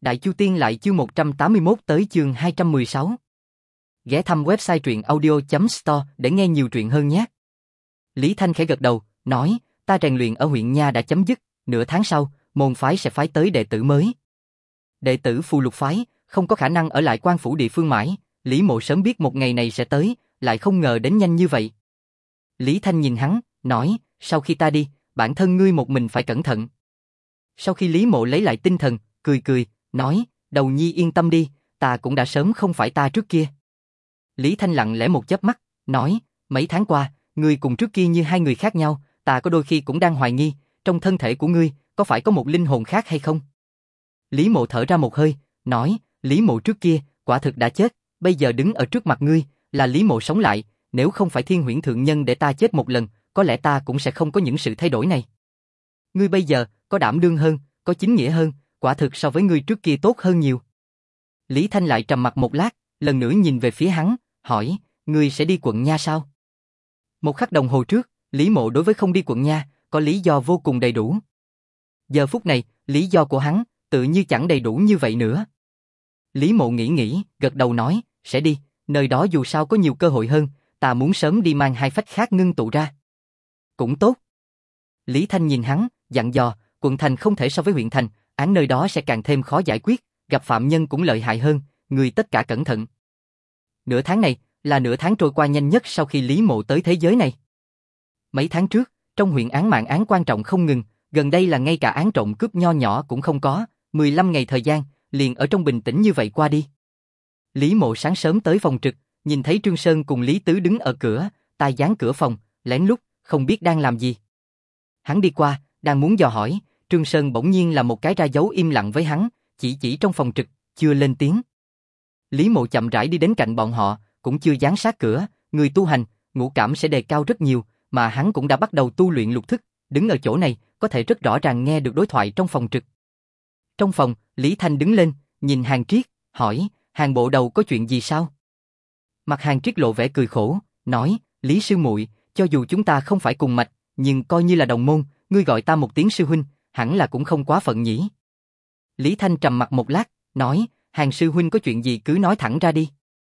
Đại Chu Tiên lại chương 181 tới chương 216. Ghé thăm website truyệnaudio.store để nghe nhiều truyện hơn nhé. Lý Thanh khẽ gật đầu, nói, ta rèn luyện ở huyện Nha đã chấm dứt, nửa tháng sau, môn phái sẽ phái tới đệ tử mới. Đệ tử Phù Lục phái, không có khả năng ở lại quan phủ địa phương mãi, Lý Mộ sớm biết một ngày này sẽ tới, lại không ngờ đến nhanh như vậy. Lý Thanh nhìn hắn, nói, sau khi ta đi, bản thân ngươi một mình phải cẩn thận. Sau khi Lý Mộ lấy lại tinh thần, cười, nói, Đầu Nhi yên tâm đi, ta cũng đã sớm không phải ta trước kia. Lý Thanh lặng lẽ một chớp mắt, nói, mấy tháng qua, ngươi cùng trước kia như hai người khác nhau, ta có đôi khi cũng đang hoài nghi, trong thân thể của ngươi, có phải có một linh hồn khác hay không? Lý Mộ thở ra một hơi, nói, Lý Mộ trước kia, quả thực đã chết, bây giờ đứng ở trước mặt ngươi, là Lý Mộ sống lại, nếu không phải Thiên Huyễn Thượng Nhân để ta chết một lần, có lẽ ta cũng sẽ không có những sự thay đổi này. Ngươi bây giờ, có đảm đương hơn, có chính nghĩa hơn, quả thực so với ngươi trước kia tốt hơn nhiều. Lý Thanh lại trầm mặc một lát, lần nữa nhìn về phía hắn, hỏi, ngươi sẽ đi quận Nha sao? Một khắc đồng hồ trước, Lý Mộ đối với không đi quận Nha, có lý do vô cùng đầy đủ. Giờ phút này, lý do của hắn, tự như chẳng đầy đủ như vậy nữa. Lý Mộ nghĩ, gật đầu nói, sẽ đi, nơi đó dù sao có nhiều cơ hội hơn, ta muốn sớm đi mang hai phách khác ngưng tụ ra. Cũng tốt. Lý Thanh nhìn hắn, dặn dò, quận thành không thể so với huyện thành, án nơi đó sẽ càng thêm khó giải quyết, gặp phạm nhân cũng lợi hại hơn, người tất cả cẩn thận. Nửa tháng này, là nửa tháng trôi qua nhanh nhất sau khi Lý Mộ tới thế giới này. Mấy tháng trước, trong huyện án mạng án quan trọng không ngừng, gần đây là ngay cả án trộm cướp nho nhỏ cũng không có, 15 ngày thời gian, liền ở trong bình tĩnh như vậy qua đi. Lý Mộ sáng sớm tới phòng trực, nhìn thấy Trương Sơn cùng Lý Tứ đứng ở cửa, tai dán cửa phòng, lén lút, không biết đang làm gì. Hắn đi qua, đang muốn dò hỏi, Trương Sơn bỗng nhiên là một cái ra dấu im lặng với hắn, chỉ trong phòng trực, chưa lên tiếng. Lý Mộ chậm rãi đi đến cạnh bọn họ, cũng chưa dán sát cửa, người tu hành, ngũ cảm sẽ đề cao rất nhiều, mà hắn cũng đã bắt đầu tu luyện lục thức, đứng ở chỗ này, có thể rất rõ ràng nghe được đối thoại trong phòng trực. Trong phòng, Lý Thanh đứng lên, nhìn Hàn Triết, hỏi, Hàn bộ đầu có chuyện gì sao? Mặt Hàn Triết lộ vẻ cười khổ, nói, Lý sư muội, cho dù chúng ta không phải cùng mạch, nhưng coi như là đồng môn, ngươi gọi ta một tiếng sư huynh, hẳn là cũng không quá phận nhỉ. Lý Thanh trầm mặt một lát, nói, Hàn sư huynh có chuyện gì cứ nói thẳng ra đi.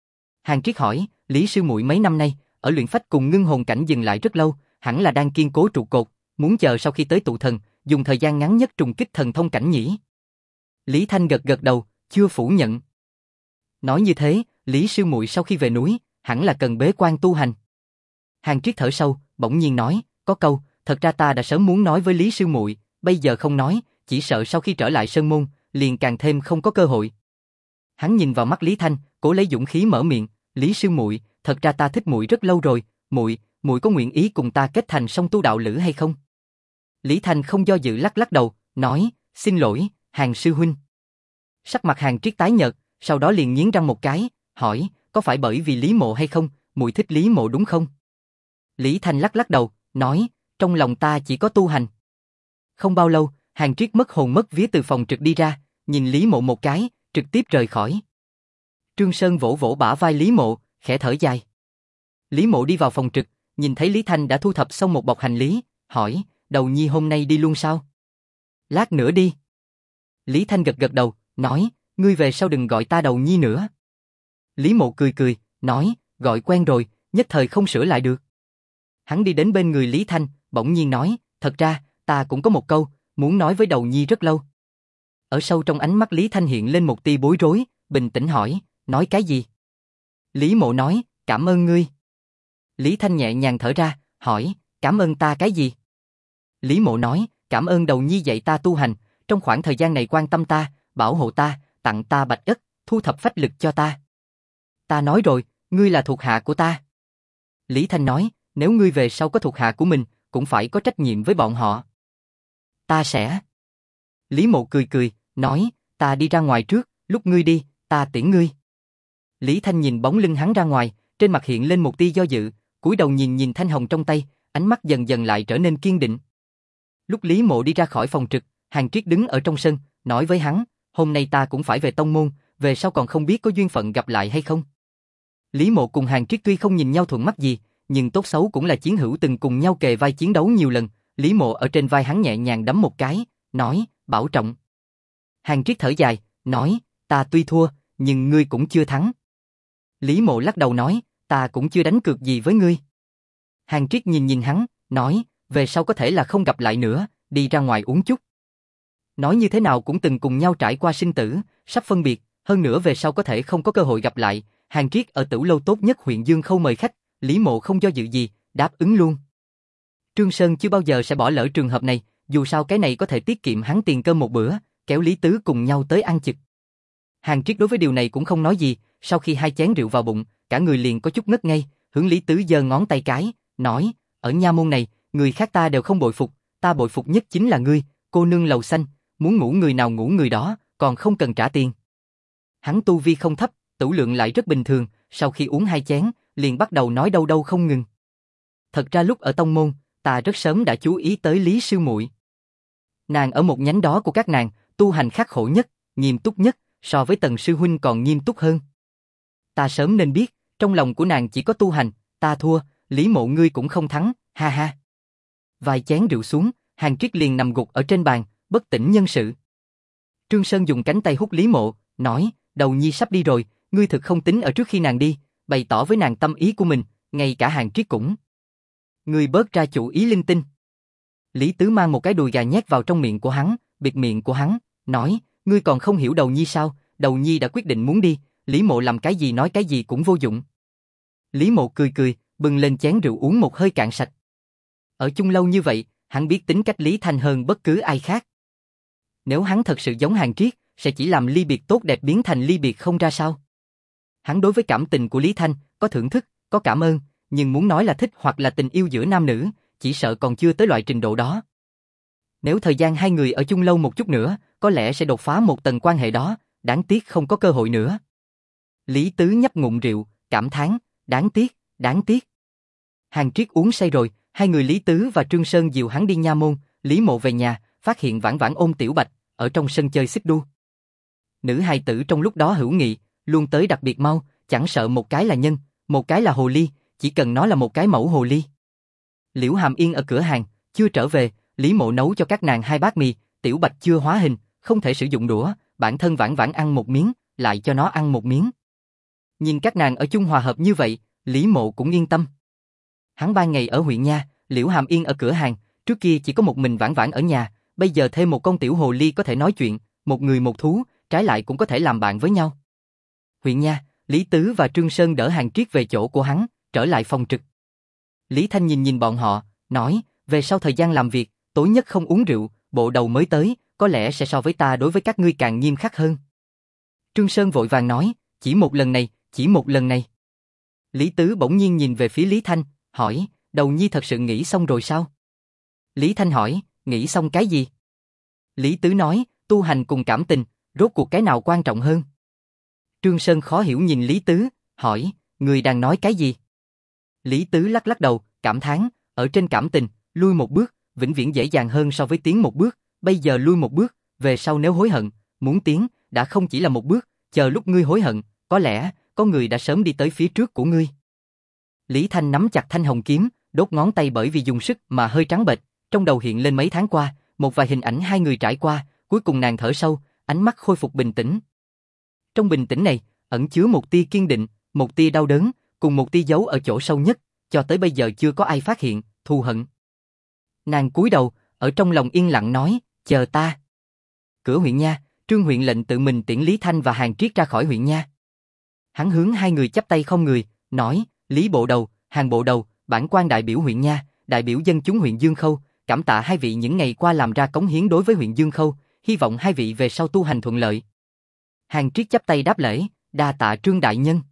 Hàn Triết hỏi, Lý sư muội mấy năm nay, ở luyện phách cùng ngưng hồn cảnh dừng lại rất lâu, hẳn là đang kiên cố trụ cột, muốn chờ sau khi tới tụ thần, dùng thời gian ngắn nhất trùng kích thần thông cảnh nhỉ. Lý Thanh gật đầu, chưa phủ nhận. Nói như thế, Lý sư muội sau khi về núi, hẳn là cần bế quan tu hành. Hàn Triết thở sâu, bỗng nhiên nói, có câu, thật ra ta đã sớm muốn nói với Lý sư muội, bây giờ không nói, chỉ sợ sau khi trở lại sơn môn, liền càng thêm không có cơ hội. Hắn nhìn vào mắt Lý Thanh, cố lấy dũng khí mở miệng, Lý sư muội, thật ra ta thích muội rất lâu rồi, muội có nguyện ý cùng ta kết thành song tu đạo lữ hay không? Lý Thanh không do dự lắc đầu, nói, xin lỗi, Hàn sư huynh. Sắc mặt Hàn Triết tái nhợt, sau đó liền nghiến răng một cái, hỏi, có phải bởi vì Lý Mộ hay không, muội thích Lý Mộ đúng không? Lý Thanh lắc đầu, nói, trong lòng ta chỉ có tu hành. Không bao lâu, Hàn Triết mất hồn mất vía từ phòng trực đi ra, nhìn Lý Mộ một cái, trực tiếp rời khỏi. Trương Sơn vỗ bả vai Lý Mộ, khẽ thở dài. Lý Mộ đi vào phòng trực, nhìn thấy Lý Thanh đã thu thập xong một bọc hành lý, hỏi, Đầu Nhi hôm nay đi luôn sao? Lát nữa đi. Lý Thanh gật đầu, nói, ngươi về sau đừng gọi ta Đầu Nhi nữa. Lý Mộ cười, nói, gọi quen rồi, nhất thời không sửa lại được. Hắn đi đến bên người Lý Thanh, bỗng nhiên nói, thật ra, ta cũng có một câu, muốn nói với Đầu Nhi rất lâu. Ở sâu trong ánh mắt Lý Thanh hiện lên một tia bối rối, bình tĩnh hỏi, nói cái gì? Lý Mộ nói, cảm ơn ngươi. Lý Thanh nhẹ nhàng thở ra, hỏi, cảm ơn ta cái gì? Lý Mộ nói, cảm ơn Đầu Nhi dạy ta tu hành, trong khoảng thời gian này quan tâm ta, bảo hộ ta, tặng ta bạch ất, thu thập phách lực cho ta. Ta nói rồi, ngươi là thuộc hạ của ta. Lý Thanh nói, nếu ngươi về sau có thuộc hạ của mình, cũng phải có trách nhiệm với bọn họ. Ta sẽ. Lý Mộ cười, nói, ta đi ra ngoài trước, lúc ngươi đi, ta tiễn ngươi. Lý Thanh nhìn bóng lưng hắn ra ngoài, trên mặt hiện lên một tia do dự, cúi đầu nhìn thanh hồng trong tay, ánh mắt dần dần lại trở nên kiên định. Lúc Lý Mộ đi ra khỏi phòng trực, Hàn Triết đứng ở trong sân, nói với hắn, hôm nay ta cũng phải về tông môn, về sau còn không biết có duyên phận gặp lại hay không. Lý Mộ cùng Hàn Triết tuy không nhìn nhau thuận mắt gì, nhưng tốt xấu cũng là chiến hữu từng cùng nhau kề vai chiến đấu nhiều lần. Lý Mộ ở trên vai hắn nhẹ nhàng đấm một cái, nói, bảo trọng. Hàn Triết thở dài, nói, ta tuy thua, nhưng ngươi cũng chưa thắng. Lý Mộ lắc đầu nói, ta cũng chưa đánh cược gì với ngươi. Hàn Triết nhìn nhìn hắn, nói, về sau có thể là không gặp lại nữa, đi ra ngoài uống chút. Nói như thế nào cũng từng cùng nhau trải qua sinh tử, sắp phân biệt, hơn nữa về sau có thể không có cơ hội gặp lại. Hàn Triết ở Tửu lâu tốt nhất huyện Dương Khâu mời khách, Lý Mộ không do dự gì, đáp ứng luôn. Trương Sơn chưa bao giờ sẽ bỏ lỡ trường hợp này, dù sao cái này có thể tiết kiệm hắn tiền cơm một bữa, kéo Lý Tứ cùng nhau tới ăn chực. Hàn Triết đối với điều này cũng không nói gì, sau khi 2 chén rượu vào bụng, cả người liền có chút ngất ngây, hướng Lý Tứ giơ ngón tay cái, nói, ở nha môn này, người khác ta đều không bội phục, ta bội phục nhất chính là ngươi, cô nương lầu xanh, muốn ngủ người nào ngủ người đó, còn không cần trả tiền. Hắn tu vi không thấp, tửu lượng lại rất bình thường, sau khi uống 2 chén, liền bắt đầu nói đâu đâu không ngừng. Thật ra lúc ở tông môn, ta rất sớm đã chú ý tới Lý sư muội. Nàng ở một nhánh đó của các nàng, tu hành khắc khổ nhất, nghiêm túc nhất, so với Tần sư huynh còn nghiêm túc hơn. Ta sớm nên biết, trong lòng của nàng chỉ có tu hành, ta thua, Lý Mộ ngươi cũng không thắng, ha ha. Vài chén rượu xuống, Hàn Triết liền nằm gục ở trên bàn, bất tỉnh nhân sự. Trương Sơn dùng cánh tay hút Lý Mộ, nói, Đầu Nhi sắp đi rồi, ngươi thực không tính ở trước khi nàng đi, bày tỏ với nàng tâm ý của mình, ngay cả Hàn Triết cũng. Ngươi bớt ra chủ ý linh tinh. Lý Tứ mang một cái đùi gà nhét vào trong miệng của hắn, bịt miệng của hắn, nói, ngươi còn không hiểu Đầu Nhi sao, Đầu Nhi đã quyết định muốn đi, Lý Mộ làm cái gì nói cái gì cũng vô dụng. Lý Mộ cười cười, bưng lên chén rượu uống một hơi cạn sạch. Ở chung lâu như vậy, hắn biết tính cách Lý Thanh hơn bất cứ ai khác. Nếu hắn thật sự giống Hàn Triết, sẽ chỉ làm ly biệt tốt đẹp biến thành ly biệt không ra sao. Hắn đối với cảm tình của Lý Thanh, có thưởng thức, có cảm ơn, nhưng muốn nói là thích hoặc là tình yêu giữa nam nữ, chỉ sợ còn chưa tới loại trình độ đó. Nếu thời gian hai người ở chung lâu một chút nữa, có lẽ sẽ đột phá một tầng quan hệ đó, đáng tiếc không có cơ hội nữa. Lý Tứ nhấp ngụm rượu, cảm thán, đáng tiếc, đáng tiếc. Hàn Triết uống say rồi, hai người Lý Tứ và Trương Sơn dìu hắn đi nha môn, Lý Mộ về nhà, phát hiện Vãn Vãn ôm Tiểu Bạch, ở trong sân chơi xích đu. Nữ hài tử trong lúc đó hữu nghị, luôn tới đặc biệt mau, chẳng sợ một cái là nhân, một cái là hồ ly, chỉ cần nó là một cái mẫu hồ ly. Liễu Hàm Yên ở cửa hàng, chưa trở về, Lý Mộ nấu cho các nàng 2 bát mì, Tiểu Bạch chưa hóa hình, không thể sử dụng đũa, bản thân Vãn Vãn ăn một miếng, lại cho nó ăn một miếng. Nhìn các nàng ở chung hòa hợp như vậy, Lý Mộ cũng yên tâm. Hắn 3 ngày ở huyện nha, Liễu Hàm Yên ở cửa hàng, trước kia chỉ có một mình Vãn Vãn ở nhà, bây giờ thêm một con tiểu hồ ly có thể nói chuyện, một người một thú, trái lại cũng có thể làm bạn với nhau. Huyện nha, Lý Tứ và Trương Sơn đỡ Hàn Triết về chỗ của hắn, trở lại phòng trực. Lý Thanh nhìn nhìn bọn họ, nói, về sau thời gian làm việc, tối nhất không uống rượu, bộ đầu mới tới, có lẽ sẽ so với ta đối với các ngươi càng nghiêm khắc hơn. Trương Sơn vội vàng nói, chỉ một lần này, chỉ một lần này. Lý Tứ bỗng nhiên nhìn về phía Lý Thanh, hỏi, Đầu Nhi thật sự nghĩ xong rồi sao? Lý Thanh hỏi, nghĩ xong cái gì? Lý Tứ nói, tu hành cùng cảm tình, rốt cuộc cái nào quan trọng hơn? Trương Sơn khó hiểu nhìn Lý Tứ, hỏi, người đang nói cái gì? Lý Tứ lắc lắc đầu, cảm thán, ở trên cảm tình, lui một bước, vĩnh viễn dễ dàng hơn so với tiến một bước, bây giờ lui một bước, về sau nếu hối hận, muốn tiến, đã không chỉ là một bước, chờ lúc ngươi hối hận, có lẽ, có người đã sớm đi tới phía trước của ngươi. Lý Thanh nắm chặt thanh hồng kiếm, đốt ngón tay bởi vì dùng sức mà hơi trắng bệch, trong đầu hiện lên mấy tháng qua, một vài hình ảnh hai người trải qua, cuối cùng nàng thở sâu, ánh mắt khôi phục bình tĩnh. Trong bình tĩnh này, ẩn chứa một tia kiên định, một tia đau đớn, cùng một tia giấu ở chỗ sâu nhất, cho tới bây giờ chưa có ai phát hiện, thù hận. Nàng cúi đầu, ở trong lòng yên lặng nói, chờ ta. Cửa huyện nha, Trương huyện lệnh tự mình tiễn Lý Thanh và Hàn Triết ra khỏi huyện nha. Hắn hướng hai người chắp tay không người, nói, Lý bộ đầu, Hàn bộ đầu, bản quan đại biểu huyện nha, đại biểu dân chúng huyện Dương Khâu, cảm tạ hai vị những ngày qua làm ra cống hiến đối với huyện Dương Khâu, hy vọng hai vị về sau tu hành thuận lợi. Hàn Triết chắp tay đáp lễ, đa tạ Trương đại nhân.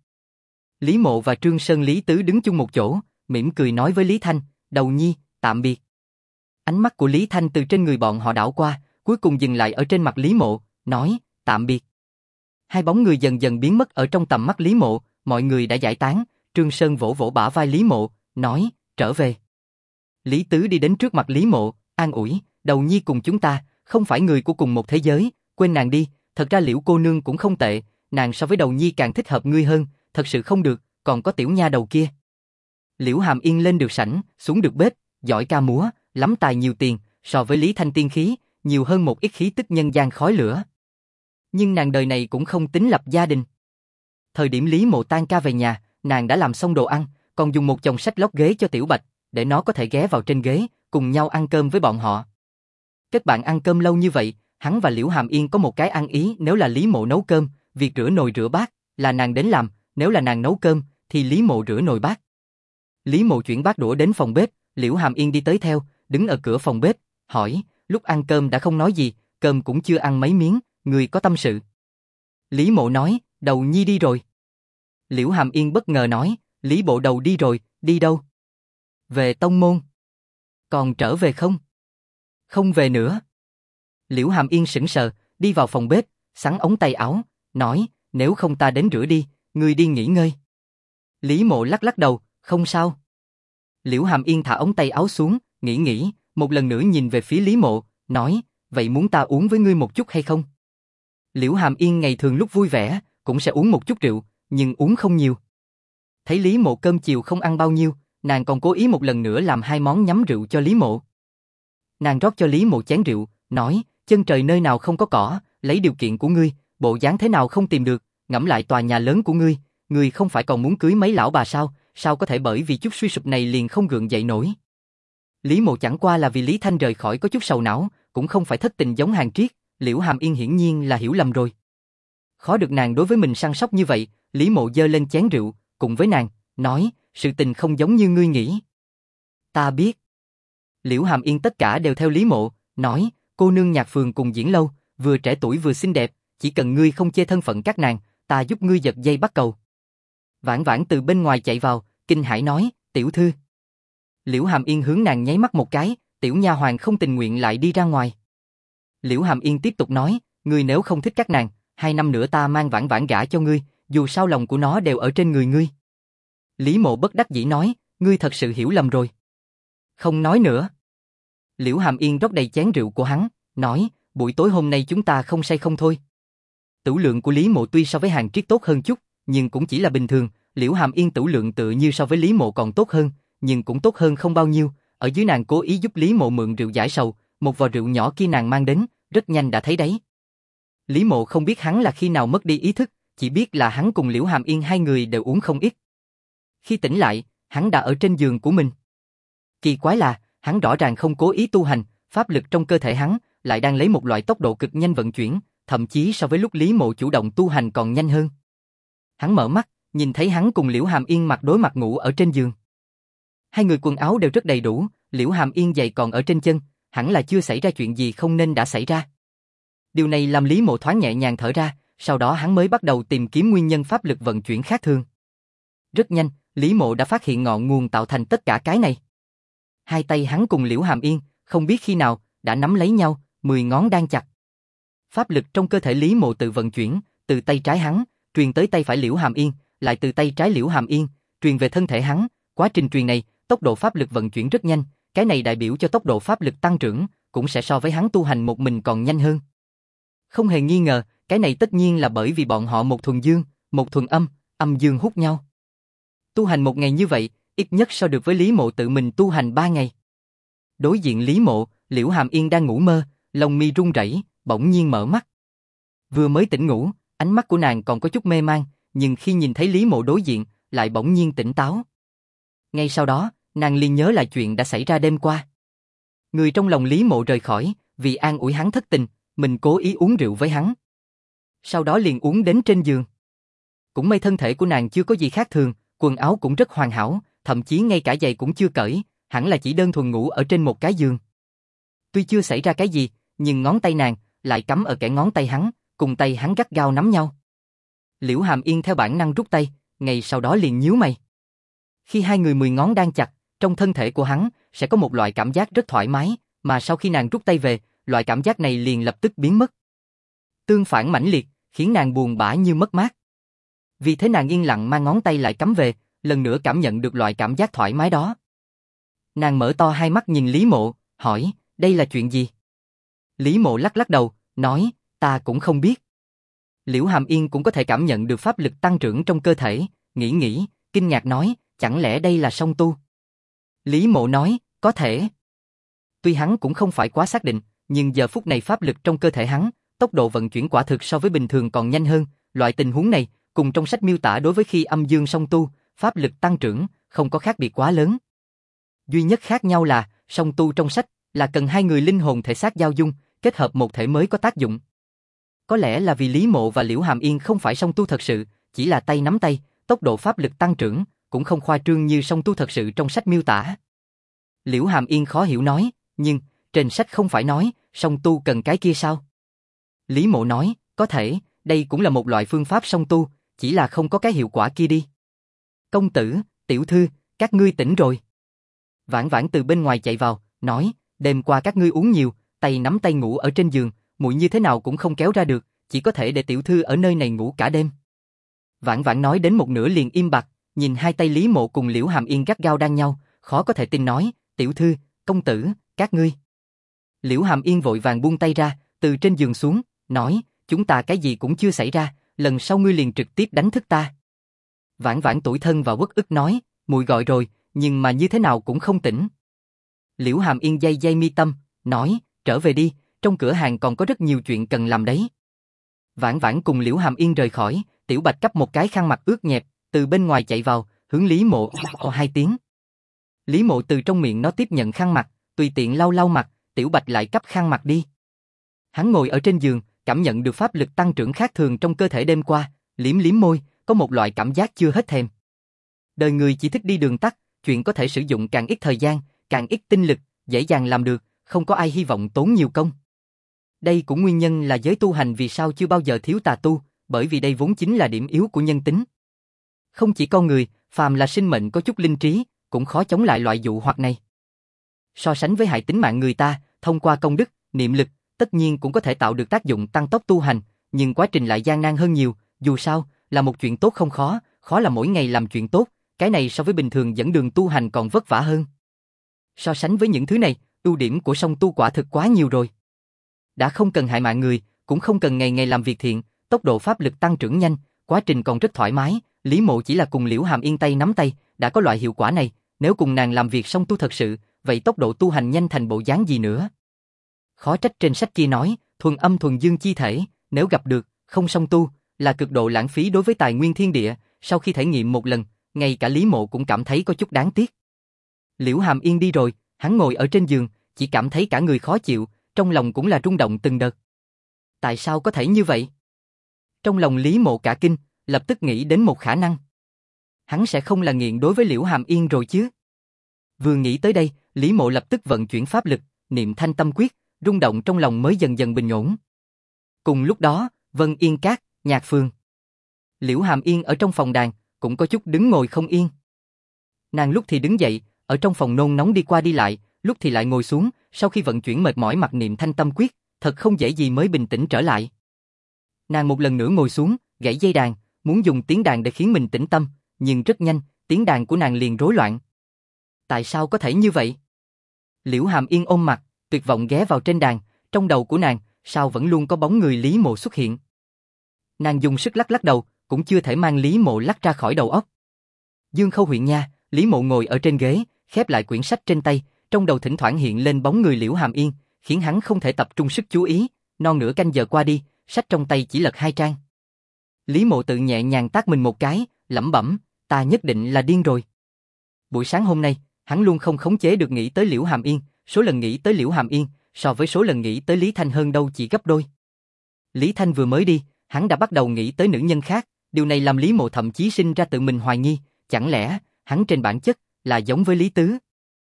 Lý Mộ và Trương Sơn Lý Tứ đứng chung một chỗ, mỉm cười nói với Lý Thanh, Đầu Nhi, tạm biệt. Ánh mắt của Lý Thanh từ trên người bọn họ đảo qua, cuối cùng dừng lại ở trên mặt Lý Mộ, nói, tạm biệt. Hai bóng người dần dần biến mất ở trong tầm mắt Lý Mộ, mọi người đã giải tán, Trương Sơn vỗ vỗ bả vai Lý Mộ, nói, trở về. Lý Tứ đi đến trước mặt Lý Mộ, an ủi, Đầu Nhi cùng chúng ta, không phải người của cùng một thế giới, quên nàng đi, thật ra Liễu cô nương cũng không tệ, nàng so với Đầu Nhi càng thích hợp ngươi hơn, thật sự không được, còn có tiểu nha đầu kia. Liễu Hàm Yên lên được sảnh, xuống được bếp, giỏi ca múa, lắm tài nhiều tiền, so với Lý Thanh tiên khí, nhiều hơn một ít khí tức nhân gian khói lửa. Nhưng nàng đời này cũng không tính lập gia đình. Thời điểm Lý Mộ tan ca về nhà, nàng đã làm xong đồ ăn, còn dùng một chồng sách lót ghế cho Tiểu Bạch, để nó có thể ghé vào trên ghế, cùng nhau ăn cơm với bọn họ. Kết bạn ăn cơm lâu như vậy, hắn và Liễu Hàm Yên có một cái ăn ý, nếu là Lý Mộ nấu cơm, việc rửa nồi rửa bát là nàng đến làm, nếu là nàng nấu cơm thì Lý Mộ rửa nồi bát. Lý Mộ chuyển bát đũa đến phòng bếp, Liễu Hàm Yên đi tới theo, đứng ở cửa phòng bếp, hỏi, lúc ăn cơm đã không nói gì, cơm cũng chưa ăn mấy miếng, người có tâm sự. Lý Mộ nói, Đầu Nhi đi rồi. Liễu Hàm Yên bất ngờ nói, Lý Bộ Đầu đi rồi, đi đâu? Về tông môn. Còn trở về không? Không về nữa. Liễu Hàm Yên sững sờ, đi vào phòng bếp, xắn ống tay áo, nói, nếu không ta đến rửa đi, ngươi đi nghỉ ngơi. Lý Mộ lắc lắc đầu, không sao. Liễu Hàm Yên thả ống tay áo xuống, nghĩ, một lần nữa nhìn về phía Lý Mộ, nói, vậy muốn ta uống với ngươi một chút hay không? Liễu Hàm Yên ngày thường lúc vui vẻ, cũng sẽ uống một chút rượu, nhưng uống không nhiều. Thấy Lý Mộ cơm chiều không ăn bao nhiêu, nàng còn cố ý một lần nữa làm 2 món nhắm rượu cho Lý Mộ. Nàng rót cho Lý Mộ chén rượu, nói, chân trời nơi nào không có cỏ, lấy điều kiện của ngươi, bộ dáng thế nào không tìm được, ngẫm lại tòa nhà lớn của ngươi không phải còn muốn cưới mấy lão bà sao có thể bởi vì chút suy sụp này liền không gượng dậy nổi. Lý Mộ chẳng qua là vì Lý Thanh rời khỏi có chút sầu não, cũng không phải thất tình giống Hàn Triết, Liễu Hàm Yên hiển nhiên là hiểu lầm rồi. Khó được nàng đối với mình săn sóc như vậy, Lý Mộ giơ lên chén rượu, cùng với nàng, nói, sự tình không giống như ngươi nghĩ. Ta biết. Liễu Hàm Yên tất cả đều theo Lý Mộ, nói, cô nương nhạc phường cùng diễn lâu, vừa trẻ tuổi vừa xinh đẹp, chỉ cần ngươi không chê thân phận các nàng, ta giúp ngươi giật dây bắt cầu. Vãn Vãn từ bên ngoài chạy vào, kinh hãi nói, tiểu thư. Liễu Hàm Yên hướng nàng nháy mắt một cái, tiểu nha hoàn không tình nguyện lại đi ra ngoài. Liễu Hàm Yên tiếp tục nói, ngươi nếu không thích các nàng, 2 năm nữa ta mang Vãn Vãn gả cho ngươi, dù sao lòng của nó đều ở trên người ngươi. Lý Mộ bất đắc dĩ nói, ngươi thật sự hiểu lầm rồi. Không nói nữa. Liễu Hàm Yên rót đầy chén rượu của hắn, nói, buổi tối hôm nay chúng ta không say không thôi. Tửu lượng của Lý Mộ tuy so với Hàn Triết tốt hơn chút, nhưng cũng chỉ là bình thường, Liễu Hàm Yên tửu lượng tự như so với Lý Mộ còn tốt hơn, nhưng cũng tốt hơn không bao nhiêu, ở dưới nàng cố ý giúp Lý Mộ mượn rượu giải sầu, một vò rượu nhỏ kia nàng mang đến, rất nhanh đã thấy đấy. Lý Mộ không biết hắn là khi nào mất đi ý thức, chỉ biết là hắn cùng Liễu Hàm Yên hai người đều uống không ít. Khi tỉnh lại, hắn đã ở trên giường của mình. Kỳ quái là, hắn rõ ràng không cố ý tu hành, pháp lực trong cơ thể hắn lại đang lấy một loại tốc độ cực nhanh vận chuyển, thậm chí so với lúc Lý Mộ chủ động tu hành còn nhanh hơn. Hắn mở mắt, nhìn thấy hắn cùng Liễu Hàm Yên mặt đối mặt ngủ ở trên giường. Hai người quần áo đều rất đầy đủ, Liễu Hàm Yên giày còn ở trên chân, hẳn là chưa xảy ra chuyện gì không nên đã xảy ra. Điều này làm Lý Mộ thoáng nhẹ nhàng thở ra, sau đó hắn mới bắt đầu tìm kiếm nguyên nhân pháp lực vận chuyển khác thường. Rất nhanh, Lý Mộ đã phát hiện ngọn nguồn tạo thành tất cả cái này. Hai tay hắn cùng Liễu Hàm Yên, không biết khi nào, đã nắm lấy nhau, 10 ngón đan chặt. Pháp lực trong cơ thể Lý Mộ tự vận chuyển, từ tay trái hắn, truyền tới tay phải Liễu Hàm Yên, lại từ tay trái Liễu Hàm Yên, truyền về thân thể hắn. Quá trình truyền này, tốc độ pháp lực vận chuyển rất nhanh, cái này đại biểu cho tốc độ pháp lực tăng trưởng, cũng sẽ so với hắn tu hành một mình còn nhanh hơn. Không hề nghi ngờ, cái này tất nhiên là bởi vì bọn họ một thuần dương, một thuần âm, âm dương hút nhau. Tu hành 1 ngày như vậy, ít nhất so được với Lý Mộ tự mình tu hành 3 ngày. Đối diện Lý Mộ, Liễu Hàm Yên đang ngủ mơ, lông mi run rẩy, bỗng nhiên mở mắt. Vừa mới tỉnh ngủ, ánh mắt của nàng còn có chút mê man, nhưng khi nhìn thấy Lý Mộ đối diện, lại bỗng nhiên tỉnh táo. Ngay sau đó, nàng liền nhớ lại chuyện đã xảy ra đêm qua. Người trong lòng Lý Mộ rời khỏi, vì an ủi hắn thất tình, mình cố ý uống rượu với hắn. Sau đó liền uống đến trên giường. Cũng may thân thể của nàng chưa có gì khác thường, quần áo cũng rất hoàn hảo, thậm chí ngay cả giày cũng chưa cởi, hẳn là chỉ đơn thuần ngủ ở trên một cái giường. Tuy chưa xảy ra cái gì, nhưng ngón tay nàng lại cắm ở kẽ ngón tay hắn, cùng tay hắn gắt gao nắm nhau. Liễu Hàm Yên theo bản năng rút tay, ngay sau đó liền nhíu mày. Khi hai người 10 ngón đang chặt, trong thân thể của hắn sẽ có một loại cảm giác rất thoải mái, mà sau khi nàng rút tay về, loại cảm giác này liền lập tức biến mất. Tương phản mãnh liệt, khiến nàng buồn bã như mất mát. Vì thế nàng yên lặng mang ngón tay lại cắm về, lần nữa cảm nhận được loại cảm giác thoải mái đó. Nàng mở to hai mắt nhìn Lý Mộ, hỏi, đây là chuyện gì? Lý Mộ lắc lắc đầu, nói, ta cũng không biết. Liễu Hàm Yên cũng có thể cảm nhận được pháp lực tăng trưởng trong cơ thể, nghĩ, kinh ngạc nói, chẳng lẽ đây là song tu? Lý Mộ nói, có thể. Tuy hắn cũng không phải quá xác định, nhưng giờ phút này pháp lực trong cơ thể hắn, tốc độ vận chuyển quả thực so với bình thường còn nhanh hơn, loại tình huống này, cùng trong sách miêu tả đối với khi âm dương song tu, pháp lực tăng trưởng, không có khác biệt quá lớn. Duy nhất khác nhau là, song tu trong sách, là cần hai người linh hồn thể xác giao dung, kết hợp một thể mới có tác dụng. Có lẽ là vì Lý Mộ và Liễu Hàm Yên không phải song tu thật sự, chỉ là tay nắm tay, tốc độ pháp lực tăng trưởng, cũng không khoa trương như song tu thật sự trong sách miêu tả. Liễu Hàm Yên khó hiểu nói, nhưng, trên sách không phải nói, song tu cần cái kia sao? Lý Mộ nói, có thể, đây cũng là một loại phương pháp song tu, chỉ là không có cái hiệu quả kia đi. Công tử, tiểu thư, các ngươi tỉnh rồi. Vãn Vãn từ bên ngoài chạy vào, nói, đêm qua các ngươi uống nhiều, tay nắm tay ngủ ở trên giường, muội như thế nào cũng không kéo ra được, chỉ có thể để tiểu thư ở nơi này ngủ cả đêm. Vãn Vãn nói đến một nửa liền im bặt, nhìn hai tay Lý Mộ cùng Liễu Hàm Yên gắt gao đan nhau, khó có thể tin nói, tiểu thư, công tử, các ngươi. Liễu Hàm Yên vội vàng buông tay ra, từ trên giường xuống, nói, chúng ta cái gì cũng chưa xảy ra, lần sau ngươi liền trực tiếp đánh thức ta. Vãn Vãn tủi thân và uất ức nói, muội gọi rồi, nhưng mà như thế nào cũng không tỉnh. Liễu Hàm Yên day day mi tâm, nói, trở về đi, trong cửa hàng còn có rất nhiều chuyện cần làm đấy. Vãn Vãn cùng Liễu Hàm Yên rời khỏi, Tiểu Bạch cắp một cái khăn mặt ướt nhẹp, từ bên ngoài chạy vào, hướng Lý Mộ hai tiếng. Lý Mộ từ trong miệng nó tiếp nhận khăn mặt, tùy tiện lau lau mặt, Tiểu Bạch lại cắp khăn mặt đi. Hắn ngồi ở trên giường, cảm nhận được pháp lực tăng trưởng khác thường trong cơ thể đêm qua, liếm liếm môi, có một loại cảm giác chưa hết thèm. Đời người chỉ thích đi đường tắt, chuyện có thể sử dụng càng ít thời gian, càng ít tinh lực, dễ dàng làm được, không có ai hy vọng tốn nhiều công. Đây cũng nguyên nhân là giới tu hành vì sao chưa bao giờ thiếu tà tu, bởi vì đây vốn chính là điểm yếu của nhân tính. Không chỉ con người, phàm là sinh mệnh có chút linh trí, cũng khó chống lại loại dụ hoặc này. So sánh với hại tính mạng người ta, thông qua công đức, niệm lực, tất nhiên cũng có thể tạo được tác dụng tăng tốc tu hành, nhưng quá trình lại gian nan hơn nhiều, dù sao, là một chuyện tốt không khó, khó là mỗi ngày làm chuyện tốt, cái này so với bình thường dẫn đường tu hành còn vất vả hơn. So sánh với những thứ này, ưu điểm của song tu quả thực quá nhiều rồi. Đã không cần hại mạng người, cũng không cần ngày ngày làm việc thiện, tốc độ pháp lực tăng trưởng nhanh, quá trình còn rất thoải mái, Lý Mộ chỉ là cùng Liễu Hàm Yên tay nắm tay, đã có loại hiệu quả này, nếu cùng nàng làm việc song tu thật sự, vậy tốc độ tu hành nhanh thành bộ dáng gì nữa? Khó trách trên sách kia nói, thuần âm thuần dương chi thể, nếu gặp được, không song tu, là cực độ lãng phí đối với tài nguyên thiên địa, sau khi thể nghiệm một lần, ngay cả Lý Mộ cũng cảm thấy có chút đáng tiếc. Liễu Hàm Yên đi rồi, hắn ngồi ở trên giường, chỉ cảm thấy cả người khó chịu, trong lòng cũng là rung động từng đợt. Tại sao có thể như vậy? Trong lòng Lý Mộ cả kinh, lập tức nghĩ đến một khả năng. Hắn sẽ không là nghiện đối với Liễu Hàm Yên rồi chứ? Vừa nghĩ tới đây, Lý Mộ lập tức vận chuyển pháp lực, niệm thanh tâm quyết, rung động trong lòng mới dần dần bình ổn. Cùng lúc đó, Vân Yên Các, Nhạc Phường. Liễu Hàm Yên ở trong phòng đàn, cũng có chút đứng ngồi không yên. Nàng lúc thì đứng dậy, ở trong phòng nôn nóng đi qua đi lại, lúc thì lại ngồi xuống, sau khi vận chuyển mệt mỏi mặc niệm thanh tâm quyết, thật không dễ gì mới bình tĩnh trở lại. Nàng một lần nữa ngồi xuống, gãy dây đàn, muốn dùng tiếng đàn để khiến mình tĩnh tâm, nhưng rất nhanh, tiếng đàn của nàng liền rối loạn. Tại sao có thể như vậy? Liễu Hàm Yên ôm mặt, tuyệt vọng ghé vào trên đàn, trong đầu của nàng, sao vẫn luôn có bóng người Lý Mộ xuất hiện. Nàng dùng sức lắc lắc đầu, cũng chưa thể mang Lý Mộ lắc ra khỏi đầu óc. Dương Khâu huyện nha, Lý Mộ ngồi ở trên ghế, khép lại quyển sách trên tay, trong đầu thỉnh thoảng hiện lên bóng người Liễu Hàm Yên, khiến hắn không thể tập trung sức chú ý, non nửa canh giờ qua đi, sách trong tay chỉ lật 2 trang. Lý Mộ tự nhẹ nhàng tát mình một cái, lẩm bẩm, ta nhất định là điên rồi. Buổi sáng hôm nay, hắn luôn không khống chế được nghĩ tới Liễu Hàm Yên, số lần nghĩ tới Liễu Hàm Yên, so với số lần nghĩ tới Lý Thanh hơn đâu chỉ gấp đôi. Lý Thanh vừa mới đi, hắn đã bắt đầu nghĩ tới nữ nhân khác, điều này làm Lý Mộ thậm chí sinh ra tự mình hoài nghi, chẳng lẽ, hắn trên bản chất, là giống với Lý Tứ.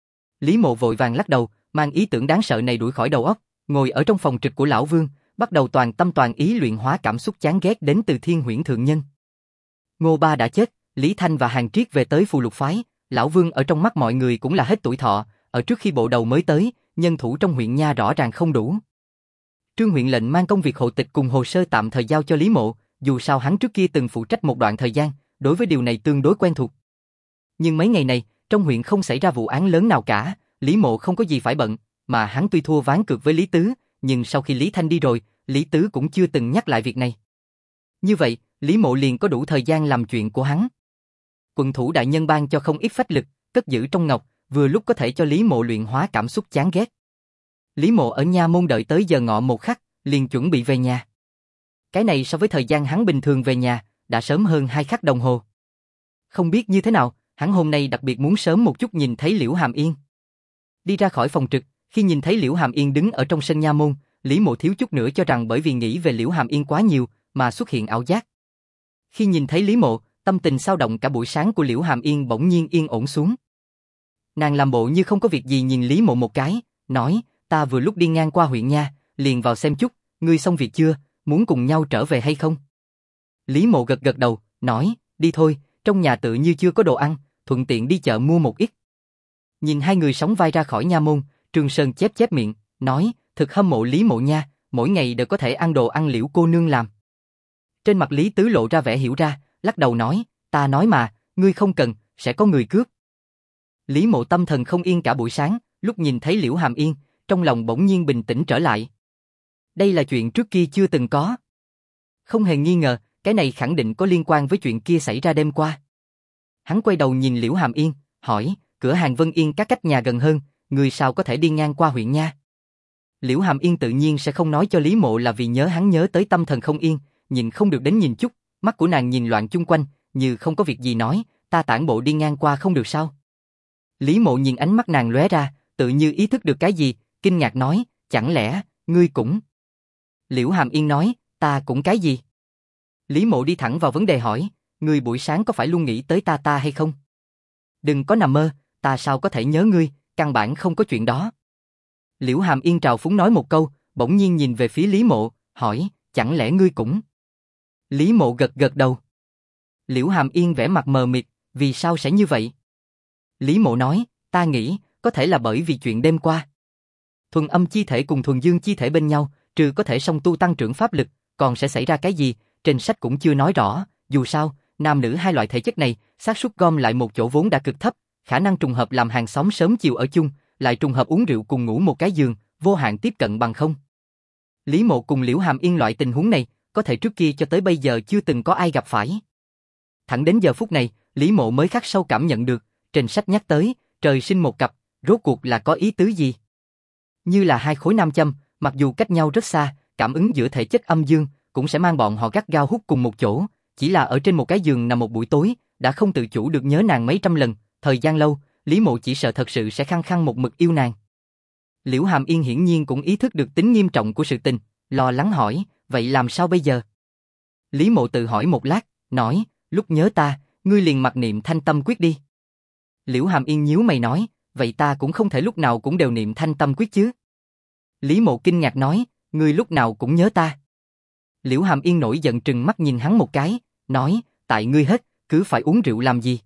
Lý Mộ vội vàng lắc đầu, mang ý tưởng đáng sợ này đuổi khỏi đầu óc, ngồi ở trong phòng trực của Lão Vương, bắt đầu toàn tâm toàn ý luyện hóa cảm xúc chán ghét đến từ Thiên Huyễn Thượng Nhân. Ngô Ba đã chết, Lý Thanh và Hàn Triết về tới Phù Lục Phái, Lão Vương ở trong mắt mọi người cũng là hết tuổi thọ, ở trước khi bộ đầu mới tới, nhân thủ trong huyện nha rõ ràng không đủ. Trương huyện lệnh mang công việc hộ tịch cùng hồ sơ tạm thời giao cho Lý Mộ, dù sao hắn trước kia từng phụ trách một đoạn thời gian, đối với điều này tương đối quen thuộc. Nhưng mấy ngày này, trong huyện không xảy ra vụ án lớn nào cả, Lý Mộ không có gì phải bận, mà hắn tuy thua ván cược với Lý Tứ, nhưng sau khi Lý Thanh đi rồi, Lý Tứ cũng chưa từng nhắc lại việc này. Như vậy, Lý Mộ liền có đủ thời gian làm chuyện của hắn. Quận thủ đại nhân ban cho không ít phách lực, cất giữ trong ngọc, vừa lúc có thể cho Lý Mộ luyện hóa cảm xúc chán ghét. Lý Mộ ở nha môn đợi tới giờ ngọ một khắc, liền chuẩn bị về nhà. Cái này so với thời gian hắn bình thường về nhà, đã sớm hơn 2 khắc đồng hồ. Không biết như thế nào, hắn hôm nay đặc biệt muốn sớm một chút nhìn thấy Liễu Hàm Yên. Đi ra khỏi phòng trực, khi nhìn thấy Liễu Hàm Yên đứng ở trong sân nha môn, Lý Mộ thiếu chút nữa cho rằng bởi vì nghĩ về Liễu Hàm Yên quá nhiều, mà xuất hiện ảo giác. Khi nhìn thấy Lý Mộ, tâm tình xao động cả buổi sáng của Liễu Hàm Yên bỗng nhiên yên ổn xuống. Nàng làm bộ như không có việc gì nhìn Lý Mộ một cái, nói, ta vừa lúc đi ngang qua huyện nha, liền vào xem chút, ngươi xong việc chưa, muốn cùng nhau trở về hay không? Lý Mộ gật gật đầu, nói, đi thôi, trong nhà tự như chưa có đồ ăn, thuận tiện đi chợ mua một ít. Nhìn hai người sóng vai ra khỏi nha môn, Trường Sơn chép chép miệng, nói, thực hâm mộ Lý Mộ nha, mỗi ngày đều có thể ăn đồ ăn Liễu cô nương làm. Trên mặt Lý Tứ lộ ra vẻ hiểu ra, lắc đầu nói, ta nói mà, ngươi không cần, sẽ có người cướp. Lý Mộ tâm thần không yên cả buổi sáng, lúc nhìn thấy Liễu Hàm Yên, trong lòng bỗng nhiên bình tĩnh trở lại. Đây là chuyện trước kia chưa từng có. Không hề nghi ngờ, cái này khẳng định có liên quan với chuyện kia xảy ra đêm qua. Hắn quay đầu nhìn Liễu Hàm Yên, hỏi, cửa hàng Vân Yên các cách nhà gần hơn, người sao có thể đi ngang qua huyện nha? Liễu Hàm Yên tự nhiên sẽ không nói cho Lý Mộ là vì nhớ hắn nhớ tới tâm thần không yên, nhìn không được đến nhìn chút, mắt của nàng nhìn loạn chung quanh, như không có việc gì nói, ta tản bộ đi ngang qua không được sao? Lý Mộ nhìn ánh mắt nàng lóe ra, tự như ý thức được cái gì, kinh ngạc nói, chẳng lẽ, ngươi cũng... Liễu Hàm Yên nói, ta cũng cái gì? Lý Mộ đi thẳng vào vấn đề hỏi, ngươi buổi sáng có phải luôn nghĩ tới ta hay không? Đừng có nằm mơ, ta sao có thể nhớ ngươi, căn bản không có chuyện đó. Liễu Hàm Yên trào phúng nói một câu, bỗng nhiên nhìn về phía Lý Mộ, hỏi, chẳng lẽ ngươi cũng... Lý Mộ gật gật đầu. Liễu Hàm Yên vẻ mặt mờ mịt, vì sao sẽ như vậy? Lý Mộ nói, ta nghĩ, có thể là bởi vì chuyện đêm qua. Thuần âm chi thể cùng thuần dương chi thể bên nhau, trừ có thể song tu tăng trưởng pháp lực, còn sẽ xảy ra cái gì, trên sách cũng chưa nói rõ, dù sao, nam nữ hai loại thể chất này, xác suất gom lại một chỗ vốn đã cực thấp, khả năng trùng hợp làm hàng xóm sớm chiều ở chung, lại trùng hợp uống rượu cùng ngủ một cái giường, vô hạn tiếp cận bằng không. Lý Mộ cùng Liễu Hàm Yên loại tình huống này, có thể trước kia cho tới bây giờ chưa từng có ai gặp phải. Thẳng đến giờ phút này, Lý Mộ mới khắc sâu cảm nhận được, trên sách nhắc tới, trời sinh một cặp, rốt cuộc là có ý tứ gì? Như là hai khối nam châm, mặc dù cách nhau rất xa, cảm ứng giữa thể chất âm dương, cũng sẽ mang bọn họ gắt gao hút cùng một chỗ, chỉ là ở trên một cái giường nằm một buổi tối, đã không tự chủ được nhớ nàng mấy trăm lần, thời gian lâu, Lý Mộ chỉ sợ thật sự sẽ khăng khăng một mực yêu nàng. Liễu Hàm Yên hiển nhiên cũng ý thức được tính nghiêm trọng của sự tình, lo lắng hỏi, vậy làm sao bây giờ? Lý Mộ tự hỏi một lát, nói, lúc nhớ ta, ngươi liền mặc niệm thanh tâm quyết đi. Liễu Hàm Yên nhíu mày nói, vậy ta cũng không thể lúc nào cũng đều niệm thanh tâm quyết chứ. Lý Mộ kinh ngạc nói, ngươi lúc nào cũng nhớ ta. Liễu Hàm Yên nổi giận trừng mắt nhìn hắn một cái, nói, tại ngươi hết, cứ phải uống rượu làm gì?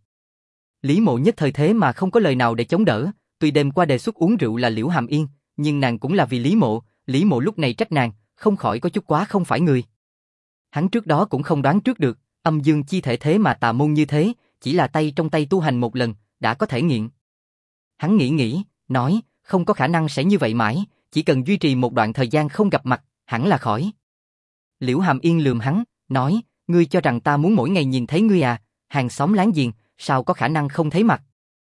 Lý Mộ nhất thời thế mà không có lời nào để chống đỡ, tuy đêm qua đề xuất uống rượu là Liễu Hàm Yên, nhưng nàng cũng là vì Lý Mộ lúc này trách nàng, không khỏi có chút quá không phải người. Hắn trước đó cũng không đoán trước được, âm dương chi thể thế mà tà môn như thế, chỉ là tay trong tay tu hành một lần, đã có thể nghiện. Hắn nghĩ, nói, không có khả năng sẽ như vậy mãi, chỉ cần duy trì một đoạn thời gian không gặp mặt, hẳn là khỏi. Liễu Hàm Yên lườm hắn, nói, ngươi cho rằng ta muốn mỗi ngày nhìn thấy ngươi à, hàng xóm láng giềng, sao có khả năng không thấy mặt.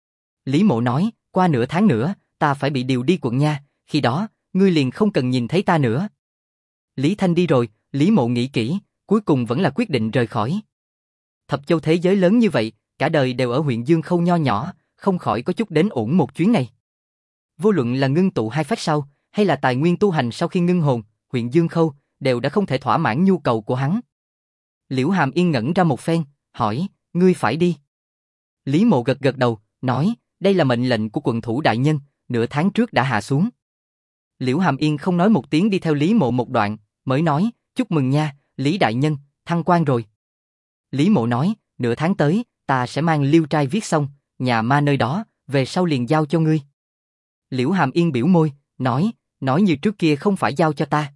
Lý Mộ nói, qua nửa tháng nữa, ta phải bị điều đi quận nha, khi đó, ngươi liền không cần nhìn thấy ta nữa. Lý Thanh đi rồi, Lý Mộ nghĩ kỹ, cuối cùng vẫn là quyết định rời khỏi. Thập châu thế giới lớn như vậy, cả đời đều ở huyện Dương Khâu nho nhỏ, không khỏi có chút đến ổn một chuyến này. Vô luận là ngưng tụ hai phách sau, hay là tài nguyên tu hành sau khi ngưng hồn, huyện Dương Khâu đều đã không thể thỏa mãn nhu cầu của hắn. Liễu Hàm Yên ngẩn ra một phen, hỏi, ngươi phải đi. Lý Mộ gật gật đầu, nói, đây là mệnh lệnh của quận thủ đại nhân, nửa tháng trước đã hạ xuống. Liễu Hàm Yên không nói một tiếng đi theo Lý Mộ một đoạn, mới nói, chúc mừng nha, Lý đại nhân, thăng quan rồi. Lý Mộ nói, nửa tháng tới, ta sẽ mang liêu trai viết xong, nhà ma nơi đó, về sau liền giao cho ngươi. Liễu Hàm Yên biểu môi, nói như trước kia không phải giao cho ta.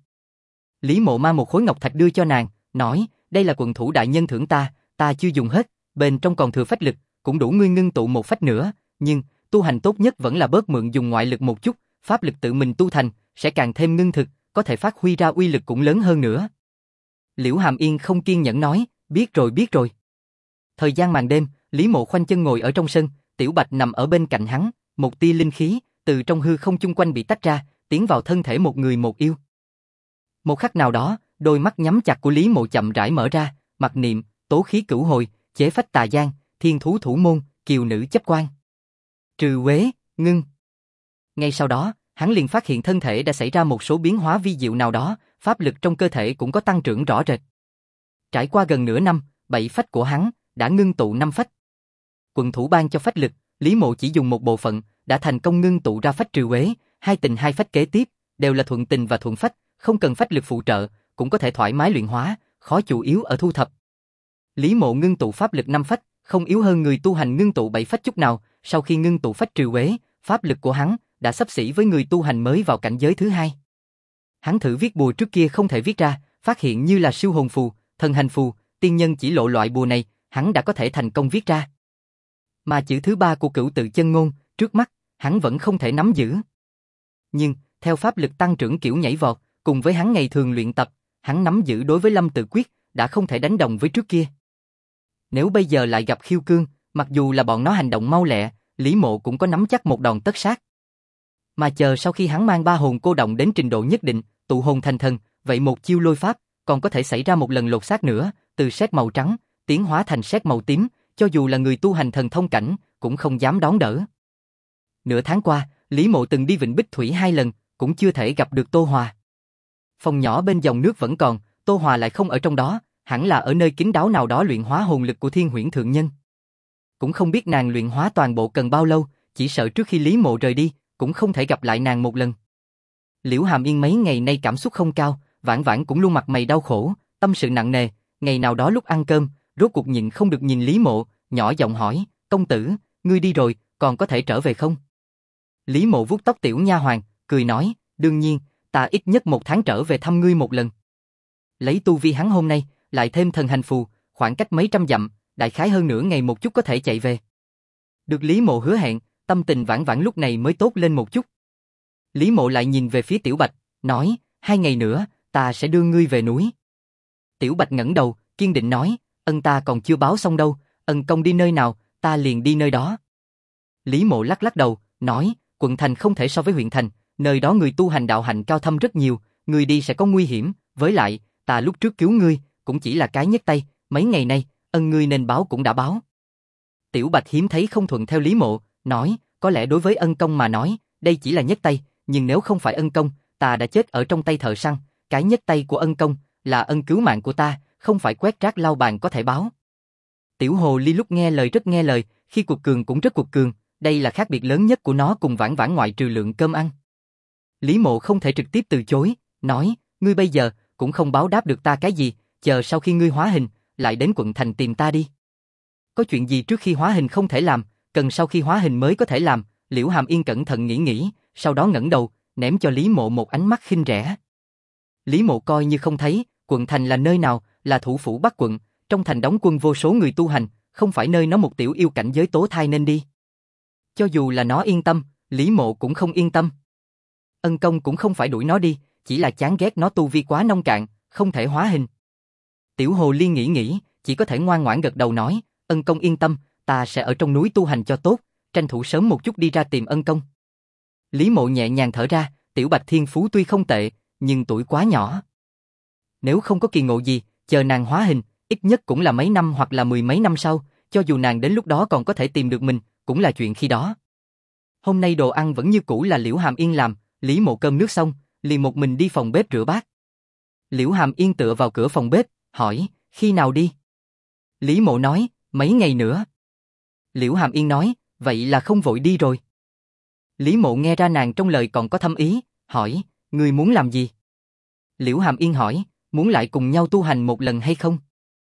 Lý Mộ mang một khối ngọc thạch đưa cho nàng, nói, đây là quận thủ đại nhân thưởng ta chưa dùng hết, bên trong còn thừa phách lực, cũng đủ ngươi ngưng tụ một phách nữa, nhưng tu hành tốt nhất vẫn là bớt mượn dùng ngoại lực một chút, pháp lực tự mình tu thành sẽ càng thêm ngưng thực, có thể phát huy ra uy lực cũng lớn hơn nữa. Liễu Hàm Yên không kiên nhẫn nói, biết rồi. Thời gian màn đêm, Lý Mộ khoanh chân ngồi ở trong sân, Tiểu Bạch nằm ở bên cạnh hắn, một tia linh khí từ trong hư không chung quanh bị tách ra, tiến vào thân thể một người một yêu. Một khắc nào đó, đôi mắt nhắm chặt của Lý Mộ chậm rãi mở ra, mặc niệm, tố khí cửu hồi, chế phách tà giang, thiên thú thủ môn, kiều nữ chấp quan. Trừ uế, ngưng. Ngay sau đó, hắn liền phát hiện thân thể đã xảy ra một số biến hóa vi diệu nào đó, pháp lực trong cơ thể cũng có tăng trưởng rõ rệt. Trải qua gần nửa năm, 7 phách của hắn đã ngưng tụ 5 phách. Quận thủ ban cho phách lực, Lý Mộ chỉ dùng một bộ phận, đã thành công ngưng tụ ra phách trừ uế, hai tình hai phách kế tiếp, đều là thuận tình và thuận phách, không cần phách lực phụ trợ, cũng có thể thoải mái luyện hóa, khó chủ yếu ở thu thập. Lý Mộ ngưng tụ pháp lực 5 phách, không yếu hơn người tu hành ngưng tụ 7 phách chút nào, sau khi ngưng tụ phách trừ uế, pháp lực của hắn đã xấp xỉ với người tu hành mới vào cảnh giới thứ hai. Hắn thử viết bùa trước kia không thể viết ra, phát hiện như là siêu hồn phù, thần hành phù, tiên nhân chỉ lộ loại bùa này, hắn đã có thể thành công viết ra. Mà chữ thứ ba của cửu tự chân ngôn, trước mắt, hắn vẫn không thể nắm giữ. Nhưng, theo pháp lực tăng trưởng kiểu nhảy vọt, cùng với hắn ngày thường luyện tập, hắn nắm giữ đối với Lâm Tự Quyết, đã không thể đánh đồng với trước kia. Nếu bây giờ lại gặp Khiêu Cương, mặc dù là bọn nó hành động mau lẹ, Lý Mộ cũng có nắm chắc một đòn tất sát. Mà chờ sau khi hắn mang ba hồn cô động đến trình độ nhất định, tụ hồn thành thần, vậy một chiêu lôi pháp, còn có thể xảy ra một lần lột xác nữa, từ sét màu trắng, tiến hóa thành sét màu tím, cho dù là người tu hành thần thông cảnh, cũng không dám đón đỡ. Nửa tháng qua, Lý Mộ từng đi Vịnh Bích Thủy 2 lần, cũng chưa thể gặp được Tô Hòa. Phòng nhỏ bên dòng nước vẫn còn, Tô Hòa lại không ở trong đó, hẳn là ở nơi kín đáo nào đó luyện hóa hồn lực của Thiên Huyễn Thượng Nhân. Cũng không biết nàng luyện hóa toàn bộ cần bao lâu, chỉ sợ trước khi Lý Mộ rời đi, cũng không thể gặp lại nàng một lần. Liễu Hàm Yên mấy ngày nay cảm xúc không cao, vãn vãn cũng luôn mặt mày đau khổ, tâm sự nặng nề, ngày nào đó lúc ăn cơm, rốt cuộc nhịn không được nhìn Lý Mộ, nhỏ giọng hỏi, công tử, ngươi đi rồi, còn có thể trở về không? Lý Mộ vuốt tóc tiểu nha hoàn, cười nói, đương nhiên, ta ít nhất 1 tháng trở về thăm ngươi một lần. Lấy tu vi hắn hôm nay, lại thêm thần hành phù, khoảng cách mấy trăm dặm, đại khái hơn nửa ngày một chút có thể chạy về. Được Lý Mộ hứa hẹn, tâm tình vãn vãn lúc này mới tốt lên một chút. Lý Mộ lại nhìn về phía Tiểu Bạch, nói, 2 ngày nữa, ta sẽ đưa ngươi về núi. Tiểu Bạch ngẩng đầu, kiên định nói, ân ta còn chưa báo xong đâu, ân công đi nơi nào, ta liền đi nơi đó. Lý Mộ lắc lắc đầu, nói, quận thành không thể so với huyện thành, nơi đó người tu hành đạo hạnh cao thâm rất nhiều, người đi sẽ có nguy hiểm, với lại, ta lúc trước cứu ngươi, cũng chỉ là cái nhấc tay, mấy ngày nay, ân ngươi nên báo cũng đã báo. Tiểu Bạch hiếm thấy không thuận theo Lý Mộ, nói, có lẽ đối với ân công mà nói, đây chỉ là nhấc tay, nhưng nếu không phải ân công, ta đã chết ở trong tay thợ săn, cái nhấc tay của ân công, là ân cứu mạng của ta, không phải quét rác lau bàn có thể báo. Tiểu Hồ Ly lúc nghe lời rất nghe lời, khi cuộc cường cũng rất cuộc cường, đây là khác biệt lớn nhất của nó cùng vãn vãn ngoại trừ lượng cơm ăn. Lý Mộ không thể trực tiếp từ chối, nói, ngươi bây giờ cũng không báo đáp được ta cái gì, chờ sau khi ngươi hóa hình, lại đến quận thành tìm ta đi. Có chuyện gì trước khi hóa hình không thể làm, cần sau khi hóa hình mới có thể làm. Liễu Hàm Yên cẩn thận nghĩ, sau đó ngẩng đầu, ném cho Lý Mộ một ánh mắt khinh rẻ. Lý Mộ coi như không thấy, quận thành là nơi nào, là thủ phủ Bắc quận, trong thành đóng quân vô số người tu hành, không phải nơi nó một tiểu yêu cảnh giới tố thai nên đi. Cho dù là nó yên tâm, Lý Mộ cũng không yên tâm. Ân công cũng không phải đuổi nó đi, chỉ là chán ghét nó tu vi quá nông cạn, không thể hóa hình. Tiểu Hồ Ly nghĩ, chỉ có thể ngoan ngoãn gật đầu nói, ân công yên tâm, ta sẽ ở trong núi tu hành cho tốt, tranh thủ sớm một chút đi ra tìm ân công. Lý Mộ nhẹ nhàng thở ra, Tiểu Bạch thiên phú tuy không tệ, nhưng tuổi quá nhỏ. Nếu không có kỳ ngộ gì, chờ nàng hóa hình, ít nhất cũng là mấy năm hoặc là 10 mấy năm sau, cho dù nàng đến lúc đó còn có thể tìm được mình, cũng là chuyện khi đó. Hôm nay đồ ăn vẫn như cũ là Liễu Hàm Yên làm, Lý Mộ cơm nước xong, liền một mình đi phòng bếp rửa bát. Liễu Hàm Yên tựa vào cửa phòng bếp, hỏi, khi nào đi? Lý Mộ nói, mấy ngày nữa. Liễu Hàm Yên nói, vậy là không vội đi rồi. Lý Mộ nghe ra nàng trong lời còn có thâm ý, hỏi, ngươi muốn làm gì? Liễu Hàm Yên hỏi, muốn lại cùng nhau tu hành một lần hay không?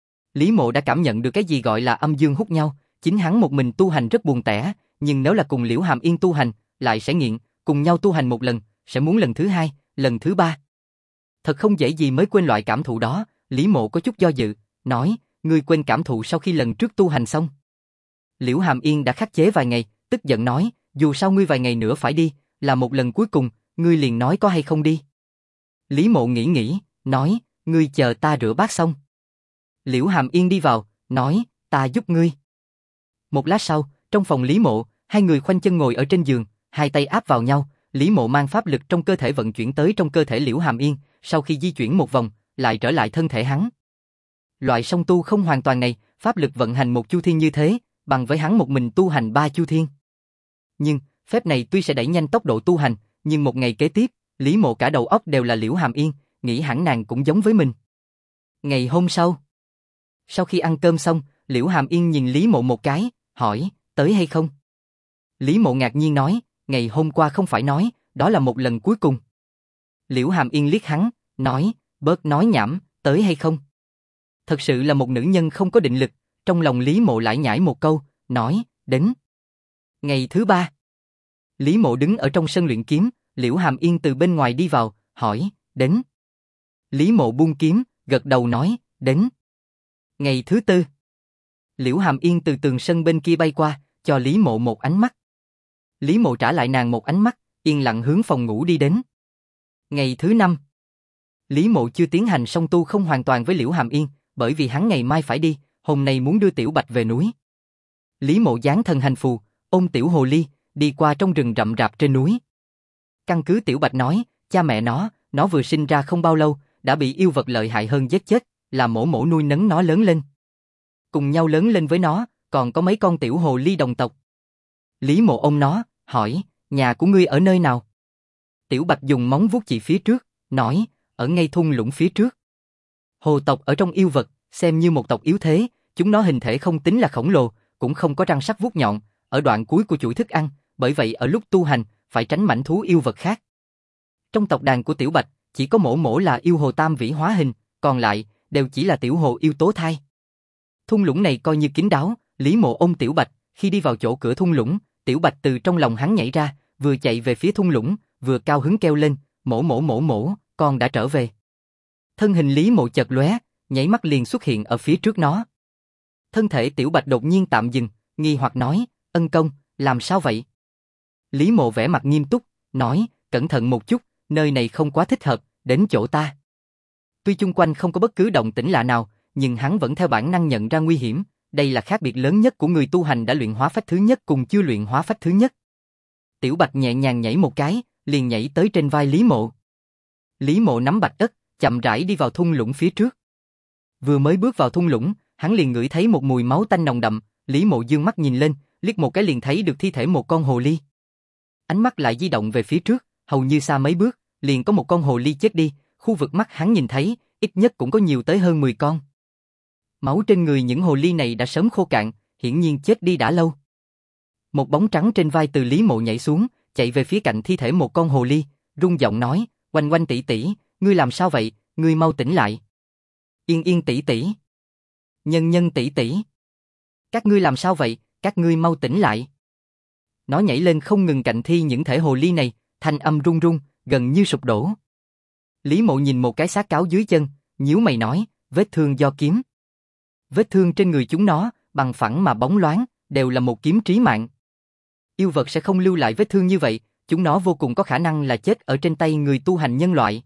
Lý Mộ đã cảm nhận được cái gì gọi là âm dương hút nhau, chính hắn một mình tu hành rất buồn tẻ, nhưng nếu là cùng Liễu Hàm Yên tu hành, lại sẽ nghiện, cùng nhau tu hành một lần, sẽ muốn lần thứ hai, lần thứ ba. Thật không dễ gì mới quên loại cảm thụ đó, Lý Mộ có chút do dự, nói, ngươi quên cảm thụ sau khi lần trước tu hành xong. Liễu Hàm Yên đã khắc chế vài ngày, tức giận nói, dù sao ngươi vài ngày nữa phải đi, là một lần cuối cùng, ngươi liền nói có hay không đi. Lý Mộ nghĩ, nói, ngươi chờ ta rửa bát xong. Liễu Hàm Yên đi vào, nói, ta giúp ngươi. Một lát sau, trong phòng Lý Mộ, hai người khoanh chân ngồi ở trên giường, hai tay áp vào nhau, Lý Mộ mang pháp lực trong cơ thể vận chuyển tới trong cơ thể Liễu Hàm Yên, sau khi di chuyển một vòng, lại trở lại thân thể hắn. Loại song tu không hoàn toàn này, pháp lực vận hành một chu thiên như thế, bằng với hắn một mình tu hành 3 chu thiên. Nhưng, phép này tuy sẽ đẩy nhanh tốc độ tu hành, nhưng một ngày kế tiếp, Lý Mộ cả đầu óc đều là Liễu Hàm Yên, nghĩ hẳn nàng cũng giống với mình. Ngày hôm sau khi ăn cơm xong, Liễu Hàm Yên nhìn Lý Mộ một cái, hỏi, tới hay không? Lý Mộ ngạc nhiên nói, ngày hôm qua không phải nói, đó là một lần cuối cùng. Liễu Hàm Yên liếc hắn, nói, bớt nói nhảm, tới hay không? Thật sự là một nữ nhân không có định lực, trong lòng Lý Mộ lại nhảy một câu, nói, đến. Ngày thứ 3. Lý Mộ đứng ở trong sân luyện kiếm, Liễu Hàm Yên từ bên ngoài đi vào, hỏi, đến. Lý Mộ buông kiếm, gật đầu nói, đến. Ngày thứ 4. Liễu Hàm Yên từ tường sân bên kia bay qua, cho Lý Mộ một ánh mắt. Lý Mộ trả lại nàng một ánh mắt, yên lặng hướng phòng ngủ đi đến. Ngày thứ 5. Lý Mộ chưa tiến hành song tu không hoàn toàn với Liễu Hàm Yên, bởi vì hắn ngày mai phải đi, hôm nay muốn đưa Tiểu Bạch về núi. Lý Mộ dán thân hành phù, ôm tiểu hồ ly, đi qua trong rừng rậm rạp trên núi. Căn cứ Tiểu Bạch nói, cha mẹ nó vừa sinh ra không bao lâu, đã bị yêu vật lợi hại hơn giết chết, là mổ mổ nuôi nấng nó lớn lên. Cùng nhau lớn lên với nó, còn có mấy con tiểu hồ ly đồng tộc. Lý Mộ ôm nó, hỏi, nhà của ngươi ở nơi nào? Tiểu Bạch dùng móng vuốt chỉ phía trước, nói, ở ngay thung lũng phía trước. Hồ tộc ở trong yêu vật, xem như một tộc yếu thế, chúng nó hình thể không tính là khổng lồ, cũng không có răng sắc vuốt nhọn, ở đoạn cuối của chuỗi thức ăn, bởi vậy ở lúc tu hành, phải tránh mãnh thú yêu vật khác. Trong tộc đàn của Tiểu Bạch, chỉ có mổ mổ là yêu hồ tam vĩ hóa hình, còn lại, đều chỉ là tiểu hồ yêu tố thai. Thung lũng này coi như kín đáo, Lý Mộ ôm Tiểu Bạch, khi đi vào chỗ cửa thung lũng, Tiểu Bạch từ trong lòng hắn nhảy ra, vừa chạy về phía thung lũng, vừa cao hứng kêu lên, mổ, con đã trở về. Thân hình Lý Mộ chợt lóe, nhảy mắt liền xuất hiện ở phía trước nó. Thân thể Tiểu Bạch đột nhiên tạm dừng, nghi hoặc nói, ân công, làm sao vậy? Lý Mộ vẻ mặt nghiêm túc, nói, cẩn thận một chút, nơi này không quá thích hợp, đến chỗ ta. Tuy chung quanh không có bất cứ động tĩnh lạ nào, nhưng hắn vẫn theo bản năng nhận ra nguy hiểm, đây là khác biệt lớn nhất của người tu hành đã luyện hóa phách thứ nhất cùng chưa luyện hóa phách thứ nhất. Tiểu Bạch nhẹ nhàng nhảy một cái, liền nhảy tới trên vai Lý Mộ. Lý Mộ nắm bạch ất, chậm rãi đi vào thung lũng phía trước. Vừa mới bước vào thung lũng, hắn liền ngửi thấy một mùi máu tanh nồng đậm, Lý Mộ dương mắt nhìn lên, liếc một cái liền thấy được thi thể một con hồ ly. Ánh mắt lại di động về phía trước, hầu như xa mấy bước, liền có một con hồ ly chết đi, khu vực mắt hắn nhìn thấy, ít nhất cũng có nhiều tới hơn 10 con. Máu trên người những hồ ly này đã sớm khô cạn, hiển nhiên chết đi đã lâu. Một bóng trắng trên vai từ Lý Mộ nhảy xuống, chạy về phía cạnh thi thể một con hồ ly, rung giọng nói, Oanh Oanh tỷ tỷ, ngươi làm sao vậy, ngươi mau tỉnh lại. Yên Yên tỷ tỷ. Nhân Nhân tỷ tỷ. Các ngươi làm sao vậy, các ngươi mau tỉnh lại. Nó nhảy lên không ngừng cạnh thi những thể hồ ly này, thanh âm run run, gần như sụp đổ. Lý Mộ nhìn một cái xác cáo dưới chân, nhíu mày nói, vết thương do kiếm. Vết thương trên người chúng nó, bằng phẳng mà bóng loáng, đều là một kiếm trí mạng. Yêu vật sẽ không lưu lại vết thương như vậy, chúng nó vô cùng có khả năng là chết ở trên tay người tu hành nhân loại.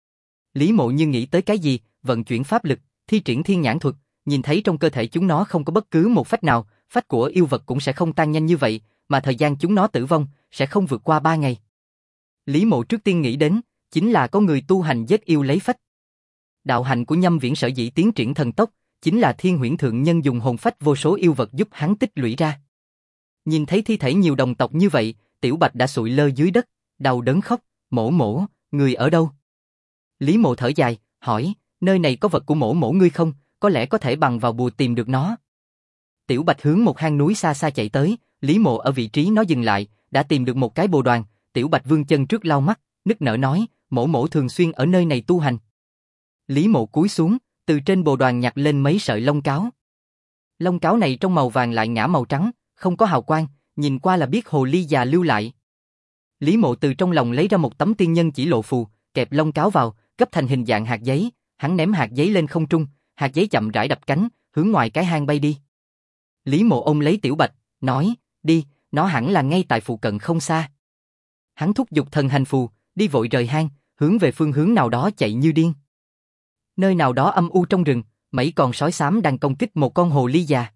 Lý Mộ như nghĩ tới cái gì, vận chuyển pháp lực, thi triển thiên nhãn thuật, nhìn thấy trong cơ thể chúng nó không có bất cứ một phách nào, phách của yêu vật cũng sẽ không tan nhanh như vậy, mà thời gian chúng nó tử vong, sẽ không vượt qua 3 ngày. Lý Mộ trước tiên nghĩ đến, chính là có người tu hành giết yêu lấy phách. Đạo hạnh của Nhâm Viễn sở dĩ tiến triển thần tốc, chính là Thiên Huyễn Thượng Nhân dùng hồn phách vô số yêu vật giúp hắn tích lũy ra. Nhìn thấy thi thể nhiều đồng tộc như vậy, Tiểu Bạch đã sụi lơ dưới đất, đau đớn khóc, mổ, người ở đâu? Lý Mộ thở dài, hỏi, nơi này có vật của mổ ngươi không, có lẽ có thể bằng vào bùa tìm được nó. Tiểu Bạch hướng một hang núi xa xa chạy tới, Lý Mộ ở vị trí nó dừng lại, đã tìm được một cái bồ đoàn, Tiểu Bạch vươn chân trước lau mắt, nức nở nói, mổ thường xuyên ở nơi này tu hành. Lý Mộ cúi xuống, từ trên bồ đoàn nhặt lên mấy sợi lông cáo. Lông cáo này trong màu vàng lại ngã màu trắng, không có hào quang, nhìn qua là biết hồ ly già lưu lại. Lý Mộ từ trong lòng lấy ra một tấm tiên nhân chỉ lộ phù, kẹp lông cáo vào, gấp thành hình dạng hạt giấy, hắn ném hạt giấy lên không trung, hạt giấy chậm rãi đập cánh, hướng ngoài cái hang bay đi. Lý Mộ ôm lấy Tiểu Bạch, nói, đi, nó hẳn là ngay tại phụ cận không xa. Hắn thúc giục thần hành phù, đi vội rời hang, hướng về phương hướng nào đó chạy như điên. Nơi nào đó âm u trong rừng, mấy con sói xám đang công kích một con hồ ly già.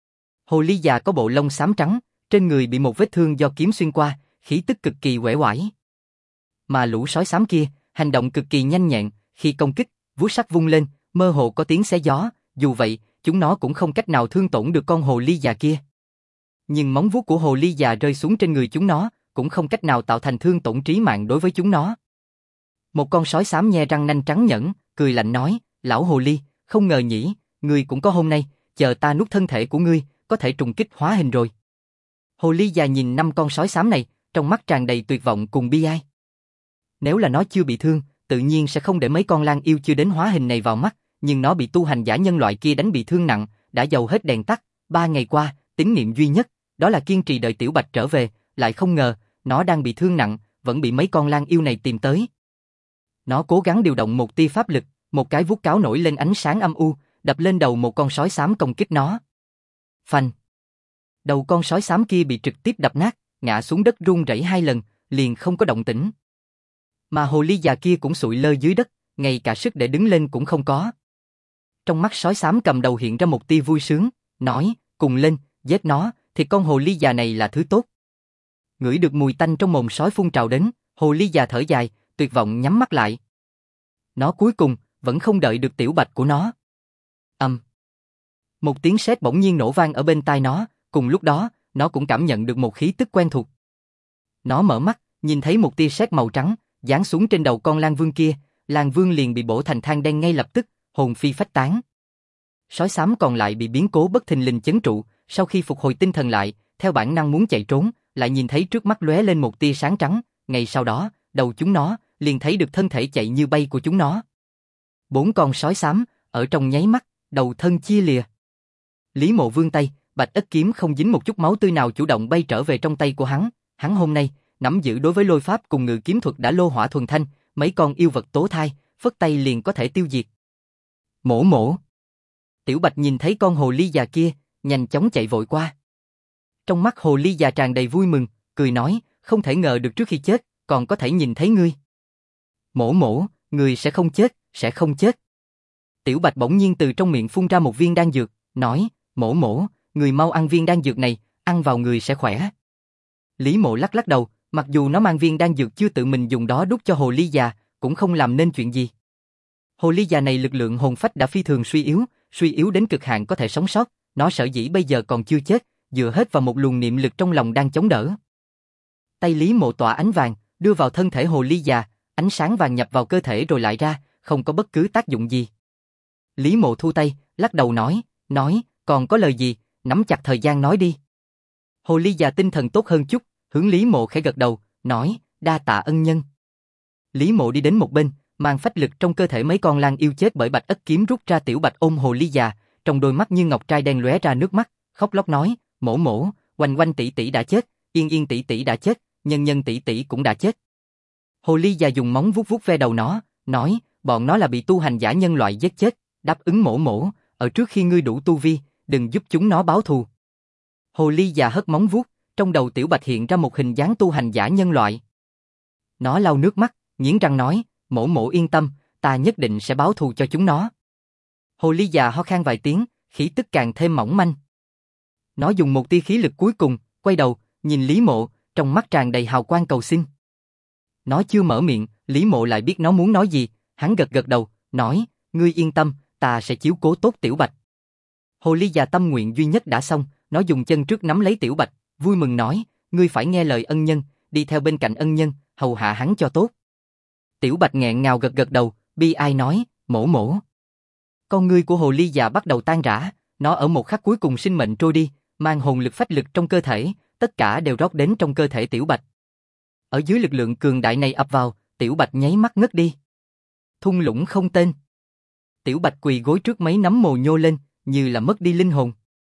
Hồ ly già có bộ lông xám trắng, trên người bị một vết thương do kiếm xuyên qua, khí tức cực kỳ uể oải. Mà lũ sói xám kia, hành động cực kỳ nhanh nhẹn, khi công kích, vuốt sắt vung lên, mơ hồ có tiếng xé gió, dù vậy, chúng nó cũng không cách nào thương tổn được con hồ ly già kia. Nhưng móng vuốt của hồ ly già rơi xuống trên người chúng nó, cũng không cách nào tạo thành thương tổn trí mạng đối với chúng nó. Một con sói xám nhe răng nanh trắng nhẫn, cười lạnh nói, lão hồ ly, không ngờ nhỉ, ngươi cũng có hôm nay, chờ ta nuốt thân thể của ngươi, có thể trùng kích hóa hình rồi. Hồ ly già nhìn 5 con sói xám này, trong mắt tràn đầy tuyệt vọng cùng bi ai. Nếu là nó chưa bị thương, tự nhiên sẽ không để mấy con lang yêu chưa đến hóa hình này vào mắt, nhưng nó bị tu hành giả nhân loại kia đánh bị thương nặng, đã dầu hết đèn tắt, 3 ngày qua, tín niệm duy nhất, đó là kiên trì đợi Tiểu Bạch trở về, lại không ngờ, nó đang bị thương nặng, vẫn bị mấy con lang yêu này tìm tới. Nó cố gắng điều động một tia pháp lực, một cái vuốt cáo nổi lên ánh sáng âm u, đập lên đầu một con sói xám công kích nó. Phanh! Đầu con sói xám kia bị trực tiếp đập nát, ngã xuống đất run rẩy 2 lần, liền không có động tĩnh. Mà hồ ly già kia cũng sụi lơ dưới đất, ngay cả sức để đứng lên cũng không có. Trong mắt sói xám cầm đầu hiện ra một tia vui sướng, nói, cùng lên, giết nó, thì con hồ ly già này là thứ tốt. Ngửi được mùi tanh trong mồm sói phun trào đến, hồ ly già thở dài, tuyệt vọng nhắm mắt lại. Nó cuối cùng, vẫn không đợi được Tiểu Bạch của nó. Một tiếng sét bỗng nhiên nổ vang ở bên tai nó, cùng lúc đó, nó cũng cảm nhận được một khí tức quen thuộc. Nó mở mắt, nhìn thấy một tia sét màu trắng, giáng xuống trên đầu con lang vương kia, lang vương liền bị bổ thành than đen ngay lập tức, hồn phi phách tán. Sói xám còn lại bị biến cố bất thình lình chấn trụ, sau khi phục hồi tinh thần lại, theo bản năng muốn chạy trốn, lại nhìn thấy trước mắt lóe lên một tia sáng trắng, ngay sau đó, đầu chúng nó liền thấy được thân thể chạy như bay của chúng nó. 4 con sói xám, ở trong nháy mắt, đầu thân chia lìa. Lý Mộ vươn tay, bạch ất kiếm không dính một chút máu tươi nào chủ động bay trở về trong tay của hắn. Hắn hôm nay, nắm giữ đối với lôi pháp cùng ngự kiếm thuật đã lô hỏa thuần thanh, mấy con yêu vật tố thai, phất tay liền có thể tiêu diệt. Mổ mổ. Tiểu Bạch nhìn thấy con hồ ly già kia, nhanh chóng chạy vội qua. Trong mắt hồ ly già tràn đầy vui mừng, cười nói, không thể ngờ được trước khi chết, còn có thể nhìn thấy ngươi. Mổ mổ, ngươi sẽ không chết, sẽ không chết. Tiểu Bạch bỗng nhiên từ trong miệng phun ra một viên đan dược, nói, mổ mổ, người mau ăn viên đan dược này, ăn vào người sẽ khỏe. Lý Mộ lắc lắc đầu, mặc dù nó mang viên đan dược chưa tự mình dùng đó đút cho hồ ly già, cũng không làm nên chuyện gì. Hồ ly già này lực lượng hồn phách đã phi thường suy yếu đến cực hạn có thể sống sót, nó sở dĩ bây giờ còn chưa chết, dựa hết vào một luồng niệm lực trong lòng đang chống đỡ. Tay Lý Mộ tỏa ánh vàng, đưa vào thân thể hồ ly già, ánh sáng vàng nhập vào cơ thể rồi lại ra, không có bất cứ tác dụng gì. Lý Mộ thu tay, lắc đầu nói, còn có lời gì, nắm chặt thời gian nói đi. Hồ ly già tinh thần tốt hơn chút, hướng Lý Mộ khẽ gật đầu, nói, đa tạ ân nhân. Lý Mộ đi đến một bên, mang phách lực trong cơ thể mấy con lang yêu chết bởi bạch ất kiếm rút ra. Tiểu Bạch ôm hồ ly già, trong đôi mắt như ngọc trai đen lóe ra nước mắt, khóc lóc nói, mổ mổ, oanh oanh tỷ tỷ đã chết, yên yên tỷ tỷ đã chết, nhân nhân tỷ tỷ cũng đã chết. Hồ ly già dùng móng vuốt vuốt ve đầu nó, nói, bọn nó là bị tu hành giả nhân loại giết chết, đáp ứng mổ mổ, ở trước khi ngươi đủ tu vi, đừng giúp chúng nó báo thù. Hồ ly già hất móng vuốt, trong đầu Tiểu Bạch hiện ra một hình dáng tu hành giả nhân loại. Nó lau nước mắt, nghiến răng nói, mổ mổ yên tâm, ta nhất định sẽ báo thù cho chúng nó. Hồ ly già ho khan vài tiếng, khí tức càng thêm mỏng manh. Nó dùng một tia khí lực cuối cùng, quay đầu, nhìn Lý Mộ, trong mắt tràn đầy hào quang cầu xin. Nó chưa mở miệng, Lý Mộ lại biết nó muốn nói gì, hắn gật gật đầu, nói, ngươi yên tâm, ta sẽ chiếu cố tốt Tiểu Bạch. Hồ ly già tâm nguyện duy nhất đã xong, nó dùng chân trước nắm lấy Tiểu Bạch, vui mừng nói, ngươi phải nghe lời ân nhân, đi theo bên cạnh ân nhân, hầu hạ hắn cho tốt. Tiểu Bạch nghẹn ngào gật gật đầu, bi ai nói, mổ mổ. Con ngươi của hồ ly già bắt đầu tan rã, nó ở một khắc cuối cùng sinh mệnh trôi đi, mang hồn lực phách lực trong cơ thể, tất cả đều rót đến trong cơ thể Tiểu Bạch. Ở dưới lực lượng cường đại này ập vào, Tiểu Bạch nháy mắt ngất đi. Thung lũng không tên. Tiểu Bạch quỳ gối trước mấy nấm mồ nhô lên, như là mất đi linh hồn.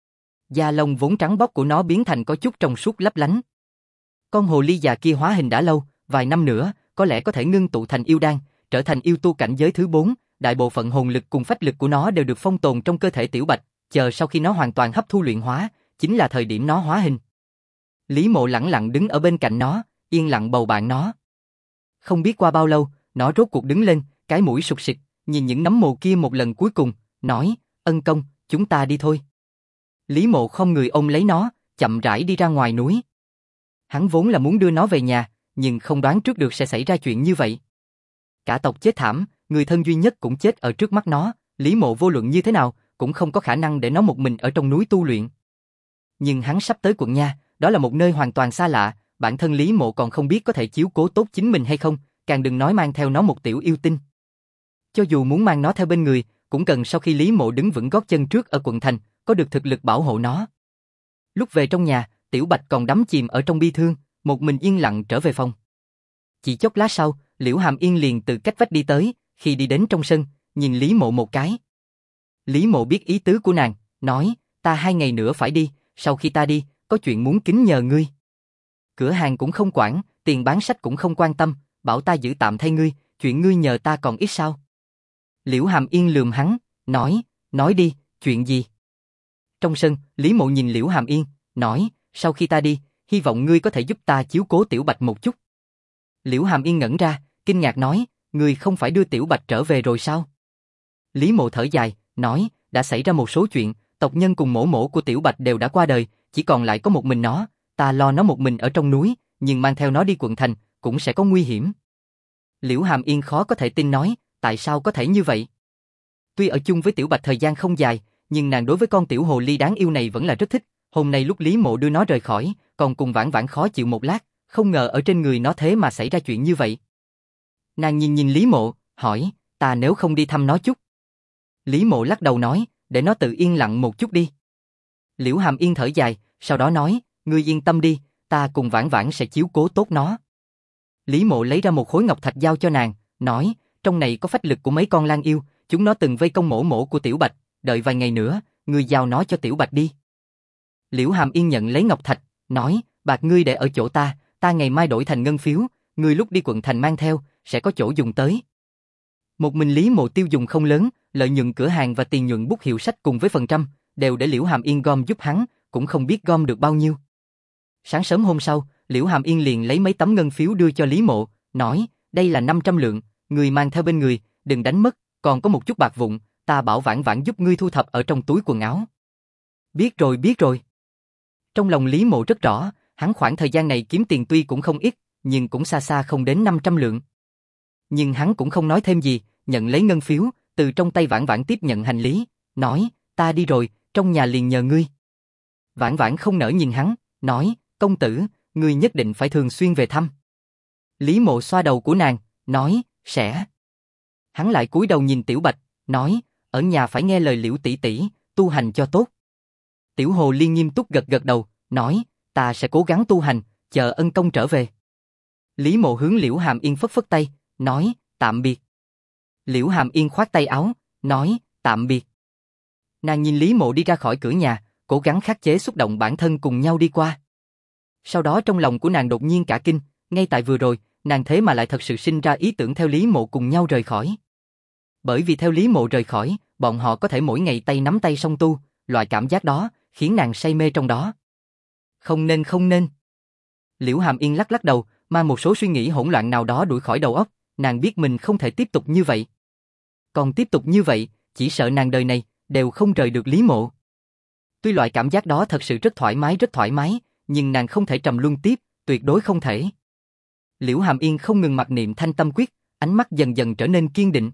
Da lông vốn trắng bóc của nó biến thành có chút trong suốt lấp lánh. Con hồ ly già kia hóa hình đã lâu, vài năm nữa, có lẽ có thể ngưng tụ thành yêu đan, trở thành yêu tu cảnh giới thứ 4, đại bộ phận hồn lực cùng phách lực của nó đều được phong tồn trong cơ thể Tiểu Bạch, chờ sau khi nó hoàn toàn hấp thu luyện hóa, chính là thời điểm nó hóa hình. Lý Mộ lẳng lặng đứng ở bên cạnh nó, yên lặng bầu bạn nó. Không biết qua bao lâu, nó rốt cuộc đứng lên, cái mũi sụt sịt, nhìn những nấm mồ kia một lần cuối cùng, nói, ân công, chúng ta đi thôi. Lý Mộ không người ôm lấy nó, chậm rãi đi ra ngoài núi. Hắn vốn là muốn đưa nó về nhà, nhưng không đoán trước được sẽ xảy ra chuyện như vậy. Cả tộc chết thảm, người thân duy nhất cũng chết ở trước mắt nó, Lý Mộ vô luận như thế nào, cũng không có khả năng để nó một mình ở trong núi tu luyện. Nhưng hắn sắp tới quận nha, đó là một nơi hoàn toàn xa lạ, bản thân Lý Mộ còn không biết có thể chiếu cố tốt chính mình hay không, càng đừng nói mang theo nó một tiểu yêu tinh. Cho dù muốn mang nó theo bên người, cũng cần sau khi Lý Mộ đứng vững gót chân trước ở quận thành, có được thực lực bảo hộ nó. Lúc về trong nhà, Tiểu Bạch còn đắm chìm ở trong bi thương, một mình yên lặng trở về phòng. Chỉ chốc lát sau, Liễu Hàm Yên liền từ cách vách đi tới, khi đi đến trong sân, nhìn Lý Mộ một cái. Lý Mộ biết ý tứ của nàng, nói, ta 2 ngày nữa phải đi, sau khi ta đi, có chuyện muốn kính nhờ ngươi. Cửa hàng cũng không quản, tiền bán sách cũng không quan tâm, bảo ta giữ tạm thay ngươi, chuyện ngươi nhờ ta còn ít sao. Liễu Hàm Yên lườm hắn, nói đi, chuyện gì? Trong sân, Lý Mộ nhìn Liễu Hàm Yên, nói, sau khi ta đi, hy vọng ngươi có thể giúp ta chiếu cố Tiểu Bạch một chút. Liễu Hàm Yên ngẩn ra, kinh ngạc nói, ngươi không phải đưa Tiểu Bạch trở về rồi sao? Lý Mộ thở dài, nói, đã xảy ra một số chuyện, tộc nhân cùng mổ mổ của Tiểu Bạch đều đã qua đời, chỉ còn lại có một mình nó, ta lo nó một mình ở trong núi, nhưng mang theo nó đi quận thành, cũng sẽ có nguy hiểm. Liễu Hàm Yên khó có thể tin nói, tại sao có thể như vậy? Tuy ở chung với Tiểu Bạch thời gian không dài, nhưng nàng đối với con tiểu hồ ly đáng yêu này vẫn là rất thích. Hôm nay lúc Lý Mộ đưa nó rời khỏi, còn cùng Vãn Vãn khó chịu một lát, không ngờ ở trên người nó thế mà xảy ra chuyện như vậy. Nàng nhìn Lý Mộ, hỏi, ta nếu không đi thăm nó chút? Lý Mộ lắc đầu nói, để nó tự yên lặng một chút đi. Liễu Hàm Yên thở dài, sau đó nói, ngươi yên tâm đi, ta cùng Vãn Vãn sẽ chiếu cố tốt nó. Lý Mộ lấy ra một khối ngọc thạch giao cho nàng, nói, trong này có phách lực của mấy con lang yêu, chúng nó từng vây công mổ mổ của Tiểu Bạch, đợi vài ngày nữa, ngươi giao nó cho Tiểu Bạch đi. Liễu Hàm Yên nhận lấy ngọc thạch, nói, bạc ngươi để ở chỗ ta ngày mai đổi thành ngân phiếu, ngươi lúc đi quận thành mang theo, sẽ có chỗ dùng tới. Một mình Lý Mộ tiêu dùng không lớn, lợi nhuận cửa hàng và tiền nhuận bút hiệu sách cùng với phần trăm, đều để Liễu Hàm Yên gom giúp hắn, cũng không biết gom được bao nhiêu. Sáng sớm hôm sau, Liễu Hàm Yên liền lấy mấy tấm ngân phiếu đưa cho Lý Mộ, nói, đây là 500 lượng, ngươi mang theo bên người, đừng đánh mất, còn có một chút bạc vụn, ta bảo Vãn Vãn giúp ngươi thu thập ở trong túi quần áo. Biết rồi. Trong lòng Lý Mộ rất rõ, hắn khoảng thời gian này kiếm tiền tuy cũng không ít, nhưng cũng xa xa không đến 500 lượng. Nhưng hắn cũng không nói thêm gì, nhận lấy ngân phiếu, từ trong tay Vãn Vãn tiếp nhận hành lý, nói, ta đi rồi, trong nhà liền nhờ ngươi. Vãn Vãn không nỡ nhìn hắn, nói, công tử, ngươi nhất định phải thường xuyên về thăm. Lý Mộ xoa đầu của nàng, nói, sẽ. Hắn lại cúi đầu nhìn Tiểu Bạch, nói, ở nhà phải nghe lời Liễu tỷ tỷ, tu hành cho tốt. Tiểu Hồ Ly nghiêm túc gật đầu, nói, ta sẽ cố gắng tu hành, chờ ân công trở về. Lý Mộ hướng Liễu Hàm Yên phất phất tay, nói, tạm biệt. Liễu Hàm Yên khoát tay áo, nói, tạm biệt. Nàng nhìn Lý Mộ đi ra khỏi cửa nhà, cố gắng khắc chế xúc động bản thân cùng nhau đi qua. Sau đó trong lòng của nàng đột nhiên cả kinh, ngay tại vừa rồi, nàng thế mà lại thật sự sinh ra ý tưởng theo Lý Mộ cùng nhau rời khỏi. Bởi vì theo Lý Mộ rời khỏi, bọn họ có thể mỗi ngày tay nắm tay song tu, loại cảm giác đó, khiến nàng say mê trong đó. Không nên. Liễu Hàm Yên lắc đầu, mang một số suy nghĩ hỗn loạn nào đó đuổi khỏi đầu óc, nàng biết mình không thể tiếp tục như vậy. Còn tiếp tục như vậy, chỉ sợ nàng đời này, đều không rời được Lý Mộ. Tuy loại cảm giác đó thật sự rất thoải mái, nhưng nàng không thể trầm luân tiếp, tuyệt đối không thể. Liễu Hàm Yên không ngừng mặc niệm Thanh Tâm Quyết, ánh mắt dần dần trở nên kiên định.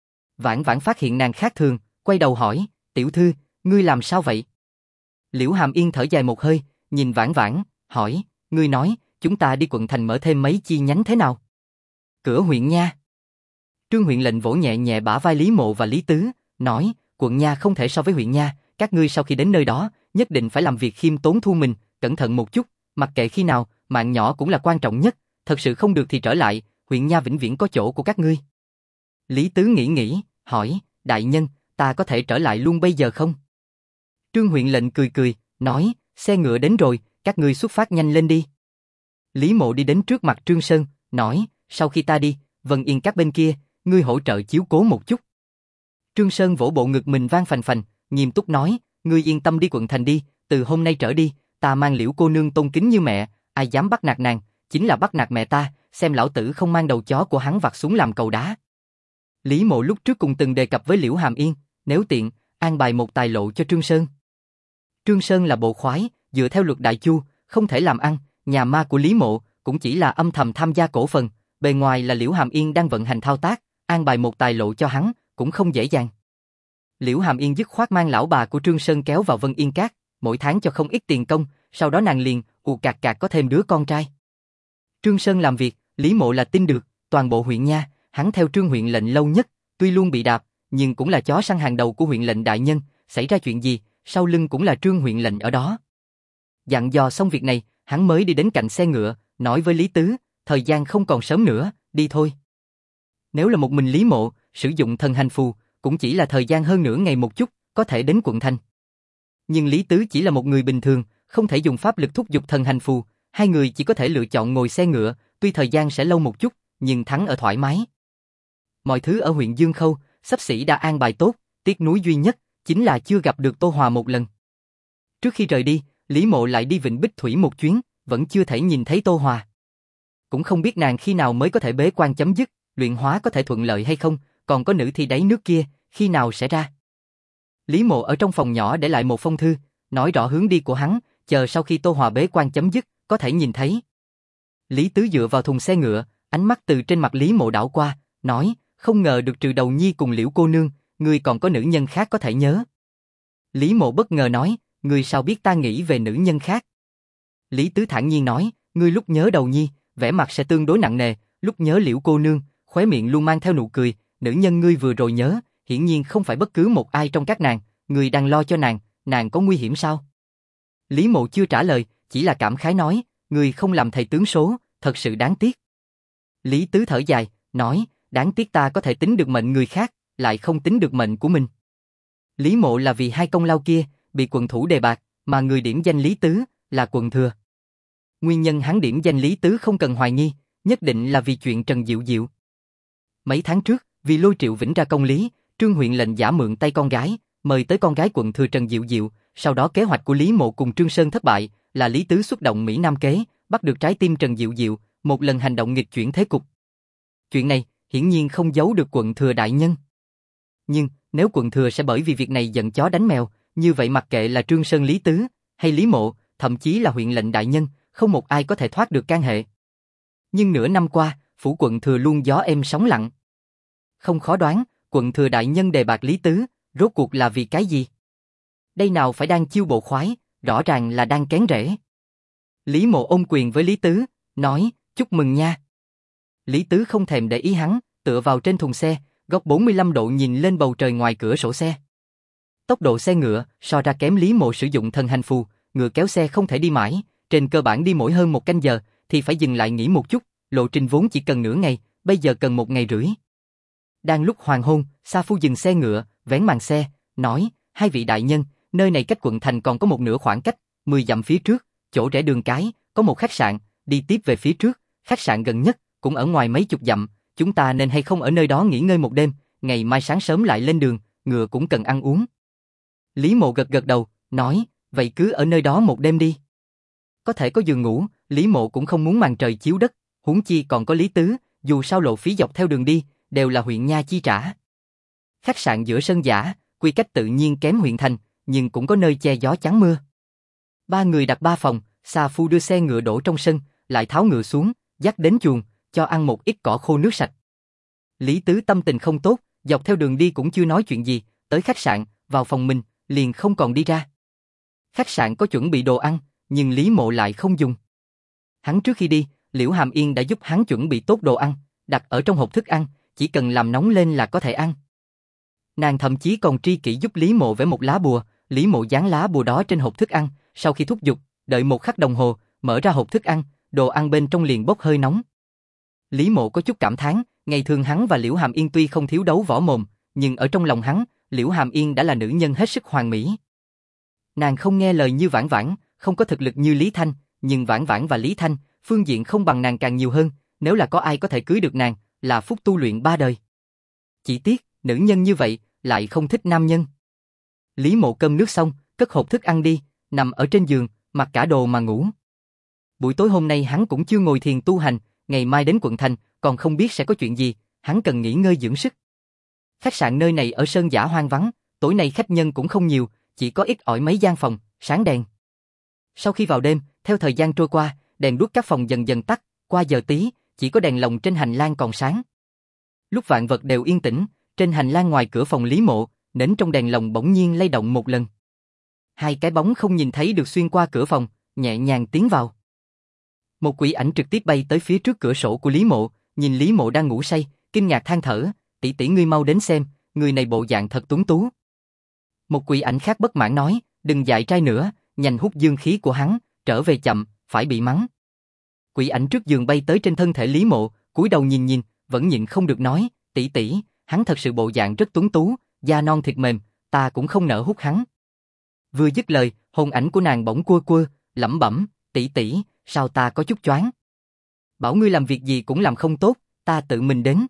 Vãn Vãn phát hiện nàng khác thường, quay đầu hỏi, tiểu thư, ngươi làm sao vậy? Liễu Hàm Yên thở dài một hơi, nhìn Vãn Vãn, hỏi, ngươi nói, chúng ta đi quận thành mở thêm mấy chi nhánh thế nào? Cửa huyện nha. Trương huyện lệnh vỗ nhẹ nhẹ bả vai Lý Mộ và Lý Tứ, nói, quận nha không thể so với huyện nha, các ngươi sau khi đến nơi đó, nhất định phải làm việc khiêm tốn thu mình, cẩn thận một chút, mặc kệ khi nào, mạng nhỏ cũng là quan trọng nhất, thật sự không được thì trở lại, huyện nha vĩnh viễn có chỗ của các ngươi. Lý Tứ nghĩ, hỏi, đại nhân, ta có thể trở lại luôn bây giờ không? Trương huyện lệnh cười, nói, xe ngựa đến rồi, các ngươi xuất phát nhanh lên đi. Lý Mộ đi đến trước mặt Trương Sơn, nói, sau khi ta đi, Vân Yên các bên kia, ngươi hỗ trợ chiếu cố một chút. Trương Sơn vỗ bộ ngực mình vang phành phành, nghiêm túc nói, ngươi yên tâm đi quận thành đi, từ hôm nay trở đi, ta mang Liễu cô nương tôn kính như mẹ, ai dám bắt nạt nàng, chính là bắt nạt mẹ ta, xem lão tử không mang đầu chó của hắn vặt xuống làm cầu đá. Lý Mộ lúc trước cùng từng đề cập với Liễu Hàm Yên, nếu tiện, an bài một tài lộ cho Trương Sơn. Trương Sơn là bộ khoái, dựa theo luật Đại Chu, không thể làm ăn, nhà ma của Lý Mộ cũng chỉ là âm thầm tham gia cổ phần, bề ngoài là Liễu Hàm Yên đang vận hành thao tác, an bài một tài lộ cho hắn, cũng không dễ dàng. Liễu Hàm Yên dứt khoát mang lão bà của Trương Sơn kéo vào Vân Yên Các, mỗi tháng cho không ít tiền công, sau đó nàng liền cạc cạc có thêm đứa con trai. Trương Sơn làm việc, Lý Mộ là tin được, toàn bộ huyện nha, hắn theo Trương huyện lệnh lâu nhất, tuy luôn bị đạp, nhưng cũng là chó săn hàng đầu của huyện lệnh đại nhân, xảy ra chuyện gì, sau lưng cũng là Trương huyện lệnh ở đó. Dặn dò xong việc này, hắn mới đi đến cạnh xe ngựa, nói với Lý Tứ, thời gian không còn sớm nữa, đi thôi. Nếu là một mình Lý Mộ, sử dụng thần hành phù, cũng chỉ là thời gian hơn nửa ngày một chút, có thể đến quận thành. Nhưng Lý Tứ chỉ là một người bình thường, không thể dùng pháp lực thúc giục thần hành phù, hai người chỉ có thể lựa chọn ngồi xe ngựa, tuy thời gian sẽ lâu một chút, nhưng thắng ở thoải mái. Mọi thứ ở huyện Dương Khâu, xấp xỉ đã an bài tốt, tiếc nuối duy nhất chính là chưa gặp được Tô Hòa một lần. Trước khi rời đi, Lý Mộ lại đi Vịnh Bích Thủy một chuyến, vẫn chưa thể nhìn thấy Tô Hòa. Cũng không biết nàng khi nào mới có thể bế quan chấm dứt, luyện hóa có thể thuận lợi hay không, còn có nữ thi đáy nước kia, khi nào sẽ ra. Lý Mộ ở trong phòng nhỏ để lại một phong thư, nói rõ hướng đi của hắn, chờ sau khi Tô Hòa bế quan chấm dứt, có thể nhìn thấy. Lý Tứ dựa vào thùng xe ngựa, ánh mắt từ trên mặt Lý Mộ đảo qua, nói, không ngờ được trừ Đầu Nhi cùng Liễu cô nương, ngươi còn có nữ nhân khác có thể nhớ. Lý Mộ bất ngờ nói, ngươi sao biết ta nghĩ về nữ nhân khác? Lý Tứ thản nhiên nói, ngươi lúc nhớ Đầu Nhi, vẻ mặt sẽ tương đối nặng nề, lúc nhớ Liễu cô nương, khóe miệng luôn mang theo nụ cười, nữ nhân ngươi vừa rồi nhớ, hiển nhiên không phải bất cứ một ai trong các nàng, ngươi đang lo cho nàng có nguy hiểm sao? Lý Mộ chưa trả lời, chỉ là cảm khái nói, ngươi không làm thầy tướng số, thật sự đáng tiếc. Lý Tứ thở dài, nói, đáng tiếc ta có thể tính được mệnh người khác, lại không tính được mệnh của mình. Lý Mộ là vì hai công lao kia, bị quận thủ đề bạt, mà người điểm danh Lý Tứ là quận thừa. Nguyên nhân hắn điểm danh Lý Tứ không cần hoài nghi, nhất định là vì chuyện Trần Diệu Diệu. Mấy tháng trước, vì lôi Triệu Vĩnh ra công lý, Trương huyện lệnh giả mượn tay con gái, mời tới con gái quận thừa Trần Diệu Diệu, sau đó kế hoạch của Lý Mộ cùng Trương Sơn thất bại, là Lý Tứ xuất động Mỹ Nam kế, bắt được trái tim Trần Diệu Diệu, một lần hành động nghịch chuyển thế cục. Chuyện này, hiển nhiên không giấu được quận thừa đại nhân. Nhưng, nếu quận thừa sẽ bởi vì việc này giận chó đánh mèo, như vậy mặc kệ là Trương Sơn Lý Tứ, hay Lý Mộ, thậm chí là huyện lệnh đại nhân, không một ai có thể thoát được can hệ. Nhưng nửa năm qua, phủ quận thừa luôn gió êm sóng lặng. Không khó đoán, quận thừa đại nhân đề bạt Lý Tứ, rốt cuộc là vì cái gì? Đây nào phải đang chiêu bộ khoái, rõ ràng là đang kén rễ. Lý Mộ ôm quyền với Lý Tứ, nói, chúc mừng nha. Lý Tứ không thèm để ý hắn, tựa vào trên thùng xe, góc 45 độ nhìn lên bầu trời ngoài cửa sổ xe. Tốc độ xe ngựa so ra kém Lý Mộ sử dụng thần hành phù, ngựa kéo xe không thể đi mãi, trên cơ bản đi mỗi hơn một canh giờ thì phải dừng lại nghỉ một chút, lộ trình vốn chỉ cần nửa ngày, bây giờ cần 1 ngày rưỡi. Đang lúc hoàng hôn, Sa Phu dừng xe ngựa, vén màn xe, nói, hai vị đại nhân, nơi này cách quận thành còn có một nửa khoảng cách, 10 dặm phía trước, chỗ rẽ đường cái, có một khách sạn, đi tiếp về phía trước, khách sạn gần nhất, cũng ở ngoài mấy chục dặm, chúng ta nên hay không ở nơi đó nghỉ ngơi một đêm, ngày mai sáng sớm lại lên đường, ngựa cũng cần ăn uống. Lý Mộ gật gật đầu, nói, vậy cứ ở nơi đó một đêm đi. Có thể có giường ngủ, Lý Mộ cũng không muốn màn trời chiếu đất, huống chi còn có Lý Tứ, dù sao lộ phí dọc theo đường đi, đều là huyện nha chi trả. Khách sạn giữa sân giả, quy cách tự nhiên kém huyện thành, nhưng cũng có nơi che gió chắn mưa. Ba người đặt 3 phòng, Sa Phu đưa xe ngựa đổ trong sân, lại tháo ngựa xuống, dắt đến chuồng, cho ăn một ít cỏ khô nước sạch. Lý Tứ tâm tình không tốt, dọc theo đường đi cũng chưa nói chuyện gì, tới khách sạn, vào phòng mình, liền không còn đi ra. Khách sạn có chuẩn bị đồ ăn, nhưng Lý Mộ lại không dùng. Hắn trước khi đi, Liễu Hàm Yên đã giúp hắn chuẩn bị tốt đồ ăn, đặt ở trong hộp thức ăn, chỉ cần làm nóng lên là có thể ăn. Nàng thậm chí còn tri kỷ giúp Lý Mộ vẽ một lá bùa, Lý Mộ dán lá bùa đó trên hộp thức ăn, sau khi thúc giục, đợi 1 khắc đồng hồ, mở ra hộp thức ăn, đồ ăn bên trong liền bốc hơi nóng. Lý Mộ có chút cảm thán, ngày thường hắn và Liễu Hàm Yên tuy không thiếu đấu võ mồm, nhưng ở trong lòng hắn, Liễu Hàm Yên đã là nữ nhân hết sức hoàn mỹ. Nàng không nghe lời như Vãn Vãn, không có thực lực như Lý Thanh, nhưng Vãn Vãn và Lý Thanh, phương diện không bằng nàng càng nhiều hơn, nếu là có ai có thể cưới được nàng, là phúc tu luyện 3 đời. Chỉ tiếc, nữ nhân như vậy, lại không thích nam nhân. Lý Mộ cơm nước xong, cất hộp thức ăn đi, nằm ở trên giường, mặc cả đồ mà ngủ. Buổi tối hôm nay hắn cũng chưa ngồi thiền tu hành, ngày mai đến quận thành, còn không biết sẽ có chuyện gì, hắn cần nghỉ ngơi dưỡng sức. Khách sạn nơi này ở sơn dã hoang vắng, tối nay khách nhân cũng không nhiều, chỉ có ít ỏi mấy gian phòng, sáng đèn. Sau khi vào đêm, theo thời gian trôi qua, đèn đuốc các phòng dần dần tắt, qua giờ tí, chỉ có đèn lồng trên hành lang còn sáng. Lúc vạn vật đều yên tĩnh, trên hành lang ngoài cửa phòng Lý Mộ, nến trong đèn lồng bỗng nhiên lay động một lần. Hai cái bóng không nhìn thấy được xuyên qua cửa phòng, nhẹ nhàng tiến vào. Một quỷ ảnh trực tiếp bay tới phía trước cửa sổ của Lý Mộ, nhìn Lý Mộ đang ngủ say, kinh ngạc than thở, tỷ tỷ ngươi mau đến xem, người này bộ dạng thật tuấn tú. Một quỷ ảnh khác bất mãn nói, đừng dại trai nữa, nhanh hút dương khí của hắn, trở về chậm, phải bị mắng. Quỷ ảnh trước giường bay tới trên thân thể Lý Mộ, cúi đầu nhìn nhìn, vẫn nhịn không được nói, tỷ tỷ, hắn thật sự bộ dạng rất tuấn tú, da non thịt mềm, ta cũng không nỡ hút hắn. Vừa dứt lời, hồn ảnh của nàng bỗng quơ quơ, lẩm bẩm, tỷ tỷ, sao ta có chút choáng? Bảo ngươi làm việc gì cũng làm không tốt, ta tự mình đến.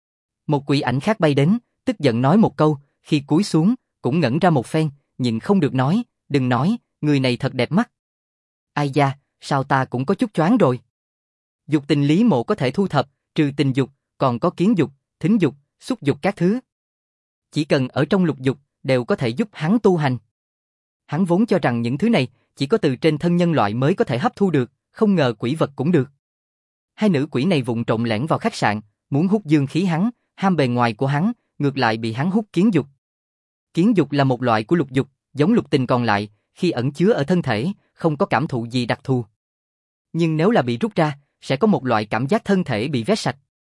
Một quỷ ảnh khác bay đến, tức giận nói một câu, khi cúi xuống, cũng ngẩn ra một phen, nhịn không được nói, đừng nói, người này thật đẹp mắt. Ai da, sao ta cũng có chút choáng rồi. Dục tình Lý Mộ có thể thu thập, trừ tình dục, còn có kiến dục, thính dục, xúc dục các thứ. Chỉ cần ở trong lục dục, đều có thể giúp hắn tu hành. Hắn vốn cho rằng những thứ này chỉ có từ trên thân nhân loại mới có thể hấp thu được, không ngờ quỷ vật cũng được. Hai nữ quỷ này vụng trộm lẻn vào khách sạn, muốn hút dương khí hắn, ham bề ngoài của hắn, ngược lại bị hắn hút kiến dục. Kiến dục là một loại của lục dục, giống lục tình còn lại, khi ẩn chứa ở thân thể, không có cảm thụ gì đặc thù. Nhưng nếu là bị rút ra, sẽ có một loại cảm giác thân thể bị vét sạch.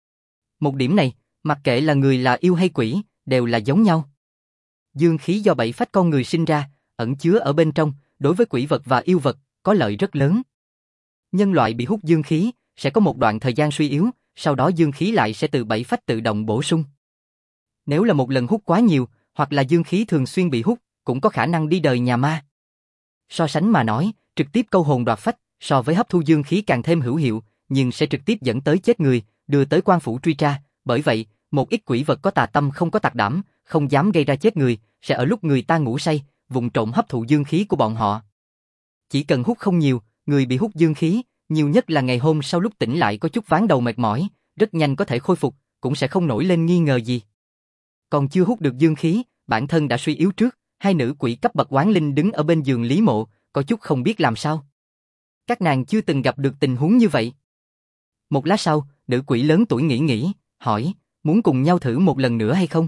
Một điểm này, mặc kệ là người là yêu hay quỷ, đều là giống nhau. Dương khí do bảy phách con người sinh ra, ẩn chứa ở bên trong, đối với quỷ vật và yêu vật, có lợi rất lớn. Nhân loại bị hút dương khí, sẽ có một đoạn thời gian suy yếu, sau đó dương khí lại sẽ từ bảy phách tự động bổ sung. Nếu là một lần hút quá nhiều, hoặc là dương khí thường xuyên bị hút, cũng có khả năng đi đời nhà ma. So sánh mà nói, trực tiếp câu hồn đoạt phách, so với hấp thu dương khí càng thêm hữu hiệu, nhưng sẽ trực tiếp dẫn tới chết người, đưa tới quan phủ truy tra. Bởi vậy, một ít quỷ vật có tà tâm không có tạc đảm, không dám gây ra chết người, sẽ ở lúc người ta ngủ say, vụng trộm hấp thụ dương khí của bọn họ. Chỉ cần hút không nhiều, người bị hút dương khí, nhiều nhất là ngày hôm sau lúc tỉnh lại có chút ván đầu mệt mỏi, rất nhanh có thể khôi phục, cũng sẽ không nổi lên nghi ngờ gì. Còn chưa hút được dương khí, bản thân đã suy yếu trước, hai nữ quỷ cấp bậc oán linh đứng ở bên giường Lý Mộ, có chút không biết làm sao. Các nàng chưa từng gặp được tình huống như vậy. Một lát sau, nữ quỷ lớn tuổi nghĩ, hỏi, muốn cùng nhau thử một lần nữa hay không?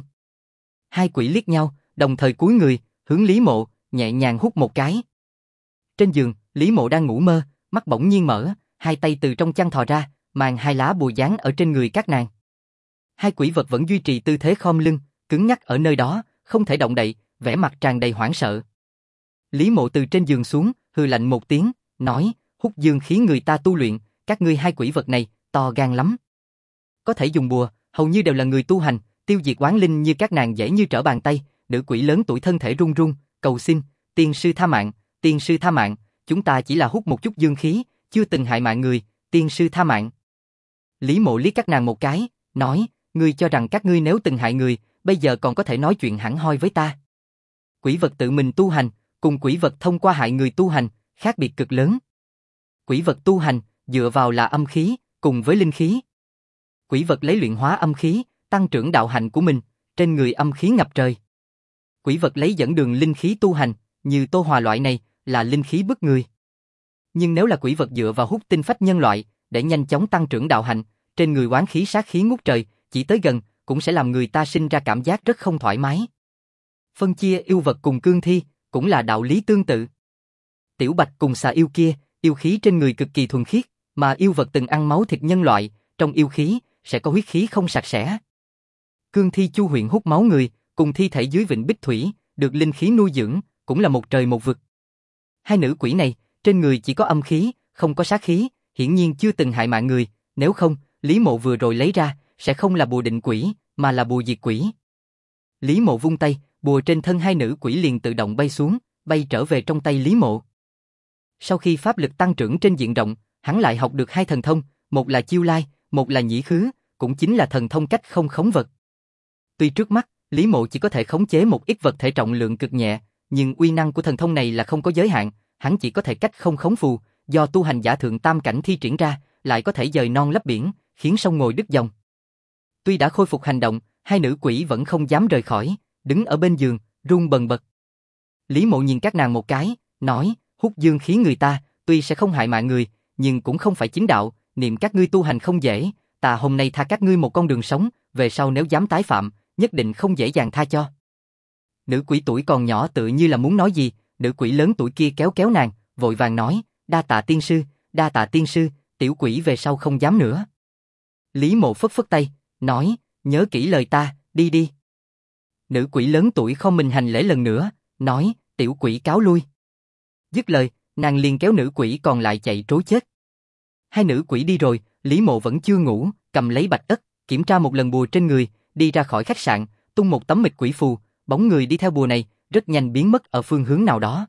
Hai quỷ liếc nhau, đồng thời cúi người, hướng Lý Mộ, nhẹ nhàng hút một cái. Trên giường, Lý Mộ đang ngủ mơ, mắt bỗng nhiên mở, hai tay từ trong chăn thò ra, màng hai lá bùa dán ở trên người các nàng. Hai quỷ vật vẫn duy trì tư thế khom lưng, cứng nhắc ở nơi đó, không thể động đậy, vẻ mặt tràn đầy hoảng sợ. Lý Mộ từ trên giường xuống, hừ lạnh một tiếng, nói, hút dương khí người ta tu luyện, các ngươi hai quỷ vật này, to gan lắm. Có thể dùng bùa, hầu như đều là người tu hành, tiêu diệt oán linh như các nàng dễ như trở bàn tay. Nữ quỷ lớn tuổi thân thể run run, cầu xin, tiên sư tha mạng, chúng ta chỉ là hút một chút dương khí, chưa từng hại mạng người, tiên sư tha mạng. Lý Mộ liếc các nàng một cái, nói, ngươi cho rằng các ngươi nếu từng hại người, bây giờ còn có thể nói chuyện hẳn hoi với ta. Quỷ vật tự mình tu hành, cùng quỷ vật thông qua hại người tu hành, khác biệt cực lớn. Quỷ vật tu hành, dựa vào là âm khí, cùng với linh khí. Quỷ vật lấy luyện hóa âm khí, tăng trưởng đạo hạnh của mình, trên người âm khí ngập trời. Quỷ vật lấy dẫn đường linh khí tu hành, như Tô Hòa loại này, là linh khí bức người. Nhưng nếu là quỷ vật dựa vào hút tinh phách nhân loại, để nhanh chóng tăng trưởng đạo hạnh, trên người oán khí sát khí ngút trời, chỉ tới gần, cũng sẽ làm người ta sinh ra cảm giác rất không thoải mái. Phân chia yêu vật cùng cương thi, cũng là đạo lý tương tự. Tiểu Bạch cùng xà yêu kia, yêu khí trên người cực kỳ thuần khiết, mà yêu vật từng ăn máu thịt nhân loại, trong yêu khí, sẽ có huyết khí không sạch sẽ. Cương thi Chu Huyền hút máu người, cùng thi thể dưới vịnh Bích Thủy, được linh khí nuôi dưỡng, cũng là một trời một vực. Hai nữ quỷ này, trên người chỉ có âm khí, không có sát khí, hiển nhiên chưa từng hại mạng người, nếu không, Lý Mộ vừa rồi lấy ra, sẽ không là bùa định quỷ, mà là bùa diệt quỷ. Lý Mộ vung tay, bùa trên thân hai nữ quỷ liền tự động bay xuống, bay trở về trong tay Lý Mộ. Sau khi pháp lực tăng trưởng trên diện rộng, hắn lại học được hai thần thông, một là chiêu lai, một là nhĩ khứ, cũng chính là thần thông cách không khống vật. Tuy trước mắt, Lý Mộ chỉ có thể khống chế một ít vật thể trọng lượng cực nhẹ, nhưng uy năng của thần thông này là không có giới hạn, hắn chỉ có thể cách không khống phù, do tu hành giả thượng tam cảnh thi triển ra, lại có thể dời non lấp biển, khiến sông ngồi đứt dòng. Tuy đã khôi phục hành động, hai nữ quỷ vẫn không dám rời khỏi, đứng ở bên giường, run bần bật. Lý Mộ nhìn các nàng một cái, nói, hút dương khí người ta, tuy sẽ không hại mạng người, nhưng cũng không phải chính đạo, niệm các ngươi tu hành không dễ, ta hôm nay tha các ngươi một con đường sống, về sau nếu dám tái phạm, nhất định không dễ dàng tha cho. Nữ quỷ tuổi còn nhỏ tự như là muốn nói gì, nữ quỷ lớn tuổi kia kéo kéo nàng, vội vàng nói, đa tạ tiên sư, đa tạ tiên sư, tiểu quỷ về sau không dám nữa. Lý Mộ phất phất tay, nói, nhớ kỹ lời ta, đi đi. Nữ quỷ lớn tuổi không mình hành lễ lần nữa, nói, tiểu quỷ cáo lui. Dứt lời, nàng liền kéo nữ quỷ còn lại chạy trối chết. Hai nữ quỷ đi rồi, Lý Mộ vẫn chưa ngủ, cầm lấy bạch ất, kiểm tra một lần bùa trên người, đi ra khỏi khách sạn, tung một tấm mịch quỷ phù, bóng người đi theo bùa này, rất nhanh biến mất ở phương hướng nào đó.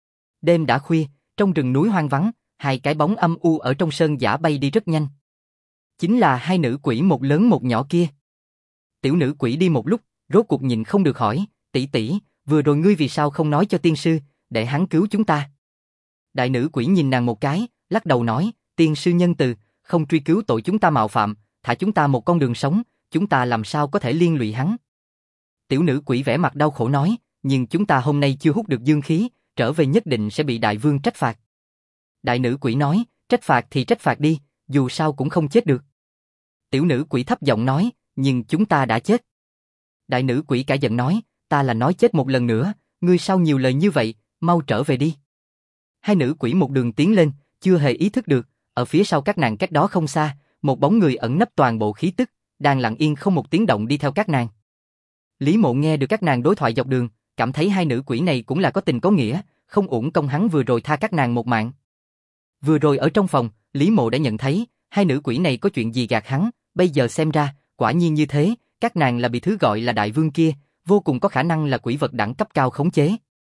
Đêm đã khuya, trong rừng núi hoang vắng, hai cái bóng âm u ở trong sơn dã bay đi rất nhanh. Chính là hai nữ quỷ một lớn một nhỏ kia. Tiểu nữ quỷ đi một lúc, rốt cuộc nhịn không được hỏi, tỷ tỷ, vừa rồi ngươi vì sao không nói cho tiên sư, để hắn cứu chúng ta? Đại nữ quỷ nhìn nàng một cái, lắc đầu nói, tiên sư nhân từ, không truy cứu tội chúng ta mạo phạm, thả chúng ta một con đường sống, chúng ta làm sao có thể liên lụy hắn? Tiểu nữ quỷ vẻ mặt đau khổ nói, nhưng chúng ta hôm nay chưa hút được dương khí, trở về nhất định sẽ bị đại vương trách phạt. Đại nữ quỷ nói, trách phạt thì trách phạt đi, dù sao cũng không chết được. Tiểu nữ quỷ thấp giọng nói, nhưng chúng ta đã chết. Đại nữ quỷ cả giận nói, ta là nói chết một lần nữa, ngươi sao nhiều lời như vậy, mau trở về đi. Hai nữ quỷ một đường tiến lên, chưa hề ý thức được, ở phía sau các nàng cách đó không xa, một bóng người ẩn nấp toàn bộ khí tức, đang lặng yên không một tiếng động đi theo các nàng. Lý Mộ nghe được các nàng đối thoại dọc đường, cảm thấy hai nữ quỷ này cũng là có tình có nghĩa, không uổng công hắn vừa rồi tha các nàng một mạng. Vừa rồi ở trong phòng, Lý Mộ đã nhận thấy, hai nữ quỷ này có chuyện gì gạt hắn, bây giờ xem ra, quả nhiên như thế, các nàng là bị thứ gọi là đại vương kia, vô cùng có khả năng là quỷ vật đẳng cấp cao khống chế.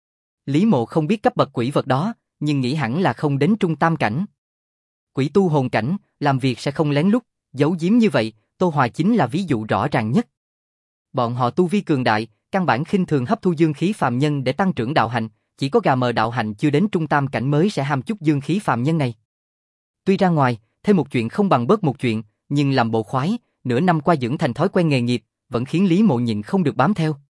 Lý Mộ không biết cấp bậc quỷ vật đó, nhưng nghĩ hẳn là không đến trung tam cảnh. Quỷ tu hồn cảnh, làm việc sẽ không lén lút, giấu giếm như vậy, Tô Hòa chính là ví dụ rõ ràng nhất. Bọn họ tu vi cường đại, căn bản khinh thường hấp thu dương khí phàm nhân để tăng trưởng đạo hạnh, chỉ có gà mờ đạo hạnh chưa đến trung tam cảnh mới sẽ ham chút dương khí phàm nhân này. Tuy ra ngoài, thêm một chuyện không bằng bớt một chuyện, nhưng làm bộ khoái, nửa năm qua dưỡng thành thói quen nghề nghiệp, vẫn khiến Lý Mộ nhịn không được bám theo.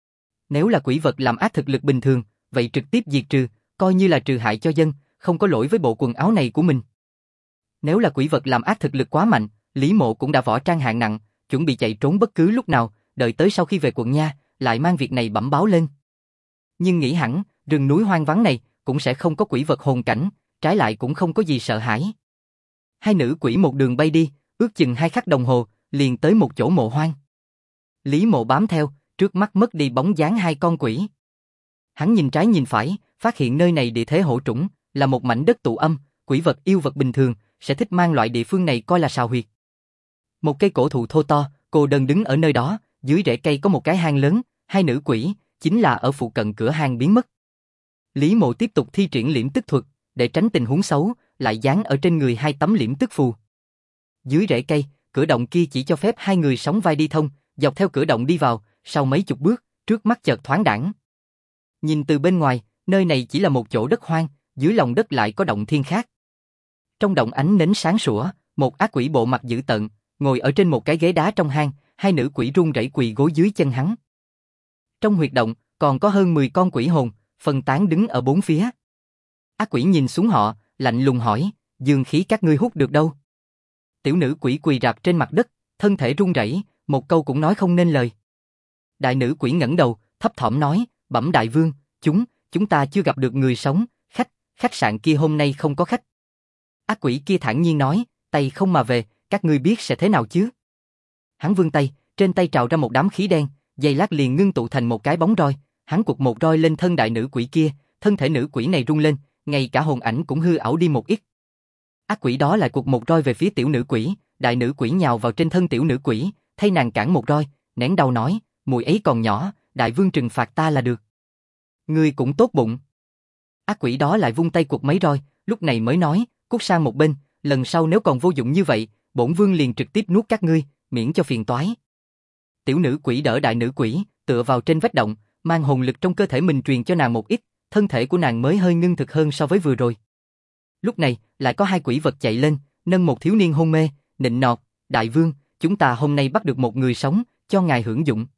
Nếu là quỷ vật làm ác thực lực bình thường, vậy trực tiếp diệt trừ, coi như là trừ hại cho dân, không có lỗi với bộ quần áo này của mình. Nếu là quỷ vật làm ác thực lực quá mạnh, Lý Mộ cũng đã võ trang hạng nặng, chuẩn bị chạy trốn bất cứ lúc nào, đợi tới sau khi về quận nha, lại mang việc này bẩm báo lên. Nhưng nghĩ hẳn, rừng núi hoang vắng này cũng sẽ không có quỷ vật hồn cảnh, trái lại cũng không có gì sợ hãi. Hai nữ quỷ một đường bay đi, ước chừng 2 khắc đồng hồ, liền tới một chỗ mộ hoang. Lý Mộ bám theo, trước mắt mất đi bóng dáng hai con quỷ. Hắn nhìn trái nhìn phải, phát hiện nơi này địa thế hổ trũng, là một mảnh đất tụ âm, quỷ vật yêu vật bình thường sẽ thích mang loại địa phương này coi là sào huyệt. Một cây cổ thụ thô to, cô đơn đứng ở nơi đó, dưới rễ cây có một cái hang lớn, hai nữ quỷ chính là ở phụ cận cửa hang biến mất. Lý Mộ tiếp tục thi triển liễm tức thuật, để tránh tình huống xấu, lại dán ở trên người 2 tấm liễm tức phù. Dưới rễ cây, cửa động kia chỉ cho phép 2 người sóng vai đi thông, dọc theo cửa động đi vào, sau mấy chục bước, trước mắt chợt thoáng đãng. Nhìn từ bên ngoài, nơi này chỉ là một chỗ đất hoang, dưới lòng đất lại có động thiên khác. Trong động ánh nến sáng sủa, một ác quỷ bộ mặt dữ tợn, ngồi ở trên một cái ghế đá trong hang, hai nữ quỷ run rẩy quỳ gối dưới chân hắn. Trong huyệt động, còn có hơn 10 con quỷ hồn, phân tán đứng ở bốn phía. Ác quỷ nhìn xuống họ, lạnh lùng hỏi, dương khí các ngươi hút được đâu? Tiểu nữ quỷ quỳ rạp trên mặt đất, thân thể run rẩy, một câu cũng nói không nên lời. Đại nữ quỷ ngẩng đầu, thấp thỏm nói, bẩm đại vương, chúng ta chưa gặp được người sống, khách sạn kia hôm nay không có khách. Ác quỷ kia thản nhiên nói, tay không mà về, các ngươi biết sẽ thế nào chứ? Hắn vươn tay, trên tay trào ra một đám khí đen, giây lát liền ngưng tụ thành một cái bóng roi, hắn quật một roi lên thân đại nữ quỷ kia, thân thể nữ quỷ này rung lên, ngay cả hồn ảnh cũng hư ảo đi một ít. Ác quỷ đó lại quật một roi về phía tiểu nữ quỷ, đại nữ quỷ nhào vào trên thân tiểu nữ quỷ, thay nàng cản một roi, nén đầu nói, mùi ấy còn nhỏ, đại vương trừng phạt ta là được. Ngươi cũng tốt bụng. Ác quỷ đó lại vung tay quật mấy roi, lúc này mới nói, cút sang một bên, lần sau nếu còn vô dụng như vậy, bổn vương liền trực tiếp nuốt các ngươi, miễn cho phiền toái. Tiểu nữ quỷ đỡ đại nữ quỷ, tựa vào trên vách động, mang hồn lực trong cơ thể mình truyền cho nàng một ít, thân thể của nàng mới hơi ngưng thực hơn so với vừa rồi. Lúc này, lại có 2 quỷ vật chạy lên, nâng một thiếu niên hôn mê, nịnh nọt, đại vương, chúng ta hôm nay bắt được một người sống, cho ngài hưởng dụng.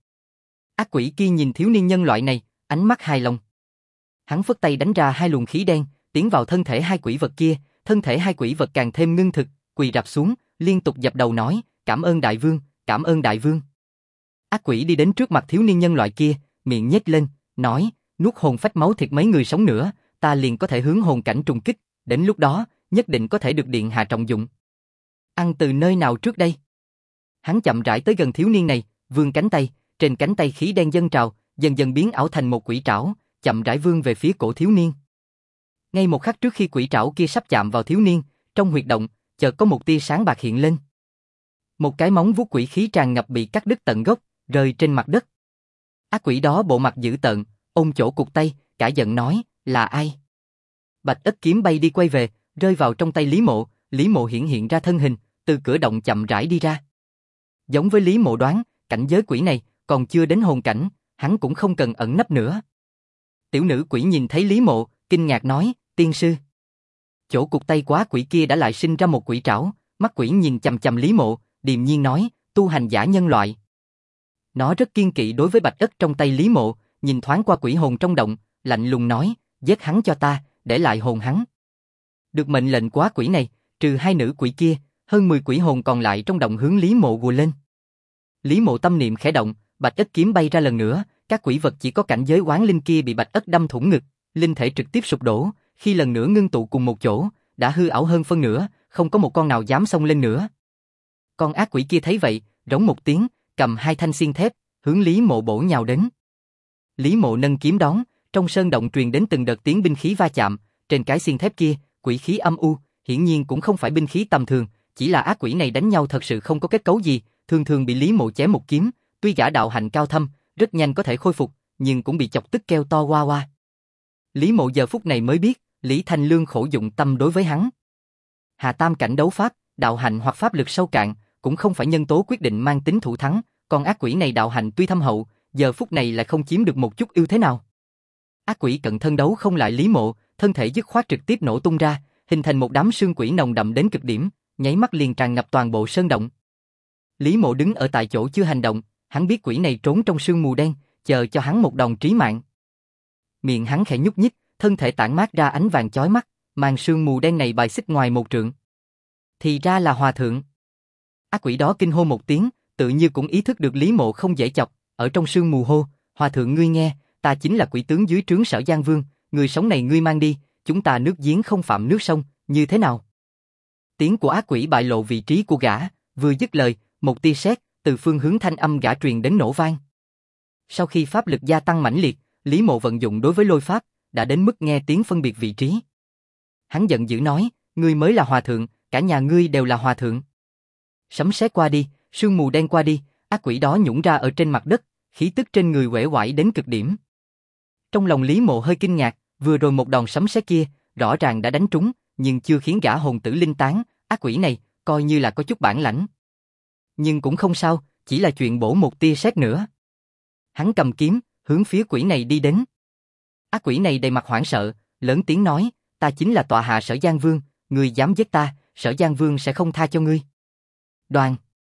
Ác quỷ kia nhìn thiếu niên nhân loại này, ánh mắt hài lòng. Hắn phất tay đánh ra 2 luồng khí đen, tiến vào thân thể 2 quỷ vật kia, thân thể 2 quỷ vật càng thêm ngưng thực, quỳ rạp xuống, liên tục dập đầu nói, cảm ơn đại vương, cảm ơn đại vương. Ác quỷ đi đến trước mặt thiếu niên nhân loại kia, miệng nhếch lên, nói, nuốt hồn phách máu thịt mấy người sống nữa, ta liền có thể hướng hồn cảnh trùng kích, đến lúc đó, nhất định có thể được điện hạ trọng dụng. Ăn từ nơi nào trước đây? Hắn chậm rãi tới gần thiếu niên này, vươn cánh tay, trên cánh tay khí đen dâng trào, dần dần biến ảo thành một quỷ trảo, chậm rãi vươn về phía cổ thiếu niên. Ngay một khắc trước khi quỷ trảo kia sắp chạm vào thiếu niên, trong huyệt động, chợt có một tia sáng bạc hiện lên. Một cái móng vuốt quỷ khí tràn ngập bị cắt đứt tận gốc, rơi trên mặt đất. Ác quỷ đó bộ mặt dữ tợn, ôm chỗ cụt tay, cả giận nói, là ai? Bạch ất kiếm bay đi quay về, rơi vào trong tay Lý Mộ hiện ra thân hình, từ cửa động chậm rãi đi ra. Giống với Lý Mộ đoán, cảnh giới quỷ này còn chưa đến hồn cảnh, hắn cũng không cần ẩn nấp nữa. Tiểu nữ quỷ nhìn thấy Lý Mộ, kinh ngạc nói, tiên sư. Chỗ cụt tay quá quỷ kia đã lại sinh ra một quỷ trảo, mắt quỷ nhìn chằm chằm Lý Mộ, điềm nhiên nói, tu hành giả nhân loại. Nó rất kiên kỵ đối với bạch ất trong tay Lý Mộ, nhìn thoáng qua quỷ hồn trong động, lạnh lùng nói, giết hắn cho ta, để lại hồn hắn. Được mệnh lệnh quá quỷ này, trừ hai nữ quỷ kia, hơn 10 quỷ hồn còn lại trong động hướng Lý Mộ gùa lên. Lý Mộ tâm niệm khẽ động, bạch ất kiếm bay ra lần nữa, các quỷ vật chỉ có cảnh giới oán linh kia bị bạch ất đâm thủng ngực, linh thể trực tiếp sụp đổ, khi lần nữa ngưng tụ cùng một chỗ, đã hư ảo hơn phân nửa, không có một con nào dám xông lên nữa. Con ác quỷ kia thấy vậy, rống một tiếng, cầm hai thanh xiên thép, hướng Lý Mộ bổ nhào đến. Lý Mộ nâng kiếm đón, trong sơn động truyền đến từng đợt tiếng binh khí va chạm, trên cái xiên thép kia, quỷ khí âm u, hiển nhiên cũng không phải binh khí tầm thường, chỉ là ác quỷ này đánh nhau thật sự không có kết cấu gì, thường thường bị Lý Mộ chém một kiếm, tuy gã đạo hạnh cao thâm, rất nhanh có thể khôi phục, nhưng cũng bị chọc tức kêu to oa oa. Lý Mộ giờ phút này mới biết, Lý Thanh Lương khổ dụng tâm đối với hắn. Hà tam cảnh đấu pháp, đạo hạnh hoặc pháp lực sâu cạn, cũng không phải nhân tố quyết định mang tính thủ thắng, còn ác quỷ này đạo hạnh tuy thâm hậu, giờ phút này lại không chiếm được một chút ưu thế nào. Ác quỷ cận thân đấu không lại Lý Mộ, thân thể dứt khoát trực tiếp nổ tung ra, hình thành một đám sương quỷ nồng đậm đến cực điểm, nháy mắt liền tràn ngập toàn bộ sơn động. Lý Mộ đứng ở tại chỗ chưa hành động, hắn biết quỷ này trốn trong sương mù đen, chờ cho hắn một đòn trí mạng. Miệng hắn khẽ nhúc nhích, thân thể tản mát ra ánh vàng chói mắt, màn sương mù đen này bài xích ngoài một trượng. Thì ra là hòa thượng. Ác quỷ đó kinh hô một tiếng, tự như cũng ý thức được Lý Mộ không dễ chọc, ở trong sương mù hô, hòa thượng ngươi nghe, ta chính là quỷ tướng dưới trướng Sở Giang Vương, người sống này ngươi mang đi, chúng ta nước giếng không phạm nước sông, như thế nào? Tiếng của ác quỷ bại lộ vị trí của gã, vừa dứt lời, một tia sét từ phương hướng thanh âm gã truyền đến nổ vang. Sau khi pháp lực gia tăng mãnh liệt, Lý Mộ vận dụng đối với lôi pháp, đã đến mức nghe tiếng phân biệt vị trí. Hắn giận dữ nói, ngươi mới là hòa thượng, cả nhà ngươi đều là hòa thượng. Sấm sét qua đi, sương mù đen qua đi, ác quỷ đó nhũng ra ở trên mặt đất, khí tức trên người uể oải đến cực điểm. Trong lòng Lý Mộ hơi kinh ngạc, vừa rồi một đòn sấm sét kia, rõ ràng đã đánh trúng, nhưng chưa khiến gã hồn tử linh tán, ác quỷ này, coi như là có chút bản lãnh. Nhưng cũng không sao, chỉ là chuyện bổ một tia sét nữa. Hắn cầm kiếm, hướng phía quỷ này đi đến. Ác quỷ này đầy mặt hoảng sợ, lớn tiếng nói, ta chính là tọa hạ Sở Giang Vương, ngươi dám giết ta, Sở Giang Vương sẽ không tha cho ngươi. Đoàn.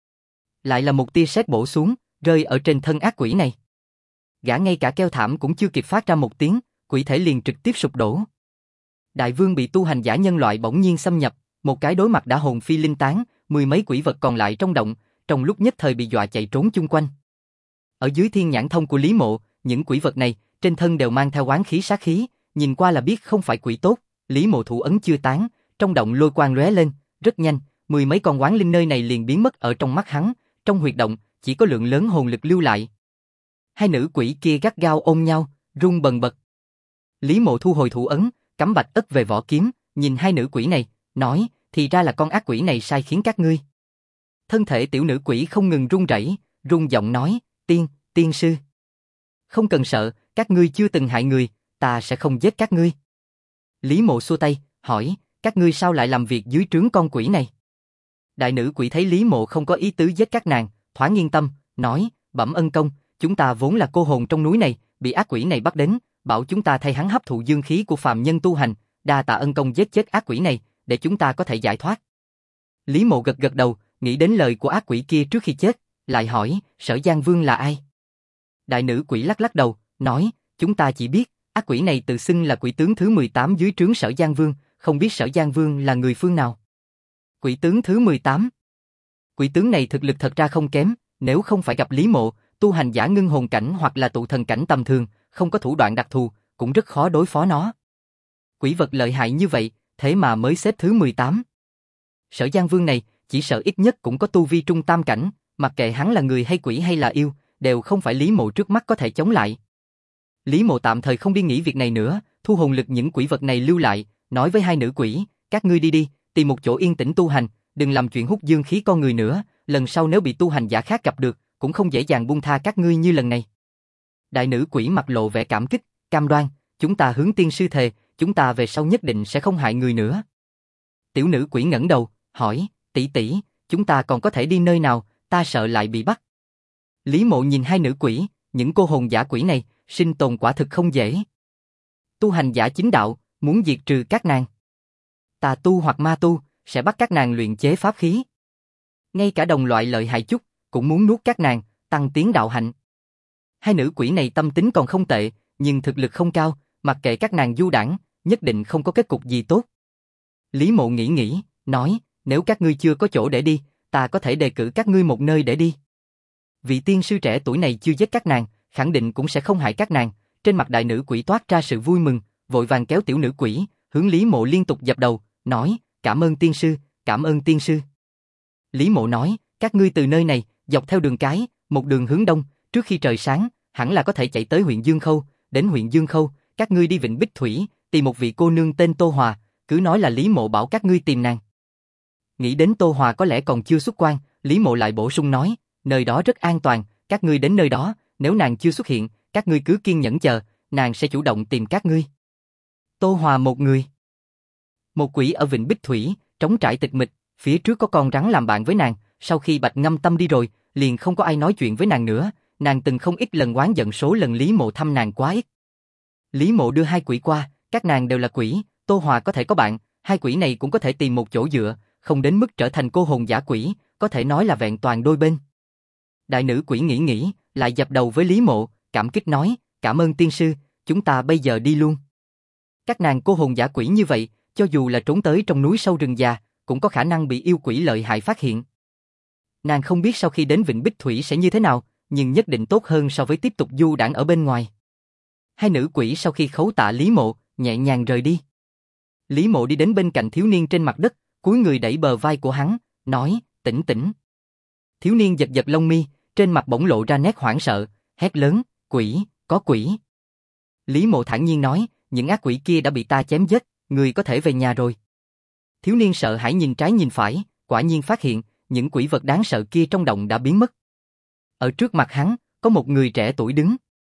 Lại là một tia sét bổ xuống, rơi ở trên thân ác quỷ này. Gã ngay cả kêu thảm cũng chưa kịp phát ra một tiếng, quỷ thể liền trực tiếp sụp đổ. Đại vương bị tu hành giả nhân loại bỗng nhiên xâm nhập, một cái đối mặt đã hồn phi linh tán, 10 mấy quỷ vật còn lại trong động, trong lúc nhất thời bị dọa chạy trốn chung quanh. Ở dưới thiên nhãn thông của Lý Mộ, những quỷ vật này, trên thân đều mang theo oán khí sát khí, nhìn qua là biết không phải quỷ tốt. Lý Mộ thủ ấn chưa tán, trong động lôi quang lóe lên, rất nhanh, 10 mấy con oán linh nơi này liền biến mất ở trong mắt hắn, trong huyệt động, chỉ có lượng lớn hồn lực lưu lại. Hai nữ quỷ kia gắt gao ôm nhau, run bần bật. Lý Mộ thu hồi thủ ấn, cắm bạch ất về vỏ kiếm, nhìn hai nữ quỷ này, nói, thì ra là con ác quỷ này sai khiến các ngươi. Thân thể tiểu nữ quỷ không ngừng run rẩy, run giọng nói, tiên sư. Không cần sợ, các ngươi chưa từng hại người, ta sẽ không giết các ngươi. Lý Mộ xua tay, hỏi, các ngươi sao lại làm việc dưới trướng con quỷ này? Đại nữ quỷ thấy Lý Mộ không có ý tứ giết các nàng, thoáng yên tâm, nói, bẩm ân công, chúng ta vốn là cô hồn trong núi này, bị ác quỷ này bắt đến, bảo chúng ta thay hắn hấp thụ dương khí của phàm nhân tu hành, đa tạ ân công giết chết ác quỷ này, để chúng ta có thể giải thoát. Lý Mộ gật gật đầu, nghĩ đến lời của ác quỷ kia trước khi chết, lại hỏi, Sở Giang Vương là ai? Đại nữ quỷ lắc lắc đầu, nói, chúng ta chỉ biết, ác quỷ này tự xưng là quỷ tướng thứ 18 dưới trướng Sở Giang Vương, không biết Sở Giang Vương là người phương nào. Quỷ tướng thứ 18. Quỷ tướng này thực lực thật ra không kém, Nếu không phải gặp Lý Mộ, tu hành giả ngưng hồn cảnh hoặc là tụ thần cảnh tầm thường, không có thủ đoạn đặc thù, cũng rất khó đối phó nó. Quỷ vật lợi hại như vậy, thế mà mới xếp thứ 18. Sở Giang Vương này, chỉ sợ ít nhất cũng có tu vi trung tam cảnh, mặc kệ hắn là người hay quỷ hay là yêu, đều không phải Lý Mộ trước mắt có thể chống lại. Lý Mộ tạm thời không đi nghĩ việc này nữa, thu hồn lực những quỷ vật này lưu lại, nói với hai nữ quỷ, các ngươi đi đi, tìm một chỗ yên tĩnh tu hành, đừng làm chuyện hút dương khí con người nữa, lần sau nếu bị tu hành giả khác gặp được, cũng không dễ dàng buông tha các ngươi như lần này. Đại nữ quỷ mặt lộ vẻ cảm kích, cam đoan, chúng ta hướng tiên sư thề, chúng ta về sau nhất định sẽ không hại người nữa. Tiểu nữ quỷ ngẩng đầu, hỏi, tỷ tỷ, chúng ta còn có thể đi nơi nào, ta sợ lại bị bắt. Lý Mộ nhìn hai nữ quỷ, những cô hồn giả quỷ này, sinh tồn quả thực không dễ. Tu hành giả chính đạo, muốn diệt trừ các nàng. Tà tu hoặc ma tu, sẽ bắt các nàng luyện chế pháp khí. Ngay cả đồng loại lợi hại chút, cũng muốn nuốt các nàng, tăng tiến đạo hạnh. Hai nữ quỷ này tâm tính còn không tệ, nhưng thực lực không cao, mặc kệ các nàng du đãng, nhất định không có kết cục gì tốt. Lý Mộ nghĩ, nói, nếu các ngươi chưa có chỗ để đi, ta có thể đề cử các ngươi một nơi để đi. Vị tiên sư trẻ tuổi này chưa giết các nàng, khẳng định cũng sẽ không hại các nàng. Trên mặt đại nữ quỷ toát ra sự vui mừng, vội vàng kéo tiểu nữ quỷ, hướng Lý Mộ liên tục dập đầu, nói, cảm ơn tiên sư, cảm ơn tiên sư. Lý Mộ nói, các ngươi từ nơi này, dọc theo đường cái, một đường hướng đông, trước khi trời sáng, hẳn là có thể chạy tới huyện Dương Khâu, đến huyện Dương Khâu, các ngươi đi Vịnh Bích Thủy, tìm một vị cô nương tên Tô Hòa, cứ nói là Lý Mộ bảo các ngươi tìm nàng. Nghĩ đến Tô Hòa có lẽ còn chưa xuất quan, Lý Mộ lại bổ sung nói, nơi đó rất an toàn, các ngươi đến nơi đó, nếu nàng chưa xuất hiện, các ngươi cứ kiên nhẫn chờ, nàng sẽ chủ động tìm các ngươi. Tô Hòa một người. Một quỷ ở Vịnh Bích Thủy, trống trải tịch mịch, phía trước có con rắn làm bạn với nàng, sau khi Bạch Ngâm Tâm đi rồi, liền không có ai nói chuyện với nàng nữa, nàng từng không ít lần oán giận số lần Lý Mộ thăm nàng quá ít. Lý Mộ đưa hai quỷ qua, các nàng đều là quỷ, Tô Hòa có thể có bạn, hai quỷ này cũng có thể tìm một chỗ dựa, không đến mức trở thành cô hồn giả quỷ, có thể nói là vẹn toàn đôi bên. Đại nữ quỷ nghĩ, lại dập đầu với Lý Mộ, cảm kích nói, cảm ơn tiên sư, chúng ta bây giờ đi luôn. Các nàng cô hồn giả quỷ như vậy, cho dù là trốn tới trong núi sâu rừng già, cũng có khả năng bị yêu quỷ lợi hại phát hiện. Nàng không biết sau khi đến Vịnh Bích Thủy sẽ như thế nào, nhưng nhất định tốt hơn so với tiếp tục du đãng ở bên ngoài. Hai nữ quỷ sau khi khấu tạ Lý Mộ, nhẹ nhàng rời đi. Lý Mộ đi đến bên cạnh thiếu niên trên mặt đất, cúi người đẩy bờ vai của hắn, nói, tỉnh tỉnh. Thiếu niên giật giật lông mi, trên mặt bỗng lộ ra nét hoảng sợ, hét lớn, quỷ, có quỷ. Lý Mộ thản nhiên nói, những ác quỷ kia đã bị ta chém giết, người có thể về nhà rồi. Thiếu niên sợ hãi nhìn trái nhìn phải, quả nhiên phát hiện, những quỷ vật đáng sợ kia trong động đã biến mất. Ở trước mặt hắn, có một người trẻ tuổi đứng.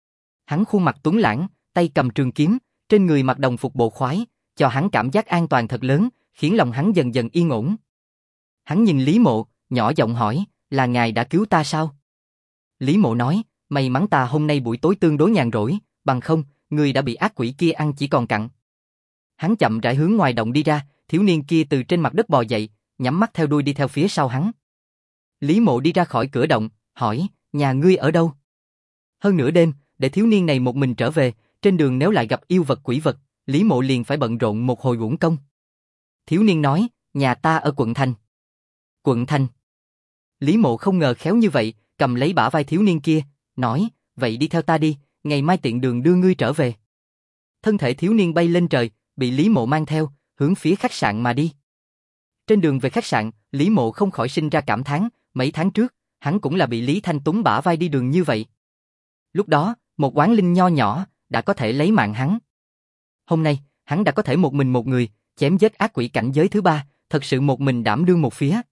Hắn khuôn mặt tuấn lãng, tay cầm trường kiếm, trên người mặc đồng phục bộ khoái, cho hắn cảm giác an toàn thật lớn, khiến lòng hắn dần dần yên ổn. Hắn nhìn Lý Mộ, nhỏ giọng hỏi, là ngài đã cứu ta sao? Lý Mộ nói, may mắn ta hôm nay buổi tối tương đối nhàn rỗi, bằng không, người đã bị ác quỷ kia ăn chỉ còn cặn. Hắn chậm rãi hướng ngoài động đi ra, thiếu niên kia từ trên mặt đất bò dậy, nhắm mắt theo đuôi đi theo phía sau hắn. Lý Mộ đi ra khỏi cửa động, hỏi, nhà ngươi ở đâu? Hơn nửa đêm, để thiếu niên này một mình trở về, trên đường nếu lại gặp yêu vật quỷ vật, Lý Mộ liền phải bận rộn một hồi uổng công. Thiếu niên nói, nhà ta ở quận thành. Quận thành. Lý Mộ không ngờ khéo như vậy, cầm lấy bả vai thiếu niên kia, nói, vậy đi theo ta đi, ngày mai tiện đường đưa ngươi trở về. Thân thể thiếu niên bay lên trời, bị Lý Mộ mang theo, hướng phía khách sạn mà đi. Trên đường về khách sạn, Lý Mộ không khỏi sinh ra cảm thán, mấy tháng trước, hắn cũng là bị Lý Thanh Tuấn bả vai đi đường như vậy. Lúc đó, một oán linh nho nhỏ, đã có thể lấy mạng hắn. Hôm nay, hắn đã có thể một mình một người, chém giết ác quỷ cảnh giới thứ ba, thật sự một mình đảm đương một phía.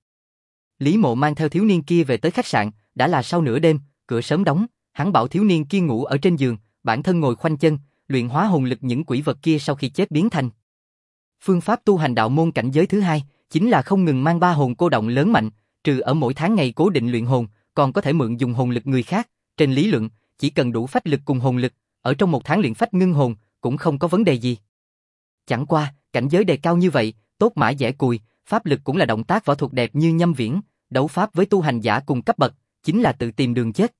Lý Mộ mang theo thiếu niên kia về tới khách sạn, đã là sau nửa đêm, cửa sớm đóng, hắn bảo thiếu niên kia ngủ ở trên giường, bản thân ngồi khoanh chân, luyện hóa hồn lực những quỷ vật kia sau khi chết biến thành. Phương pháp tu hành đạo môn cảnh giới thứ hai, chính là không ngừng mang ba hồn cô động lớn mạnh, trừ ở mỗi tháng ngày cố định luyện hồn, còn có thể mượn dùng hồn lực người khác, trên lý luận, chỉ cần đủ phách lực cùng hồn lực, ở trong một tháng luyện phách ngưng hồn, cũng không có vấn đề gì. Chẳng qua, cảnh giới đề cao như vậy, tốt mã dẻ cùi, pháp lực cũng là động tác võ thuật đẹp như Nhâm Viễn, đấu pháp với tu hành giả cùng cấp bậc, chính là tự tìm đường chết.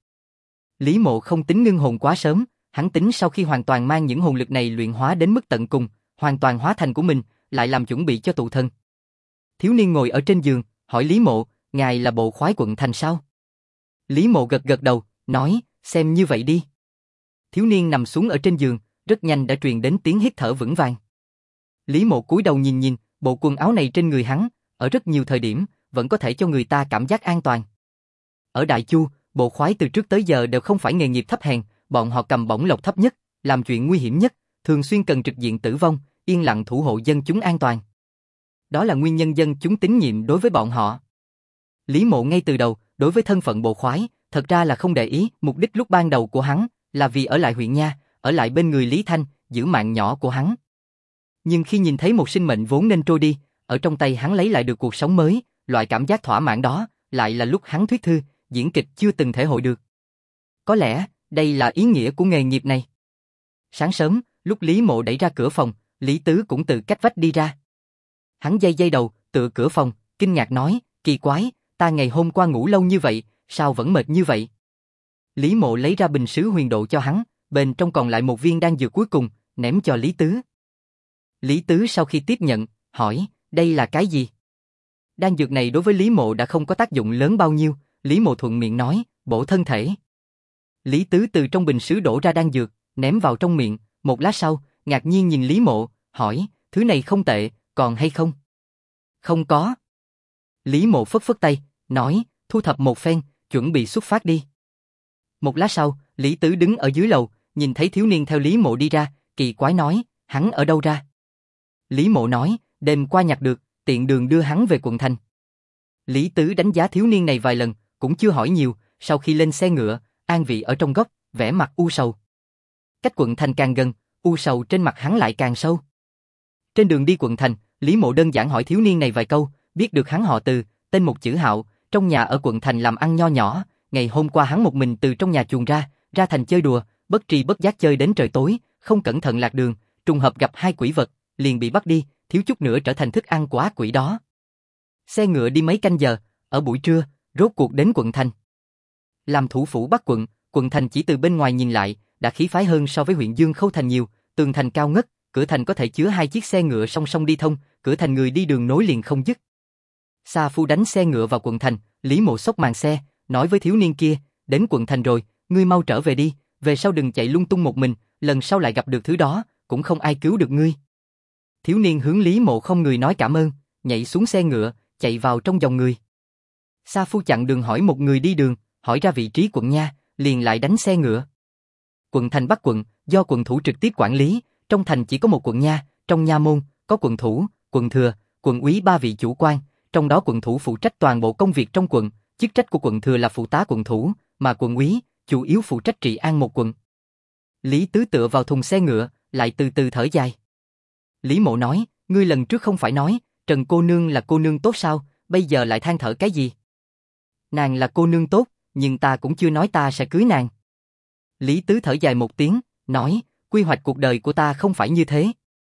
Lý Mộ không tính ngưng hồn quá sớm, hắn tính sau khi hoàn toàn mang những hồn lực này luyện hóa đến mức tận cùng, hoàn toàn hóa thành của mình, lại làm chuẩn bị cho tụ thân. Thiếu niên ngồi ở trên giường, hỏi Lý Mộ, ngài là bộ khoái quận thành sao? Lý Mộ gật gật đầu, nói, xem như vậy đi. Thiếu niên nằm xuống ở trên giường, rất nhanh đã truyền đến tiếng hít thở vững vàng. Lý Mộ cúi đầu nhìn nhìn, bộ quần áo này trên người hắn, ở rất nhiều thời điểm, vẫn có thể cho người ta cảm giác an toàn. Ở Đại Chu, bộ khoái từ trước tới giờ đều không phải nghề nghiệp thấp hèn, bọn họ cầm bổng lộc thấp nhất, làm chuyện nguy hiểm nhất, thường xuyên cần trực diện tử vong, yên lặng thủ hộ dân chúng an toàn. Đó là nguyên nhân dân chúng tín nhiệm đối với bọn họ. Lý Mộ ngay từ đầu, đối với thân phận bộ khoái, thật ra là không để ý, mục đích lúc ban đầu của hắn là vì ở lại huyện Nha, ở lại bên người Lý Thanh, giữ mạng nhỏ của hắn. Nhưng khi nhìn thấy một sinh mệnh vốn nên trôi đi, ở trong tay hắn lấy lại được cuộc sống mới, loại cảm giác thỏa mãn đó, lại là lúc hắn thuyết thư, diễn kịch chưa từng thể hội được. Có lẽ, đây là ý nghĩa của nghề nghiệp này. Sáng sớm, lúc Lý Mộ đẩy ra cửa phòng, Lý Tứ cũng từ cách vách đi ra. Hắn giây đầu, tựa cửa phòng, kinh ngạc nói, kỳ quái, ta ngày hôm qua ngủ lâu như vậy, sao vẫn mệt như vậy? Lý Mộ lấy ra bình sứ huyền độ cho hắn, bên trong còn lại một viên đan dược cuối cùng, ném cho Lý Tứ. Lý Tứ sau khi tiếp nhận, hỏi, đây là cái gì? Đan dược này đối với Lý Mộ đã không có tác dụng lớn bao nhiêu, Lý Mộ thuận miệng nói, bổ thân thể. Lý Tứ từ trong bình sứ đổ ra đan dược, ném vào trong miệng, một lát sau, ngạc nhiên nhìn Lý Mộ, hỏi, thứ này không tệ, còn hay không? Không có. Lý Mộ phất phất tay, nói, thu thập một phen, chuẩn bị xuất phát đi. Một lát sau, Lý Tứ đứng ở dưới lầu, nhìn thấy thiếu niên theo Lý Mộ đi ra, kỳ quái nói, hắn ở đâu ra? Lý Mộ nói, đêm qua nhặt được, tiện đường đưa hắn về quận thành. Lý Tứ đánh giá thiếu niên này vài lần, cũng chưa hỏi nhiều, sau khi lên xe ngựa, an vị ở trong góc, vẻ mặt u sầu. Cách quận thành càng gần, u sầu trên mặt hắn lại càng sâu. Trên đường đi quận thành, Lý Mộ đơn giản hỏi thiếu niên này vài câu, biết được hắn họ Từ, tên một chữ Hạo, trong nhà ở quận thành làm ăn nho nhỏ, ngày hôm qua hắn một mình từ trong nhà chuồn ra thành chơi đùa, bất tri bất giác chơi đến trời tối, không cẩn thận lạc đường, trùng hợp gặp hai quỷ vật, liền bị bắt đi, thiếu chút nữa trở thành thức ăn của ác quỷ đó. Xe ngựa đi mấy canh giờ, ở buổi trưa, rốt cuộc đến quận thành. Làm thủ phủ Bắc quận, quận thành chỉ từ bên ngoài nhìn lại, đã khí phái hơn so với huyện Dương Khâu thành nhiều, tường thành cao ngất, cửa thành có thể chứa hai chiếc xe ngựa song song đi thông, cửa thành người đi đường nối liền không dứt. Sa Phu đánh xe ngựa vào quận thành, Lý Mộ xốc màn xe, nói với thiếu niên kia, đến quận thành rồi, ngươi mau trở về đi, về sau đừng chạy lung tung một mình, lần sau lại gặp được thứ đó, cũng không ai cứu được ngươi. Thiếu niên hướng Lý Mộ không người nói cảm ơn, nhảy xuống xe ngựa, chạy vào trong dòng người. Sa Phu chặn đường hỏi một người đi đường, hỏi ra vị trí quận Nha, liền lại đánh xe ngựa. Quận thành Bắc quận, do quận thủ trực tiếp quản lý, trong thành chỉ có một quận Nha, trong nha môn, có quận thủ, quận thừa, quận úy ba vị chủ quan, trong đó quận thủ phụ trách toàn bộ công việc trong quận, chức trách của quận thừa là phụ tá quận thủ, mà quận úy, chủ yếu phụ trách trị an một quận. Lý Tứ tựa vào thùng xe ngựa, lại từ từ thở dài. Lý Mộ nói, ngươi lần trước không phải nói, Trần cô nương là cô nương tốt sao, bây giờ lại than thở cái gì? Nàng là cô nương tốt, nhưng ta cũng chưa nói ta sẽ cưới nàng. Lý Tứ thở dài một tiếng, nói, quy hoạch cuộc đời của ta không phải như thế.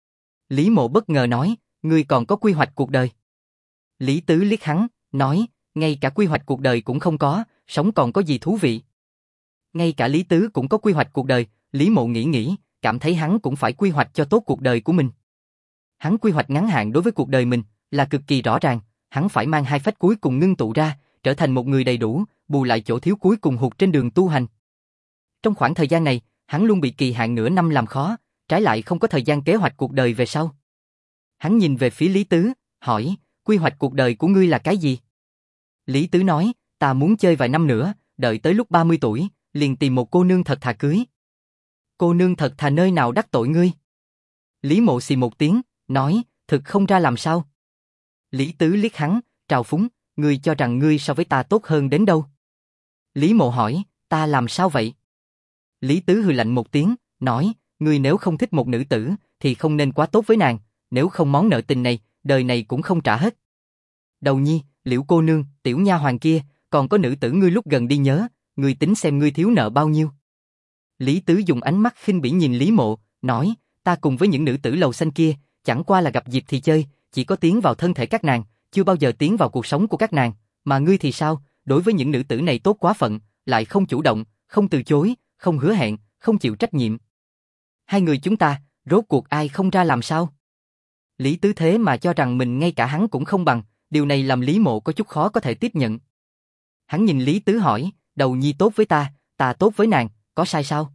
Lý Mộ bất ngờ nói, ngươi còn có quy hoạch cuộc đời. Lý Tứ liếc hắn, nói, ngay cả quy hoạch cuộc đời cũng không có, sống còn có gì thú vị. Ngay cả Lý Tứ cũng có quy hoạch cuộc đời, Lý Mộ nghĩ, cảm thấy hắn cũng phải quy hoạch cho tốt cuộc đời của mình. Hắn quy hoạch ngắn hạn đối với cuộc đời mình, là cực kỳ rõ ràng, hắn phải mang hai phách cuối cùng ngưng tụ ra, trở thành một người đầy đủ, bù lại chỗ thiếu cuối cùng hụt trên đường tu hành. Trong khoảng thời gian này, hắn luôn bị kỳ hạn nửa năm làm khó, trái lại không có thời gian kế hoạch cuộc đời về sau. Hắn nhìn về phía Lý Tứ, hỏi, quy hoạch cuộc đời của ngươi là cái gì? Lý Tứ nói, ta muốn chơi vài năm nữa, đợi tới lúc 30 tuổi, liền tìm một cô nương thật thà cưới. Cô nương thật thà nơi nào đắc tội ngươi? Lý Mộ xì một tiếng, nói, thực không ra làm sao? Lý Tứ liếc hắn, trào phúng, ngươi cho rằng ngươi so với ta tốt hơn đến đâu? Lý Mộ hỏi, ta làm sao vậy? Lý Tứ hừ lạnh một tiếng, nói, ngươi nếu không thích một nữ tử, thì không nên quá tốt với nàng, nếu không món nợ tình này, đời này cũng không trả hết. Đầu nhi, Liễu cô nương, tiểu nha hoàn kia, còn có nữ tử ngươi lúc gần đi nhớ, ngươi tính xem ngươi thiếu nợ bao nhiêu. Lý Tứ dùng ánh mắt khinh bỉ nhìn Lý Mộ, nói, ta cùng với những nữ tử lầu xanh kia, chẳng qua là gặp dịp thì chơi, chỉ có tiến vào thân thể các nàng, chưa bao giờ tiến vào cuộc sống của các nàng, mà ngươi thì sao, đối với những nữ tử này tốt quá phận, lại không chủ động, không từ chối, không hứa hẹn, không chịu trách nhiệm. Hai người chúng ta, rốt cuộc ai không ra làm sao? Lý Tứ thế mà cho rằng mình ngay cả hắn cũng không bằng, điều này làm Lý Mộ có chút khó có thể tiếp nhận. Hắn nhìn Lý Tứ hỏi, Đầu Nhi tốt với ta tốt với nàng, có sai sao?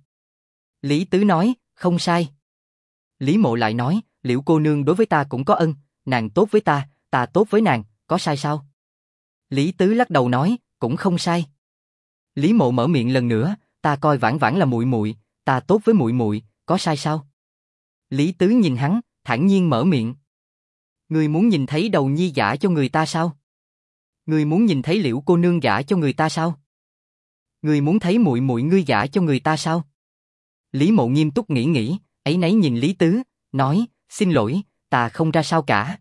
Lý Tứ nói, không sai. Lý Mộ lại nói, Liễu cô nương đối với ta cũng có ân, nàng tốt với ta tốt với nàng, có sai sao? Lý Tứ lắc đầu nói, cũng không sai. Lý Mộ mở miệng lần nữa, ta coi Vãn Vãn là muội muội, ta tốt với muội muội, có sai sao? Lý Tứ nhìn hắn, thản nhiên mở miệng. Ngươi muốn nhìn thấy Đầu Nhi gả cho người ta sao? Ngươi muốn nhìn thấy Liễu cô nương gả cho người ta sao? Ngươi muốn thấy muội muội ngươi gả cho người ta sao? Lý Mộ nghiêm túc nghĩ, áy náy nhìn Lý Tứ, nói, xin lỗi, ta không ra sao cả.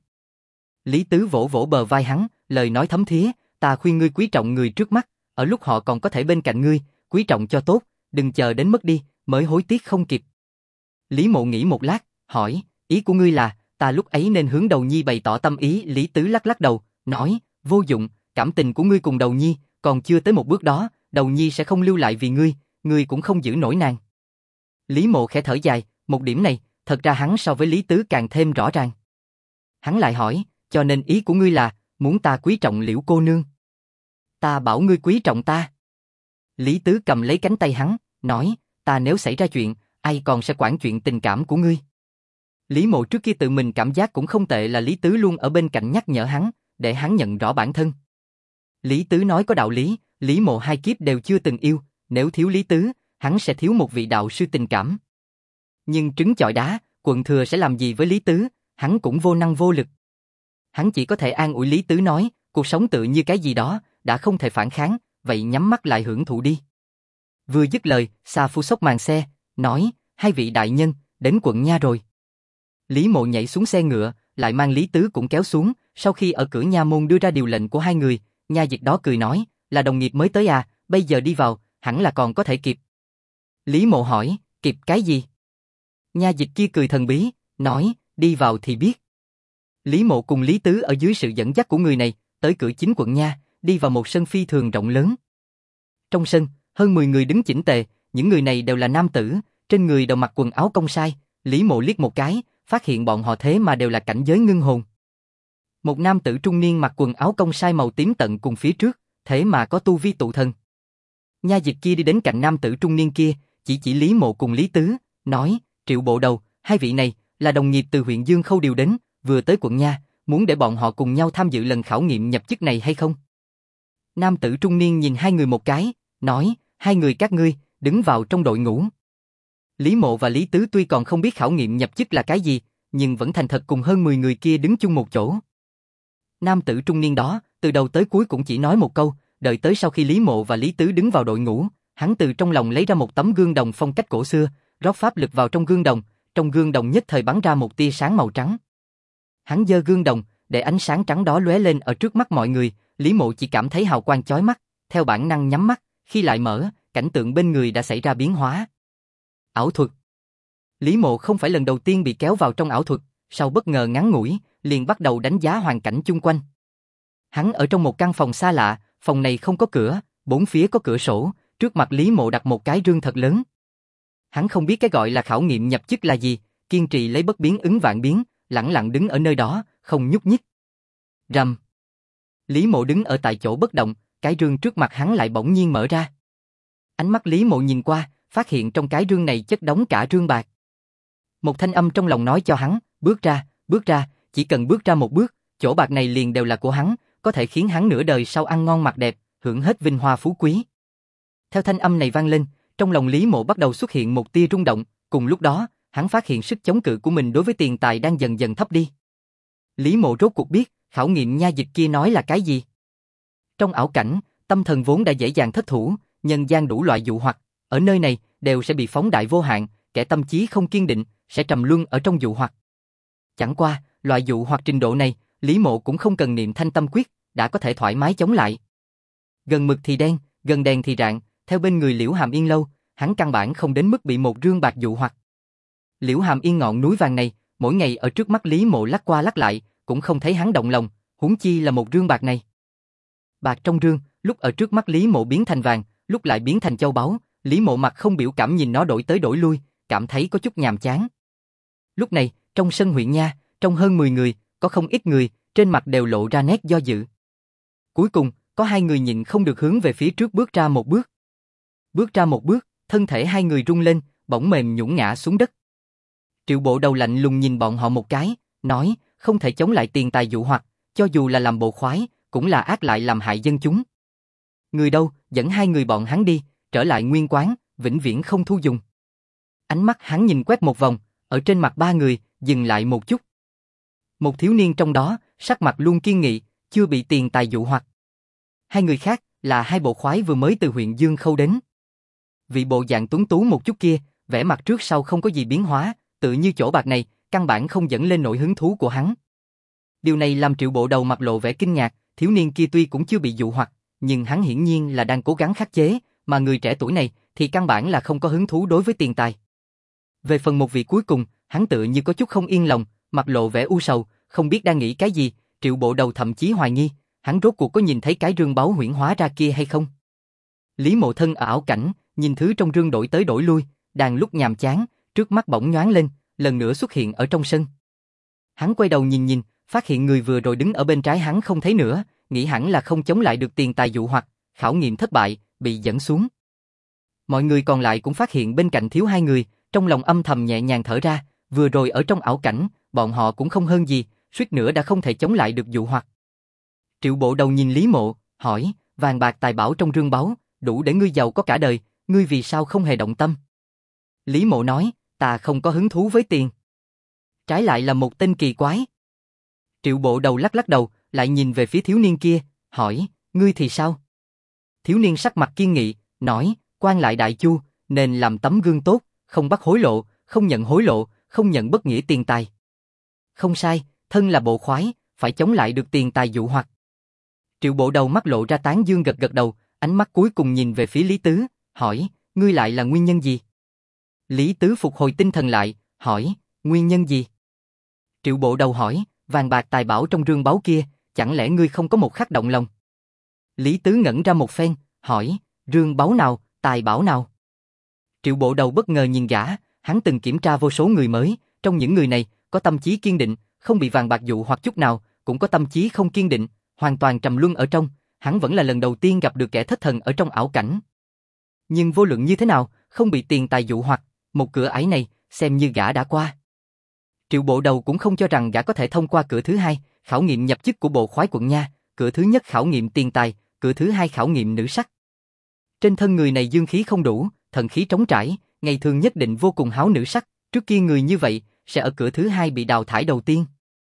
Lý Tứ vỗ vỗ bờ vai hắn, lời nói thấm thía, ta khuyên ngươi quý trọng người trước mắt, ở lúc họ còn có thể bên cạnh ngươi, quý trọng cho tốt, đừng chờ đến mất đi, mới hối tiếc không kịp. Lý Mộ nghĩ một lát, hỏi, ý của ngươi là, ta lúc ấy nên hướng Đầu Nhi bày tỏ tâm ý. Lý Tứ lắc lắc đầu, nói, vô dụng, cảm tình của ngươi cùng Đầu Nhi, còn chưa tới một bước đó, Đầu Nhi sẽ không lưu lại vì ngươi cũng không giữ nổi nàng. Lý Mộ khẽ thở dài, một điểm này, thật ra hắn so với Lý Tứ càng thêm rõ ràng. Hắn lại hỏi, cho nên ý của ngươi là, muốn ta quý trọng Liễu cô nương. Ta bảo ngươi quý trọng ta. Lý Tứ cầm lấy cánh tay hắn, nói, ta nếu xảy ra chuyện, ai còn sẽ quản chuyện tình cảm của ngươi. Lý Mộ trước kia tự mình cảm giác cũng không tệ là Lý Tứ luôn ở bên cạnh nhắc nhở hắn, để hắn nhận rõ bản thân. Lý Tứ nói có đạo lý, Lý Mộ hai kiếp đều chưa từng yêu, nếu thiếu Lý Tứ, hắn sẽ thiếu một vị đạo sư tình cảm. Nhưng trứng chọi đá, quận thừa sẽ làm gì với Lý Tứ, hắn cũng vô năng vô lực. Hắn chỉ có thể an ủi Lý Tứ nói, cuộc sống tự như cái gì đó, đã không thể phản kháng, vậy nhắm mắt lại hưởng thụ đi. Vừa dứt lời, Sa Phu xốc màn xe, nói, hai vị đại nhân, đến quận nha rồi. Lý Mộ nhảy xuống xe ngựa, lại mang Lý Tứ cũng kéo xuống, sau khi ở cửa nha môn đưa ra điều lệnh của hai người, nha dịch đó cười nói, là đồng nghiệp mới tới à, bây giờ đi vào, hẳn là còn có thể kịp. Lý Mộ hỏi, kịp cái gì? Nha dịch kia cười thần bí, nói, đi vào thì biết. Lý Mộ cùng Lý Tứ ở dưới sự dẫn dắt của người này, tới cửa chính quận nha, đi vào một sân phi thường rộng lớn. Trong sân, hơn 10 người đứng chỉnh tề, những người này đều là nam tử, trên người đều mặc quần áo công sai. Lý Mộ liếc một cái, phát hiện bọn họ thế mà đều là cảnh giới ngưng hồn. Một nam tử trung niên mặc quần áo công sai màu tím tận cùng phía trước, thế mà có tu vi tụ thần. Nha dịch kia đi đến cạnh nam tử trung niên kia, chỉ Lý Mộ cùng Lý Tứ, nói, Triệu bộ đầu, hai vị này là đồng nghiệp từ huyện Dương Khâu điều đến, vừa tới quận nha, muốn để bọn họ cùng nhau tham dự lần khảo nghiệm nhập chức này hay không? Nam tử trung niên nhìn hai người một cái, nói, hai người các ngươi, đứng vào trong đội ngũ. Lý Mộ và Lý Tứ tuy còn không biết khảo nghiệm nhập chức là cái gì, nhưng vẫn thành thật cùng hơn 10 người kia đứng chung một chỗ. Nam tử trung niên đó, từ đầu tới cuối cũng chỉ nói một câu, đợi tới sau khi Lý Mộ và Lý Tứ đứng vào đội ngũ, hắn từ trong lòng lấy ra một tấm gương đồng phong cách cổ xưa, rót pháp lực vào trong gương đồng nhất thời bắn ra một tia sáng màu trắng. Hắn giơ gương đồng, để ánh sáng trắng đó lóe lên ở trước mắt mọi người, Lý Mộ chỉ cảm thấy hào quang chói mắt, theo bản năng nhắm mắt, khi lại mở, cảnh tượng bên người đã xảy ra biến hóa. Ảo thuật. Lý Mộ không phải lần đầu tiên bị kéo vào trong ảo thuật, sau bất ngờ ngắn ngủi, liền bắt đầu đánh giá hoàn cảnh chung quanh. Hắn ở trong một căn phòng xa lạ, phòng này không có cửa, bốn phía có cửa sổ, trước mặt Lý Mộ đặt một cái rương thật lớn. Hắn không biết cái gọi là khảo nghiệm nhập chức là gì, kiên trì lấy bất biến ứng vạn biến, lẳng lặng đứng ở nơi đó, không nhúc nhích. Rầm. Lý Mộ đứng ở tại chỗ bất động, cái rương trước mặt hắn lại bỗng nhiên mở ra. Ánh mắt Lý Mộ nhìn qua, phát hiện trong cái rương này chất đống cả rương bạc. Một thanh âm trong lòng nói cho hắn, bước ra, chỉ cần bước ra một bước, chỗ bạc này liền đều là của hắn, có thể khiến hắn nửa đời sau ăn ngon mặc đẹp, hưởng hết vinh hoa phú quý. Theo thanh âm này vang lên, trong lòng Lý Mộ bắt đầu xuất hiện một tia rung động, cùng lúc đó, hắn phát hiện sức chống cự của mình đối với tiền tài đang dần dần thấp đi. Lý Mộ rốt cuộc biết, khảo nghiệm nha dịch kia nói là cái gì. Trong ảo cảnh, tâm thần vốn đã dễ dàng thất thủ, nhân gian đủ loại dụ hoặc, ở nơi này đều sẽ bị phóng đại vô hạn, kẻ tâm trí không kiên định sẽ trầm luân ở trong dụ hoặc. Chẳng qua, loại dụ hoặc trình độ này, Lý Mộ cũng không cần niệm thanh tâm quyết, đã có thể thoải mái chống lại. Gần mực thì đen, gần đèn thì rạng, theo bên người Liễu Hàm Yên lâu, hắn căn bản không đến mức bị một rương bạc dụ hoặc. Liễu Hàm Yên ngọn núi vàng này, mỗi ngày ở trước mắt Lý Mộ lắc qua lắc lại, cũng không thấy hắn động lòng, huống chi là một rương bạc này. Bạc trong rương, lúc ở trước mắt Lý Mộ biến thành vàng, lúc lại biến thành châu báu, Lý Mộ mặt không biểu cảm nhìn nó đổi tới đổi lui, cảm thấy có chút nhàm chán. Lúc này, trong sân huyện nha, trong hơn 10 người, có không ít người, trên mặt đều lộ ra nét do dự. Cuối cùng, có hai người nhịn không được hướng về phía trước bước ra một bước. Bước ra một bước, thân thể hai người rung lên, bỗng mềm nhũn ngã xuống đất. Triệu Bộ Đầu lạnh lùng nhìn bọn họ một cái, nói, không thể chống lại tiền tài dụ hoặc, cho dù là làm bộ khoái, cũng là ác lại làm hại dân chúng. Người đâu, dẫn hai người bọn hắn đi, trở lại nguyên quán, vĩnh viễn không thu dùng. Ánh mắt hắn nhìn quét một vòng, ở trên mặt ba người, dừng lại một chút. Một thiếu niên trong đó, sắc mặt luôn kiên nghị, chưa bị tiền tài dụ hoặc. Hai người khác, là hai bộ khoái vừa mới từ huyện Dương Khâu đến. Vị bộ dạng tuấn tú một chút kia, vẻ mặt trước sau không có gì biến hóa, tự như chỗ bạc này, căn bản không dẫn lên nỗi hứng thú của hắn. Điều này làm Triệu Bộ Đầu mặt lộ vẻ kinh ngạc, thiếu niên kia tuy cũng chưa bị dụ hoặc, nhưng hắn hiển nhiên là đang cố gắng khắc chế, mà người trẻ tuổi này thì căn bản là không có hứng thú đối với tiền tài. Về phần một vị cuối cùng, hắn tự như có chút không yên lòng, mặt lộ vẻ u sầu, không biết đang nghĩ cái gì, Triệu Bộ Đầu thậm chí hoài nghi, hắn rốt cuộc có nhìn thấy cái rương báu huyễn hóa ra kia hay không. Lý Mộ thân ở ảo cảnh, nhìn thứ trong rương đổi tới đổi lui, đang lúc nhàm chán, trước mắt bỗng nhoáng lên, lần nữa xuất hiện ở trong sân. Hắn quay đầu nhìn nhìn, phát hiện người vừa rồi đứng ở bên trái hắn không thấy nữa, nghĩ hẳn là không chống lại được tiền tài dụ hoặc, khảo nghiệm thất bại, bị dẫn xuống. Mọi người còn lại cũng phát hiện bên cạnh thiếu hai người, trong lòng âm thầm nhẹ nhàng thở ra, vừa rồi ở trong ảo cảnh, bọn họ cũng không hơn gì, suýt nữa đã không thể chống lại được dụ hoặc. Triệu Bộ Đầu nhìn Lý Mộ, hỏi, vàng bạc tài bảo trong rương báu, đủ để ngươi giàu có cả đời, ngươi vì sao không hề động tâm? Lý Mộ nói, ta không có hứng thú với tiền. Trái lại là một tên kỳ quái. Triệu Bộ Đầu lắc lắc đầu, lại nhìn về phía thiếu niên kia, hỏi, ngươi thì sao? Thiếu niên sắc mặt kiên nghị, nói, quan lại đại chu, nên làm tấm gương tốt, không bắt hối lộ, không nhận hối lộ, không nhận bất nghĩa tiền tài. Không sai, thân là bộ khoái, phải chống lại được tiền tài dụ hoặc. Triệu Bộ Đầu mắt lộ ra tán dương gật gật đầu, ánh mắt cuối cùng nhìn về phía Lý Tứ, hỏi, ngươi lại là nguyên nhân gì? Lý Tứ phục hồi tinh thần lại, hỏi, nguyên nhân gì? Triệu Bộ Đầu hỏi, vàng bạc tài bảo trong rương báu kia, chẳng lẽ ngươi không có một khắc động lòng? Lý Tứ ngẩn ra một phen, hỏi, rương báu nào, tài bảo nào? Triệu Bộ Đầu bất ngờ nhìn gã, hắn từng kiểm tra vô số người mới, trong những người này, có tâm chí kiên định, không bị vàng bạc dụ hoặc chút nào, cũng có tâm chí không kiên định, hoàn toàn trầm luân ở trong, hắn vẫn là lần đầu tiên gặp được kẻ thất thần ở trong ảo cảnh. Nhưng vô luận như thế nào, không bị tiền tài dụ hoặc, một cửa ải này, xem như gã đã qua. Triệu Bộ Đầu cũng không cho rằng gã có thể thông qua cửa thứ hai, khảo nghiệm nhập chức của bộ khoái quận nha, cửa thứ nhất khảo nghiệm tiền tài, cửa thứ hai khảo nghiệm nữ sắc. Trên thân người này dương khí không đủ, thần khí trống trải, ngày thường nhất định vô cùng háo nữ sắc, trước kia người như vậy, sẽ ở cửa thứ hai bị đào thải đầu tiên.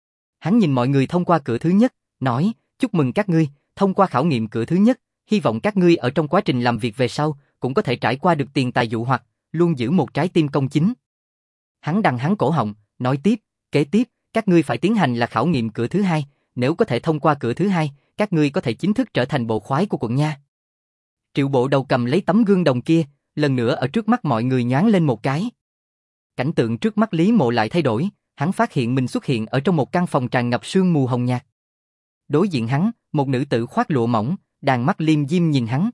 Hắn nhìn mọi người thông qua cửa thứ nhất, nói, chúc mừng các ngươi, thông qua khảo nghiệm cửa thứ nhất, hy vọng các ngươi ở trong quá trình làm việc về sau, cũng có thể trải qua được tiền tài dụ hoặc, luôn giữ một trái tim công chính. Hắn đằng hắn cổ họng, nói tiếp, kế tiếp, các ngươi phải tiến hành là khảo nghiệm cửa thứ hai, nếu có thể thông qua cửa thứ hai, các ngươi có thể chính thức trở thành bộ khoái của quận nha. Triệu Bộ Đầu cầm lấy tấm gương đồng kia, lần nữa ở trước mắt mọi người nhoáng lên một cái. Cảnh tượng trước mắt Lý Mộ lại thay đổi, hắn phát hiện mình xuất hiện ở trong một căn phòng tràn ngập sương mù hồng nhạt. Đối diện hắn, một nữ tử khoác lụa mỏng, đàn mắt liêm diêm nhìn hắn.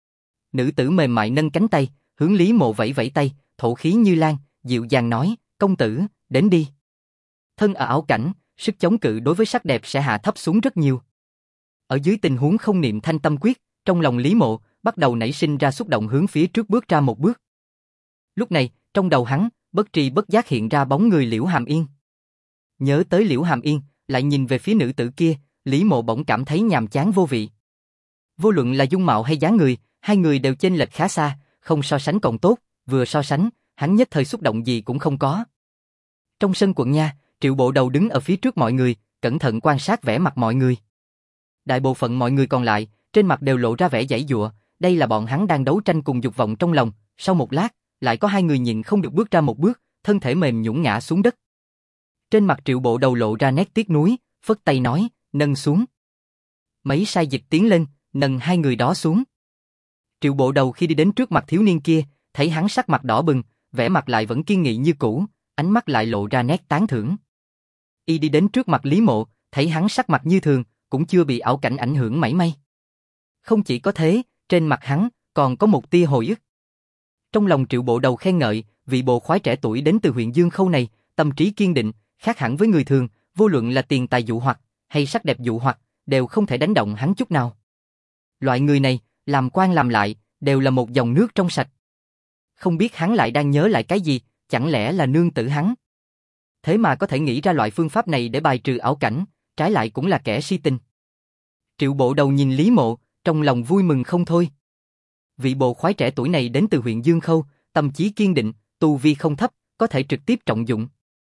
Nữ tử mềm mại nâng cánh tay, hướng Lý Mộ vẫy vẫy tay, thổ khí như lan, dịu dàng nói, công tử, đến đi. Thân ở ảo cảnh, sức chống cự đối với sắc đẹp sẽ hạ thấp xuống rất nhiều. Ở dưới tình huống không niệm thanh tâm quyết, trong lòng Lý Mộ bắt đầu nảy sinh ra xúc động hướng phía trước bước ra một bước. Lúc này, trong đầu hắn, bất tri bất giác hiện ra bóng người Liễu Hàm Yên. Nhớ tới Liễu Hàm Yên, lại nhìn về phía nữ tử kia, Lý Mộ bỗng cảm thấy nhàm chán vô vị. Vô luận là dung mạo hay dáng người, hai người đều chênh lệch khá xa, không so sánh còn tốt, vừa so sánh, hắn nhất thời xúc động gì cũng không có. Trong sân quận nha, Triệu Bộ Đầu đứng ở phía trước mọi người, cẩn thận quan sát vẻ mặt mọi người. Đại bộ phận mọi người còn lại, trên mặt đều lộ ra vẻ giãy giụa, đây là bọn hắn đang đấu tranh cùng dục vọng trong lòng, sau một lát, lại có hai người nhịn không được bước ra một bước, thân thể mềm nhũn ngã xuống đất. Trên mặt Triệu Bộ Đầu lộ ra nét tiếc nuối, phất tay nói, nâng xuống. Mấy sai dịch tiến lên, nâng hai người đó xuống. Triệu Bộ Đầu khi đi đến trước mặt thiếu niên kia, thấy hắn sắc mặt đỏ bừng, vẻ mặt lại vẫn kiên nghị như cũ, ánh mắt lại lộ ra nét tán thưởng. Y đi đến trước mặt Lý Mộ, thấy hắn sắc mặt như thường, cũng chưa bị ảo cảnh ảnh hưởng mảy may. Không chỉ có thế, trên mặt hắn còn có một tia hồi ức. Trong lòng Triệu Bộ Đầu khen ngợi, vị bộ khoái trẻ tuổi đến từ huyện Dương Khâu này, tâm trí kiên định, khác hẳn với người thường, vô luận là tiền tài dụ hoặc hay sắc đẹp dụ hoặc, đều không thể đánh động hắn chút nào. Loại người này, làm quan làm lại, đều là một dòng nước trong sạch. Không biết hắn lại đang nhớ lại cái gì, chẳng lẽ là nương tử hắn? Thế mà có thể nghĩ ra loại phương pháp này để bài trừ ảo cảnh, trái lại cũng là kẻ si tình. Triệu Bộ Đầu nhìn Lý Mộ, trong lòng vui mừng không thôi. Vị bộ khoái trẻ tuổi này đến từ huyện Dương Khâu, tâm trí kiên định, tu vi không thấp, có thể trực tiếp trọng dụng.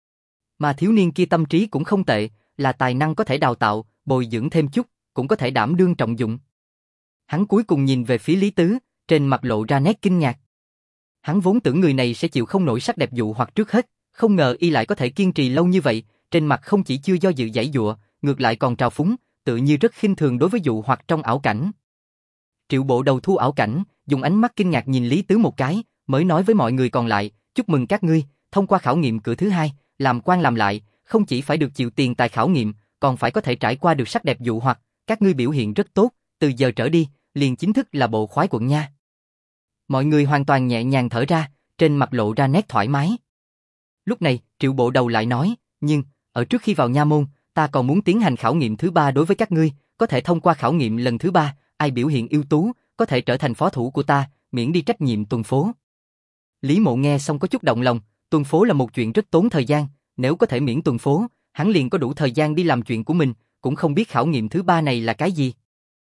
Mà thiếu niên kia tâm trí cũng không tệ, là tài năng có thể đào tạo, bồi dưỡng thêm chút, cũng có thể đảm đương trọng dụng. Hắn cuối cùng nhìn về phía Lý Tứ, trên mặt lộ ra nét kinh ngạc. Hắn vốn tưởng người này sẽ chịu không nổi sắc đẹp dụ hoặc trước hết, không ngờ y lại có thể kiên trì lâu như vậy, trên mặt không chỉ chưa do dự giãy giụa, ngược lại còn trào phúng, tự như rất khinh thường đối với dụ hoặc trong ảo cảnh. Triệu Bộ Đầu thu ảo cảnh, dùng ánh mắt kinh ngạc nhìn Lý Tứ một cái, mới nói với mọi người còn lại, chúc mừng các ngươi, thông qua khảo nghiệm cửa thứ hai, làm quan làm lại, không chỉ phải được chịu tiền tài khảo nghiệm, còn phải có thể trải qua được sắc đẹp dụ hoặc, các ngươi biểu hiện rất tốt, từ giờ trở đi, liền chính thức là bộ khoái quận nha. Mọi người hoàn toàn nhẹ nhàng thở ra, trên mặt lộ ra nét thoải mái. Lúc này, Triệu Bộ Đầu lại nói, nhưng, ở trước khi vào nha môn, ta còn muốn tiến hành khảo nghiệm thứ ba đối với các ngươi, có thể thông qua khảo nghiệm lần thứ ba, ai biểu hiện ưu tú, có thể trở thành phó thủ của ta, miễn đi trách nhiệm tuần phố. Lý Mộ nghe xong có chút động lòng, tuần phố là một chuyện rất tốn thời gian, nếu có thể miễn tuần phố, hắn liền có đủ thời gian đi làm chuyện của mình, cũng không biết khảo nghiệm thứ ba này là cái gì.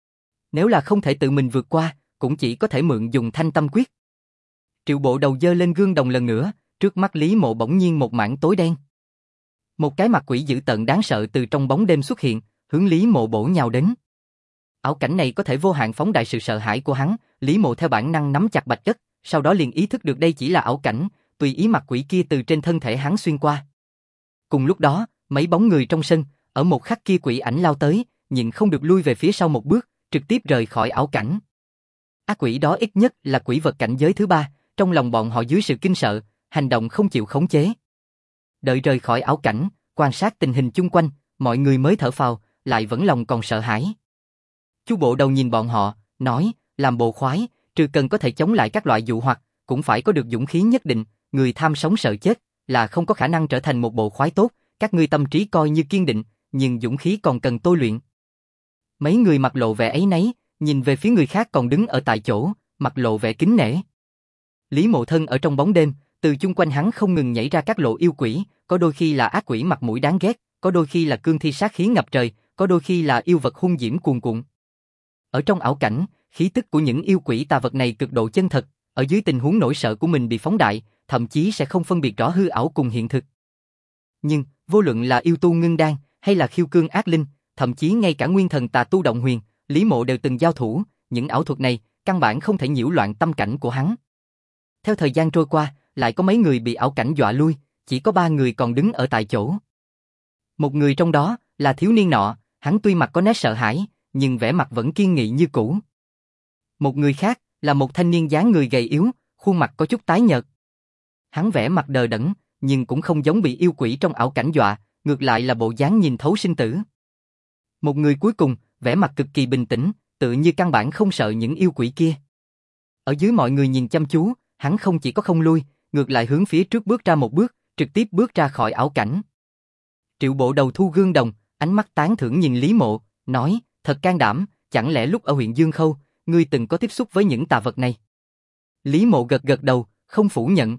Nếu là không thể tự mình vượt qua, cũng chỉ có thể mượn dùng Thanh Tâm Quyết. Triệu Bộ Đầu giơ lên gương đồng lần nữa, trước mắt Lý Mộ bỗng nhiên một mảng tối đen. Một cái mặt quỷ dữ tợn đáng sợ từ trong bóng đêm xuất hiện, hướng Lý Mộ bổ nhào đến. Ảo cảnh này có thể vô hạn phóng đại sự sợ hãi của hắn, Lý Mộ theo bản năng nắm chặt bạch ất, sau đó liền ý thức được đây chỉ là ảo cảnh, tùy ý mặt quỷ kia từ trên thân thể hắn xuyên qua. Cùng lúc đó, mấy bóng người trong sân, ở một khắc kia quỷ ảnh lao tới, nhịn không được lui về phía sau một bước, trực tiếp rời khỏi ảo cảnh. Ác quỷ đó ít nhất là quỷ vật cảnh giới thứ ba, trong lòng bọn họ dưới sự kinh sợ, hành động không chịu khống chế. Đợi rời khỏi ảo cảnh, quan sát tình hình chung quanh, mọi người mới thở phào, lại vẫn lòng còn sợ hãi. Chu Bộ Đầu nhìn bọn họ, nói, làm bộ khoái, trừ cần có thể chống lại các loại dụ hoặc, cũng phải có được dũng khí nhất định, người tham sống sợ chết, là không có khả năng trở thành một bộ khoái tốt, các ngươi tâm trí coi như kiên định, nhưng dũng khí còn cần tôi luyện. Mấy người mặt lộ vẻ áy náy, nhìn về phía người khác còn đứng ở tại chỗ, mặt lộ vẻ kính nể. Lý Mộ thân ở trong bóng đêm, từ chung quanh hắn không ngừng nhảy ra các lộ yêu quỷ, có đôi khi là ác quỷ mặt mũi đáng ghét, có đôi khi là cương thi sát khí ngập trời, có đôi khi là yêu vật hung diễm cuồn cuộn. Ở trong ảo cảnh, khí tức của những yêu quỷ tà vật này cực độ chân thật, ở dưới tình huống nỗi sợ của mình bị phóng đại, thậm chí sẽ không phân biệt rõ hư ảo cùng hiện thực. Nhưng, vô luận là yêu tu ngưng đan, hay là khiêu cương ác linh, thậm chí ngay cả nguyên thần tà tu động huyền, Lý Mộ đều từng giao thủ, những ảo thuật này, căn bản không thể nhiễu loạn tâm cảnh của hắn. Theo thời gian trôi qua, lại có mấy người bị ảo cảnh dọa lui, chỉ có 3 người còn đứng ở tại chỗ. Một người trong đó, là thiếu niên nọ, hắn tuy mặt có nét sợ hãi, nhưng vẻ mặt vẫn kiên nghị như cũ. Một người khác, là một thanh niên dáng người gầy yếu, khuôn mặt có chút tái nhợt. Hắn vẻ mặt đờ đẫn, nhưng cũng không giống bị yêu quỷ trong ảo cảnh dọa, ngược lại là bộ dáng nhìn thấu sinh tử. Một người cuối cùng, vẻ mặt cực kỳ bình tĩnh, tự như căn bản không sợ những yêu quỷ kia. Ở dưới mọi người nhìn chăm chú, hắn không chỉ có không lui, ngược lại hướng phía trước bước ra một bước, trực tiếp bước ra khỏi ảo cảnh. Triệu Bộ Đầu thu gương đồng, ánh mắt tán thưởng nhìn Lý Mộ, nói, thật can đảm, chẳng lẽ lúc ở huyện Dương Khâu, ngươi từng có tiếp xúc với những tà vật này? Lý Mộ gật gật đầu, không phủ nhận.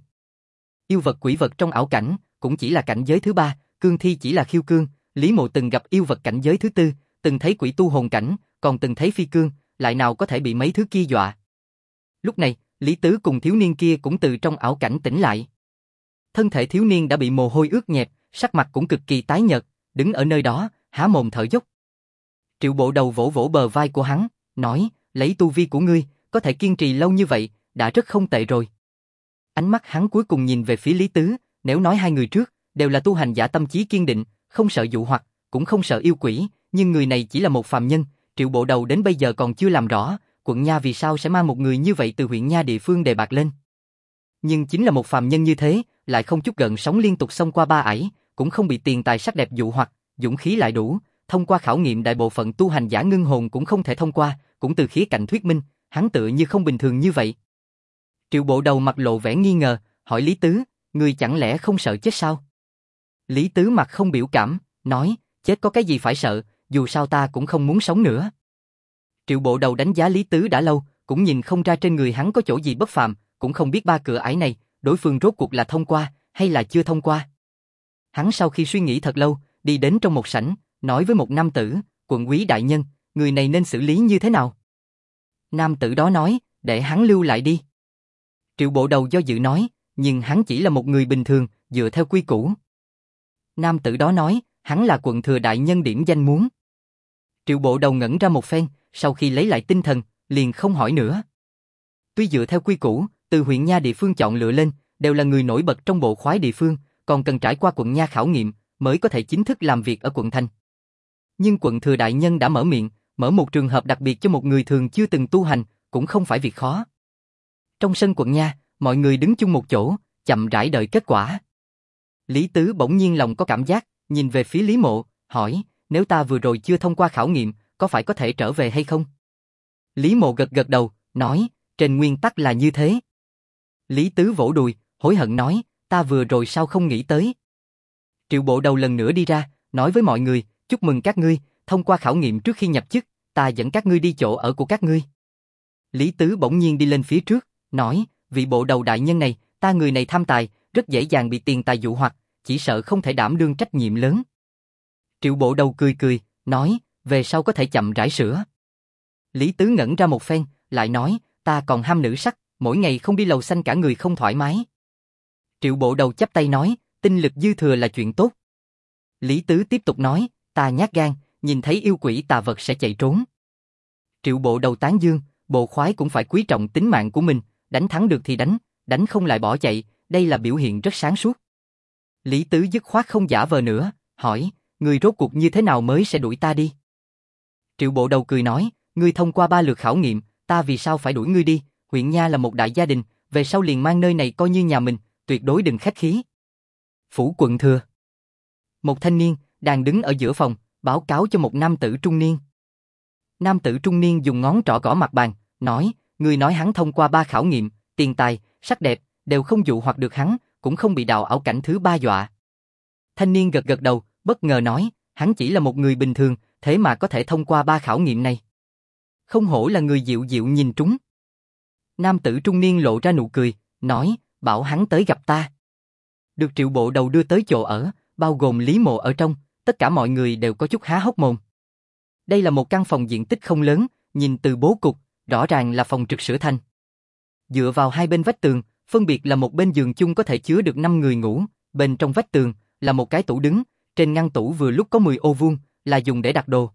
Yêu vật quỷ vật trong ảo cảnh, cũng chỉ là cảnh giới thứ ba, cương thi chỉ là khiêu cương, Lý Mộ từng gặp yêu vật cảnh giới thứ tư, từng thấy quỷ tu hồn cảnh, còn từng thấy phi cương, lại nào có thể bị mấy thứ kia dọa. Lúc này, Lý Tứ cùng thiếu niên kia cũng từ trong ảo cảnh tỉnh lại. Thân thể thiếu niên đã bị mồ hôi ướt nhẹp, sắc mặt cũng cực kỳ tái nhợt, đứng ở nơi đó, há mồm thở dốc. Triệu Bộ Đầu vỗ vỗ bờ vai của hắn, nói, lấy tu vi của ngươi, có thể kiên trì lâu như vậy, đã rất không tệ rồi. Ánh mắt hắn cuối cùng nhìn về phía Lý Tứ, nếu nói hai người trước, đều là tu hành giả tâm chí kiên định, không sợ dụ hoặc, cũng không sợ yêu quỷ, nhưng người này chỉ là một phàm nhân, Triệu Bộ Đầu đến bây giờ còn chưa làm rõ, quận Nha vì sao sẽ mang một người như vậy từ huyện Nha địa phương đề bạt lên. Nhưng chính là một phàm nhân như thế, lại không chút gợn sóng liên tục xông qua ba ải, cũng không bị tiền tài sắc đẹp dụ hoặc, dũng khí lại đủ, thông qua khảo nghiệm đại bộ phận tu hành giả ngưng hồn cũng không thể thông qua, cũng từ khía cạnh thuyết minh, hắn tựa như không bình thường như vậy. Triệu Bộ Đầu mặt lộ vẻ nghi ngờ, hỏi Lý Tứ, ngươi chẳng lẽ không sợ chết sao? Lý Tứ mặt không biểu cảm, nói, chết có cái gì phải sợ, dù sao ta cũng không muốn sống nữa. Triệu Bộ Đầu đánh giá Lý Tứ đã lâu, cũng nhìn không ra trên người hắn có chỗ gì bất phàm, cũng không biết ba cửa ải này, đối phương rốt cuộc là thông qua, hay là chưa thông qua. Hắn sau khi suy nghĩ thật lâu, đi đến trong một sảnh, nói với một nam tử, quận úy đại nhân, người này nên xử lý như thế nào? Nam tử đó nói, để hắn lưu lại đi. Triệu Bộ Đầu do dự nói, nhưng hắn chỉ là một người bình thường, dựa theo quy củ. Nam tử đó nói, hắn là quận thừa đại nhân điểm danh muốn. Triệu Bộ Đầu ngẩn ra một phen, sau khi lấy lại tinh thần, liền không hỏi nữa. Tuy dựa theo quy củ, từ huyện nha địa phương chọn lựa lên, đều là người nổi bật trong bộ khoái địa phương, còn cần trải qua quận nha khảo nghiệm, mới có thể chính thức làm việc ở quận thành. Nhưng quận thừa đại nhân đã mở miệng, mở một trường hợp đặc biệt cho một người thường chưa từng tu hành, cũng không phải việc khó. Trong sân quận nha, mọi người đứng chung một chỗ, chậm rãi đợi kết quả. Lý Tứ bỗng nhiên lòng có cảm giác, nhìn về phía Lý Mộ, hỏi, nếu ta vừa rồi chưa thông qua khảo nghiệm, có phải có thể trở về hay không? Lý Mộ gật gật đầu, nói, trên nguyên tắc là như thế. Lý Tứ vỗ đùi, hối hận nói, ta vừa rồi sao không nghĩ tới. Triệu Bộ Đầu lần nữa đi ra, nói với mọi người, chúc mừng các ngươi, thông qua khảo nghiệm trước khi nhập chức, ta dẫn các ngươi đi chỗ ở của các ngươi. Lý Tứ bỗng nhiên đi lên phía trước, nói, vị Bộ Đầu đại nhân này, ta người này tham tài, rất dễ dàng bị tiền tài dụ hoặc, chỉ sợ không thể đảm đương trách nhiệm lớn. Triệu Bộ Đầu cười cười, nói, về sau có thể chậm rãi sửa. Lý Tứ ngẩn ra một phen, lại nói, ta còn ham nữ sắc, mỗi ngày không đi lầu xanh cả người không thoải mái. Triệu Bộ Đầu chắp tay nói, tinh lực dư thừa là chuyện tốt. Lý Tứ tiếp tục nói, ta nhát gan, nhìn thấy yêu quỷ tà vật sẽ chạy trốn. Triệu Bộ Đầu tán dương, bộ khoái cũng phải quý trọng tính mạng của mình, đánh thắng được thì đánh, đánh không lại bỏ chạy, đây là biểu hiện rất sáng suốt. Lý Tứ dứt khoát không giả vờ nữa, hỏi, người rốt cuộc như thế nào mới sẽ đuổi ta đi? Triệu Bộ Đầu cười nói, ngươi thông qua 3 lượt khảo nghiệm, ta vì sao phải đuổi ngươi đi, huyện nha là một đại gia đình, về sau liền mang nơi này coi như nhà mình, tuyệt đối đừng khách khí. Phủ quận thừa. Một thanh niên, đang đứng ở giữa phòng, báo cáo cho một nam tử trung niên. Nam tử trung niên dùng ngón trỏ gõ mặt bàn, nói, ngươi nói hắn thông qua 3 khảo nghiệm, tiền tài, sắc đẹp, đều không dụ hoặc được hắn, cũng không bị đạo ảo cảnh thứ 3 dọa. Thanh niên gật gật đầu, bất ngờ nói, hắn chỉ là một người bình thường, thế mà có thể thông qua 3 khảo nghiệm này. Không hổ là người dịu dịu nhìn trúng. Nam tử trung niên lộ ra nụ cười, nói, bảo hắn tới gặp ta. Được Triệu Bộ Đầu đưa tới chỗ ở, bao gồm Lý Mộ ở trong, tất cả mọi người đều có chút há hốc mồm. Đây là một căn phòng diện tích không lớn, nhìn từ bố cục, rõ ràng là phòng trực sửa thành. Dựa vào hai bên vách tường, phân biệt là một bên giường chung có thể chứa được 5 người ngủ, bên trong vách tường là một cái tủ đứng, trên ngăn tủ vừa lúc có 10 ô vuông, là dùng để đặt đồ.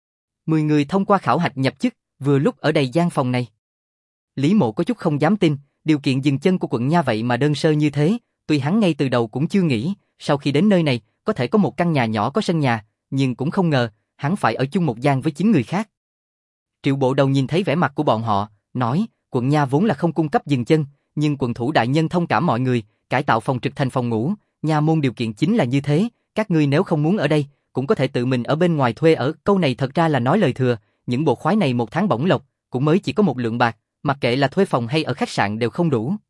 10 người thông qua khảo hạch nhập chức, vừa lúc ở đầy gian phòng này. Lý Mộ có chút không dám tin, điều kiện dừng chân của quận nha vậy mà đơn sơ như thế, tuy hắn ngay từ đầu cũng chưa nghĩ, sau khi đến nơi này, có thể có một căn nhà nhỏ có sân nhà, nhưng cũng không ngờ, hắn phải ở chung một gian với 9 người khác. Triệu Bộ Đầu nhìn thấy vẻ mặt của bọn họ, nói, quận nha vốn là không cung cấp dừng chân, nhưng quận thủ đại nhân thông cảm mọi người, cải tạo phòng trực thành phòng ngủ, nha môn điều kiện chính là như thế, các ngươi nếu không muốn ở đây, cũng có thể tự mình ở bên ngoài thuê ở, câu này thật ra là nói lời thừa, những bộ khoái này một tháng bổng lộc, cũng mới chỉ có 1 lượng bạc, mặc kệ là thuê phòng hay ở khách sạn đều không đủ.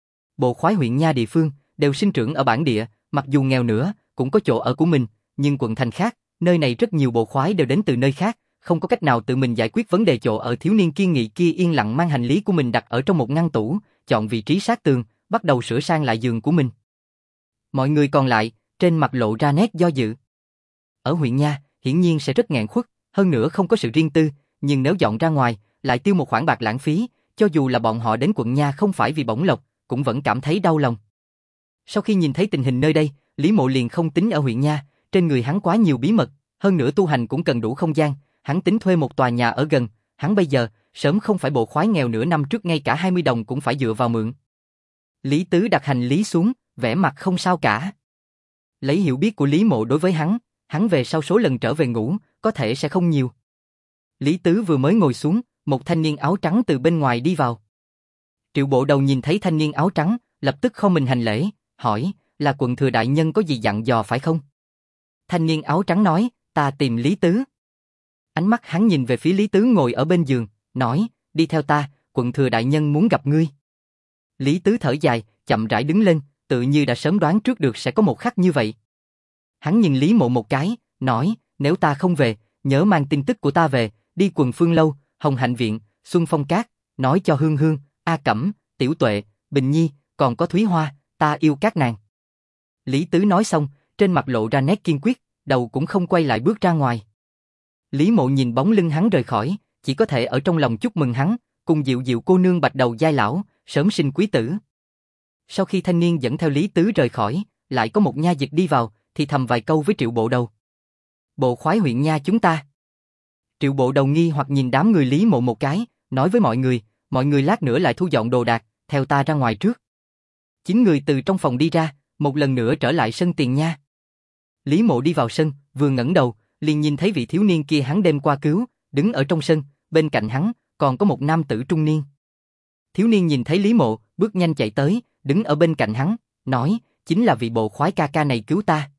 Bộ khoái huyện nha địa phương, đều sinh trưởng ở bản địa, mặc dù nghèo nữa, cũng có chỗ ở của mình, nhưng quận thành khác, nơi này rất nhiều bộ khoái đều đến từ nơi khác, không có cách nào tự mình giải quyết vấn đề chỗ ở. Thiếu niên kiên nghị kia yên lặng mang hành lý của mình đặt ở trong một ngăn tủ, chọn vị trí sát tường, bắt đầu sửa sang lại giường của mình. Mọi người còn lại, trên mặt lộ ra nét do dự. Ở huyện nha, hiển nhiên sẽ rất nghẹn khuất, hơn nữa không có sự riêng tư, nhưng nếu dọn ra ngoài, lại tiêu một khoản bạc lãng phí, cho dù là bọn họ đến quận nha không phải vì bổng lộc, cũng vẫn cảm thấy đau lòng. Sau khi nhìn thấy tình hình nơi đây, Lý Mộ liền không tính ở huyện nha, trên người hắn quá nhiều bí mật, hơn nữa tu hành cũng cần đủ không gian, hắn tính thuê một tòa nhà ở gần, hắn bây giờ, sớm không phải bộ khoái nghèo nửa năm trước ngay cả 20 đồng cũng phải dựa vào mượn. Lý Tứ đặt hành lý xuống, vẻ mặt không sao cả. Lấy hiểu biết của Lý Mộ đối với hắn về sau số lần trở về ngủ, có thể sẽ không nhiều. Lý Tứ vừa mới ngồi xuống, một thanh niên áo trắng từ bên ngoài đi vào. Triệu Bộ Đầu nhìn thấy thanh niên áo trắng, lập tức không mình hành lễ, hỏi, là quận thừa đại nhân có gì dặn dò phải không? Thanh niên áo trắng nói, ta tìm Lý Tứ. Ánh mắt hắn nhìn về phía Lý Tứ ngồi ở bên giường, nói, đi theo ta, quận thừa đại nhân muốn gặp ngươi. Lý Tứ thở dài, chậm rãi đứng lên, tự như đã sớm đoán trước được sẽ có một khắc như vậy. Hắn nhìn Lý Mộ một cái, nói, nếu ta không về, nhớ mang tin tức của ta về, đi Quần Phương lâu, Hồng Hạnh Viện, Xuân Phong Cát, nói cho Hương Hương, A Cẩm, Tiểu Tuệ, Bình Nhi, còn có Thúy Hoa, ta yêu các nàng. Lý Tứ nói xong, trên mặt lộ ra nét kiên quyết, đầu cũng không quay lại bước ra ngoài. Lý Mộ nhìn bóng lưng hắn rời khỏi, chỉ có thể ở trong lòng chúc mừng hắn, cùng Diệu Diệu cô nương bạch đầu giai lão, sớm sinh quý tử. Sau khi thanh niên dẫn theo Lý Tứ rời khỏi, lại có một nha dịch đi vào, thì thầm vài câu với Triệu Bộ Đầu. Bộ khoái huyện nha chúng ta. Triệu Bộ Đầu nghi hoặc nhìn đám người Lý Mộ một cái, nói với mọi người lát nữa lại thu dọn đồ đạc, theo ta ra ngoài trước. 9 người từ trong phòng đi ra, một lần nữa trở lại sân tiền nha. Lý Mộ đi vào sân, vừa ngẩng đầu, liền nhìn thấy vị thiếu niên kia hắn đêm qua cứu, đứng ở trong sân, bên cạnh hắn còn có một nam tử trung niên. Thiếu niên nhìn thấy Lý Mộ, bước nhanh chạy tới, đứng ở bên cạnh hắn, nói, chính là vị bộ khoái ca ca này cứu ta.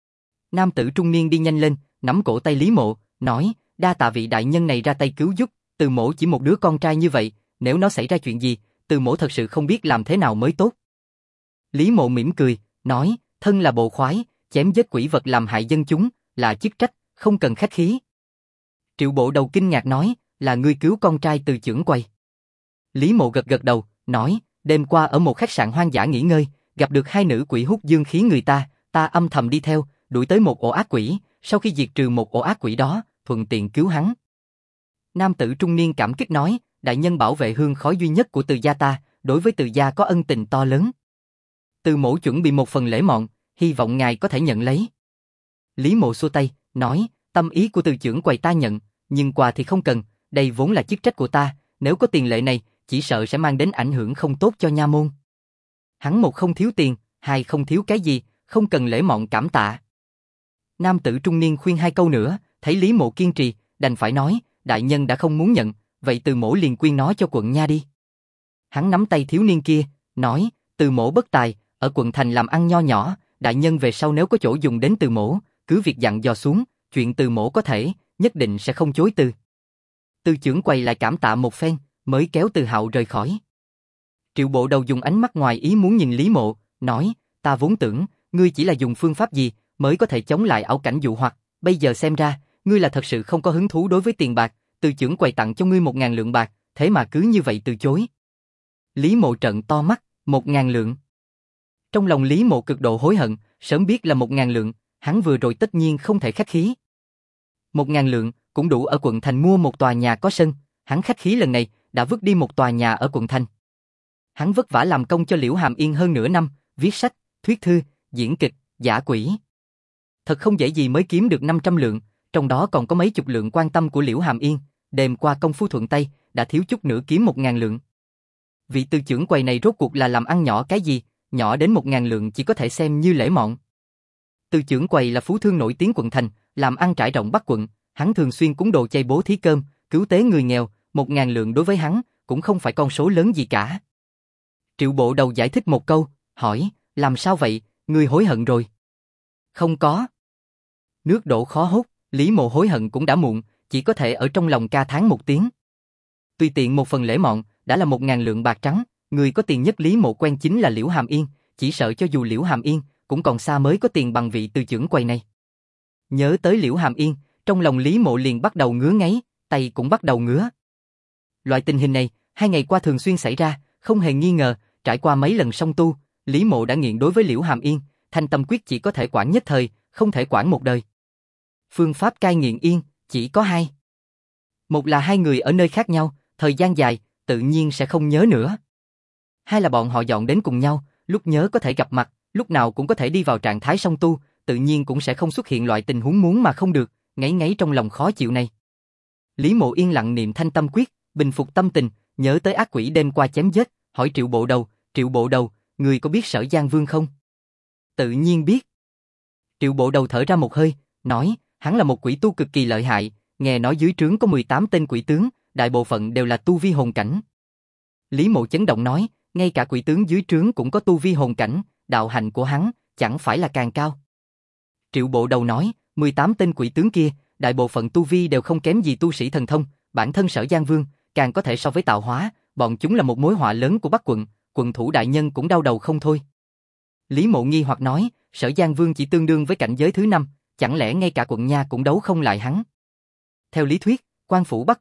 Nam tử trung niên đi nhanh lên, nắm cổ tay Lý Mộ, nói, đa tạ vị đại nhân này ra tay cứu giúp, Từ mỗ chỉ một đứa con trai như vậy, nếu nó xảy ra chuyện gì, Từ mỗ thật sự không biết làm thế nào mới tốt. Lý Mộ mỉm cười, nói, thân là bộ khoái, chém giết quỷ vật làm hại dân chúng, là chức trách, không cần khách khí. Triệu Bộ Đầu kinh ngạc nói, là ngươi cứu con trai Từ chưởng quầy. Lý Mộ gật gật đầu, nói, đêm qua ở một khách sạn hoang dã nghỉ ngơi, gặp được 2 nữ quỷ hút dương khí người ta, ta âm thầm đi theo, đuổi tới một ổ ác quỷ, sau khi diệt trừ một ổ ác quỷ đó, thuận tiện cứu hắn. Nam tử trung niên cảm kích nói, đại nhân bảo vệ hương khói duy nhất của Từ gia ta, đối với Từ gia có ân tình to lớn. Từ mỗ chuẩn bị một phần lễ mọn, hy vọng ngài có thể nhận lấy. Lý Mộ xua tay, nói, tâm ý của Từ chưởng quầy ta nhận, nhưng quà thì không cần, đây vốn là chức trách của ta, nếu có tiền lệ này, chỉ sợ sẽ mang đến ảnh hưởng không tốt cho nha môn. Hắn một không thiếu tiền, hai không thiếu cái gì, không cần lễ mọn cảm tạ. Nam tử trung niên khuyên 2 câu nữa, thấy Lý Mộ kiên trì, đành phải nói, đại nhân đã không muốn nhận, vậy Từ mỗ liền quyên nó cho quận nha đi. Hắn nắm tay thiếu niên kia, nói, Từ mỗ bất tài, ở quận thành làm ăn nho nhỏ, đại nhân về sau nếu có chỗ dùng đến Từ mỗ, cứ việc dặn dò xuống, chuyện Từ mỗ có thể, nhất định sẽ không chối từ. Từ chưởng quầy lại cảm tạ một phen, mới kéo Từ Hạo rời khỏi. Triệu Bộ Đầu dùng ánh mắt ngoài ý muốn nhìn Lý Mộ, nói, ta vốn tưởng, ngươi chỉ là dùng phương pháp gì, mới có thể chống lại ảo cảnh dụ hoặc, bây giờ xem ra, ngươi là thật sự không có hứng thú đối với tiền bạc, Từ chưởng quầy tặng cho ngươi 1.000 lượng bạc, thế mà cứ như vậy từ chối. Lý Mộ trợn to mắt, 1.000 lượng. Trong lòng Lý Mộ cực độ hối hận, sớm biết là 1.000 lượng, hắn vừa rồi tất nhiên không thể khách khí. 1.000 lượng cũng đủ ở quận thành mua một tòa nhà có sân, hắn khách khí lần này đã vứt đi một tòa nhà ở quận thành. Hắn vất vả làm công cho Liễu Hàm Yên hơn nửa năm, viết sách, thuyết thư, diễn kịch, giả quỷ. Thật không dễ gì mới kiếm được 500 lượng, trong đó còn có mấy chục lượng quan tâm của Liễu Hàm Yên, đêm qua công phu thuận tay, đã thiếu chút nữa kiếm 1.000 lượng. Vị Từ chưởng quầy này rốt cuộc là làm ăn nhỏ cái gì, nhỏ đến 1.000 lượng chỉ có thể xem như lễ mọn. Từ chưởng quầy là phú thương nổi tiếng quận thành, làm ăn trải rộng Bắc quận, hắn thường xuyên cúng đồ chay bố thí cơm, cứu tế người nghèo, 1.000 lượng đối với hắn cũng không phải con số lớn gì cả. Triệu Bộ Đầu giải thích một câu, hỏi, làm sao vậy, ngươi hối hận rồi? Không có. Nước đổ khó hốt, Lý Mộ hối hận cũng đã muộn, chỉ có thể ở trong lòng ca thán một tiếng. Tùy tiện một phần lễ mọn, đã là 1.000 lượng bạc trắng, người có tiền nhất Lý Mộ quen chính là Liễu Hàm Yên, chỉ sợ cho dù Liễu Hàm Yên, cũng còn xa mới có tiền bằng vị Từ chưởng quầy này. Nhớ tới Liễu Hàm Yên, trong lòng Lý Mộ liền bắt đầu ngứa ngáy, tay cũng bắt đầu ngứa. Loại tình hình này, 2 ngày qua thường xuyên xảy ra, không hề nghi ngờ, trải qua mấy lần song tu, Lý Mộ đã nghiện đối với Liễu Hàm Yên, Thanh Tâm Quyết chỉ có thể quản nhất thời, không thể quản một đời. Phương pháp cai nghiện yên, chỉ có 2. Một là 2 người ở nơi khác nhau, thời gian dài, tự nhiên sẽ không nhớ nữa. 2 là bọn họ dọn đến cùng nhau, lúc nhớ có thể gặp mặt, lúc nào cũng có thể đi vào trạng thái song tu, tự nhiên cũng sẽ không xuất hiện loại tình huống muốn mà không được, ngáy ngáy trong lòng khó chịu này. Lý Mộ yên lặng niệm Thanh Tâm Quyết, bình phục tâm tình, nhớ tới ác quỷ đêm qua chém giết, hỏi Triệu Bộ Đầu, người có biết Sở Giang Vương không? Tự nhiên biết. Triệu Bộ Đầu thở ra một hơi, nói, hắn là một quỷ tu cực kỳ lợi hại, nghe nói dưới trướng có 18 tên quỷ tướng, đại bộ phận đều là tu vi hồn cảnh. Lý Mộ chấn động nói, ngay cả quỷ tướng dưới trướng cũng có tu vi hồn cảnh, đạo hạnh của hắn chẳng phải là càng cao. Triệu Bộ Đầu nói, 18 tên quỷ tướng kia, đại bộ phận tu vi đều không kém gì tu sĩ thần thông, bản thân Sở Giang Vương càng có thể so với tạo hóa, bọn chúng là một mối họa lớn của Bắc quận, quận thủ đại nhân cũng đau đầu không thôi. Lý Mộ nghi hoặc nói, Sở Giang Vương chỉ tương đương với cảnh giới thứ 5, chẳng lẽ ngay cả quận nha cũng đấu không lại hắn? Theo lý thuyết, quan phủ Bắc quận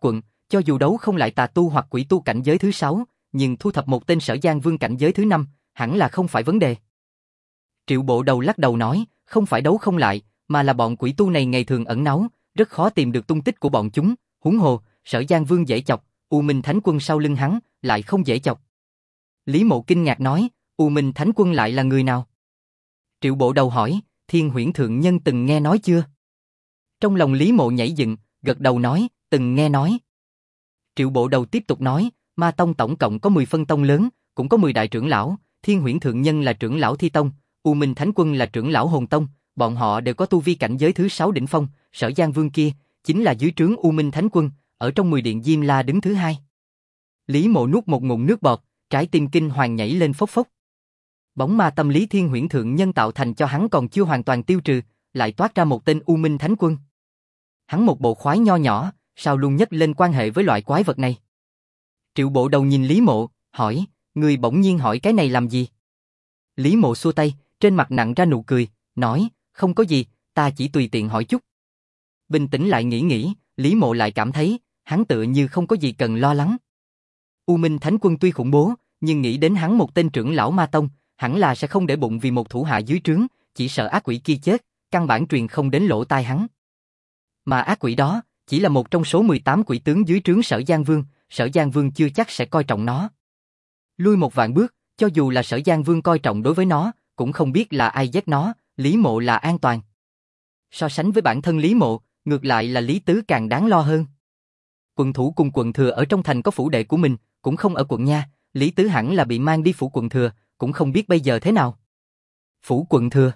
cho dù đấu không lại tà tu hoặc quỷ tu cảnh giới thứ 6, nhưng thu thập một tên Sở Giang Vương cảnh giới thứ 5, hẳn là không phải vấn đề. Triệu Bộ Đầu lắc đầu nói, không phải đấu không lại, mà là bọn quỷ tu này ngày thường ẩn náu, rất khó tìm được tung tích của bọn chúng, huống hồ, Sở Giang Vương dễ chọc, U Minh Thánh Quân sau lưng hắn, lại không dễ chọc. Lý Mộ kinh ngạc nói, U Minh Thánh Quân lại là người nào? Triệu Bộ Đầu hỏi, Thiên Huyễn Thượng Nhân từng nghe nói chưa? Trong lòng Lý Mộ nhảy dựng, gật đầu nói, từng nghe nói. Triệu Bộ Đầu tiếp tục nói, Ma Tông tổng cộng có 10 phân tông lớn, cũng có 10 đại trưởng lão, Thiên Huyễn Thượng Nhân là trưởng lão Thi Tông, U Minh Thánh Quân là trưởng lão Hồn Tông, bọn họ đều có tu vi cảnh giới thứ 6 đỉnh phong, Sở Giang Vương kia, chính là dưới trướng U Minh Thánh Quân, ở trong 10 điện Diêm La đứng thứ 2. Lý Mộ nuốt một ngụm nước bọt, trái tim kinh hoàng nhảy lên phốc phốc. Bóng ma tâm lý Thiên Huyễn Thượng Nhân tạo thành cho hắn còn chưa hoàn toàn tiêu trừ, lại toát ra một tên U Minh Thánh Quân. Hắn một bộ khoái nho nhỏ, sao luôn nhắc lên quan hệ với loại quái vật này? Triệu Bộ Đầu nhìn Lý Mộ, hỏi, người bỗng nhiên hỏi cái này làm gì? Lý Mộ xua tay, trên mặt nặng ra nụ cười, nói, không có gì, ta chỉ tùy tiện hỏi chút. Bình tĩnh lại nghĩ, Lý Mộ lại cảm thấy, hắn tựa như không có gì cần lo lắng. U Minh Thánh Quân tuy khủng bố, nhưng nghĩ đến hắn một tên trưởng lão Ma Tông, hẳn là sẽ không để bụng vì một thủ hạ dưới trướng, chỉ sợ ác quỷ kia chết, căn bản truyền không đến lỗ tai hắn. Mà ác quỷ đó, chỉ là một trong số 18 quỷ tướng dưới trướng Sở Giang Vương, Sở Giang Vương chưa chắc sẽ coi trọng nó. Lui một vạn bước, cho dù là Sở Giang Vương coi trọng đối với nó, cũng không biết là ai giết nó, Lý Mộ là an toàn. So sánh với bản thân Lý Mộ, ngược lại là Lý Tứ càng đáng lo hơn. Quận thủ cùng quận thừa ở trong thành có phủ đệ của mình, cũng không ở quận nha, Lý Tứ hẳn là bị mang đi phủ quận thừa, cũng không biết bây giờ thế nào. Phủ quận thừa.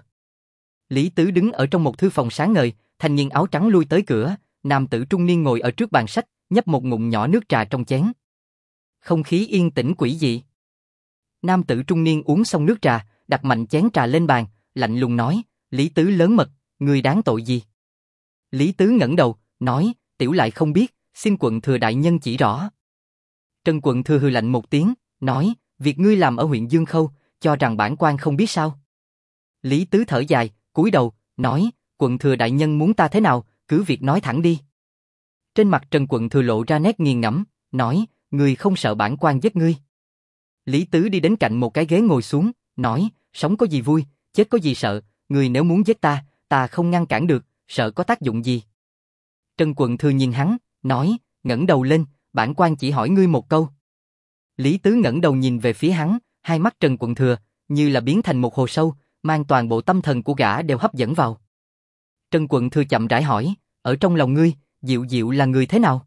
Lý Tứ đứng ở trong một thư phòng sáng ngời, thanh niên áo trắng lui tới cửa, nam tử trung niên ngồi ở trước bàn sách, nhấp một ngụm nhỏ nước trà trong chén. Không khí yên tĩnh quỷ dị. Nam tử trung niên uống xong nước trà, đặt mạnh chén trà lên bàn, lạnh lùng nói, Lý Tứ lớn mật, ngươi đáng tội gì? Lý Tứ ngẩng đầu, nói, tiểu lại không biết, xin quận thừa đại nhân chỉ rõ. Trần quận thừa hừ lạnh một tiếng, nói, việc ngươi làm ở huyện Dương Khâu, cho rằng bản quan không biết sao? Lý Tứ thở dài, cúi đầu, nói, quận thừa đại nhân muốn ta thế nào, cứ việc nói thẳng đi. Trên mặt Trần quận thừa lộ ra nét nghiền ngẫm, nói, ngươi không sợ bản quan giết ngươi. Lý Tứ đi đến cạnh một cái ghế ngồi xuống, nói, sống có gì vui, chết có gì sợ, ngươi nếu muốn giết ta, ta không ngăn cản được, sợ có tác dụng gì. Trần quận thừa nhìn hắn, nói, ngẩng đầu lên, bản quan chỉ hỏi ngươi một câu. Lý Tứ ngẩng đầu nhìn về phía hắn, hai mắt Trần quận thừa, như là biến thành một hồ sâu, mang toàn bộ tâm thần của gã đều hấp dẫn vào. Trần quận thừa chậm rãi hỏi, ở trong lòng ngươi, Diệu Diệu là người thế nào?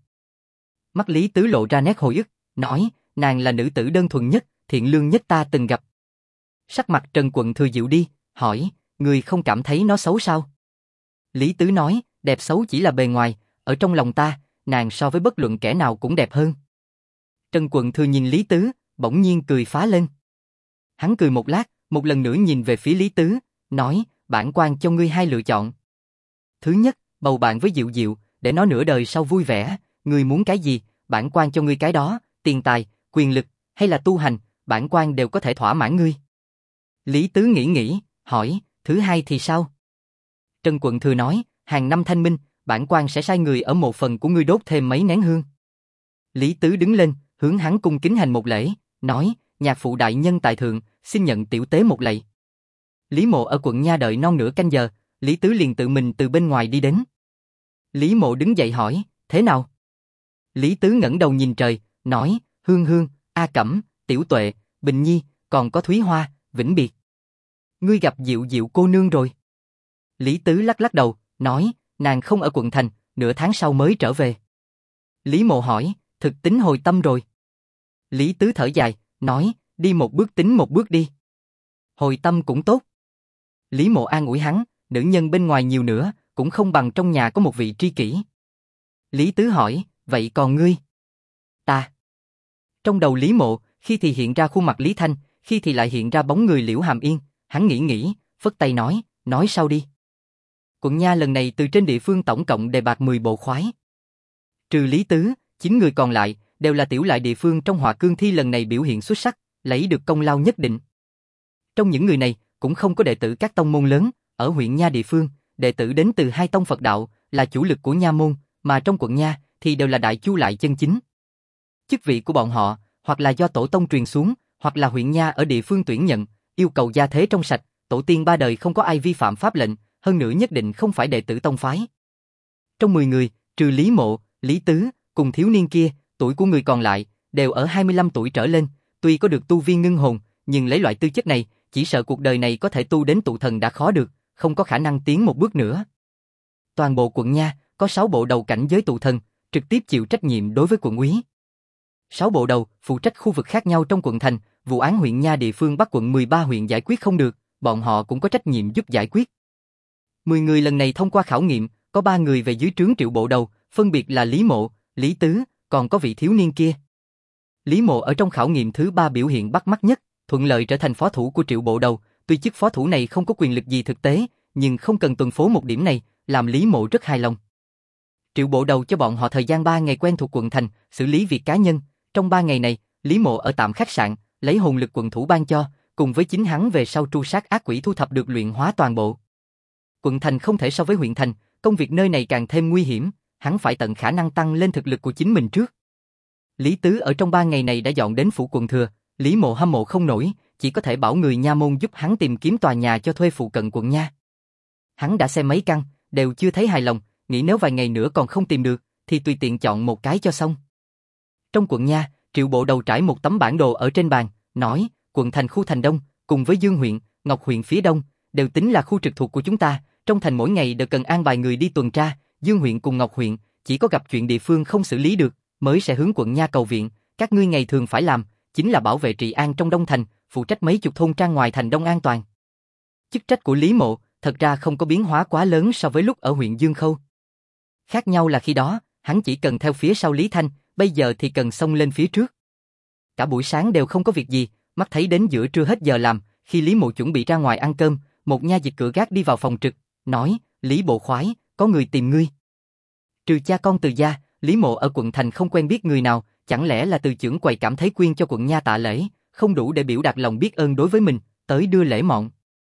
Mắt Lý Tứ lộ ra nét hồi ức, nói, nàng là nữ tử đơn thuần nhất, thiện lương nhất ta từng gặp. Sắc mặt Trần quận thừa dịu đi, hỏi, ngươi không cảm thấy nó xấu sao? Lý Tứ nói, đẹp xấu chỉ là bề ngoài, ở trong lòng ta, nàng so với bất luận kẻ nào cũng đẹp hơn. Trần quận thừa nhìn Lý Tứ, bỗng nhiên cười phá lên. Hắn cười một lát, một lần nữa nhìn về phía Lý Tứ, nói, bản quan cho ngươi hai lựa chọn. Thứ nhất, bầu bạn với Diệu Diệu, để nó nửa đời sau vui vẻ, ngươi muốn cái gì, bản quan cho ngươi cái đó, tiền tài, quyền lực, hay là tu hành, bản quan đều có thể thỏa mãn ngươi. Lý Tứ nghĩ, hỏi, thứ hai thì sao? Trần quận thừa nói, hàng năm thanh minh, bản quan sẽ sai người ở một phần của ngươi đốt thêm mấy nén hương. Lý Tứ đứng lên, hướng hắn cung kính hành một lễ, nói, nhạc phụ đại nhân tại thượng, xin nhận tiểu tế một lạy. Lý Mộ ở quận nha đợi non nửa canh giờ, Lý Tứ liền tự mình từ bên ngoài đi đến. Lý Mộ đứng dậy hỏi, thế nào? Lý Tứ ngẩng đầu nhìn trời, nói, Hương Hương, A Cẩm, Tiểu Tuệ, Bình Nhi, còn có Thúy Hoa, vĩnh biệt. Ngươi gặp Diệu Diệu cô nương rồi? Lý Tứ lắc đầu, nói, nàng không ở quận thành, nửa tháng sau mới trở về. Lý Mộ hỏi, thực tính hồi tâm rồi? Lý Tứ thở dài, nói, đi một bước tính một bước đi. Hồi tâm cũng tốt. Lý Mộ an ủi hắn, nữ nhân bên ngoài nhiều nữa, cũng không bằng trong nhà có một vị tri kỷ. Lý Tứ hỏi, vậy còn ngươi? Ta. Trong đầu Lý Mộ, khi thì hiện ra khuôn mặt Lý Thanh, khi thì lại hiện ra bóng người Liễu Hàm Yên, hắn nghĩ, phất tay nói sau đi. Quận nha lần này từ trên địa phương tổng cộng đề bạt 10 bộ khoái. Trừ Lý Tứ, 9 người còn lại, đều là tiểu lại địa phương trong Họa Cương Thi lần này biểu hiện xuất sắc, lấy được công lao nhất định. Trong những người này, cũng không có đệ tử các tông môn lớn, ở huyện nha địa phương, đệ tử đến từ 2 tông Phật đạo, là chủ lực của nha môn, mà trong quận nha, thì đều là đại chu lại chân chính. Chức vị của bọn họ, hoặc là do tổ tông truyền xuống, hoặc là huyện nha ở địa phương tuyển nhận, yêu cầu gia thế trong sạch, tổ tiên ba đời không có ai vi phạm pháp lệnh, hơn nữa nhất định không phải đệ tử tông phái. Trong 10 người, trừ Lý Mộ, Lý Tứ, cùng thiếu niên kia, tuổi của người còn lại, đều ở 25 tuổi trở lên, tuy có được tu vi ngưng hồn, nhưng lấy loại tư chất này, chỉ sợ cuộc đời này có thể tu đến tụ thần đã khó được, không có khả năng tiến một bước nữa. Toàn bộ quận nha, có 6 bộ đầu cảnh giới tụ thần, trực tiếp chịu trách nhiệm đối với quận úy. 6 bộ đầu, phụ trách khu vực khác nhau trong quận thành, vụ án huyện nha địa phương Bắc quận 13 huyện giải quyết không được, bọn họ cũng có trách nhiệm giúp giải quyết. 10 người lần này thông qua khảo nghiệm, có 3 người về dưới trướng Triệu bộ đầu, phân biệt là Lý Mộ, Lý Tứ, còn có vị thiếu niên kia. Lý Mộ ở trong khảo nghiệm thứ 3 biểu hiện bắt mắt nhất, thuận lợi trở thành phó thủ của Triệu bộ đầu, tuy chức phó thủ này không có quyền lực gì thực tế, nhưng không cần tuần phố một điểm này, làm Lý Mộ rất hài lòng. Triệu bộ đầu cho bọn họ thời gian 3 ngày quen thuộc quận thành, xử lý việc cá nhân. Trong 3 ngày này, Lý Mộ ở tạm khách sạn, lấy hồn lực quận thủ ban cho, cùng với chính hắn về sau tru sát ác quỷ thu thập được luyện hóa toàn bộ. Quận thành không thể so với huyện thành, công việc nơi này càng thêm nguy hiểm, hắn phải tận khả năng tăng lên thực lực của chính mình trước. Lý Tứ ở trong 3 ngày này đã dọn đến phủ quận thừa, Lý Mộ hâm mộ không nổi, chỉ có thể bảo người nha môn giúp hắn tìm kiếm tòa nhà cho thuê phụ cận quận nha. Hắn đã xem mấy căn, đều chưa thấy hài lòng, nghĩ nếu vài ngày nữa còn không tìm được, thì tùy tiện chọn một cái cho xong. Trong quận nha, Triệu bộ đầu trải một tấm bản đồ ở trên bàn, nói, quận thành khu thành đông, cùng với Dương huyện, Ngọc huyện phía đông, đều tính là khu trực thuộc của chúng ta, trong thành mỗi ngày đều cần an bài người đi tuần tra, Dương huyện cùng Ngọc huyện, chỉ có gặp chuyện địa phương không xử lý được, mới sẽ hướng quận nha cầu viện, các ngươi ngày thường phải làm, chính là bảo vệ trị an trong đông thành, phụ trách mấy chục thôn trang ngoài thành đông an toàn. Chức trách của Lý Mộ, thật ra không có biến hóa quá lớn so với lúc ở huyện Dương Khâu. Khác nhau là khi đó, hắn chỉ cần theo phía sau Lý Thanh, bây giờ thì cần xông lên phía trước. Cả buổi sáng đều không có việc gì, mắt thấy đến giữa trưa hết giờ làm, khi Lý Mộ chuẩn bị ra ngoài ăn cơm, một nha dịch cửa gác đi vào phòng trực, nói, Lý bộ khoái, có người tìm ngươi. Trừ cha con Từ gia, Lý Mộ ở quận thành không quen biết người nào, chẳng lẽ là Từ trưởng quầy cảm thấy quyên cho quận nha tạ lễ, không đủ để biểu đạt lòng biết ơn đối với mình, tới đưa lễ mọn.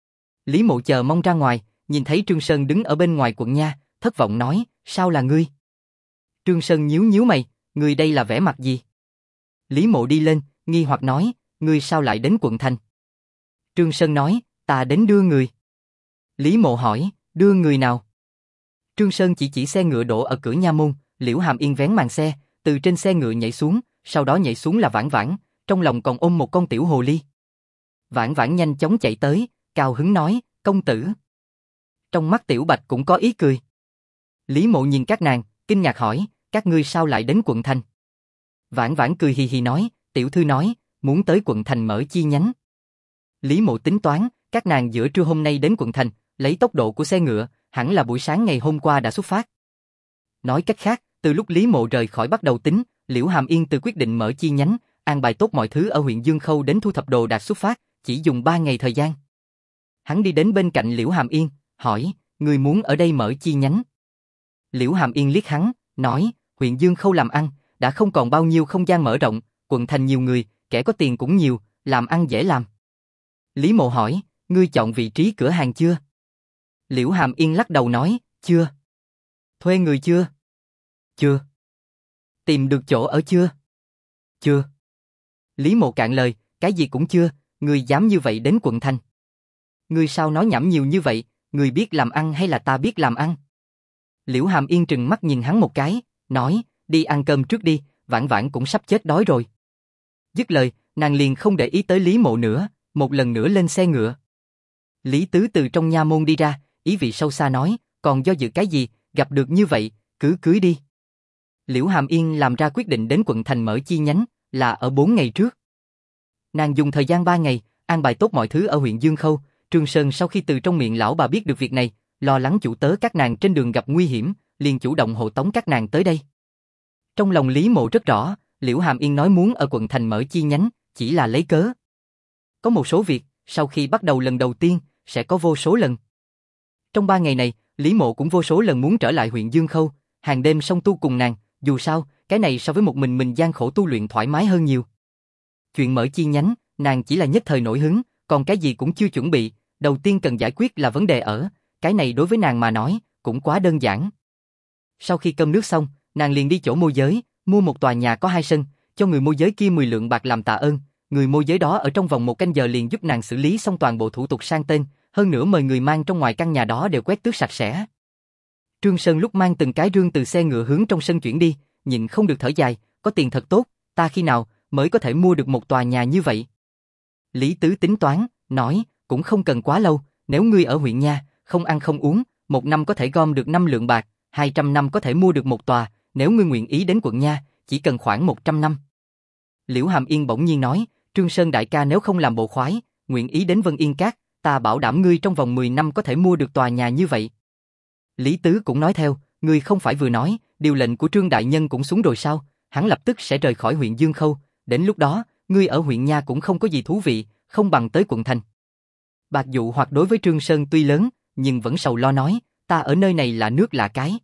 Lý Mộ chờ mong ra ngoài, nhìn thấy Trương Sơn đứng ở bên ngoài quận nha, thất vọng nói, sao là ngươi? Trương Sơn nhíu nhíu mày, ngươi đây là vẻ mặt gì? Lý Mộ đi lên, nghi hoặc nói, ngươi sao lại đến quận thành? Trương Sơn nói, ta đến đưa người. Lý Mộ hỏi, đưa người nào? Trương Sơn chỉ xe ngựa đổ ở cửa nha môn, Liễu Hàm Yên vén màn xe, từ trên xe ngựa nhảy xuống, sau đó nhảy xuống là Vãn Vãn, trong lòng còn ôm một con tiểu hồ ly. Vãn Vãn nhanh chóng chạy tới, cao hứng nói, công tử. Trong mắt Tiểu Bạch cũng có ý cười. Lý Mộ nhìn các nàng, kinh ngạc hỏi, các ngươi sao lại đến quận thành? Vãn Vãn cười hì hì nói, tiểu thư nói, muốn tới quận thành mở chi nhánh. Lý Mộ tính toán, các nàng giữa trưa hôm nay đến quận thành, lấy tốc độ của xe ngựa, hẳn là buổi sáng ngày hôm qua đã xuất phát. Nói cách khác, từ lúc Lý Mộ rời khỏi bắt đầu tính, Liễu Hàm Yên từ quyết định mở chi nhánh, an bài tốt mọi thứ ở huyện Dương Khâu đến thu thập đồ đạc xuất phát, chỉ dùng 3 ngày thời gian. Hắn đi đến bên cạnh Liễu Hàm Yên, hỏi, người muốn ở đây mở chi nhánh? Liễu Hàm Yên liếc hắn, nói, huyện Dương Khâu làm ăn, đã không còn bao nhiêu không gian mở rộng, quận thành nhiều người, kẻ có tiền cũng nhiều, làm ăn dễ làm. Lý Mộ hỏi, ngươi chọn vị trí cửa hàng chưa? Liễu Hàm Yên lắc đầu nói, chưa. Thuê người chưa? Chưa. Tìm được chỗ ở chưa? Chưa. Lý Mộ cạn lời, cái gì cũng chưa, ngươi dám như vậy đến quận thành. Ngươi sao nói nhảm nhiều như vậy, ngươi biết làm ăn hay là ta biết làm ăn? Liễu Hàm Yên trừng mắt nhìn hắn một cái, nói, đi ăn cơm trước đi, Vãn Vãn cũng sắp chết đói rồi. Dứt lời, nàng liền không để ý tới Lý Mộ nữa, một lần nữa lên xe ngựa. Lý Tứ từ trong nha môn đi ra, ý vị sâu xa nói, còn do dự cái gì, gặp được như vậy, cứ cưới đi. Liễu Hàm Yên làm ra quyết định đến quận thành mở chi nhánh, là ở 4 ngày trước. Nàng dùng thời gian 3 ngày, an bài tốt mọi thứ ở huyện Dương Khâu. Trương Sơn sau khi từ trong miệng lão bà biết được việc này, lo lắng chủ tớ các nàng trên đường gặp nguy hiểm, liền chủ động hộ tống các nàng tới đây. Trong lòng Lý Mộ rất rõ, Liễu Hàm Yên nói muốn ở quận thành mở chi nhánh, chỉ là lấy cớ. Có một số việc, sau khi bắt đầu lần đầu tiên, sẽ có vô số lần. Trong 3 ngày này, Lý Mộ cũng vô số lần muốn trở lại huyện Dương Khâu, hàng đêm song tu cùng nàng, dù sao, cái này so với một mình gian khổ tu luyện thoải mái hơn nhiều. Chuyện mở chi nhánh, nàng chỉ là nhất thời nổi hứng, còn cái gì cũng chưa chuẩn bị, đầu tiên cần giải quyết là vấn đề ở, cái này đối với nàng mà nói, cũng quá đơn giản. Sau khi cơm nước xong, nàng liền đi chỗ môi giới, mua một tòa nhà có 2 sân, cho người môi giới kia 10 lượng bạc làm tạ ơn. Người môi giới đó ở trong vòng 1 canh giờ liền giúp nàng xử lý xong toàn bộ thủ tục sang tên, hơn nữa mời người mang trong ngoài căn nhà đó đều quét tước sạch sẽ. Trương Sơn lúc mang từng cái rương từ xe ngựa hướng trong sân chuyển đi, nhịn không được thở dài, có tiền thật tốt, ta khi nào mới có thể mua được một tòa nhà như vậy? Lý Tứ tính toán, nói, cũng không cần quá lâu, nếu ngươi ở huyện nha, không ăn không uống, 1 năm có thể gom được 5 lượng bạc, 200 năm có thể mua được một tòa, nếu ngươi nguyện ý đến quận nha, chỉ cần khoảng 100 năm. Liễu Hàm Yên bỗng nhiên nói, Trương Sơn đại ca nếu không làm bộ khoái, nguyện ý đến Vân Yên Các, ta bảo đảm ngươi trong vòng 10 năm có thể mua được tòa nhà như vậy. Lý Tứ cũng nói theo, ngươi không phải vừa nói, điều lệnh của Trương đại nhân cũng xuống rồi sao, hắn lập tức sẽ rời khỏi huyện Dương Khâu, đến lúc đó, ngươi ở huyện nha cũng không có gì thú vị, không bằng tới quận thành. Bạc dụ hoặc đối với Trương Sơn tuy lớn, nhưng vẫn sầu lo nói, ta ở nơi này là nước lạ cái.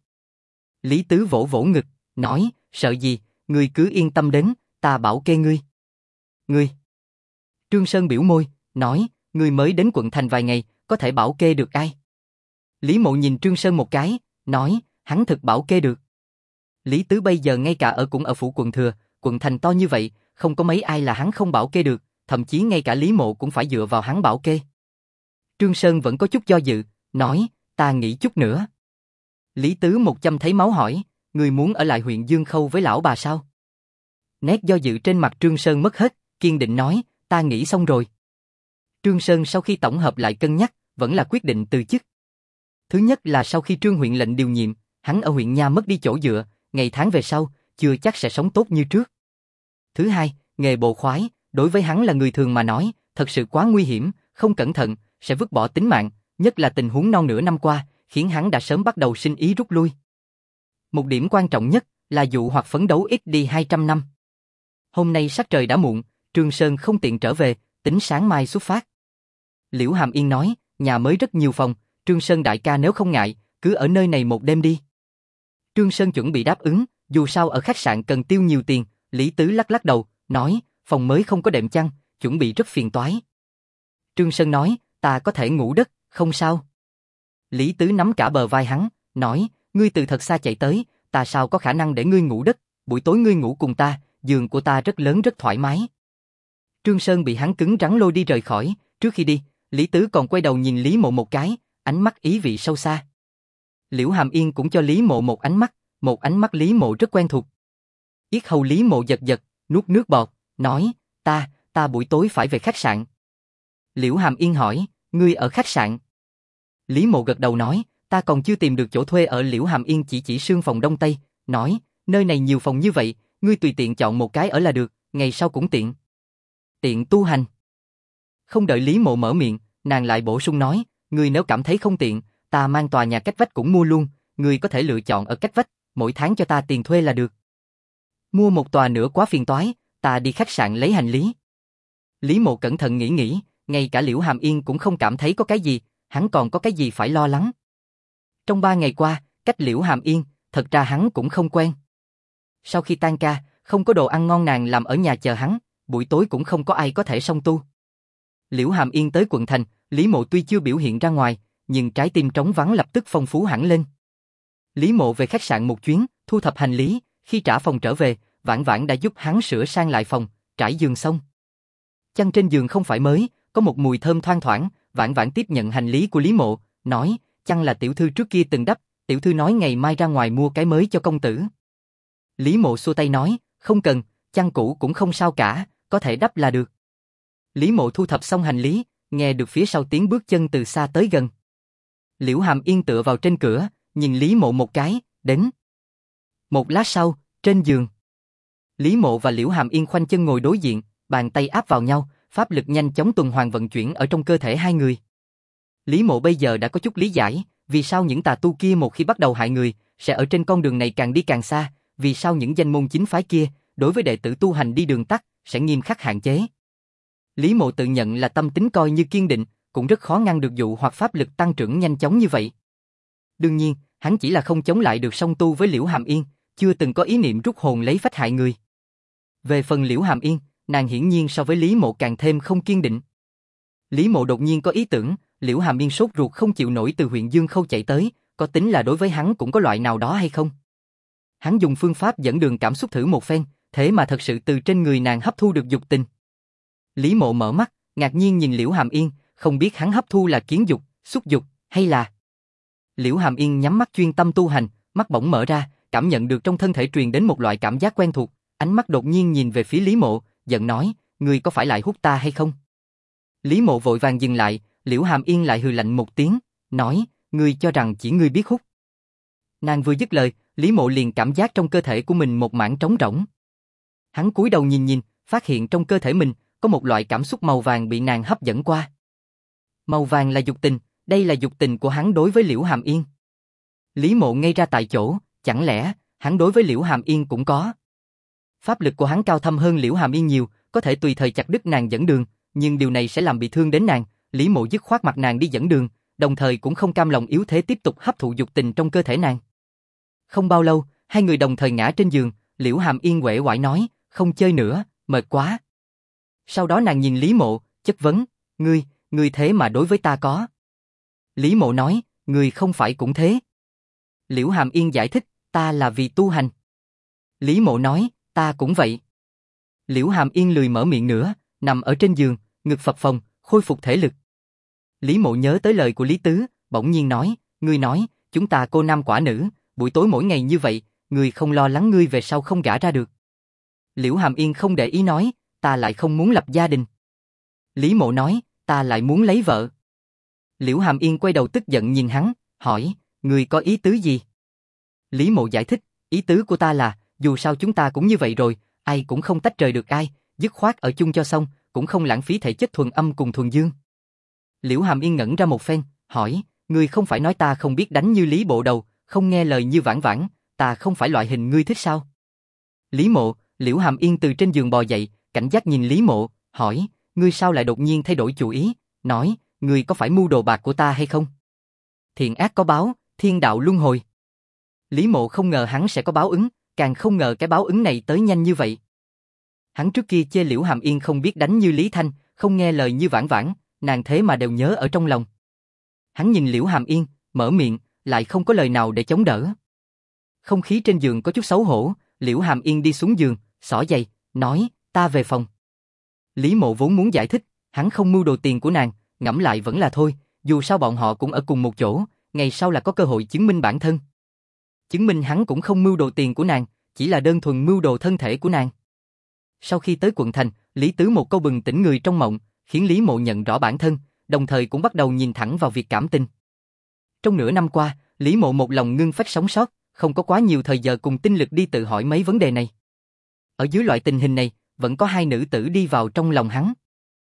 Lý Tứ vỗ vỗ ngực, nói, sợ gì, ngươi cứ yên tâm đến, ta bảo kê ngươi. Ngươi. Trương Sơn biểu môi, nói, ngươi mới đến quận thành vài ngày, có thể bảo kê được ai? Lý Mộ nhìn Trương Sơn một cái, nói, hắn thực bảo kê được. Lý Tứ bây giờ ngay cả cũng ở phủ quận thừa, quận thành to như vậy, không có mấy ai là hắn không bảo kê được, thậm chí ngay cả Lý Mộ cũng phải dựa vào hắn bảo kê. Trương Sơn vẫn có chút do dự, nói, ta nghĩ chút nữa. Lý Tứ một chăm thấy máu hỏi, người muốn ở lại huyện Dương Khâu với lão bà sao? Nét do dự trên mặt Trương Sơn mất hết, kiên định nói, ta nghĩ xong rồi. Trương Sơn sau khi tổng hợp lại cân nhắc, vẫn là quyết định từ chức. Thứ nhất là sau khi Trương huyện lệnh điều nhiệm, hắn ở huyện nha mất đi chỗ dựa, ngày tháng về sau, chưa chắc sẽ sống tốt như trước. Thứ hai, nghề bộ khoái, đối với hắn là người thường mà nói, thật sự quá nguy hiểm, không cẩn thận, sẽ vứt bỏ tính mạng, nhất là tình huống non nửa năm qua, khiến hắn đã sớm bắt đầu sinh ý rút lui. Một điểm quan trọng nhất là dụ hoặc phấn đấu ít đi 200 năm. Hôm nay sắc trời đã muộn, Trương Sơn không tiện trở về, tính sáng mai xuất phát. Liễu Hàm Yên nói, nhà mới rất nhiều phòng, Trương Sơn đại ca nếu không ngại, cứ ở nơi này một đêm đi. Trương Sơn chuẩn bị đáp ứng, dù sao ở khách sạn cần tiêu nhiều tiền, Lý Tứ lắc lắc đầu, nói, phòng mới không có đệm chăn, chuẩn bị rất phiền toái. Trương Sơn nói, ta có thể ngủ đất, không sao. Lý Tứ nắm cả bờ vai hắn, nói, ngươi từ thật xa chạy tới, ta sao có khả năng để ngươi ngủ đất, buổi tối ngươi ngủ cùng ta, giường của ta rất lớn rất thoải mái. Trương Sơn bị hắn cứng rắn lôi đi rời khỏi, trước khi đi, Lý Tứ còn quay đầu nhìn Lý Mộ một cái, ánh mắt ý vị sâu xa. Liễu Hàm Yên cũng cho Lý Mộ một ánh mắt Lý Mộ rất quen thuộc. Yết hầu Lý Mộ giật giật, nuốt nước bọt, nói, ta buổi tối phải về khách sạn. Liễu Hàm Yên hỏi, ngươi ở khách sạn? Lý Mộ gật đầu nói, ta còn chưa tìm được chỗ thuê ở. Liễu Hàm Yên chỉ sương phòng đông tây, nói, nơi này nhiều phòng như vậy, ngươi tùy tiện chọn một cái ở là được, ngày sau cũng tiện. Tiện tu hành. Không đợi Lý Mộ mở miệng, nàng lại bổ sung nói, ngươi nếu cảm thấy không tiện, ta mang tòa nhà cách vách cũng mua luôn, ngươi có thể lựa chọn ở cách vách, mỗi tháng cho ta tiền thuê là được. Mua một tòa nữa quá phiền toái, ta đi khách sạn lấy hành lý. Lý Mộ cẩn thận nghĩ, ngay cả Liễu Hàm Yên cũng không cảm thấy có cái gì, hắn còn có cái gì phải lo lắng. Trong 3 ngày qua, cách Liễu Hàm Yên, thật ra hắn cũng không quen. Sau khi tan ca, không có đồ ăn ngon nàng làm ở nhà chờ hắn, buổi tối cũng không có ai có thể song tu. Liễu Hàm Yên tới quận thành, Lý Mộ tuy chưa biểu hiện ra ngoài, nhưng trái tim trống vắng lập tức phong phú hẳn lên. Lý Mộ về khách sạn một chuyến, thu thập hành lý, khi trả phòng trở về, Vãn Vãn đã giúp hắn sửa sang lại phòng, trải giường xong. Chăn trên giường không phải mới, có một mùi thơm thoang thoảng, Vãn Vãn tiếp nhận hành lý của Lý Mộ, nói, chăn là tiểu thư trước kia từng đắp, tiểu thư nói ngày mai ra ngoài mua cái mới cho công tử. Lý Mộ xua tay nói, không cần, chăn cũ cũng không sao cả, có thể đắp là được. Lý Mộ thu thập xong hành lý, nghe được phía sau tiếng bước chân từ xa tới gần. Liễu Hàm Yên tựa vào trên cửa, nhìn Lý Mộ một cái, đến. Một lát sau, trên giường, Lý Mộ và Liễu Hàm Yên khoanh chân ngồi đối diện, bàn tay áp vào nhau, pháp lực nhanh chóng tuần hoàn vận chuyển ở trong cơ thể hai người. Lý Mộ bây giờ đã có chút lý giải, vì sao những tà tu kia một khi bắt đầu hại người, sẽ ở trên con đường này càng đi càng xa, vì sao những danh môn chính phái kia, đối với đệ tử tu hành đi đường tắt, sẽ nghiêm khắc hạn chế. Lý Mộ tự nhận là tâm tính coi như kiên định, cũng rất khó ngăn được dụ hoặc pháp lực tăng trưởng nhanh chóng như vậy. Đương nhiên, hắn chỉ là không chống lại được song tu với Liễu Hàm Yên, chưa từng có ý niệm rút hồn lấy phách hại người. Về phần Liễu Hàm Yên, nàng hiển nhiên so với Lý Mộ càng thêm không kiên định. Lý Mộ đột nhiên có ý tưởng, Liễu Hàm Yên sốt ruột không chịu nổi từ huyện Dương Khâu chạy tới, có tính là đối với hắn cũng có loại nào đó hay không? Hắn dùng phương pháp dẫn đường cảm xúc thử một phen, thế mà thật sự từ trên người nàng hấp thu được dục tình. Lý Mộ mở mắt, ngạc nhiên nhìn Liễu Hàm Yên, không biết hắn hấp thu là kiến dục, xúc dục, hay là... Liễu Hàm Yên nhắm mắt chuyên tâm tu hành, mắt bỗng mở ra, cảm nhận được trong thân thể truyền đến một loại cảm giác quen thuộc, ánh mắt đột nhiên nhìn về phía Lý Mộ, giận nói, ngươi có phải lại hút ta hay không? Lý Mộ vội vàng dừng lại, Liễu Hàm Yên lại hừ lạnh một tiếng, nói, ngươi cho rằng chỉ ngươi biết hút. Nàng vừa dứt lời, Lý Mộ liền cảm giác trong cơ thể của mình một mảng trống rỗng. Hắn cúi đầu nhìn, phát hiện trong cơ thể mình có một loại cảm xúc màu vàng bị nàng hấp dẫn qua. Màu vàng là dục tình, đây là dục tình của hắn đối với Liễu Hàm Yên. Lý Mộ ngây ra tại chỗ, chẳng lẽ hắn đối với Liễu Hàm Yên cũng có? Pháp lực của hắn cao thâm hơn Liễu Hàm Yên nhiều, có thể tùy thời chặt đứt nàng dẫn đường, nhưng điều này sẽ làm bị thương đến nàng. Lý Mộ dứt khoát mặc nàng đi dẫn đường, đồng thời cũng không cam lòng yếu thế tiếp tục hấp thụ dục tình trong cơ thể nàng. Không bao lâu, hai người đồng thời ngã trên giường, Liễu Hàm Yên uể oải nói, không chơi nữa, mệt quá. Sau đó nàng nhìn Lý Mộ, chất vấn, ngươi thế mà đối với ta có. Lý Mộ nói, ngươi không phải cũng thế. Liễu Hàm Yên giải thích, ta là vì tu hành. Lý Mộ nói, ta cũng vậy. Liễu Hàm Yên lười mở miệng nữa, nằm ở trên giường, ngực phập phồng, khôi phục thể lực. Lý Mộ nhớ tới lời của Lý Tứ, bỗng nhiên nói, ngươi nói, chúng ta cô nam quả nữ, buổi tối mỗi ngày như vậy, ngươi không lo lắng ngươi về sau không gả ra được. Liễu Hàm Yên không để ý nói, ta lại không muốn lập gia đình. Lý Mộ nói, ta lại muốn lấy vợ. Liễu Hàm Yên quay đầu tức giận nhìn hắn, hỏi, ngươi có ý tứ gì? Lý Mộ giải thích, ý tứ của ta là, dù sao chúng ta cũng như vậy rồi, ai cũng không tách rời được ai, dứt khoát ở chung cho xong, cũng không lãng phí thể chất thuần âm cùng thuần dương. Liễu Hàm Yên ngẩn ra một phen, hỏi, ngươi không phải nói ta không biết đánh như Lý Bộ Đầu, không nghe lời như Vãn Vãn, ta không phải loại hình ngươi thích sao? Lý Mộ, Liễu Hàm Yên từ trên giường bò dậy, cảnh giác nhìn Lý Mộ, hỏi, ngươi sao lại đột nhiên thay đổi chủ ý, nói, ngươi có phải mưu đồ bạc của ta hay không? Thiện ác có báo, thiên đạo luân hồi. Lý Mộ không ngờ hắn sẽ có báo ứng, càng không ngờ cái báo ứng này tới nhanh như vậy. Hắn trước kia chê Liễu Hàm Yên không biết đánh như Lý Thanh, không nghe lời như Vãn Vãn, nàng thế mà đều nhớ ở trong lòng. Hắn nhìn Liễu Hàm Yên, mở miệng, lại không có lời nào để chống đỡ. Không khí trên giường có chút xấu hổ, Liễu Hàm Yên đi xuống giường, xỏ giày, nói, ta về phòng. Lý Mộ vốn muốn giải thích, hắn không mưu đồ tiền của nàng, ngẫm lại vẫn là thôi, dù sao bọn họ cũng ở cùng một chỗ, ngày sau là có cơ hội chứng minh bản thân. Chứng minh hắn cũng không mưu đồ tiền của nàng, chỉ là đơn thuần mưu đồ thân thể của nàng. Sau khi tới quận thành, Lý Tứ một câu bừng tỉnh người trong mộng, khiến Lý Mộ nhận rõ bản thân, đồng thời cũng bắt đầu nhìn thẳng vào việc cảm tình. Trong nửa năm qua, Lý Mộ một lòng ngưng phách sống sót, không có quá nhiều thời giờ cùng tinh lực đi tự hỏi mấy vấn đề này. Ở dưới loại tình hình này, vẫn có hai nữ tử đi vào trong lòng hắn.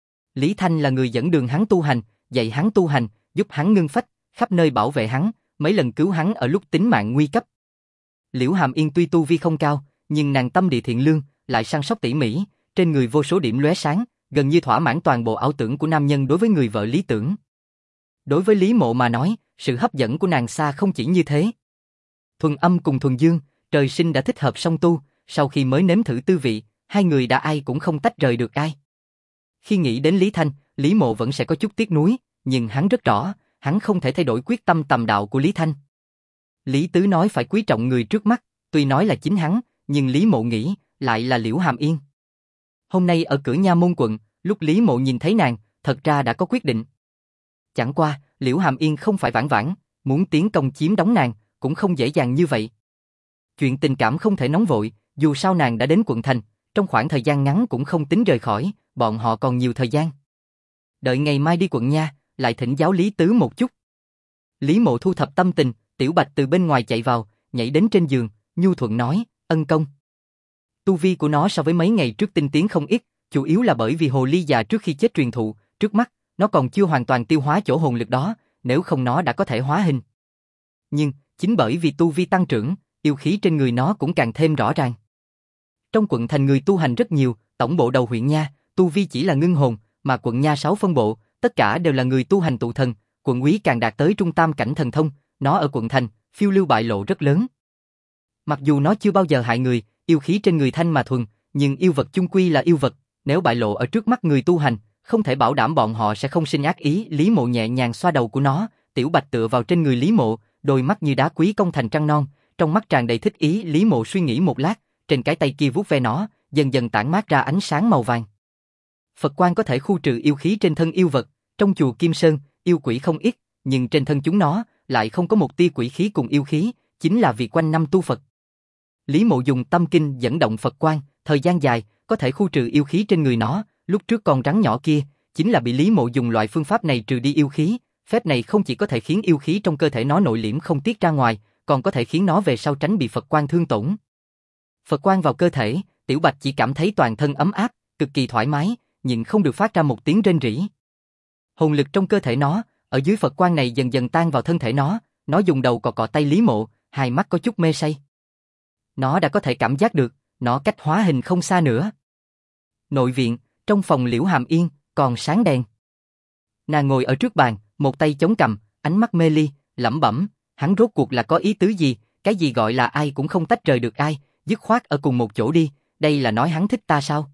Lý Thanh là người dẫn đường hắn tu hành, dạy hắn tu hành, giúp hắn ngưng phách, khắp nơi bảo vệ hắn, mấy lần cứu hắn ở lúc tính mạng nguy cấp. Liễu Hàm Yên tuy tu vi không cao, nhưng nàng tâm địa thiện lương, lại săn sóc tỉ mỉ, trên người vô số điểm lóe sáng, gần như thỏa mãn toàn bộ ảo tưởng của nam nhân đối với người vợ lý tưởng. Đối với Lý Mộ mà nói, sự hấp dẫn của nàng xa không chỉ như thế. Thuần âm cùng thuần dương, trời sinh đã thích hợp song tu, sau khi mới nếm thử tư vị, hai người đã ai cũng không tách rời được ai. Khi nghĩ đến Lý Thanh, Lý Mộ vẫn sẽ có chút tiếc nuối, nhưng hắn rất rõ, hắn không thể thay đổi quyết tâm tầm đạo của Lý Thanh. Lý Tứ nói phải quý trọng người trước mắt, tuy nói là chính hắn, nhưng Lý Mộ nghĩ, lại là Liễu Hàm Yên. Hôm nay ở cửa Nha Môn quận, lúc Lý Mộ nhìn thấy nàng, thật ra đã có quyết định. Chẳng qua, Liễu Hàm Yên không phải Vãn Vãn, muốn tiến công chiếm đóng nàng, cũng không dễ dàng như vậy. Chuyện tình cảm không thể nóng vội, dù sao nàng đã đến quận thành, trong khoảng thời gian ngắn cũng không tính rời khỏi, bọn họ còn nhiều thời gian. Đợi ngày mai đi quận Nha, lại thỉnh giáo Lý Tứ một chút. Lý Mộ thu thập tâm tình, Tiểu Bạch từ bên ngoài chạy vào, nhảy đến trên giường, nhu thuận nói, ân công. Tu vi của nó so với mấy ngày trước tinh tiến không ít, chủ yếu là bởi vì hồ ly già trước khi chết truyền thụ, trước mắt, nó còn chưa hoàn toàn tiêu hóa chỗ hồn lực đó, nếu không nó đã có thể hóa hình. Nhưng, chính bởi vì tu vi tăng trưởng, yêu khí trên người nó cũng càng thêm rõ ràng. Trong quận thành người tu hành rất nhiều, tổng bộ đầu huyện Nha, tu vi chỉ là ngưng hồn, mà quận Nha 6 phân bộ, tất cả đều là người tu hành tụ thần, quận úy càng đạt tới trung tam cảnh thần thông, nó ở quận thành, phiêu lưu bại lộ rất lớn. Mặc dù nó chưa bao giờ hại người, yêu khí trên người thanh mà thuần, nhưng yêu vật chung quy là yêu vật, nếu bại lộ ở trước mắt người tu hành, không thể bảo đảm bọn họ sẽ không sinh ác ý. Lý Mộ nhẹ nhàng xoa đầu của nó, Tiểu Bạch tựa vào trên người Lý Mộ, đôi mắt như đá quý cong thành trăng non, Trong mắt tràn đầy thích ý, Lý Mộ suy nghĩ một lát, trên cái tay kia vuốt ve nó, dần dần tản mát ra ánh sáng màu vàng. Phật quang có thể khu trừ yêu khí trên thân yêu vật, trong chùa Kim Sơn, yêu quỷ không ít, nhưng trên thân chúng nó lại không có một tia quỷ khí cùng yêu khí, chính là vì quanh năm tu Phật. Lý Mộ dùng tâm kinh dẫn động Phật quang, thời gian dài, có thể khu trừ yêu khí trên người nó, lúc trước con rắn nhỏ kia, chính là bị Lý Mộ dùng loại phương pháp này trừ đi yêu khí, phép này không chỉ có thể khiến yêu khí trong cơ thể nó nội liễm không tiết ra ngoài, còn có thể khiến nó về sau tránh bị Phật quang thương tổn. Phật quang vào cơ thể, Tiểu Bạch chỉ cảm thấy toàn thân ấm áp, cực kỳ thoải mái, nhịn không được phát ra một tiếng rên rỉ. Hồn lực trong cơ thể nó, ở dưới Phật quang này dần dần tan vào thân thể nó dùng đầu cọ cọ tay Lý Mộ, hai mắt có chút mê say. Nó đã có thể cảm giác được, nó cách hóa hình không xa nữa. Nội viện, trong phòng Liễu Hàm Yên, còn sáng đèn. Nàng ngồi ở trước bàn, một tay chống cằm, ánh mắt mê ly, lẩm bẩm, hắn rốt cuộc là có ý tứ gì, cái gì gọi là ai cũng không tách rời được ai, dứt khoát ở cùng một chỗ đi, đây là nói hắn thích ta sao?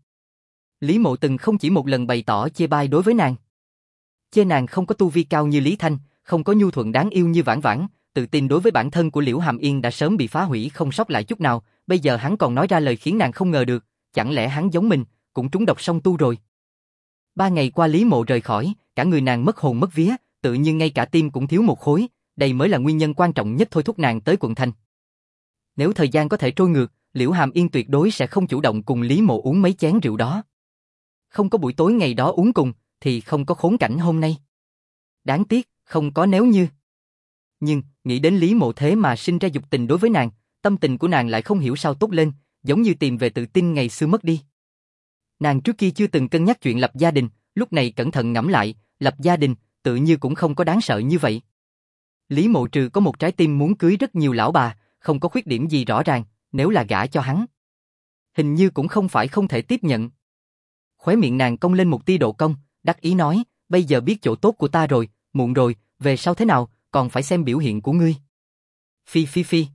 Lý Mộ từng không chỉ một lần bày tỏ chê bai đối với nàng. Chê nàng không có tu vi cao như Lý Thanh, không có nhu thuận đáng yêu như Vãn Vãn, tự tin đối với bản thân của Liễu Hàm Yên đã sớm bị phá hủy không sót lại chút nào, bây giờ hắn còn nói ra lời khiến nàng không ngờ được, chẳng lẽ hắn giống mình, cũng trúng độc song tu rồi. 3 ngày qua Lý Mộ rời khỏi, cả người nàng mất hồn mất vía, tự nhiên ngay cả tim cũng thiếu một khối, đây mới là nguyên nhân quan trọng nhất thôi thúc nàng tới quận thành. Nếu thời gian có thể trôi ngược, Liễu Hàm Yên tuyệt đối sẽ không chủ động cùng Lý Mộ uống mấy chén rượu đó. Không có buổi tối ngày đó uống cùng, thì không có khốn cảnh hôm nay. Đáng tiếc, không có nếu như. Nhưng, nghĩ đến Lý Mộ thế mà sinh ra dục tình đối với nàng, tâm tình của nàng lại không hiểu sao tốt lên, giống như tìm về tự tin ngày xưa mất đi. Nàng trước kia chưa từng cân nhắc chuyện lập gia đình, lúc này cẩn thận ngẫm lại, lập gia đình, tự như cũng không có đáng sợ như vậy. Lý Mộ trừ có một trái tim muốn cưới rất nhiều lão bà, không có khuyết điểm gì rõ ràng, nếu là gả cho hắn. Hình như cũng không phải không thể tiếp nhận. Khóe miệng nàng cong lên một tia độ cong, đắc ý nói, bây giờ biết chỗ tốt của ta rồi, muộn rồi, về sau thế nào, còn phải xem biểu hiện của ngươi. Phi phi phi.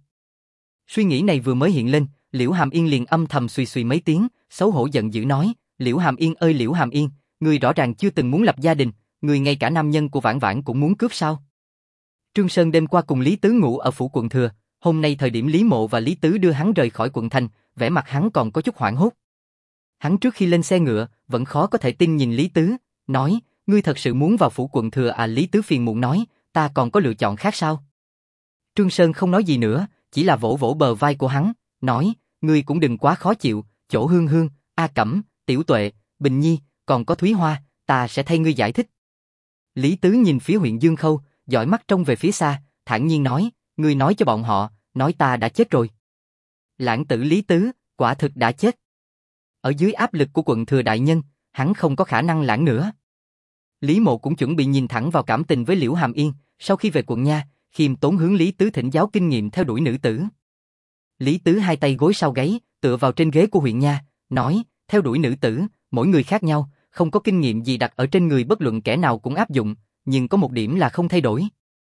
Suy nghĩ này vừa mới hiện lên, Liễu Hàm Yên liền âm thầm suy suy mấy tiếng, xấu hổ giận dữ nói, Liễu Hàm Yên ơi Liễu Hàm Yên, ngươi rõ ràng chưa từng muốn lập gia đình, ngươi ngay cả nam nhân của Vãn Vãn cũng muốn cướp sao? Trương Sơn đêm qua cùng Lý Tứ ngủ ở phủ quận thừa, hôm nay thời điểm Lý Mộ và Lý Tứ đưa hắn rời khỏi quận thành, vẻ mặt hắn còn có chút hoảng hốt. Hắn trước khi lên xe ngựa, vẫn khó có thể tin nhìn Lý Tứ, nói, ngươi thật sự muốn vào phủ quận thừa à? Lý Tứ phiền muộn nói, ta còn có lựa chọn khác sao? Trương Sơn không nói gì nữa, chỉ là vỗ vỗ bờ vai của hắn, nói, ngươi cũng đừng quá khó chịu, Chỗ Hương Hương, A Cẩm, Tiểu Tuệ, Bình Nhi, còn có Thúy Hoa, ta sẽ thay ngươi giải thích. Lý Tứ nhìn phía huyện Dương Khâu, dõi mắt trông về phía xa, thản nhiên nói, ngươi nói cho bọn họ, nói ta đã chết rồi. Lãng tử Lý Tứ, quả thực đã chết. Ở dưới áp lực của quận thừa đại nhân, hắn không có khả năng lãng nữa. Lý Mộ cũng chuẩn bị nhìn thẳng vào cảm tình với Liễu Hàm Yên, sau khi về quận nha, khiêm tốn hướng Lý Tứ thỉnh giáo kinh nghiệm theo đuổi nữ tử. Lý Tứ hai tay gối sau gáy, tựa vào trên ghế của huyện nha, nói, theo đuổi nữ tử, mỗi người khác nhau, không có kinh nghiệm gì đặt ở trên người bất luận kẻ nào cũng áp dụng, nhưng có một điểm là không thay đổi.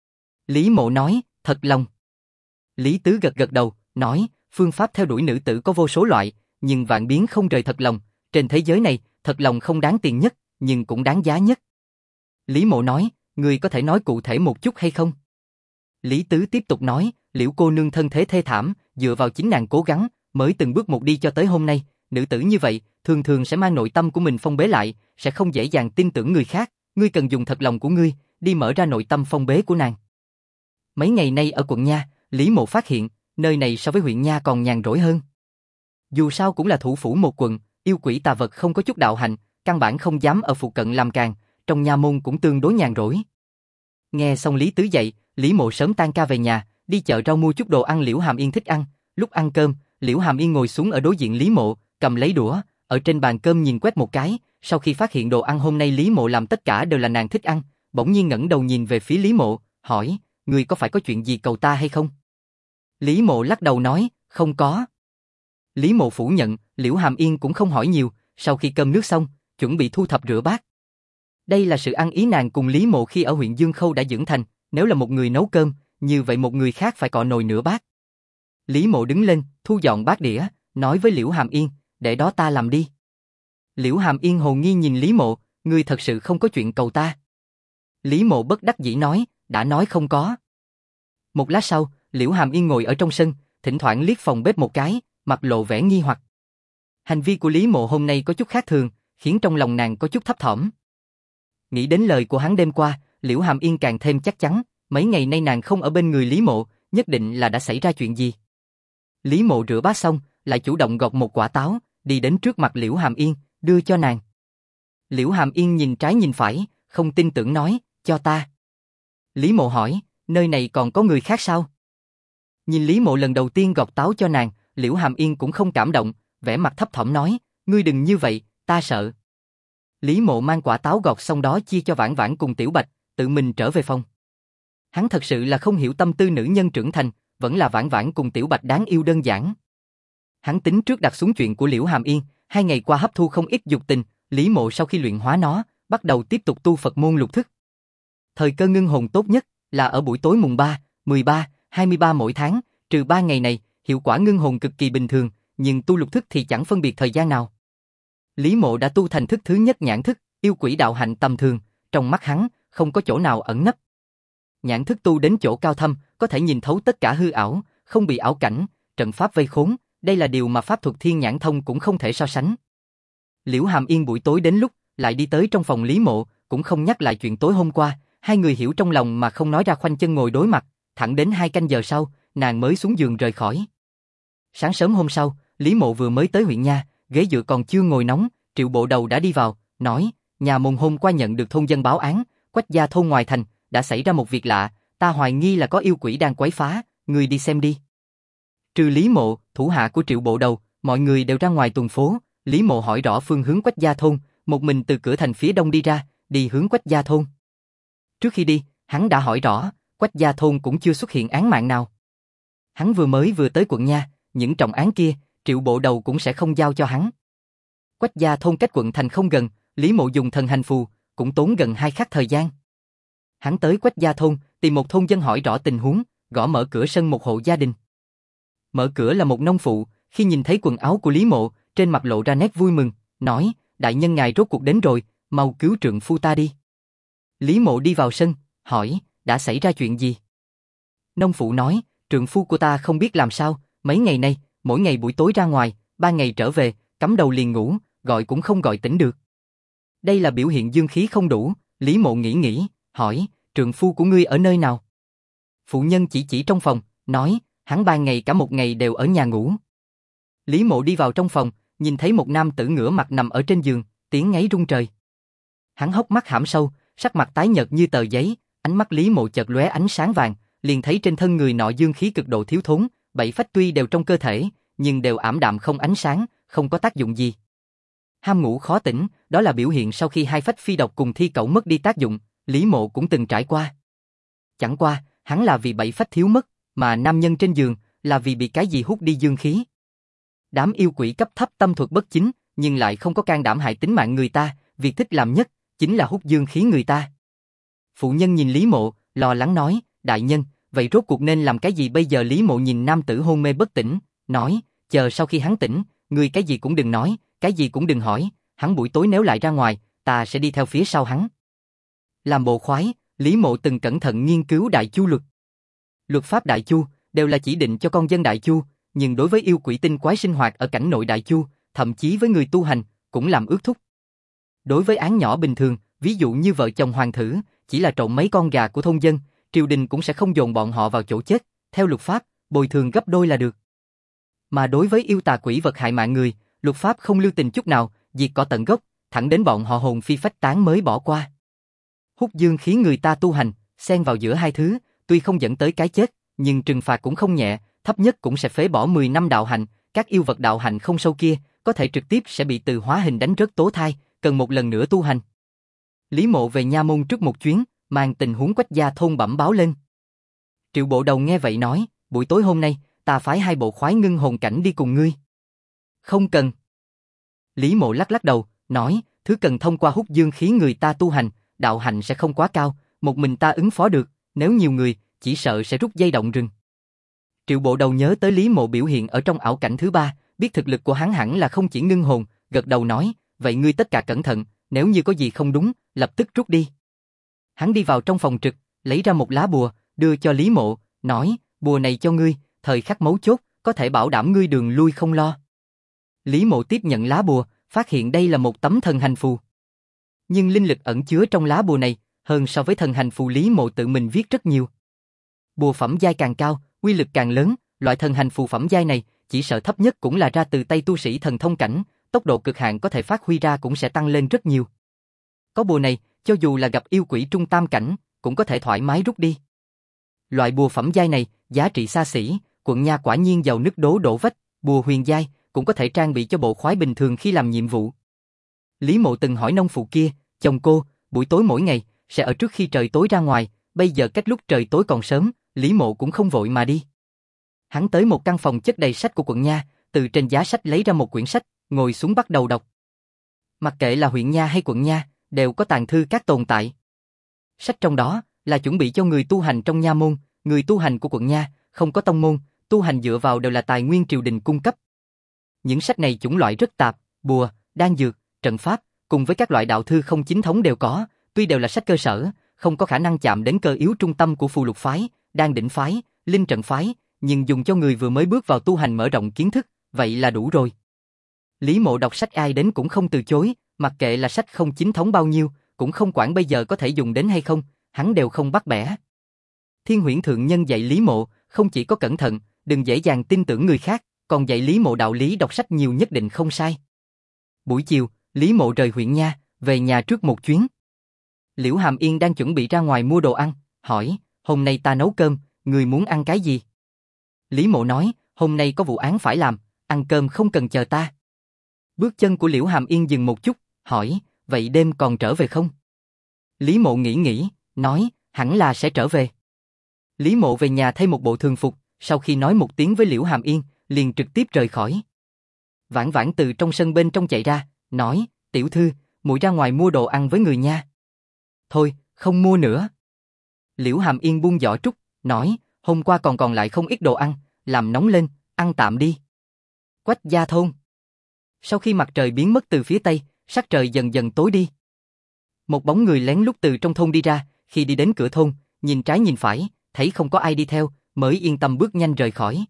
Lý Mộ nói, thật lòng. Lý Tứ gật gật đầu, nói, phương pháp theo đuổi nữ tử có vô số loại, nhưng vạn biến không rời thật lòng, trên thế giới này, thật lòng không đáng tiền nhất, nhưng cũng đáng giá nhất. Lý Mộ nói, ngươi có thể nói cụ thể một chút hay không? Lý Tứ tiếp tục nói, Liễu cô nương thân thế thê thảm, dựa vào chính nàng cố gắng, mới từng bước một đi cho tới hôm nay, nữ tử như vậy, thường thường sẽ mang nội tâm của mình phong bế lại, sẽ không dễ dàng tin tưởng người khác, ngươi cần dùng thật lòng của ngươi, đi mở ra nội tâm phong bế của nàng. Mấy ngày nay ở quận Nha, Lý Mộ phát hiện, nơi này so với huyện Nha còn nhàn rỗi hơn. Dù sao cũng là thủ phủ một quận, yêu quỷ tà vật không có chút đạo hạnh, căn bản không dám ở phụ cận làm càng, trong nha môn cũng tương đối nhàn rỗi. Nghe xong Lý Tứ dạy, Lý Mộ sớm tan ca về nhà, đi chợ rau mua chút đồ ăn Liễu Hàm Yên thích ăn. Lúc ăn cơm, Liễu Hàm Yên ngồi xuống ở đối diện Lý Mộ, cầm lấy đũa, ở trên bàn cơm nhìn quét một cái, sau khi phát hiện đồ ăn hôm nay Lý Mộ làm tất cả đều là nàng thích ăn, bỗng nhiên ngẩng đầu nhìn về phía Lý Mộ, hỏi, ngươi có phải có chuyện gì cầu ta hay không? Lý Mộ lắc đầu nói, không có. Lý Mộ phủ nhận, Liễu Hàm Yên cũng không hỏi nhiều, sau khi cơm nước xong, chuẩn bị thu thập rửa bát. Đây là sự ăn ý nàng cùng Lý Mộ khi ở huyện Dương Khâu đã dưỡng thành, nếu là một người nấu cơm, như vậy một người khác phải cọ nồi nửa bát. Lý Mộ đứng lên, thu dọn bát đĩa, nói với Liễu Hàm Yên, để đó ta làm đi. Liễu Hàm Yên hồ nghi nhìn Lý Mộ, ngươi thật sự không có chuyện cầu ta. Lý Mộ bất đắc dĩ nói, đã nói không có. Một lát sau, Liễu Hàm Yên ngồi ở trong sân, thỉnh thoảng liếc phòng bếp một cái, mặt lộ vẻ nghi hoặc. Hành vi của Lý Mộ hôm nay có chút khác thường, khiến trong lòng nàng có chút thấp thỏm. Nghĩ đến lời của hắn đêm qua, Liễu Hàm Yên càng thêm chắc chắn, mấy ngày nay nàng không ở bên người Lý Mộ, nhất định là đã xảy ra chuyện gì. Lý Mộ rửa bát xong, lại chủ động gọt một quả táo, đi đến trước mặt Liễu Hàm Yên, đưa cho nàng. Liễu Hàm Yên nhìn trái nhìn phải, không tin tưởng nói, cho ta. Lý Mộ hỏi, nơi này còn có người khác sao? Nhìn Lý Mộ lần đầu tiên gọt táo cho nàng, Liễu Hàm Yên cũng không cảm động, vẻ mặt thấp thỏm nói, ngươi đừng như vậy, ta sợ. Lý Mộ mang quả táo gọt xong đó chia cho Vãn Vãn cùng Tiểu Bạch, tự mình trở về phòng. Hắn thật sự là không hiểu tâm tư nữ nhân trưởng thành, vẫn là Vãn Vãn cùng Tiểu Bạch đáng yêu đơn giản. Hắn tính trước đặt xuống chuyện của Liễu Hàm Yên, 2 ngày qua hấp thu không ít dục tình, Lý Mộ sau khi luyện hóa nó, bắt đầu tiếp tục tu Phật môn lục thức. Thời cơ ngưng hồn tốt nhất là ở buổi tối mùng 3, 13, 23 mỗi tháng, trừ 3 ngày này, hiệu quả ngưng hồn cực kỳ bình thường, nhưng tu lục thức thì chẳng phân biệt thời gian nào. Lý Mộ đã tu thành thức thứ nhất nhãn thức, yêu quỷ đạo hạnh tầm thường, trong mắt hắn không có chỗ nào ẩn nấp. Nhãn thức tu đến chỗ cao thâm, có thể nhìn thấu tất cả hư ảo, không bị ảo cảnh, trận pháp vây khốn, đây là điều mà pháp thuật thiên nhãn thông cũng không thể so sánh. Liễu Hàm Yên buổi tối đến lúc, lại đi tới trong phòng Lý Mộ, cũng không nhắc lại chuyện tối hôm qua, hai người hiểu trong lòng mà không nói ra, khoanh chân ngồi đối mặt, thẳng đến 2 canh giờ sau, nàng mới xuống giường rời khỏi. Sáng sớm hôm sau, Lý Mộ vừa mới tới huyện nha, ghế dựa còn chưa ngồi nóng, Triệu Bộ Đầu đã đi vào, nói, nhà môn hôm qua nhận được thôn dân báo án, Quách gia thôn ngoài thành, đã xảy ra một việc lạ, ta hoài nghi là có yêu quỷ đang quấy phá, người đi xem đi. Trừ Lý Mộ, thủ hạ của Triệu Bộ Đầu, mọi người đều ra ngoài tuần phố, Lý Mộ hỏi rõ phương hướng Quách gia thôn, một mình từ cửa thành phía đông đi ra, đi hướng Quách gia thôn. Trước khi đi, hắn đã hỏi rõ, Quách gia thôn cũng chưa xuất hiện án mạng nào. Hắn vừa tới quận nha, những trọng án kia, Triệu Bộ Đầu cũng sẽ không giao cho hắn. Quách gia thôn cách quận thành không gần, Lý Mộ dùng thần hành phù, cũng tốn gần 2 khắc thời gian. Hắn tới Quách gia thôn, tìm một thôn dân hỏi rõ tình huống, gõ mở cửa sân một hộ gia đình. Mở cửa là một nông phụ, khi nhìn thấy quần áo của Lý Mộ, trên mặt lộ ra nét vui mừng, nói, đại nhân ngài rốt cuộc đến rồi, mau cứu trượng phu ta đi. Lý Mộ đi vào sân, hỏi, đã xảy ra chuyện gì? Nông phụ nói, trượng phu của ta không biết làm sao, mấy ngày nay, mỗi ngày buổi tối ra ngoài, 3 ngày trở về, cắm đầu liền ngủ, gọi cũng không gọi tỉnh được. Đây là biểu hiện dương khí không đủ, Lý Mộ nghĩ, hỏi, trượng phu của ngươi ở nơi nào? Phụ nhân chỉ trong phòng, nói, hắn 3 ngày cả 1 ngày đều ở nhà ngủ. Lý Mộ đi vào trong phòng, nhìn thấy một nam tử ngửa mặt nằm ở trên giường, tiếng ngáy rung trời. Hắn hốc mắt hãm sâu, sắc mặt tái nhợt như tờ giấy, ánh mắt Lý Mộ chợt lóe ánh sáng vàng, liền thấy trên thân người nọ dương khí cực độ thiếu thốn, 7 phách tuy đều trong cơ thể, nhưng đều ảm đạm không ánh sáng, không có tác dụng gì. Ham ngủ khó tỉnh, đó là biểu hiện sau khi 2 phách phi độc cùng thi cẩu mất đi tác dụng, Lý Mộ cũng từng trải qua. Chẳng qua, hắn là vì 7 phách thiếu mất, mà nam nhân trên giường là vì bị cái gì hút đi dương khí. Đám yêu quỷ cấp thấp tâm thuật bất chính, nhưng lại không có can đảm hại tính mạng người ta, việc thích làm nhất chính là hút dương khí người ta. Phụ nhân nhìn Lý Mộ, lo lắng nói, đại nhân, vậy rốt cuộc nên làm cái gì bây giờ? Lý Mộ nhìn nam tử hôn mê bất tỉnh, nói, chờ sau khi hắn tỉnh, ngươi cái gì cũng đừng nói, cái gì cũng đừng hỏi, hắn buổi tối nếu lại ra ngoài, ta sẽ đi theo phía sau hắn. Làm bộ khoái, Lý Mộ từng cẩn thận nghiên cứu Đại Chu luật. Luật pháp Đại Chu đều là chỉ định cho con dân Đại Chu, nhưng đối với yêu quỷ tinh quái sinh hoạt ở cảnh nội Đại Chu, thậm chí với người tu hành, cũng làm ước thúc. Đối với án nhỏ bình thường, ví dụ như vợ chồng hoàng thử, chỉ là trộm mấy con gà của thôn dân, triều đình cũng sẽ không dồn bọn họ vào chỗ chết, theo luật pháp, bồi thường gấp đôi là được. Mà đối với yêu tà quỷ vật hại mạng người, luật pháp không lưu tình chút nào, diệt cỏ tận gốc, thẳng đến bọn họ hồn phi phách tán mới bỏ qua. Hút dương khí người ta tu hành, xen vào giữa hai thứ, tuy không dẫn tới cái chết, nhưng trừng phạt cũng không nhẹ, thấp nhất cũng sẽ phế bỏ 10 năm đạo hạnh, các yêu vật đạo hạnh không sâu kia, có thể trực tiếp sẽ bị từ hóa hình đánh rớt tố thai, cần một lần nữa tu hành. Lý Mộ về nha môn trước một chuyến, mang tình huống Quách gia thôn bẩm báo lên. Triệu Bộ Đầu nghe vậy nói, buổi tối hôm nay, ta phái 2 bộ khoái ngưng hồn cảnh đi cùng ngươi. Không cần. Lý Mộ lắc đầu, nói, thứ cần thông qua hút dương khí người ta tu hành, đạo hạnh sẽ không quá cao, một mình ta ứng phó được, nếu nhiều người, chỉ sợ sẽ rút dây động rừng. Triệu Bộ Đầu nhớ tới Lý Mộ biểu hiện ở trong ảo cảnh thứ 3, biết thực lực của hắn hẳn là không chỉ ngưng hồn, gật đầu nói, vậy ngươi tất cả cẩn thận, nếu như có gì không đúng, lập tức rút đi. Hắn đi vào trong phòng trực, lấy ra một lá bùa, đưa cho Lý Mộ, nói, bùa này cho ngươi, thời khắc mấu chốt, có thể bảo đảm ngươi đường lui không lo. Lý Mộ tiếp nhận lá bùa, phát hiện đây là một tấm thần hành phù. Nhưng linh lực ẩn chứa trong lá bùa này, hơn so với thần hành phù Lý Mộ tự mình viết rất nhiều. Bùa phẩm giai càng cao, uy lực càng lớn, loại thần hành phù phẩm giai này, chỉ sợ thấp nhất cũng là ra từ tay tu sĩ thần thông cảnh, tốc độ cực hạn có thể phát huy ra cũng sẽ tăng lên rất nhiều. Có bùa này, cho dù là gặp yêu quỷ trung tam cảnh, cũng có thể thoải mái rút đi. Loại bùa phẩm giai này, giá trị xa xỉ, quận nha quả nhiên giàu nứt đổ vách, bùa huyền giai, cũng có thể trang bị cho bộ khoái bình thường khi làm nhiệm vụ. Lý Mộ từng hỏi nông phụ kia, chồng cô, buổi tối mỗi ngày, sẽ ở trước khi trời tối ra ngoài, bây giờ cách lúc trời tối còn sớm, Lý Mộ cũng không vội mà đi. Hắn tới một căn phòng chất đầy sách của quận nha, từ trên giá sách lấy ra một quyển sách, ngồi xuống bắt đầu đọc. Mặc kệ là huyện nha hay quận nha, đều có tàng thư các tồn tại. Sách trong đó là chuẩn bị cho người tu hành trong nha môn, người tu hành của quận nha, không có tông môn, tu hành dựa vào đều là tài nguyên triều đình cung cấp. Những sách này chủng loại rất tạp, bùa, đan dược, trận pháp, cùng với các loại đạo thư không chính thống đều có, tuy đều là sách cơ sở, không có khả năng chạm đến cơ yếu trung tâm của phù lục phái, đan đỉnh phái, linh trận phái, nhưng dùng cho người vừa mới bước vào tu hành mở rộng kiến thức, vậy là đủ rồi. Lý Mộ đọc sách ai đến cũng không từ chối, mặc kệ là sách không chính thống bao nhiêu, cũng không quản bây giờ có thể dùng đến hay không, hắn đều không bắt bẻ. Thiên Huyễn Thượng Nhân dạy Lý Mộ, không chỉ có cẩn thận, đừng dễ dàng tin tưởng người khác, còn dạy Lý Mộ đạo lý đọc sách nhiều nhất định không sai. Buổi chiều, Lý Mộ rời huyện nha, về nhà trước một chuyến. Liễu Hàm Yên đang chuẩn bị ra ngoài mua đồ ăn, hỏi, hôm nay ta nấu cơm, người muốn ăn cái gì? Lý Mộ nói, hôm nay có vụ án phải làm, ăn cơm không cần chờ ta. Bước chân của Liễu Hàm Yên dừng một chút, hỏi, vậy đêm còn trở về không? Lý Mộ nghĩ, nói, hẳn là sẽ trở về. Lý Mộ về nhà thay một bộ thường phục, sau khi nói một tiếng với Liễu Hàm Yên, liền trực tiếp rời khỏi. Vãn Vãn từ trong sân bên trong chạy ra, nói, tiểu thư, muội ra ngoài mua đồ ăn với người nha. Thôi, không mua nữa. Liễu Hàm Yên buông giỏ trúc, nói, hôm qua còn lại không ít đồ ăn, làm nóng lên, ăn tạm đi. Quách gia thôn. Sau khi mặt trời biến mất từ phía tây, sắc trời dần dần tối đi. Một bóng người lén lút từ trong thôn đi ra, khi đi đến cửa thôn, nhìn trái nhìn phải, thấy không có ai đi theo, mới yên tâm bước nhanh rời khỏi.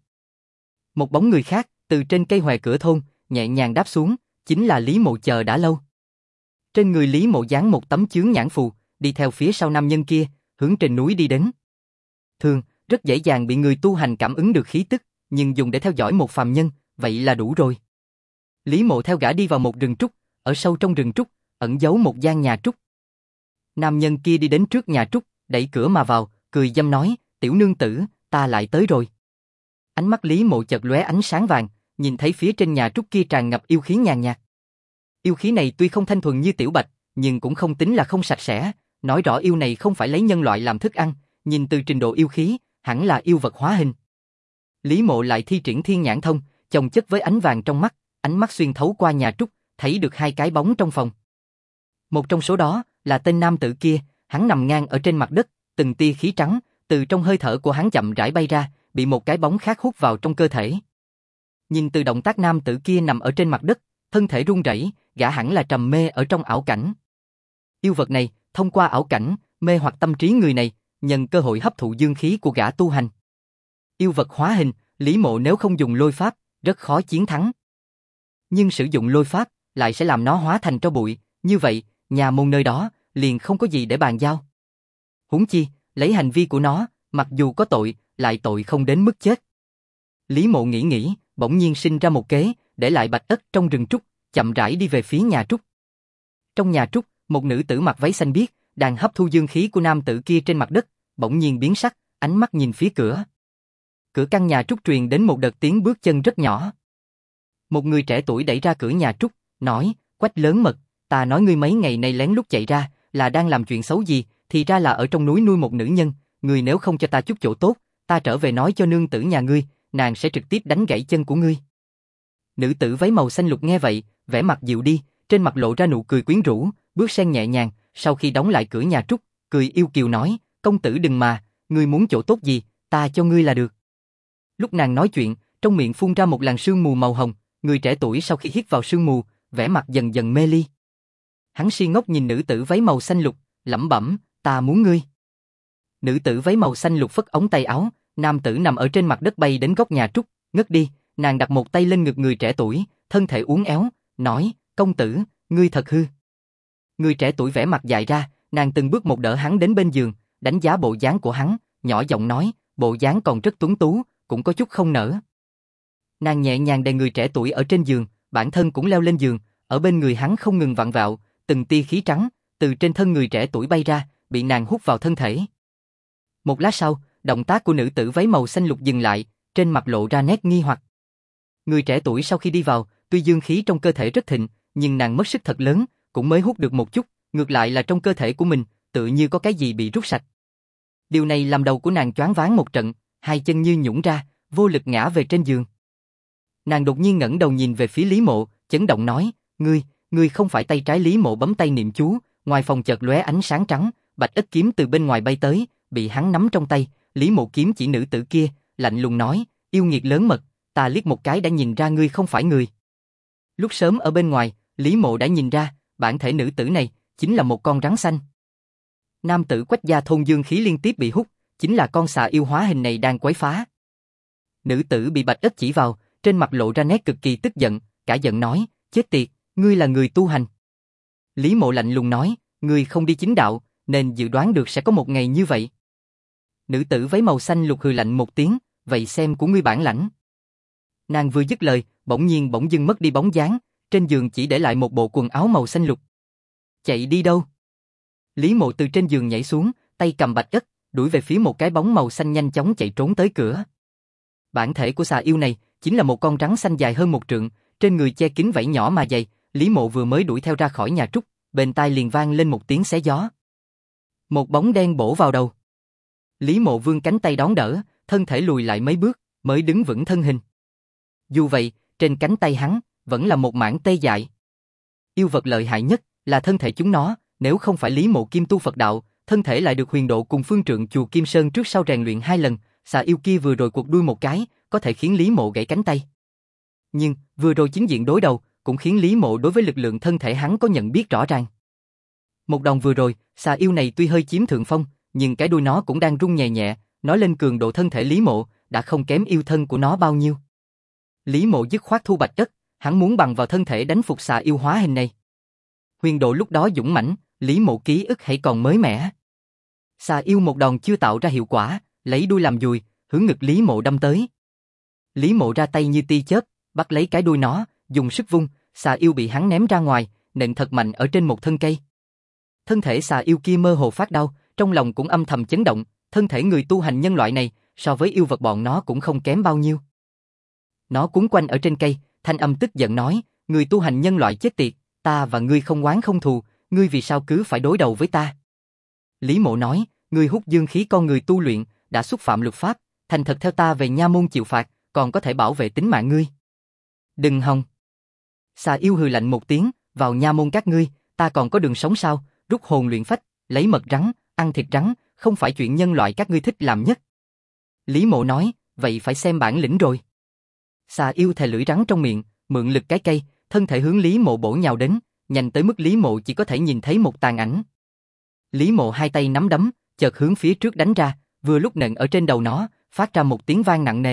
Một bóng người khác, từ trên cây hòe cửa thôn, nhẹ nhàng đáp xuống, chính là Lý Mộ chờ đã lâu. Trên người Lý Mộ dán một tấm chướng nhãn phù, đi theo phía sau nam nhân kia, hướng trên núi đi đến. Thường, rất dễ dàng bị người tu hành cảm ứng được khí tức, nhưng dùng để theo dõi một phàm nhân, vậy là đủ rồi. Lý Mộ theo gã đi vào một rừng trúc, ở sâu trong rừng trúc, ẩn giấu một gian nhà trúc. Nam nhân kia đi đến trước nhà trúc, đẩy cửa mà vào, cười dâm nói, tiểu nương tử, ta lại tới rồi. Ánh mắt Lý Mộ chợt lóe ánh sáng vàng, nhìn thấy phía trên nhà trúc kia tràn ngập yêu khí nhàn nhạt. Yêu khí này tuy không thanh thuần như tiểu bạch, nhưng cũng không tính là không sạch sẽ, nói rõ yêu này không phải lấy nhân loại làm thức ăn, nhìn từ trình độ yêu khí, hẳn là yêu vật hóa hình. Lý Mộ lại thi triển thiên nhãn thông, chồng chất với ánh vàng trong mắt, ánh mắt xuyên thấu qua nhà trúc, thấy được hai cái bóng trong phòng. Một trong số đó là tên nam tử kia, hắn nằm ngang ở trên mặt đất, từng tia khí trắng từ trong hơi thở của hắn chậm rãi bay ra, bị một cái bóng khác hút vào trong cơ thể. Nhìn từ động tác nam tử kia nằm ở trên mặt đất, thân thể run rẩy, gã hẳn là trầm mê ở trong ảo cảnh. Yêu vật này, thông qua ảo cảnh, mê hoặc tâm trí người này, nhân cơ hội hấp thụ dương khí của gã tu hành. Yêu vật hóa hình, Lý Mộ nếu không dùng lôi pháp, rất khó chiến thắng. Nhưng sử dụng lôi pháp, lại sẽ làm nó hóa thành tro bụi, như vậy, nhà môn nơi đó, liền không có gì để bàn giao. Huống chi, lấy hành vi của nó, mặc dù có tội, lại tội không đến mức chết. Lý Mộ nghĩ, bỗng nhiên sinh ra một kế, để lại bạch ất trong rừng trúc, chậm rãi đi về phía nhà trúc. Trong nhà trúc, một nữ tử mặc váy xanh biếc, đang hấp thu dương khí của nam tử kia trên mặt đất, bỗng nhiên biến sắc, ánh mắt nhìn phía cửa. Cửa căn nhà trúc truyền đến một đợt tiếng bước chân rất nhỏ. Một người trẻ tuổi đẩy ra cửa nhà trúc, nói, Quách lớn mật, ta nói ngươi mấy ngày nay lén lút chạy ra, là đang làm chuyện xấu gì, thì ra là ở trong núi nuôi một nữ nhân, ngươi nếu không cho ta chút chỗ tốt, ta trở về nói cho nương tử nhà ngươi, nàng sẽ trực tiếp đánh gãy chân của ngươi. Nữ tử váy màu xanh lục nghe vậy, vẻ mặt dịu đi, trên mặt lộ ra nụ cười quyến rũ, bước sen nhẹ nhàng, sau khi đóng lại cửa nhà trúc, cười yêu kiều nói, công tử đừng mà, ngươi muốn chỗ tốt gì, ta cho ngươi là được. Lúc nàng nói chuyện, trong miệng phun ra một làn sương mù màu hồng, người trẻ tuổi sau khi hít vào sương mù, vẻ mặt dần dần mê ly. Hắn si ngốc nhìn nữ tử váy màu xanh lục, lẩm bẩm, ta muốn ngươi. Nữ tử váy màu xanh lục phất ống tay áo, nam tử nằm ở trên mặt đất bay đến góc nhà trúc, Ngất đi, nàng đặt một tay lên ngực người trẻ tuổi, thân thể uốn éo, nói, công tử, ngươi thật hư. Người trẻ tuổi vẻ mặt dại ra, nàng từng bước một đỡ hắn đến bên giường, đánh giá bộ dáng của hắn, nhỏ giọng nói, bộ dáng còn rất tuấn tú, cũng có chút không nỡ. Nàng nhẹ nhàng đè người trẻ tuổi ở trên giường, bản thân cũng leo lên giường, ở bên người hắn không ngừng vặn vẹo, từng tia khí trắng từ trên thân người trẻ tuổi bay ra, bị nàng hút vào thân thể. Một lát sau, động tác của nữ tử váy màu xanh lục dừng lại, trên mặt lộ ra nét nghi hoặc. Người trẻ tuổi sau khi đi vào, tuy dương khí trong cơ thể rất thịnh, nhưng nàng mất sức thật lớn, cũng mới hút được một chút, ngược lại là trong cơ thể của mình, tự như có cái gì bị rút sạch. Điều này làm đầu của nàng choáng váng một trận, hai chân như nhũn ra, vô lực ngã về trên giường. Nàng đột nhiên ngẩng đầu nhìn về phía Lý Mộ, chấn động nói, ngươi không phải. Tay trái Lý Mộ bấm tay niệm chú, ngoài phòng chợt lóe ánh sáng trắng, bạch ức kiếm từ bên ngoài bay tới, bị hắn nắm trong tay. Lý Mộ kiếm chỉ nữ tử kia, lạnh lùng nói, yêu nghiệt lớn mật, ta liếc một cái đã nhìn ra ngươi không phải người. Lúc sớm ở bên ngoài, Lý Mộ đã nhìn ra, bản thể nữ tử này chính là một con rắn xanh. Nam tử Quách gia thôn dương khí liên tiếp bị hút, chính là con xà yêu hóa hình này đang quấy phá. Nữ tử bị bạch ức chỉ vào, trên mặt lộ ra nét cực kỳ tức giận, cả giận nói, chết tiệt, ngươi là người tu hành. Lý Mộ lạnh lùng nói, ngươi không đi chính đạo, nên dự đoán được sẽ có một ngày như vậy. Nữ tử váy màu xanh lục hừ lạnh một tiếng, vậy xem của ngươi bản lãnh. Nàng vừa dứt lời, bỗng dưng mất đi bóng dáng, trên giường chỉ để lại một bộ quần áo màu xanh lục. Chạy đi đâu? Lý Mộ từ trên giường nhảy xuống, tay cầm bạch ức, đuổi về phía một cái bóng màu xanh nhanh chóng chạy trốn tới cửa. Bản thể của xà yêu này chính là một con rắn xanh dài hơn một trượng, trên người che kín vảy nhỏ mà dày. Lý Mộ vừa mới đuổi theo ra khỏi nhà trúc, bên tai liền vang lên một tiếng xé gió. Một bóng đen bổ vào đầu. Lý Mộ vươn cánh tay đón đỡ, thân thể lùi lại mấy bước, mới đứng vững thân hình. Dù vậy, trên cánh tay hắn vẫn là một mảng tê dại. Yêu vật lợi hại nhất là thân thể chúng nó, nếu không phải Lý Mộ kim tu Phật đạo, thân thể lại được huyền độ cùng phương trượng chùa Kim Sơn trước sau rèn luyện 2 lần, xà yêu kia vừa rồi cuộc đuôi một cái, có thể khiến Lý Mộ gãy cánh tay. Nhưng, vừa rồi chính diện đối đầu, cũng khiến Lý Mộ đối với lực lượng thân thể hắn có nhận biết rõ ràng. Một đòn vừa rồi, xà yêu này tuy hơi chiếm thượng phong, nhưng cái đuôi nó cũng đang rung nhẹ nhẹ, nói lên cường độ thân thể Lý Mộ, đã không kém yêu thân của nó bao nhiêu. Lý Mộ dứt khoát thu bạch đất, hắn muốn bằng vào thân thể đánh phục xà yêu hóa hình này. Huyền độ lúc đó dũng mãnh, Lý Mộ ký ức hãy còn mới mẻ. Xà yêu một đòn chưa tạo ra hiệu quả, lấy đuôi làm dùi, hướng ngực Lý Mộ đâm tới. Lý Mộ ra tay như tia chớp, bắt lấy cái đuôi nó, dùng sức vung, xà yêu bị hắn ném ra ngoài, nện thật mạnh ở trên một thân cây. Thân thể xà yêu kia mơ hồ phát đau, trong lòng cũng âm thầm chấn động, thân thể người tu hành nhân loại này, so với yêu vật bọn nó cũng không kém bao nhiêu. Nó cuốn quanh ở trên cây, thanh âm tức giận nói, người tu hành nhân loại chết tiệt, ta và ngươi không oán không thù, ngươi vì sao cứ phải đối đầu với ta? Lý Mộ nói, ngươi hút dương khí con người tu luyện, đã xúc phạm luật pháp, thành thật theo ta về nha môn chịu phạt, còn có thể bảo vệ tính mạng ngươi. Đừng hòng. Xà yêu hừ lạnh một tiếng, vào nha môn các ngươi, ta còn có đường sống sao, rút hồn luyện phách, lấy mật rắn, ăn thịt rắn, không phải chuyện nhân loại các ngươi thích làm nhất. Lý Mộ nói, vậy phải xem bản lĩnh rồi. Xà yêu thè lưỡi rắn trong miệng, mượn lực cái cây, thân thể hướng Lý Mộ bổ nhào đến, nhanh tới mức Lý Mộ chỉ có thể nhìn thấy một tàn ảnh. Lý Mộ hai tay nắm đấm, chợt hướng phía trước đánh ra, vừa lúc nện ở trên đầu nó, phát ra một tiếng vang nặng nề.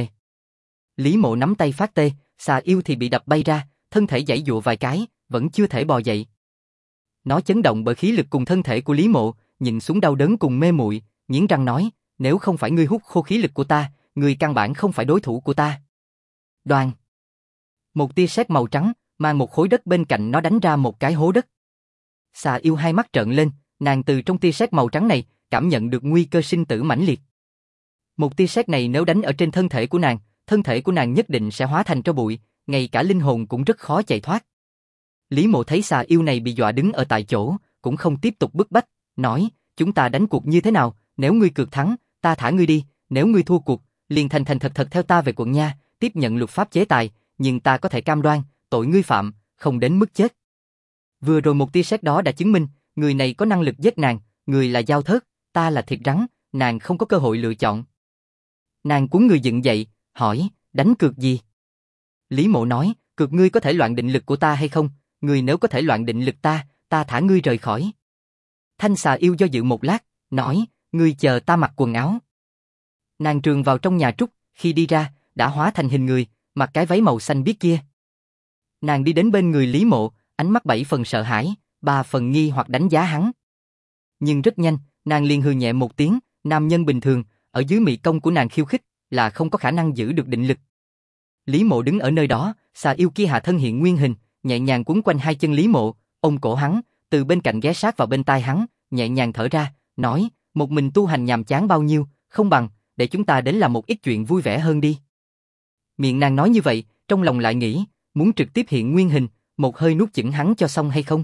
Lý Mộ nắm tay phát tê, xà yêu thì bị đập bay ra, thân thể giãy giụa vài cái, vẫn chưa thể bò dậy. Nó chấn động bởi khí lực cùng thân thể của Lý Mộ, nhìn xuống đau đớn cùng mê muội, nghiến răng nói, nếu không phải ngươi hút khô khí lực của ta, ngươi căn bản không phải đối thủ của ta. Đoàn. Một tia sét màu trắng, mang một khối đất bên cạnh nó đánh ra một cái hố đất. Xà yêu hai mắt trợn lên, nàng từ trong tia sét màu trắng này, cảm nhận được nguy cơ sinh tử mãnh liệt. Một tia sét này nếu đánh ở trên thân thể của nàng nhất định sẽ hóa thành tro bụi, ngay cả linh hồn cũng rất khó chạy thoát. Lý Mộ thấy xà yêu này bị dọa đứng ở tại chỗ, cũng không tiếp tục bức bách, nói, chúng ta đánh cuộc như thế nào, nếu ngươi cược thắng, ta thả ngươi đi, nếu ngươi thua cuộc, liền thành thật theo ta về quận nha, tiếp nhận luật pháp chế tài, nhưng ta có thể cam đoan, tội ngươi phạm, không đến mức chết. Vừa rồi một tia sét đó đã chứng minh, người này có năng lực giết nàng, người là dao thớt, ta là thịt rắn, nàng không có cơ hội lựa chọn. Nàng cuốn người dựng dậy, hỏi, đánh cược gì? Lý Mộ nói, cược ngươi có thể loạn định lực của ta hay không, ngươi nếu có thể loạn định lực ta thả ngươi rời khỏi. Thanh xà yêu do dự một lát, nói, ngươi chờ ta mặc quần áo. Nàng trường vào trong nhà trúc, khi đi ra, đã hóa thành hình người, mặc cái váy màu xanh biếc kia. Nàng đi đến bên người Lý Mộ, ánh mắt 7 phần sợ hãi, 3 phần nghi hoặc đánh giá hắn. Nhưng rất nhanh, nàng liền hừ nhẹ một tiếng, nam nhân bình thường, ở dưới mị công của nàng khiêu khích, là không có khả năng giữ được định lực. Lý Mộ đứng ở nơi đó, xà yêu kia hạ thân hiện nguyên hình, nhẹ nhàng quấn quanh hai chân Lý Mộ, ôm cổ hắn, từ bên cạnh ghé sát vào bên tai hắn, nhẹ nhàng thở ra, nói, một mình tu hành nhàm chán bao nhiêu, không bằng, để chúng ta đến làm một ít chuyện vui vẻ hơn đi. Miệng nàng nói như vậy, trong lòng lại nghĩ, muốn trực tiếp hiện nguyên hình, một hơi nuốt chửng hắn cho xong hay không?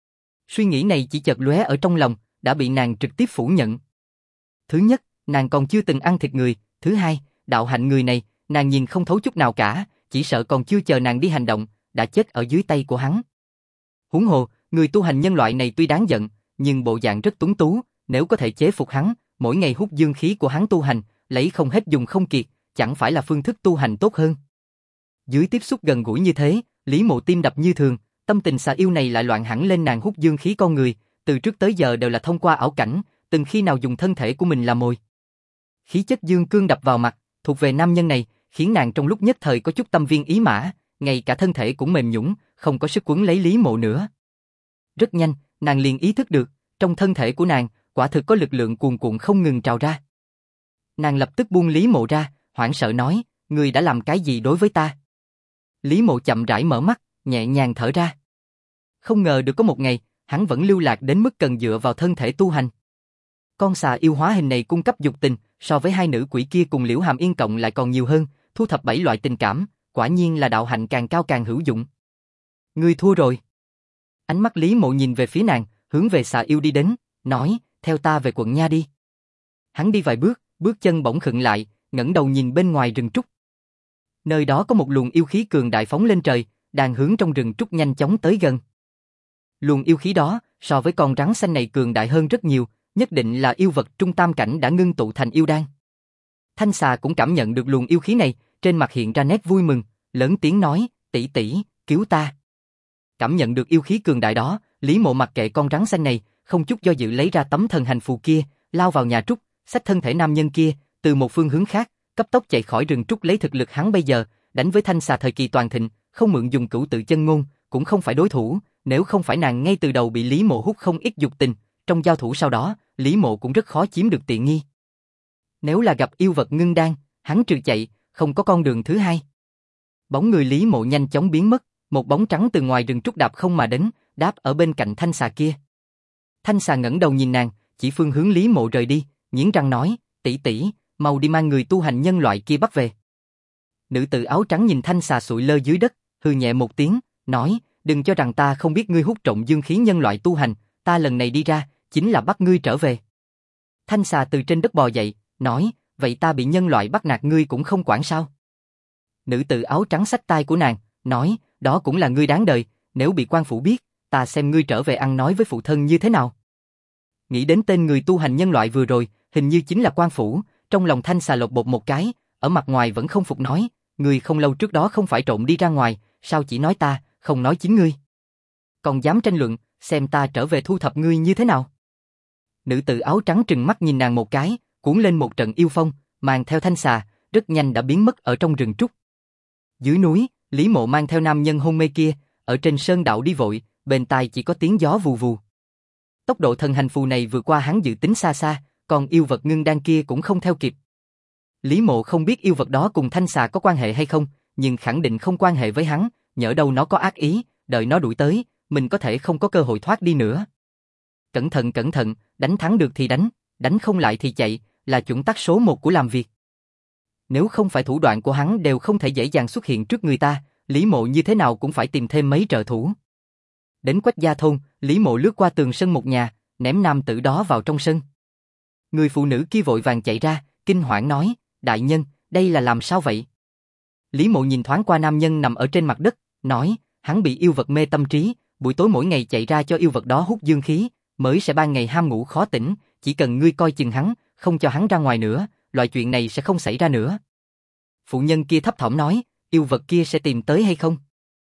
Suy nghĩ này chỉ chợt lóe ở trong lòng, đã bị nàng trực tiếp phủ nhận. Thứ nhất, nàng còn chưa từng ăn thịt người, thứ hai, đạo hạnh người này, nàng nhìn không thấu chút nào cả, chỉ sợ còn chưa chờ nàng đi hành động, đã chết ở dưới tay của hắn. Huống hồ, người tu hành nhân loại này tuy đáng giận, nhưng bộ dạng rất tuấn tú, nếu có thể chế phục hắn, mỗi ngày hút dương khí của hắn tu hành, lấy không hết dùng không kiệt, chẳng phải là phương thức tu hành tốt hơn. Dưới tiếp xúc gần gũi như thế, Lý Mộ tim đập như thường, tâm tình xà yêu này lại loạn hẳn lên nàng hút dương khí con người, từ trước tới giờ đều là thông qua ảo cảnh, từng khi nào dùng thân thể của mình làm mồi. Khí chất dương cương đập vào mặt, thuộc về nam nhân này, khiến nàng trong lúc nhất thời có chút tâm viên ý mã, ngay cả thân thể cũng mềm nhũn, không có sức quấn lấy Lý Mộ nữa. Rất nhanh, nàng liền ý thức được, trong thân thể của nàng, quả thực có lực lượng cuồn cuộn không ngừng trào ra. Nàng lập tức buông Lý Mộ ra, hoảng sợ nói, ngươi đã làm cái gì đối với ta? Lý Mộ chậm rãi mở mắt, nhẹ nhàng thở ra. Không ngờ được có một ngày, hắn vẫn lưu lạc đến mức cần dựa vào thân thể tu hành. Con xà yêu hóa hình này cung cấp dục tình, so với hai nữ quỷ kia cùng Liễu Hàm Yên cộng lại còn nhiều hơn, thu thập 7 loại tình cảm, quả nhiên là đạo hạnh càng cao càng hữu dụng. Ngươi thua rồi. Ánh mắt Lý Mộ nhìn về phía nàng, hướng về xà yêu đi đến, nói, theo ta về quận nha đi. Hắn đi vài bước, bước chân bỗng khựng lại, ngẩng đầu nhìn bên ngoài rừng trúc. Nơi đó có một luồng yêu khí cường đại phóng lên trời, đang hướng trong rừng trúc nhanh chóng tới gần. Luồng yêu khí đó, so với con rắn xanh này cường đại hơn rất nhiều, nhất định là yêu vật trung tam cảnh đã ngưng tụ thành yêu đan. Thanh xà cũng cảm nhận được luồng yêu khí này, trên mặt hiện ra nét vui mừng, lớn tiếng nói, tỷ tỷ, cứu ta. Cảm nhận được yêu khí cường đại đó, Lý Mộ mặc kệ con rắn xanh này, không chút do dự lấy ra tấm thần hành phù kia, lao vào nhà trúc, xách thân thể nam nhân kia, từ một phương hướng khác, cấp tốc chạy khỏi rừng trúc lấy thực lực hắn bây giờ, đánh với thanh xà thời kỳ toàn thịnh, không mượn dùng cửu tự chân ngôn, cũng không phải đối thủ, nếu không phải nàng ngay từ đầu bị Lý Mộ hút không ít dục tình, trong giao thủ sau đó, Lý Mộ cũng rất khó chiếm được tiện nghi. Nếu là gặp yêu vật ngưng đan, hắn trừ chạy, không có con đường thứ hai. Bóng người Lý Mộ nhanh chóng biến mất, một bóng trắng từ ngoài rừng trúc đạp không mà đến, đáp ở bên cạnh thanh xà kia. Thanh xà ngẩng đầu nhìn nàng, chỉ phương hướng Lý Mộ rời đi, nghiến răng nói, tỷ tỷ, mau đi mang người tu hành nhân loại kia bắt về. Nữ tử áo trắng nhìn thanh xà sụi lơ dưới đất, hừ nhẹ một tiếng, nói, đừng cho rằng ta không biết ngươi hút trộm dương khí nhân loại tu hành, ta lần này đi ra, chính là bắt ngươi trở về. Thanh xà từ trên đất bò dậy, nói, vậy ta bị nhân loại bắt nạt ngươi cũng không quản sao? Nữ tử áo trắng xách tay của nàng, nói, đó cũng là ngươi đáng đời, nếu bị quan phủ biết, ta xem ngươi trở về ăn nói với phụ thân như thế nào. Nghĩ đến tên người tu hành nhân loại vừa rồi, hình như chính là quan phủ, trong lòng thanh xà lột bột một cái, ở mặt ngoài vẫn không phục nói, ngươi không lâu trước đó không phải trộm đi ra ngoài, sao chỉ nói ta, không nói chính ngươi. Còn dám tranh luận, xem ta trở về thu thập ngươi như thế nào. Nữ tử áo trắng trừng mắt nhìn nàng một cái, cuốn lên một trận yêu phong, mang theo thanh xà, rất nhanh đã biến mất ở trong rừng trúc. Dưới núi, Lý Mộ mang theo nam nhân hôn mê kia, ở trên sơn đạo đi vội, bên tai chỉ có tiếng gió vù vù. Tốc độ thần hành phù này vượt qua hắn dự tính xa xa, còn yêu vật ngưng đan kia cũng không theo kịp. Lý Mộ không biết yêu vật đó cùng thanh xà có quan hệ hay không, nhưng khẳng định không quan hệ với hắn, nhỡ đâu nó có ác ý, đợi nó đuổi tới, mình có thể không có cơ hội thoát đi nữa. Cẩn thận, đánh thắng được thì đánh, đánh không lại thì chạy, là chuẩn tắc số 1 của làm việc. Nếu không phải thủ đoạn của hắn đều không thể dễ dàng xuất hiện trước người ta, Lý Mộ như thế nào cũng phải tìm thêm mấy trợ thủ. Đến Quách Gia thôn, Lý Mộ lướt qua tường sân một nhà, ném nam tử đó vào trong sân. Người phụ nữ kia vội vàng chạy ra, kinh hoảng nói, đại nhân, đây là làm sao vậy? Lý Mộ nhìn thoáng qua nam nhân nằm ở trên mặt đất, nói, hắn bị yêu vật mê tâm trí, buổi tối mỗi ngày chạy ra cho yêu vật đó hút dương khí, mới sẽ ban ngày ham ngủ khó tỉnh, chỉ cần ngươi coi chừng hắn, không cho hắn ra ngoài nữa, loại chuyện này sẽ không xảy ra nữa. Phụ nhân kia thấp thỏm nói, yêu vật kia sẽ tìm tới hay không?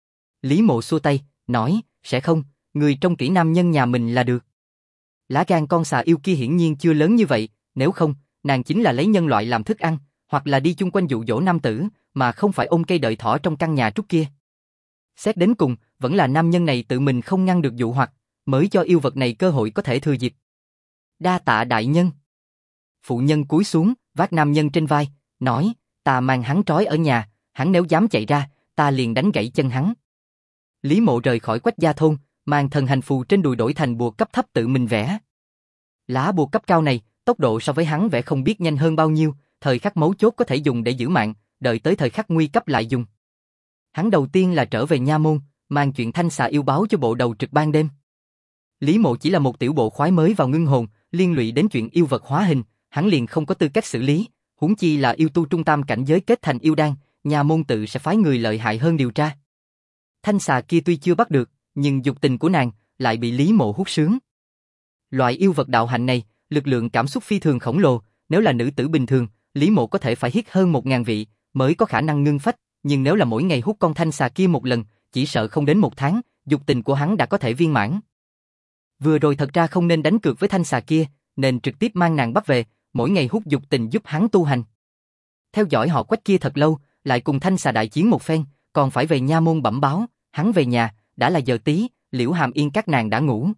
Lý Mộ xua tay, nói, sẽ không, người trong kỹ nam nhân nhà mình là được. Lá gan con xà yêu kia hiển nhiên chưa lớn như vậy, nếu không, nàng chính là lấy nhân loại làm thức ăn, hoặc là đi chung quanh dụ dỗ nam tử, mà không phải ôm cây đợi thỏ trong căn nhà trúc kia. Xét đến cùng, vẫn là nam nhân này tự mình không ngăn được dụ hoặc, mới cho yêu vật này cơ hội có thể thừa dịp. Đa tạ đại nhân. Phụ nhân cúi xuống, vác nam nhân trên vai, nói, ta mang hắn trói ở nhà, hắn nếu dám chạy ra, ta liền đánh gãy chân hắn. Lý Mộ rời khỏi Quách gia thôn, mang thần hành phù trên đùi đổi thành bùa cấp thấp tự mình vẽ. Lá bùa cấp cao này, tốc độ so với hắn vẽ không biết nhanh hơn bao nhiêu, thời khắc mấu chốt có thể dùng để giữ mạng, đợi tới thời khắc nguy cấp lại dùng. Hắn đầu tiên là trở về nha môn, mang chuyện thanh xà yêu báo cho bộ đầu trực ban đêm. Lý Mộ chỉ là một tiểu bộ khoái mới vào ngưng hồn, liên lụy đến chuyện yêu vật hóa hình, hắn liền không có tư cách xử lý, huống chi là yêu tu trung tam cảnh giới kết thành yêu đan, nhà môn tự sẽ phái người lợi hại hơn điều tra. Thanh xà kia tuy chưa bắt được, nhưng dục tình của nàng lại bị Lý Mộ hút sướng. Loại yêu vật đạo hạnh này, lực lượng cảm xúc phi thường khổng lồ, nếu là nữ tử bình thường, Lý Mộ có thể phải hít hơn 1000 vị mới có khả năng ngưng phách, nhưng nếu là mỗi ngày hút con thanh xà kia một lần, chỉ sợ không đến 1 tháng, dục tình của hắn đã có thể viên mãn. Vừa rồi thật ra không nên đánh cược với thanh xà kia, nên trực tiếp mang nàng bắt về, mỗi ngày hút dục tình giúp hắn tu hành. Theo dõi họ Quách kia thật lâu, lại cùng thanh xà đại chiến một phen, còn phải về nha môn bẩm báo, hắn về nhà, đã là giờ tí, Liễu Hàm Yên các nàng đã ngủ.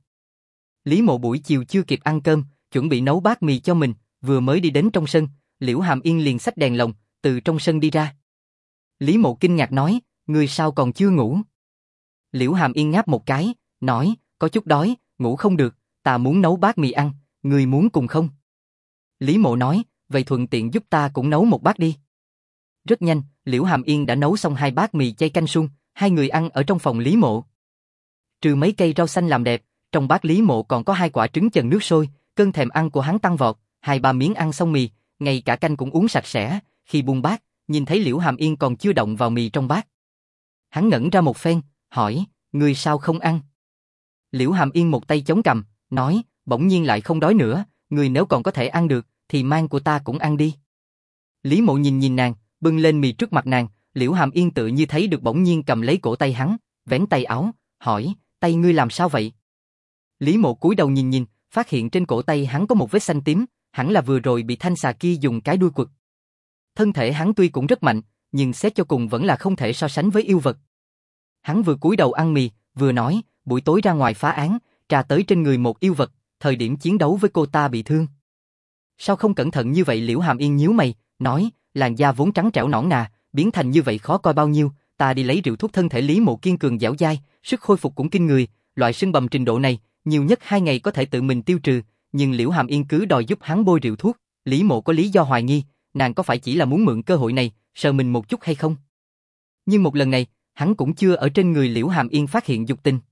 Lý Mộ buổi chiều chưa kịp ăn cơm, chuẩn bị nấu bát mì cho mình, vừa mới đi đến trong sân, Liễu Hàm Yên liền xách đèn lồng, từ trong sân đi ra. Lý Mộ kinh ngạc nói, ngươi sao còn chưa ngủ? Liễu Hàm Yên ngáp một cái, nói, có chút đói, ngủ không được, ta muốn nấu bát mì ăn, ngươi muốn cùng không? Lý Mộ nói, vậy thuận tiện giúp ta cũng nấu một bát đi. Rất nhanh, Liễu Hàm Yên đã nấu xong 2 bát mì chay canh sung, 2 người ăn ở trong phòng Lý Mộ. Trừ mấy cây rau xanh làm đẹp, trong bát Lý Mộ còn có 2 quả trứng chần nước sôi, cơn thèm ăn của hắn tăng vọt, 2-3 miếng ăn xong mì, ngay cả canh cũng uống sạch sẽ, khi buông bát, nhìn thấy Liễu Hàm Yên còn chưa động vào mì trong bát. Hắn ngẩn ra một phen, hỏi, ngươi sao không ăn? Liễu Hàm Yên một tay chống cằm, nói, bỗng nhiên lại không đói nữa, ngươi nếu còn có thể ăn được, thì mang của ta cũng ăn đi. Lý Mộ nhìn nàng, bưng lên mì trước mặt nàng, Liễu Hàm Yên tự như thấy được bỗng nhiên cầm lấy cổ tay hắn, vén tay áo, hỏi, tay ngươi làm sao vậy? Lý Mộ cúi đầu nhìn, phát hiện trên cổ tay hắn có một vết xanh tím, hẳn là vừa rồi bị thanh xà kia dùng cái đuôi quật. Thân thể hắn tuy cũng rất mạnh, nhưng xét cho cùng vẫn là không thể so sánh với yêu vật. Hắn vừa cúi đầu ăn mì, vừa nói, buổi tối ra ngoài phá án, tra tới trên người một yêu vật, thời điểm chiến đấu với cô ta bị thương. Sao không cẩn thận như vậy? Liễu Hàm Yên nhíu mày, nói, làn da vốn trắng trẻo nõn nà, biến thành như vậy khó coi bao nhiêu, ta đi lấy rượu thuốc. Thân thể Lý Mộ kiên cường dẻo dai, sức khôi phục cũng kinh người, loại sưng bầm trình độ này, nhiều nhất 2 ngày có thể tự mình tiêu trừ, nhưng Liễu Hàm Yên cứ đòi giúp hắn bôi rượu thuốc, Lý Mộ có lý do hoài nghi, nàng có phải chỉ là muốn mượn cơ hội này, sờ mình một chút hay không? Nhưng một lần này, hắn cũng chưa ở trên người Liễu Hàm Yên phát hiện dục tình.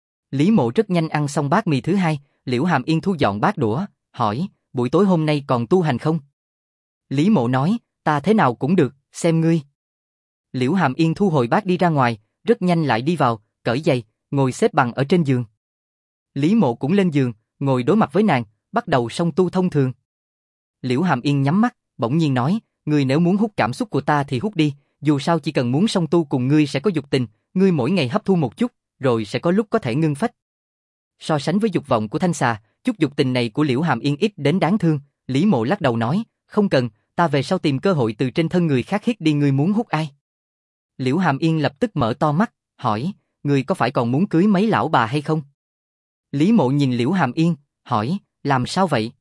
Lý Mộ rất nhanh ăn xong bát mì thứ 2, Liễu Hàm Yên thu dọn bát đũa, hỏi, buổi tối hôm nay còn tu hành không? Lý Mộ nói, ta thế nào cũng được, xem ngươi. Liễu Hàm Yên thu hồi bát đi ra ngoài, rất nhanh lại đi vào, cởi giày, ngồi xếp bằng ở trên giường. Lý Mộ cũng lên giường, ngồi đối mặt với nàng, bắt đầu song tu thông thường. Liễu Hàm Yên nhắm mắt, bỗng nhiên nói, ngươi nếu muốn hút cảm xúc của ta thì hút đi, dù sao chỉ cần muốn song tu cùng ngươi sẽ có dục tình, ngươi mỗi ngày hấp thu một chút, rồi sẽ có lúc có thể ngưng phách. So sánh với dục vọng của thanh xà, chút dục tình này của Liễu Hàm Yên ít đến đáng thương. Lý Mộ lắc đầu nói, không cần, ta về sau tìm cơ hội từ trên thân người khác hít đi. Ngươi muốn hút ai? Liễu Hàm Yên lập tức mở to mắt, hỏi, ngươi có phải còn muốn cưới mấy lão bà hay không? Lý Mộ nhìn Liễu Hàm Yên, hỏi, làm sao vậy?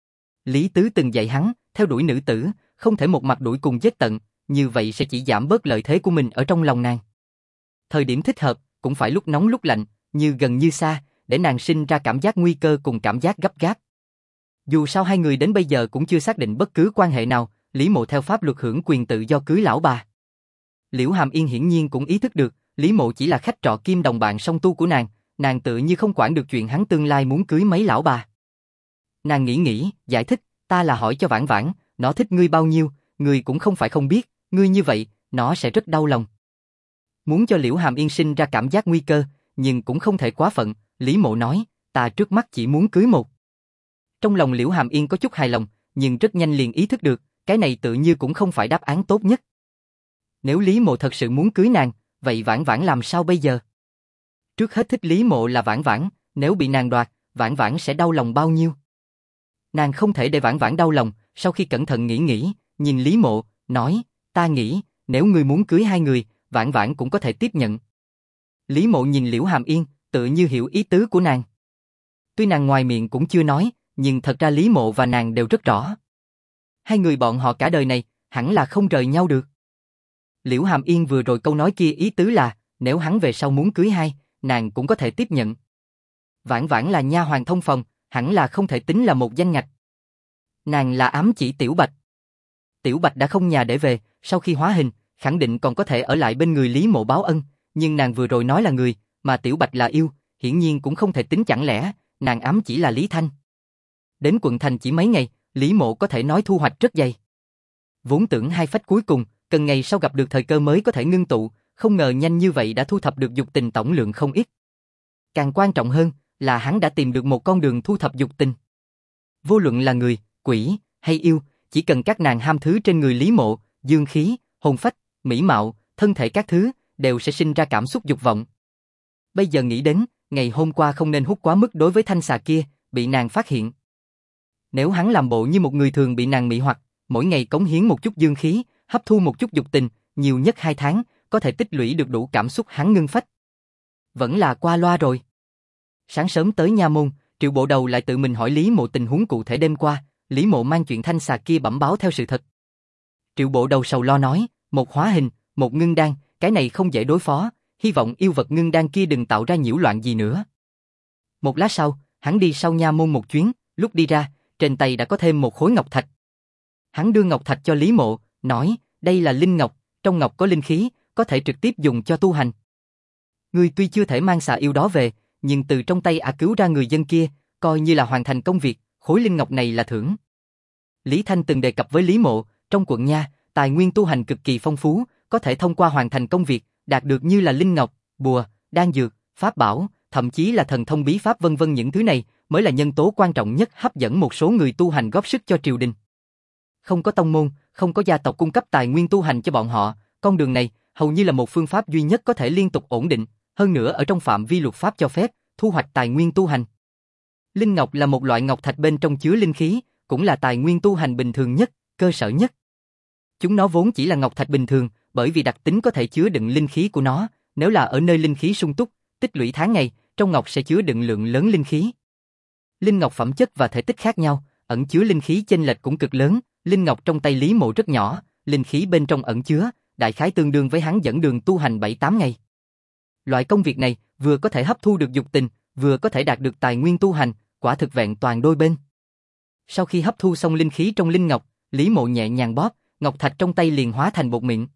Lý Tứ từng dạy hắn, theo đuổi nữ tử, không thể một mặt đuổi cùng giết tận, như vậy sẽ chỉ giảm bớt lợi thế của mình ở trong lòng nàng. Thời điểm thích hợp, cũng phải lúc nóng lúc lạnh, như gần như xa, để nàng sinh ra cảm giác nguy cơ cùng cảm giác gấp gáp. Dù sao 2 người đến bây giờ cũng chưa xác định bất cứ quan hệ nào, Lý Mộ theo pháp luật hưởng quyền tự do cưới lão bà. Liễu Hàm Yên hiển nhiên cũng ý thức được, Lý Mộ chỉ là khách trọ kim đồng bạn song tu của nàng tự như không quản được chuyện hắn tương lai muốn cưới mấy lão bà. Nàng nghĩ, giải thích, ta là hỏi cho Vãn Vãn, nó thích ngươi bao nhiêu, ngươi cũng không phải không biết, ngươi như vậy, nó sẽ rất đau lòng. Muốn cho Liễu Hàm Yên sinh ra cảm giác nguy cơ, nhưng cũng không thể quá phận, Lý Mộ nói, ta trước mắt chỉ muốn cưới một. Trong lòng Liễu Hàm Yên có chút hài lòng, nhưng rất nhanh liền ý thức được, cái này tự như cũng không phải đáp án tốt nhất. Nếu Lý Mộ thật sự muốn cưới nàng, vậy Vãn Vãn làm sao bây giờ? Trước hết thích Lý Mộ là Vãn Vãn, nếu bị nàng đoạt, Vãn Vãn sẽ đau lòng bao nhiêu? Nàng không thể để Vãn Vãn đau lòng, sau khi cẩn thận nghĩ, nhìn Lý Mộ, nói, ta nghĩ, nếu ngươi muốn cưới hai người, Vãn Vãn cũng có thể tiếp nhận. Lý Mộ nhìn Liễu Hàm Yên, tự như hiểu ý tứ của nàng. Tuy nàng ngoài miệng cũng chưa nói, nhưng thật ra Lý Mộ và nàng đều rất rõ. Hai người bọn họ cả đời này, hẳn là không rời nhau được. Liễu Hàm Yên vừa rồi câu nói kia ý tứ là, nếu hắn về sau muốn cưới hai, nàng cũng có thể tiếp nhận. Vãn Vãn là nha hoàn thông phòng, hẳn là không thể tính là một danh ngạch. Nàng là ám chỉ Tiểu Bạch. Tiểu Bạch đã không nhà để về, sau khi hóa hình, khẳng định còn có thể ở lại bên người Lý Mộ báo ân, nhưng nàng vừa rồi nói là người, mà Tiểu Bạch là yêu, hiển nhiên cũng không thể tính, chẳng lẽ nàng ám chỉ là Lý Thanh. Đến quận thành chỉ mấy ngày, Lý Mộ có thể nói thu hoạch rất dày. Vốn tưởng hai phách cuối cùng, cần ngày sau gặp được thời cơ mới có thể ngưng tụ, không ngờ nhanh như vậy đã thu thập được dục tình tổng lượng không ít. Càng quan trọng hơn là hắn đã tìm được một con đường thu thập dục tình. Vô luận là người, quỷ hay yêu, chỉ cần các nàng ham thứ trên người Lý Mộ, dương khí, hồn phách, mỹ mạo, thân thể các thứ, đều sẽ sinh ra cảm xúc dục vọng. Bây giờ nghĩ đến, ngày hôm qua không nên hút quá mức đối với thanh xà kia, bị nàng phát hiện. Nếu hắn làm bộ như một người thường bị nàng mị hoặc, mỗi ngày cống hiến một chút dương khí, hấp thu một chút dục tình, nhiều nhất 2 tháng, có thể tích lũy được đủ cảm xúc hắn ngưng phách. Vẫn là qua loa rồi. Sáng sớm tới nha môn, Triệu Bộ Đầu lại tự mình hỏi Lý Mộ tình huống cụ thể đêm qua, Lý Mộ mang chuyện thanh xà kia bẩm báo theo sự thật. Triệu Bộ Đầu sầu lo nói, một hóa hình, một ngưng đan, cái này không dễ đối phó, hy vọng yêu vật ngưng đan kia đừng tạo ra nhiễu loạn gì nữa. Một lát sau, hắn đi sau nha môn một chuyến, lúc đi ra, trên tay đã có thêm một khối ngọc thạch. Hắn đưa ngọc thạch cho Lý Mộ, nói, đây là linh ngọc, trong ngọc có linh khí, có thể trực tiếp dùng cho tu hành. Ngươi tuy chưa thể mang xà yêu đó về, nhưng từ trong tay ả cứu ra người dân kia, coi như là hoàn thành công việc, khối linh ngọc này là thưởng. Lý Thanh từng đề cập với Lý Mộ, trong quận nha, tài nguyên tu hành cực kỳ phong phú, có thể thông qua hoàn thành công việc, đạt được như là linh ngọc, bùa, đan dược, pháp bảo, thậm chí là thần thông bí pháp vân vân, những thứ này mới là nhân tố quan trọng nhất hấp dẫn một số người tu hành góp sức cho triều đình. Không có tông môn, không có gia tộc cung cấp tài nguyên tu hành cho bọn họ, con đường này hầu như là một phương pháp duy nhất có thể liên tục ổn định, hơn nữa ở trong phạm vi luật pháp cho phép, thu hoạch tài nguyên tu hành. Linh ngọc là một loại ngọc thạch bên trong chứa linh khí, cũng là tài nguyên tu hành bình thường nhất, cơ sở nhất. Chúng nó vốn chỉ là ngọc thạch bình thường, bởi vì đặc tính có thể chứa đựng linh khí của nó, nếu là ở nơi linh khí sung túc, tích lũy tháng ngày, trong ngọc sẽ chứa đựng lượng lớn linh khí. Linh ngọc phẩm chất và thể tích khác nhau, ẩn chứa linh khí chênh lệch cũng cực lớn, linh ngọc trong tay Lý Mộ rất nhỏ, linh khí bên trong ẩn chứa, đại khái tương đương với hắn dẫn đường tu hành 7-8 ngày. Loại công việc này, vừa có thể hấp thu được dục tình, vừa có thể đạt được tài nguyên tu hành, quả thực vẹn toàn đôi bên. Sau khi hấp thu xong linh khí trong linh ngọc, Lý Mộ nhẹ nhàng bóp, ngọc thạch trong tay liền hóa thành bột mịn.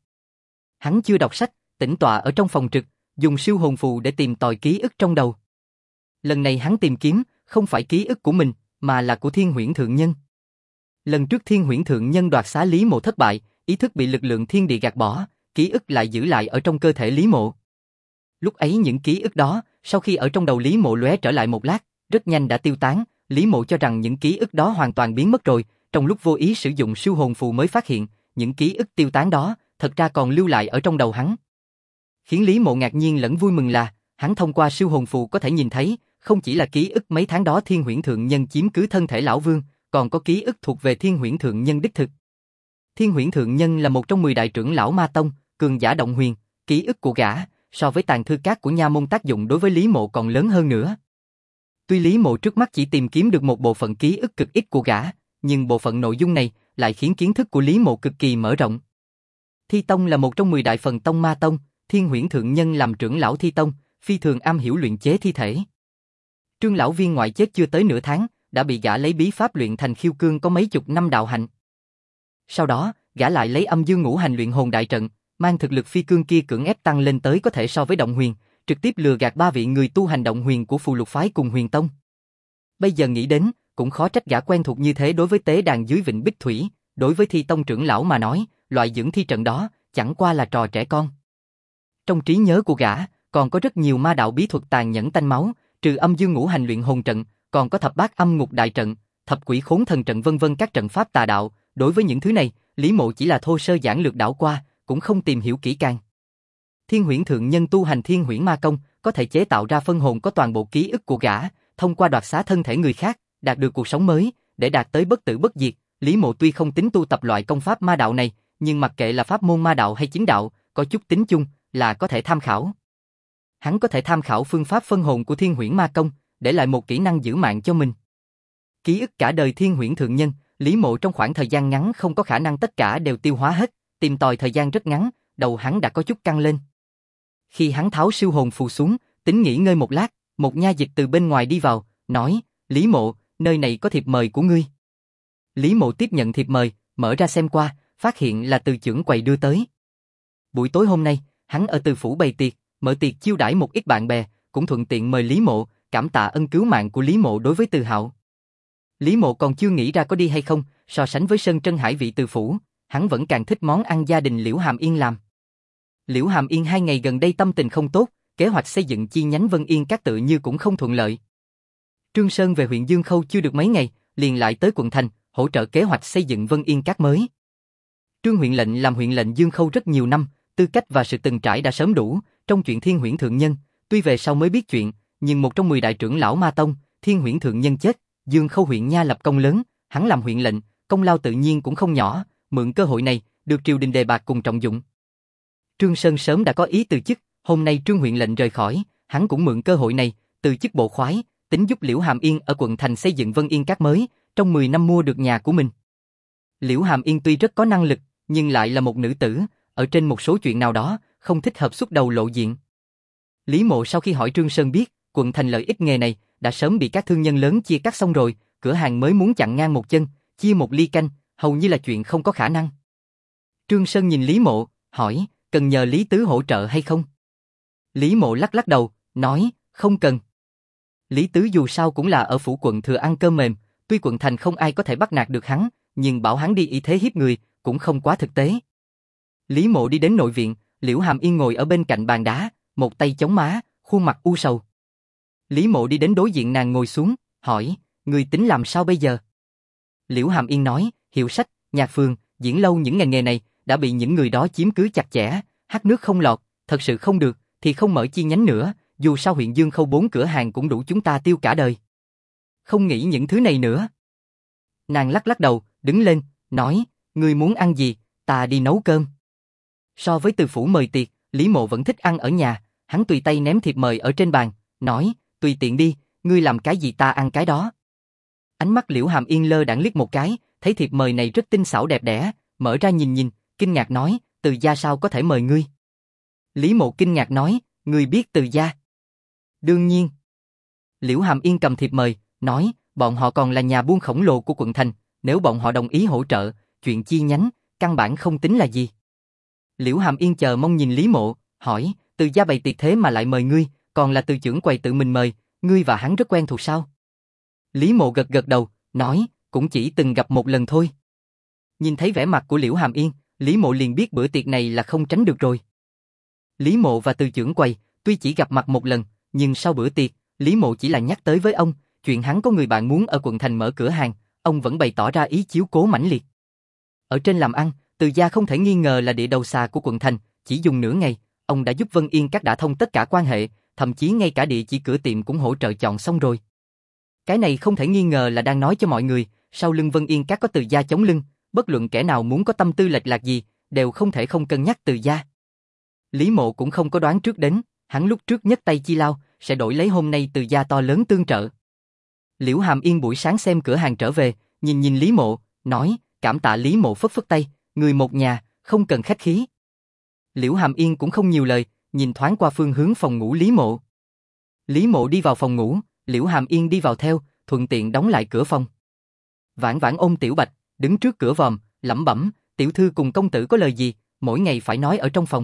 Hắn chưa đọc sách, tĩnh tọa ở trong phòng trực, dùng siêu hồn phù để tìm tòi ký ức trong đầu. Lần này hắn tìm kiếm, không phải ký ức của mình, mà là của Thiên Huyễn Thượng Nhân. Lần trước Thiên Huyễn Thượng Nhân đoạt xá Lý Mộ thất bại, ý thức bị lực lượng thiên địa gạt bỏ, ký ức lại giữ lại ở trong cơ thể Lý Mộ. Lúc ấy những ký ức đó, sau khi ở trong đầu Lý Mộ lóe trở lại một lát, rất nhanh đã tiêu tán, Lý Mộ cho rằng những ký ức đó hoàn toàn biến mất rồi, trong lúc vô ý sử dụng siêu hồn phù mới phát hiện, những ký ức tiêu tán đó, thật ra còn lưu lại ở trong đầu hắn. Khiến Lý Mộ ngạc nhiên lẫn vui mừng là, hắn thông qua siêu hồn phù có thể nhìn thấy, không chỉ là ký ức mấy tháng đó Thiên Huyễn Thượng Nhân chiếm cứ thân thể lão vương, còn có ký ức thuộc về Thiên Huyễn Thượng Nhân đích thực. Thiên Huyễn Thượng Nhân là một trong 10 đại trưởng lão Ma Tông, cường giả động huyền, ký ức của gã, so với tàng thư cát của nha môn tác dụng đối với Lý Mộ còn lớn hơn nữa. Tuy Lý Mộ trước mắt chỉ tìm kiếm được một bộ phận ký ức cực ít của gã, nhưng bộ phận nội dung này lại khiến kiến thức của Lý Mộ cực kỳ mở rộng. Thi Tông là một trong 10 đại phần tông Ma Tông, Thiên Huyễn Thượng Nhân làm trưởng lão Thi Tông, phi thường am hiểu luyện chế thi thể. Trương lão viên ngoại chết chưa tới nửa tháng, đã bị gã lấy bí pháp luyện thành khiêu cương có mấy chục năm đạo hạnh. Sau đó, gã lại lấy âm dương ngũ hành luyện hồn đại trận, mang thực lực phi cương kia cưỡng ép tăng lên tới có thể so với động huyền, trực tiếp lừa gạt 3 vị người tu hành động huyền của Phù Lục phái cùng Huyền Tông. Bây giờ nghĩ đến, cũng khó trách gã quen thuộc như thế đối với tế đàn dưới vịnh Bích Thủy, đối với Thi Tông trưởng lão mà nói, loại dưỡng thi trận đó chẳng qua là trò trẻ con. Trong trí nhớ của gã, còn có rất nhiều ma đạo bí thuật tàn nhẫn tanh máu, trừ âm dương ngũ hành luyện hồn trận, còn có thập bát âm ngục đại trận, thập quỷ khốn thần trận vân vân các trận pháp tà đạo, đối với những thứ này, Lý Mộ chỉ là thô sơ giản lược đảo qua, cũng không tìm hiểu kỹ càng. Thiên Huyễn Thượng Nhân tu hành Thiên Huyễn Ma Công, có thể chế tạo ra phân hồn có toàn bộ ký ức của gã, thông qua đoạt xá thân thể người khác, đạt được cuộc sống mới, để đạt tới bất tử bất diệt, Lý Mộ tuy không tính tu tập loại công pháp ma đạo này, nhưng mặc kệ là pháp môn ma đạo hay chính đạo, có chút tính chung là có thể tham khảo. Hắn có thể tham khảo phương pháp phân hồn của Thiên Huyễn Ma Công, để lại một kỹ năng giữ mạng cho mình. Ký ức cả đời Thiên Huyễn Thượng Nhân, Lý Mộ trong khoảng thời gian ngắn không có khả năng tất cả đều tiêu hóa hết, tìm tòi thời gian rất ngắn, đầu hắn đã có chút căng lên. Khi hắn tháo siêu hồn phù xuống, tính nghỉ ngơi một lát, một nha dịch từ bên ngoài đi vào, nói, Lý Mộ, nơi này có thiệp mời của ngươi. Lý Mộ tiếp nhận thiệp mời, mở ra xem qua, phát hiện là từ trưởng quầy đưa tới. Buổi tối hôm nay, hắn ở Từ phủ bày tiệc, mở tiệc chiêu đãi một ít bạn bè, cũng thuận tiện mời Lý Mộ, cảm tạ ân cứu mạng của Lý Mộ đối với Từ Hạo. Lý Mộ còn chưa nghĩ ra có đi hay không, so sánh với Sơn Trân Hải vị Từ phủ, hắn vẫn càng thích món ăn gia đình Liễu Hàm Yên làm. Liễu Hàm Yên 2 ngày gần đây tâm tình không tốt, kế hoạch xây dựng chi nhánh Vân Yên Các tự như cũng không thuận lợi. Trương Sơn về huyện Dương Khâu chưa được mấy ngày, liền lại tới quận thành, hỗ trợ kế hoạch xây dựng Vân Yên Các mới. Trương huyện lệnh làm huyện lệnh Dương Khâu rất nhiều năm, tư cách và sự từng trải đã sớm đủ, trong chuyện Thiên Huyễn Thượng Nhân, tuy về sau mới biết chuyện, nhưng một trong 10 đại trưởng lão Ma Tông, Thiên Huyễn Thượng Nhân chết, Dương Khâu huyện nha lập công lớn, hắn làm huyện lệnh, công lao tự nhiên cũng không nhỏ, mượn cơ hội này, được triều đình đề bạt cùng trọng dụng. Trương Sơn sớm đã có ý từ chức, hôm nay Trương huyện lệnh rời khỏi, hắn cũng mượn cơ hội này, từ chức bộ khoái, tính giúp Liễu Hàm Yên ở quận thành xây dựng Vân Yên Các mới, trong 10 năm mua được nhà của mình. Liễu Hàm Yên tuy rất có năng lực, nhưng lại là một nữ tử, ở trên một số chuyện nào đó, không thích hợp xuất đầu lộ diện. Lý Mộ sau khi hỏi Trương Sơn biết, quận thành lợi ích nghề này, đã sớm bị các thương nhân lớn chia cắt xong rồi, cửa hàng mới muốn chặn ngang một chân, chia một ly canh, hầu như là chuyện không có khả năng. Trương Sơn nhìn Lý Mộ, hỏi, cần nhờ Lý Tứ hỗ trợ hay không? Lý Mộ lắc lắc đầu, nói, không cần. Lý Tứ dù sao cũng là ở phủ quận thừa ăn cơm mềm, tuy quận thành không ai có thể bắt nạt được hắn, nhưng bảo hắn đi y thế hiếp người, cũng không quá thực tế. Lý Mộ đi đến nội viện, Liễu Hàm Yên ngồi ở bên cạnh bàn đá, một tay chống má, khuôn mặt u sầu. Lý Mộ đi đến đối diện nàng ngồi xuống, hỏi, người tính làm sao bây giờ? Liễu Hàm Yên nói, hiệu sách, nhạc phường, diễn lâu những ngành nghề này, đã bị những người đó chiếm cứ chặt chẽ, hắt nước không lọt, thật sự không được, thì không mở chi nhánh nữa, dù sao huyện Dương Khâu 4 cửa hàng cũng đủ chúng ta tiêu cả đời. Không nghĩ những thứ này nữa. Nàng lắc lắc đầu, đứng lên, nói, ngươi muốn ăn gì, ta đi nấu cơm. So với Từ phủ mời tiệc, Lý Mộ vẫn thích ăn ở nhà, hắn tùy tay ném thiệp mời ở trên bàn, nói, tùy tiện đi, ngươi làm cái gì ta ăn cái đó. Ánh mắt Liễu Hàm Yên lơ đãng liếc một cái, thấy thiệp mời này rất tinh xảo đẹp đẽ, mở ra nhìn nhìn, kinh ngạc nói, Từ gia sao có thể mời ngươi? Lý Mộ kinh ngạc nói, ngươi biết Từ gia? Đương nhiên. Liễu Hàm Yên cầm thiệp mời, nói, bọn họ còn là nhà buôn khổng lồ của quận thành, nếu bọn họ đồng ý hỗ trợ, chuyện chi nhánh, căn bản không tính là gì. Liễu Hàm Yên chờ mong nhìn Lý Mộ, hỏi, Từ gia bày tiệc thế mà lại mời ngươi, còn là Từ trưởng quầy tự mình mời, ngươi và hắn rất quen thuộc sao? Lý Mộ gật gật đầu, nói, cũng chỉ từng gặp một lần thôi. Nhìn thấy vẻ mặt của Liễu Hàm Yên, Lý Mộ liền biết bữa tiệc này là không tránh được rồi. Lý Mộ và Từ trưởng quầy, tuy chỉ gặp mặt một lần, nhưng sau bữa tiệc, Lý Mộ chỉ là nhắc tới với ông, chuyện hắn có người bạn muốn ở quận thành mở cửa hàng, ông vẫn bày tỏ ra ý chiếu cố mãnh liệt. Ở trên làm ăn, Từ gia không thể nghi ngờ là địa đầu xà của quận thành, chỉ dùng nửa ngày, ông đã giúp Vân Yên Các đã thông tất cả quan hệ, thậm chí ngay cả địa chỉ cửa tiệm cũng hỗ trợ chọn xong rồi. Cái này không thể nghi ngờ là đang nói cho mọi người, sau lưng Vân Yên Các có Từ gia chống lưng, bất luận kẻ nào muốn có tâm tư lệch lạc gì, đều không thể không cân nhắc Từ gia. Lý Mộ cũng không có đoán trước đến, hắn lúc trước nhất tay chi lao, sẽ đổi lấy hôm nay Từ gia to lớn tương trợ. Liễu Hàm Yên buổi sáng xem cửa hàng trở về, nhìn Lý Mộ, nói, cảm tạ. Lý Mộ phất phất tay, người một nhà, không cần khách khí. Liễu Hàm Yên cũng không nhiều lời, nhìn thoáng qua phương hướng phòng ngủ Lý Mộ. Lý Mộ đi vào phòng ngủ, Liễu Hàm Yên đi vào theo, thuận tiện đóng lại cửa phòng. Vãn Vãn ôm Tiểu Bạch, đứng trước cửa vòm, lẩm bẩm, tiểu thư cùng công tử có lời gì, mỗi ngày phải nói ở trong phòng.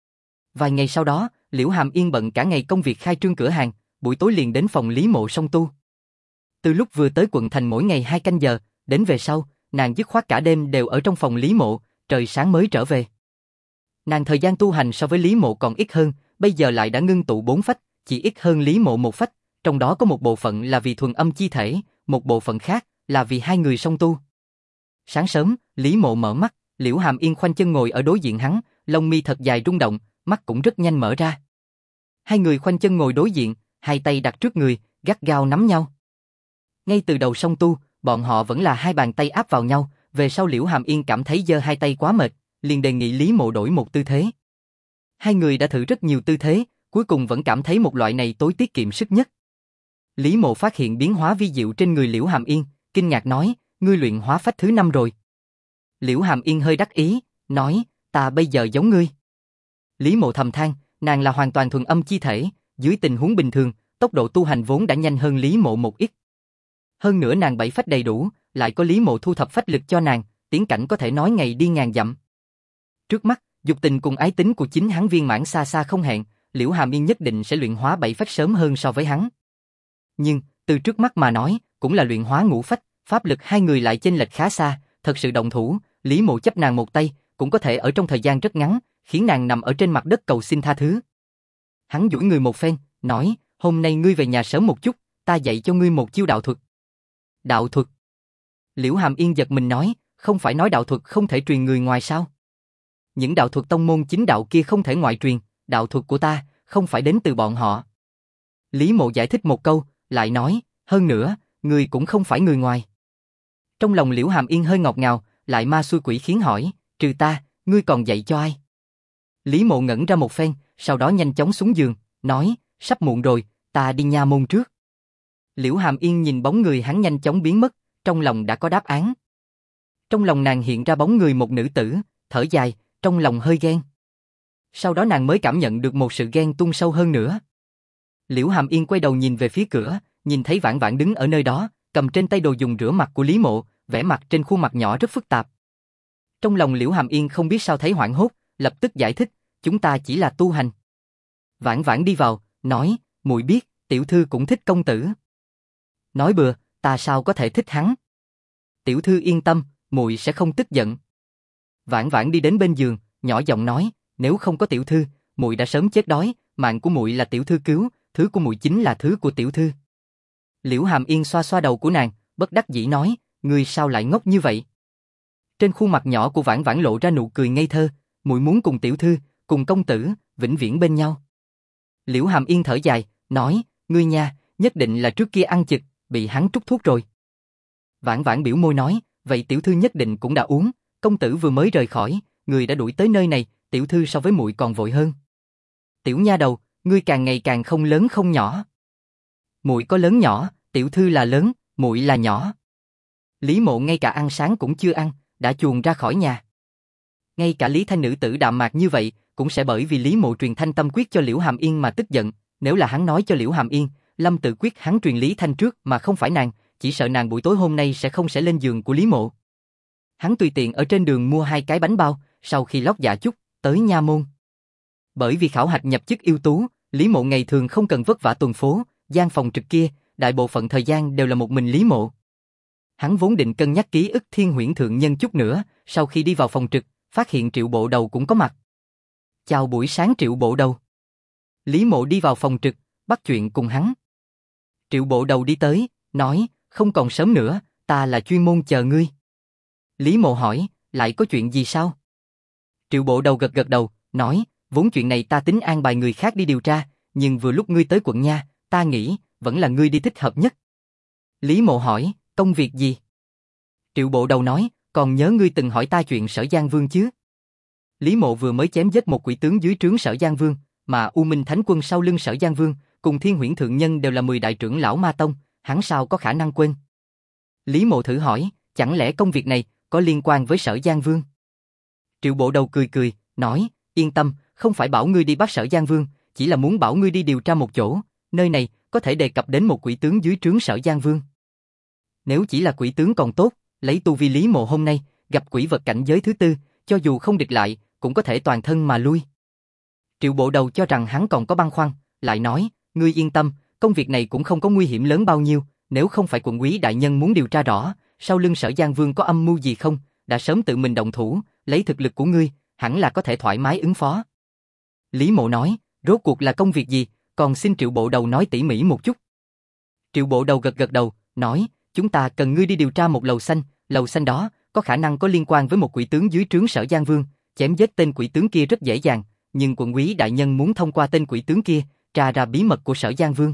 Vài ngày sau đó, Liễu Hàm Yên bận cả ngày công việc khai trương cửa hàng, buổi tối liền đến phòng Lý Mộ song tu. Từ lúc vừa tới quận thành mỗi ngày 2 canh giờ, đến về sau, nàng dứt khoát cả đêm đều ở trong phòng Lý Mộ, trời sáng mới trở về. Nàng thời gian tu hành so với Lý Mộ còn ít hơn, bây giờ lại đã ngưng tụ 4 phách, chỉ ít hơn Lý Mộ 1 phách, trong đó có một bộ phận là vì thuần âm chi thể, một bộ phận khác là vì hai người song tu. Sáng sớm, Lý Mộ mở mắt, Liễu Hàm Yên khoanh chân ngồi ở đối diện hắn, lông mi thật dài rung động, mắt cũng rất nhanh mở ra. Hai người khoanh chân ngồi đối diện, hai tay đặt trước người, gắt gao nắm nhau. Ngay từ đầu song tu, bọn họ vẫn là hai bàn tay áp vào nhau, Về sau Liễu Hàm Yên cảm thấy giơ hai tay quá mệt, liền đề nghị Lý Mộ đổi một tư thế. Hai người đã thử rất nhiều tư thế, cuối cùng vẫn cảm thấy một loại này tối tiết kiệm sức nhất. Lý Mộ phát hiện biến hóa vi diệu trên người Liễu Hàm Yên, kinh ngạc nói, ngươi luyện hóa phách thứ 5 rồi. Liễu Hàm Yên hơi đắc ý, nói, ta bây giờ giống ngươi. Lý Mộ thầm than, nàng là hoàn toàn thuần âm chi thể, dưới tình huống bình thường, tốc độ tu hành vốn đã nhanh hơn Lý Mộ một ít. Hơn nữa nàng 7 phách đầy đủ, lại có Lý Mộ thu thập phách lực cho nàng, tiến cảnh có thể nói ngày đi ngàn dặm. Trước mắt, dục tình cùng ái tính của chính hắn viên mãn xa xa không hẹn, Liễu Hàm Yên nhất định sẽ luyện hóa 7 phách sớm hơn so với hắn. Nhưng, từ trước mắt mà nói, cũng là luyện hóa ngũ phách, pháp lực hai người lại chênh lệch khá xa, thật sự động thủ, Lý Mộ chấp nàng một tay, cũng có thể ở trong thời gian rất ngắn, khiến nàng nằm ở trên mặt đất cầu xin tha thứ. Hắn duỗi người một phen, nói, hôm nay ngươi về nhà sớm một chút, ta dạy cho ngươi một chiêu đạo thuật. Đạo thuật? Liễu Hàm Yên giật mình nói, không phải nói đạo thuật không thể truyền người ngoài sao? Những đạo thuật tông môn chính đạo kia không thể ngoại truyền, đạo thuật của ta, không phải đến từ bọn họ. Lý Mộ giải thích một câu, lại nói, hơn nữa, ngươi cũng không phải người ngoài. Trong lòng Liễu Hàm Yên hơi ngọt ngào, lại ma xui quỷ khiến hỏi, trừ ta, ngươi còn dạy cho ai? Lý Mộ ngẩn ra một phen, sau đó nhanh chóng xuống giường, nói, sắp muộn rồi, ta đi nha môn trước. Liễu Hàm Yên nhìn bóng người hắn nhanh chóng biến mất, trong lòng đã có đáp án. Trong lòng nàng hiện ra bóng người một nữ tử, thở dài, trong lòng hơi ghen. Sau đó nàng mới cảm nhận được một sự ghen tuông sâu hơn nữa. Liễu Hàm Yên quay đầu nhìn về phía cửa, nhìn thấy Vãn Vãn đứng ở nơi đó, cầm trên tay đồ dùng rửa mặt của Lý Mộ, vẻ mặt trên khuôn mặt nhỏ rất phức tạp. Trong lòng Liễu Hàm Yên không biết sao thấy hoảng hốt, lập tức giải thích, chúng ta chỉ là tu hành. Vãn Vãn đi vào, nói, muội biết, tiểu thư cũng thích công tử. Nói bừa, ta sao có thể thích hắn? Tiểu thư yên tâm, muội sẽ không tức giận. Vãn Vãn đi đến bên giường, nhỏ giọng nói, nếu không có tiểu thư, muội đã sớm chết đói, mạng của muội là tiểu thư cứu, thứ của muội chính là thứ của tiểu thư. Liễu Hàm Yên xoa xoa đầu của nàng, bất đắc dĩ nói, ngươi sao lại ngốc như vậy? Trên khuôn mặt nhỏ của Vãn Vãn lộ ra nụ cười ngây thơ, muội muốn cùng tiểu thư, cùng công tử, vĩnh viễn bên nhau. Liễu Hàm Yên thở dài, nói, ngươi nha, nhất định là trước kia ăn chực, bị hắn trút thuốc rồi. Vãn Vãn biểu môi nói, vậy tiểu thư nhất định cũng đã uống, công tử vừa mới rời khỏi, người đã đuổi tới nơi này, tiểu thư so với muội còn vội hơn. Tiểu nha đầu, ngươi càng ngày càng không lớn không nhỏ. Muội có lớn nhỏ, tiểu thư là lớn, muội là nhỏ. Lý Mộ ngay cả ăn sáng cũng chưa ăn, đã chuồn ra khỏi nhà. Ngay cả Lý Thanh nữ tử đạm mạc như vậy, cũng sẽ bởi vì Lý Mộ truyền Thanh Tâm Quyết cho Liễu Hàm Yên mà tức giận. Nếu là hắn nói cho Liễu Hàm Yên, Lâm Tự Quyết hắn truyền Lý Thanh trước mà không phải nàng, chỉ sợ nàng buổi tối hôm nay sẽ lên giường của Lý Mộ. Hắn tùy tiện ở trên đường mua 2 cái bánh bao, sau khi lót dạ chút, tới nha môn. Bởi vì khảo hạch nhập chức ưu tú, Lý Mộ ngày thường không cần vất vả tuần phố, gian phòng trực kia, đại bộ phận thời gian đều là một mình Lý Mộ. Hắn vốn định cân nhắc ký ức Thiên Huyễn Thượng Nhân chút nữa, sau khi đi vào phòng trực, phát hiện Triệu Bộ Đầu cũng có mặt. Chào buổi sáng Triệu Bộ Đầu. Lý Mộ đi vào phòng trực, bắt chuyện cùng hắn. Triệu Bộ Đầu đi tới, nói, không còn sớm nữa, ta là chuyên môn chờ ngươi. Lý Mộ hỏi, lại có chuyện gì sao? Triệu Bộ Đầu gật gật đầu, nói, vốn chuyện này ta tính an bài người khác đi điều tra, nhưng vừa lúc ngươi tới quận nha, ta nghĩ, vẫn là ngươi đi thích hợp nhất. Lý Mộ hỏi, công việc gì? Triệu Bộ Đầu nói, còn nhớ ngươi từng hỏi ta chuyện Sở Giang Vương chứ? Lý Mộ vừa mới chém giết một quỷ tướng dưới trướng Sở Giang Vương, mà U Minh Thánh Quân sau lưng Sở Giang Vương, cùng Thiên Huyễn Thượng Nhân đều là 10 đại trưởng lão Ma Tông, hắn sao có khả năng quên? Lý Mộ thử hỏi, chẳng lẽ công việc này có liên quan với Sở Giang Vương? Triệu Bộ Đầu cười cười, nói, yên tâm, không phải bảo ngươi đi bắt Sở Giang Vương, chỉ là muốn bảo ngươi đi điều tra một chỗ, nơi này có thể đề cập đến một quỷ tướng dưới trướng Sở Giang Vương. Nếu chỉ là quỷ tướng còn tốt, lấy tu vi Lý Mộ hôm nay, gặp quỷ vật cảnh giới thứ 4, cho dù không địch lại, cũng có thể toàn thân mà lui. Triệu Bộ Đầu cho rằng hắn còn có băn khoăn, lại nói, ngươi yên tâm, công việc này cũng không có nguy hiểm lớn bao nhiêu, nếu không phải quận úy đại nhân muốn điều tra rõ, sau lưng Sở Giang Vương có âm mưu gì không, đã sớm tự mình động thủ, lấy thực lực của ngươi, hẳn là có thể thoải mái ứng phó. Lý Mộ nói, rốt cuộc là công việc gì, còn xin Triệu Bộ Đầu nói tỉ mỉ một chút. Triệu Bộ Đầu gật gật đầu, nói, chúng ta cần ngươi đi điều tra một lầu xanh đó, có khả năng có liên quan với một quỷ tướng dưới trướng Sở Giang Vương, chém giết tên quỷ tướng kia rất dễ dàng, nhưng quận úy đại nhân muốn thông qua tên quỷ tướng kia, tra ra bí mật của Sở Giang Vương.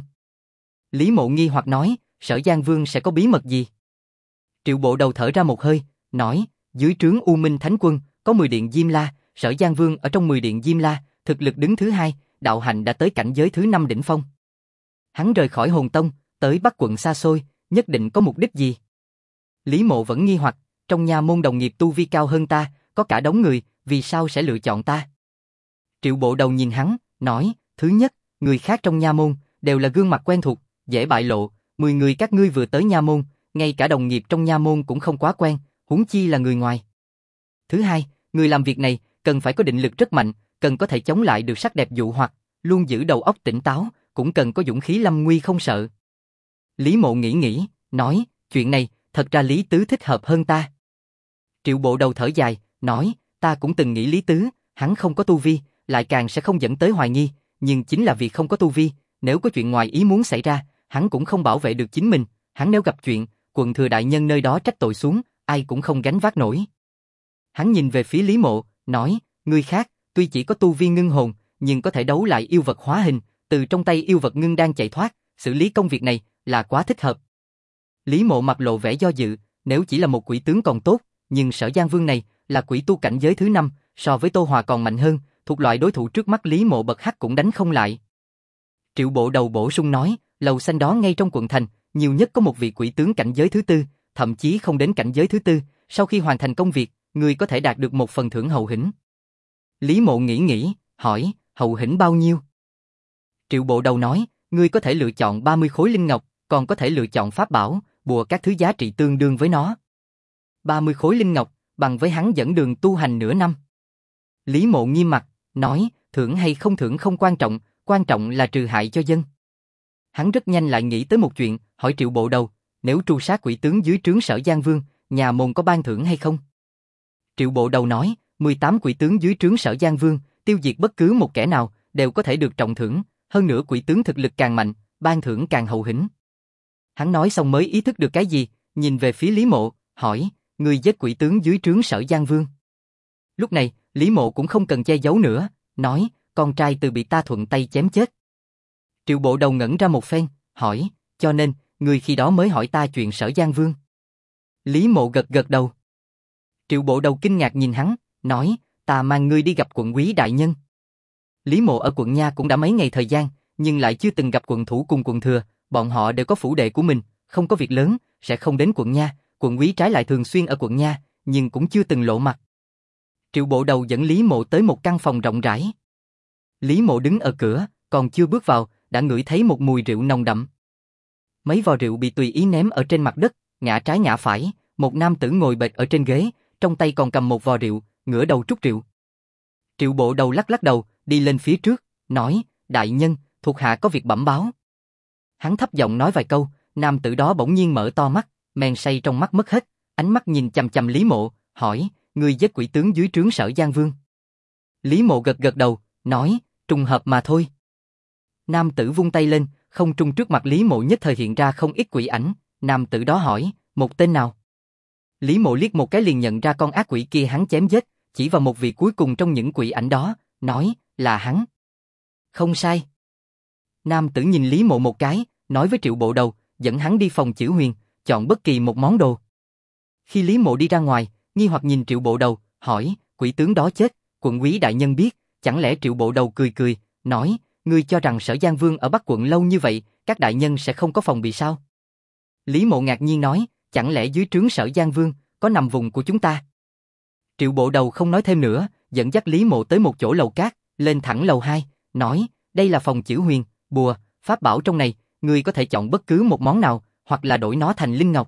Lý Mộ nghi hoặc nói, Sở Giang Vương sẽ có bí mật gì? Triệu Bộ Đầu thở ra một hơi, nói, Dưới trướng U Minh Thánh Quân, có 10 điện Diêm La, Sở Giang Vương ở trong 10 điện Diêm La, thực lực đứng thứ 2, đạo hạnh đã tới cảnh giới thứ 5 đỉnh phong. Hắn rời khỏi Hồn Tông, tới Bắc quận xa xôi, nhất định có mục đích gì? Lý Mộ vẫn nghi hoặc, trong nha môn đồng nghiệp tu vi cao hơn ta, có cả đống người, vì sao sẽ lựa chọn ta? Triệu Bộ Đầu nhìn hắn, nói, thứ nhất, người khác trong nha môn, đều là gương mặt quen thuộc, dễ bại lộ, 10 người các ngươi vừa tới nha môn, ngay cả đồng nghiệp trong nha môn cũng không quá quen, huống chi là người ngoài. Thứ hai, người làm việc này, cần phải có định lực rất mạnh, cần có thể chống lại được sắc đẹp dụ hoặc, luôn giữ đầu óc tỉnh táo, cũng cần có dũng khí lâm nguy không sợ. Lý Mộ nghĩ, nói, chuyện này, thật ra Lý Tứ thích hợp hơn ta. Triệu Bộ Đầu thở dài, nói, ta cũng từng nghĩ Lý Tứ, hắn không có tu vi, lại càng sẽ không dẫn tới hoài nghi, nhưng chính là vì không có tu vi, nếu có chuyện ngoài ý muốn xảy ra, hắn cũng không bảo vệ được chính mình, hắn nếu gặp chuyện, quận thừa đại nhân nơi đó trách tội xuống, ai cũng không gánh vác nổi. Hắn nhìn về phía Lý Mộ, nói, người khác, tuy chỉ có tu vi ngưng hồn, nhưng có thể đấu lại yêu vật hóa hình, từ trong tay yêu vật ngưng đang chạy thoát, xử lý công việc này là quá thích hợp. Lý Mộ mặt lộ vẻ do dự, nếu chỉ là một quỷ tướng còn tốt, nhưng Sở Giang Vương này là quỷ tu cảnh giới thứ 5, so với Tô Hòa còn mạnh hơn, thuộc loại đối thủ trước mắt Lý Mộ bật hắc cũng đánh không lại. Triệu Bộ Đầu bổ sung nói, lầu xanh đó ngay trong quận thành, nhiều nhất có một vị quỷ tướng cảnh giới thứ 4, thậm chí không đến cảnh giới thứ 4, sau khi hoàn thành công việc, người có thể đạt được một phần thưởng hậu hĩnh. Lý Mộ nghĩ, hỏi, hậu hĩnh bao nhiêu? Triệu Bộ Đầu nói, ngươi có thể lựa chọn 30 khối linh ngọc, còn có thể lựa chọn pháp bảo, bùa các thứ giá trị tương đương với nó. 30 khối linh ngọc, bằng với hắn dẫn đường tu hành nửa năm. Lý Mộ nghiêm mặt, nói, thưởng hay không thưởng không quan trọng là trừ hại cho dân. Hắn rất nhanh lại nghĩ tới một chuyện, hỏi Triệu Bộ Đầu, nếu tru sát quỷ tướng dưới trướng Sở Giang Vương, nhà môn có ban thưởng hay không? Triệu Bộ Đầu nói, 18 quỷ tướng dưới trướng Sở Giang Vương, tiêu diệt bất cứ một kẻ nào, đều có thể được trọng thưởng, hơn nữa quỷ tướng thực lực càng mạnh, ban thưởng càng hậu hĩnh. Hắn nói xong mới ý thức được cái gì, nhìn về phía Lý Mộ, hỏi, người giết quỷ tướng dưới trướng Sở Giang Vương. Lúc này, Lý Mộ cũng không cần che giấu nữa, nói, con trai từ bị ta thuận tay chém chết. Triệu Bộ Đầu ngẩn ra một phen, hỏi, cho nên, người khi đó mới hỏi ta chuyện Sở Giang Vương. Lý Mộ gật đầu. Triệu Bộ Đầu kinh ngạc nhìn hắn, nói, ta mang ngươi đi gặp quận úy đại nhân. Lý Mộ ở quận Nha cũng đã mấy ngày thời gian, nhưng lại chưa từng gặp quận thủ cùng quận thừa, bọn họ đều có phủ đệ của mình, không có việc lớn, sẽ không đến quận Nha, quận úy trái lại thường xuyên ở quận Nha, nhưng cũng chưa từng lộ mặt. Triệu Bộ Đầu dẫn Lý Mộ tới một căn phòng rộng rãi. Lý Mộ đứng ở cửa, còn chưa bước vào, đã ngửi thấy một mùi rượu nồng đậm. Mấy vò rượu bị tùy ý ném ở trên mặt đất, ngã trái ngã phải, một nam tử ngồi bệt ở trên ghế, trong tay còn cầm một vò rượu, ngửa đầu trút rượu. Triệu Bộ Đầu lắc đầu, đi lên phía trước, nói, đại nhân, thuộc hạ có việc bẩm báo. Hắn thấp giọng nói vài câu, nam tử đó bỗng nhiên mở to mắt, men say trong mắt mất hết, ánh mắt nhìn chằm chằm Lý Mộ, hỏi, ngươi giết quỷ tướng dưới trướng Sở Giang Vương. Lý Mộ gật đầu, nói, trùng hợp mà thôi. Nam tử vung tay lên, không trung trước mặt Lý Mộ nhất thời hiện ra không ít quỷ ảnh, nam tử đó hỏi, một tên nào? Lý Mộ liếc một cái liền nhận ra con ác quỷ kia hắn chém giết, chỉ vào một vị cuối cùng trong những quỷ ảnh đó, nói, là hắn. Không sai. Nam tử nhìn Lý Mộ một cái, nói với Triệu Bộ Đầu, dẫn hắn đi phòng chữ huyền, chọn bất kỳ một món đồ. Khi Lý Mộ đi ra ngoài, nghi hoặc nhìn Triệu Bộ Đầu, hỏi, quỷ tướng đó chết, quận úy đại nhân biết, chẳng lẽ Triệu Bộ Đầu cười, nói, ngươi cho rằng Sở Giang Vương ở Bắc quận lâu như vậy, các đại nhân sẽ không có phòng bị sao? Lý Mộ ngạc nhiên nói, chẳng lẽ dưới trướng Sở Giang Vương, có nằm vùng của chúng ta? Triệu Bộ Đầu không nói thêm nữa, dẫn dắt Lý Mộ tới một chỗ lầu cát, lên thẳng lầu 2, nói, đây là phòng chữ huyền, bùa, pháp bảo trong này, ngươi có thể chọn bất cứ một món nào, hoặc là đổi nó thành linh ngọc.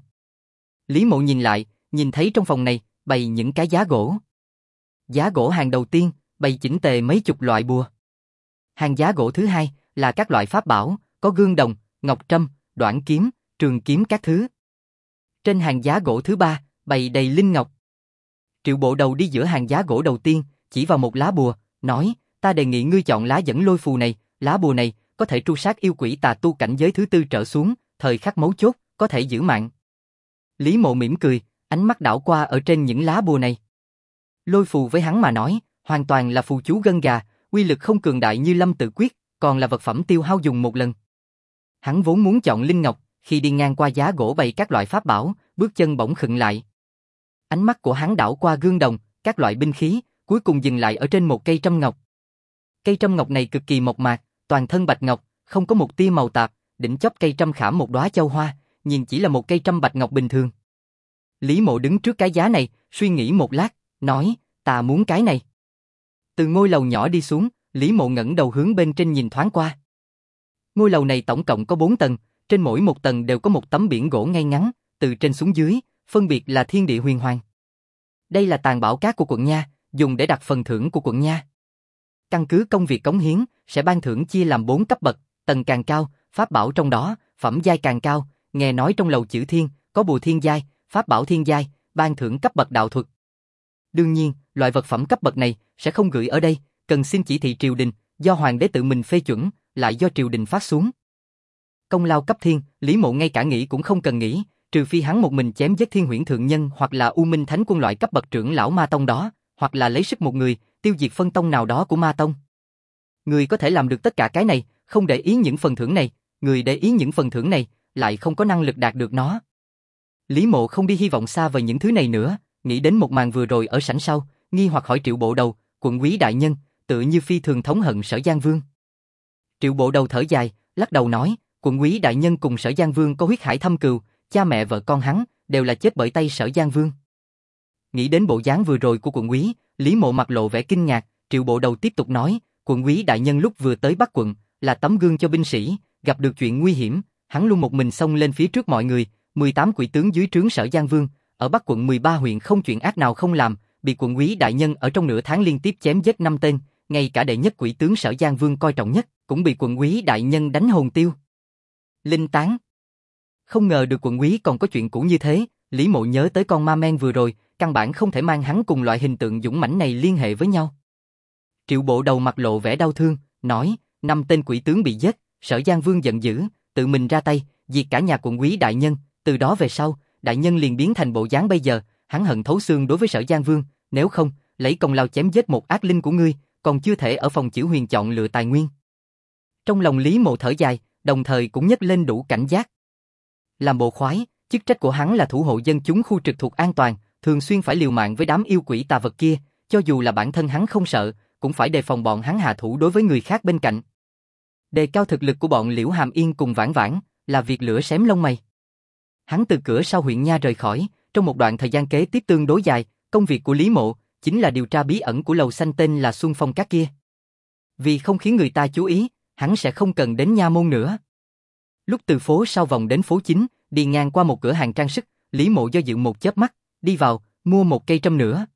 Lý Mộ nhìn lại, nhìn thấy trong phòng này, bày những cái giá gỗ. Giá gỗ hàng đầu tiên, bày chỉnh tề mấy chục loại bùa. Hàng giá gỗ thứ hai, là các loại pháp bảo, có gương đồng, ngọc trâm, đoản kiếm, trường kiếm các thứ. Trên hàng giá gỗ thứ ba, bày đầy linh ngọc. Triệu Bộ Đầu đi giữa hàng giá gỗ đầu tiên, chỉ vào một lá bùa, nói, ta đề nghị ngươi chọn lá dẫn lôi phù này, lá bùa này, có thể tru sát yêu quỷ tà tu cảnh giới thứ 4 trở xuống, thời khắc mấu chốt, có thể giữ mạng. Lý Mộ mỉm cười, ánh mắt đảo qua ở trên những lá bùa này. Lôi phù với hắn mà nói, hoàn toàn là phù chú gân gà, uy lực không cường đại như Lâm Tự Quyết, còn là vật phẩm tiêu hao dùng một lần. Hắn vốn muốn chọn linh ngọc, khi đi ngang qua giá gỗ bày các loại pháp bảo, bước chân bỗng khựng lại. Ánh mắt của hắn đảo qua gương đồng, các loại binh khí, cuối cùng dừng lại ở trên một cây trâm ngọc. Cây trâm ngọc này cực kỳ mộc mạc, toàn thân bạch ngọc, không có một tia màu tạp, đỉnh chóp cây trâm khảm một đóa châu hoa, nhìn chỉ là một cây trâm bạch ngọc bình thường. Lý Mộ đứng trước cái giá này, suy nghĩ một lát, nói, ta muốn cái này. Từ ngôi lầu nhỏ đi xuống, Lý Mộ ngẩng đầu hướng bên trên nhìn thoáng qua. Ngôi lầu này tổng cộng có 4 tầng, trên mỗi một tầng đều có một tấm biển gỗ ngay ngắn, từ trên xuống dưới, phân biệt là thiên địa huyền hoàng. Đây là tàn bảo cát của quận Nha, dùng để đặt phần thưởng của quận Nha. Căn cứ công việc cống hiến, sẽ ban thưởng chia làm 4 cấp bậc, tầng càng cao, pháp bảo trong đó, phẩm giai càng cao, nghe nói trong lầu chữ thiên, có bùa thiên giai, pháp bảo thiên giai, ban thưởng cấp bậc đạo thuật. Đương nhiên, loại vật phẩm cấp bậc này sẽ không gửi ở đây, cần xin chỉ thị triều đình, do hoàng đế tự mình phê chuẩn, lại do triều đình phát xuống. Công lao cấp thiên, Lý Mộ ngay cả nghĩ cũng không cần nghĩ, trừ phi hắn một mình chém giết Thiên Huyễn Thượng Nhân hoặc là U Minh Thánh Quân loại cấp bậc trưởng lão ma tông đó, hoặc là lấy sức một người, tiêu diệt phân tông nào đó của ma tông. Người có thể làm được tất cả cái này, không để ý những phần thưởng này, người để ý những phần thưởng này, lại không có năng lực đạt được nó. Lý Mộ không đi hy vọng xa vời những thứ này nữa, nghĩ đến một màn vừa rồi ở sảnh sau, nghi hoặc hỏi Triệu Bộ Đầu, quận úy đại nhân, tựa như phi thường thống hận Sở Giang Vương. Triệu Bộ Đầu thở dài, lắc đầu nói, quận úy đại nhân cùng Sở Giang Vương có huyết hải thâm cừu, cha mẹ vợ con hắn đều là chết bởi tay Sở Giang Vương. Nghĩ đến bộ dáng vừa rồi của quận úy, Lý Mộ mặt lộ vẻ kinh ngạc, Triệu Bộ Đầu tiếp tục nói, quận úy đại nhân lúc vừa tới Bắc quận, là tấm gương cho binh sĩ, gặp được chuyện nguy hiểm, hắn luôn một mình xông lên phía trước mọi người, 18 quỷ tướng dưới trướng Sở Giang Vương, ở Bắc quận 13 huyện không chuyện ác nào không làm, bị quận úy đại nhân ở trong nửa tháng liên tiếp chém giết 5 tên, ngay cả đệ nhất quỷ tướng Sở Giang Vương coi trọng nhất, cũng bị quận úy đại nhân đánh hồn tiêu. Linh tán. Không ngờ được quận úy còn có chuyện cũ như thế, Lý Mộ nhớ tới con ma men vừa rồi, căn bản không thể mang hắn cùng loại hình tượng dũng mãnh này liên hệ với nhau. Triệu Bộ Đầu mặt lộ vẻ đau thương, nói, 5 tên quỷ tướng bị giết, Sở Giang Vương giận dữ, tự mình ra tay, diệt cả nhà quận úy đại nhân, từ đó về sau, đại nhân liền biến thành bộ dáng bây giờ, hắn hận thấu xương đối với Sở Giang Vương, nếu không, lấy công lao chém giết một ác linh của ngươi, còn chưa thể ở phòng chỉ huyền chọn lựa tài nguyên. Trong lòng Lý Mộ thở dài, đồng thời cũng nhấc lên đủ cảnh giác. Làm bộ khoái, chức trách của hắn là thủ hộ dân chúng khu trực thuộc an toàn, thường xuyên phải liều mạng với đám yêu quỷ tà vật kia, cho dù là bản thân hắn không sợ, cũng phải đề phòng bọn hắn hạ thủ đối với người khác bên cạnh. Đề cao thực lực của bọn Liễu Hàm Yên cùng Vãn Vãn là việc lửa xém lông mày. Hắn từ cửa sau huyện Nha rời khỏi, trong một đoạn thời gian kế tiếp tương đối dài, công việc của Lý Mộ chính là điều tra bí ẩn của lầu xanh tên là Xuân Phong Các kia. Vì không khiến người ta chú ý, hắn sẽ không cần đến nha môn nữa. Lúc từ phố sau vòng đến phố chính, đi ngang qua một cửa hàng trang sức, Lý Mộ do dự một chớp mắt, đi vào, mua một cây trâm nữa.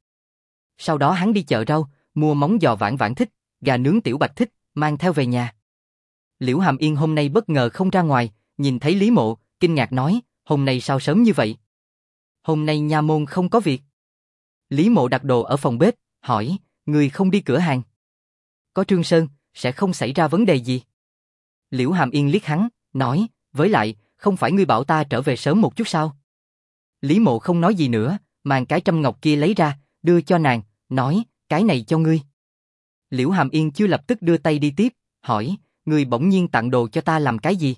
Sau đó hắn đi chợ rau, mua móng giò Vãn Vãn thích, gà nướng Tiểu Bạch thích, mang theo về nhà. Liễu Hàm Yên hôm nay bất ngờ không ra ngoài, nhìn thấy Lý Mộ, kinh ngạc nói, hôm nay sao sớm như vậy? Hôm nay nha môn không có việc. Lý Mộ đặt đồ ở phòng bếp, hỏi, người không đi cửa hàng? Có Trương Sơn, sẽ không xảy ra vấn đề gì. Liễu Hàm Yên liếc hắn, nói, với lại, không phải ngươi bảo ta trở về sớm một chút sao? Lý Mộ không nói gì nữa, mang cái trâm ngọc kia lấy ra, đưa cho nàng, nói, cái này cho ngươi. Liễu Hàm Yên chưa lập tức đưa tay đi tiếp, hỏi, ngươi bỗng nhiên tặng đồ cho ta làm cái gì?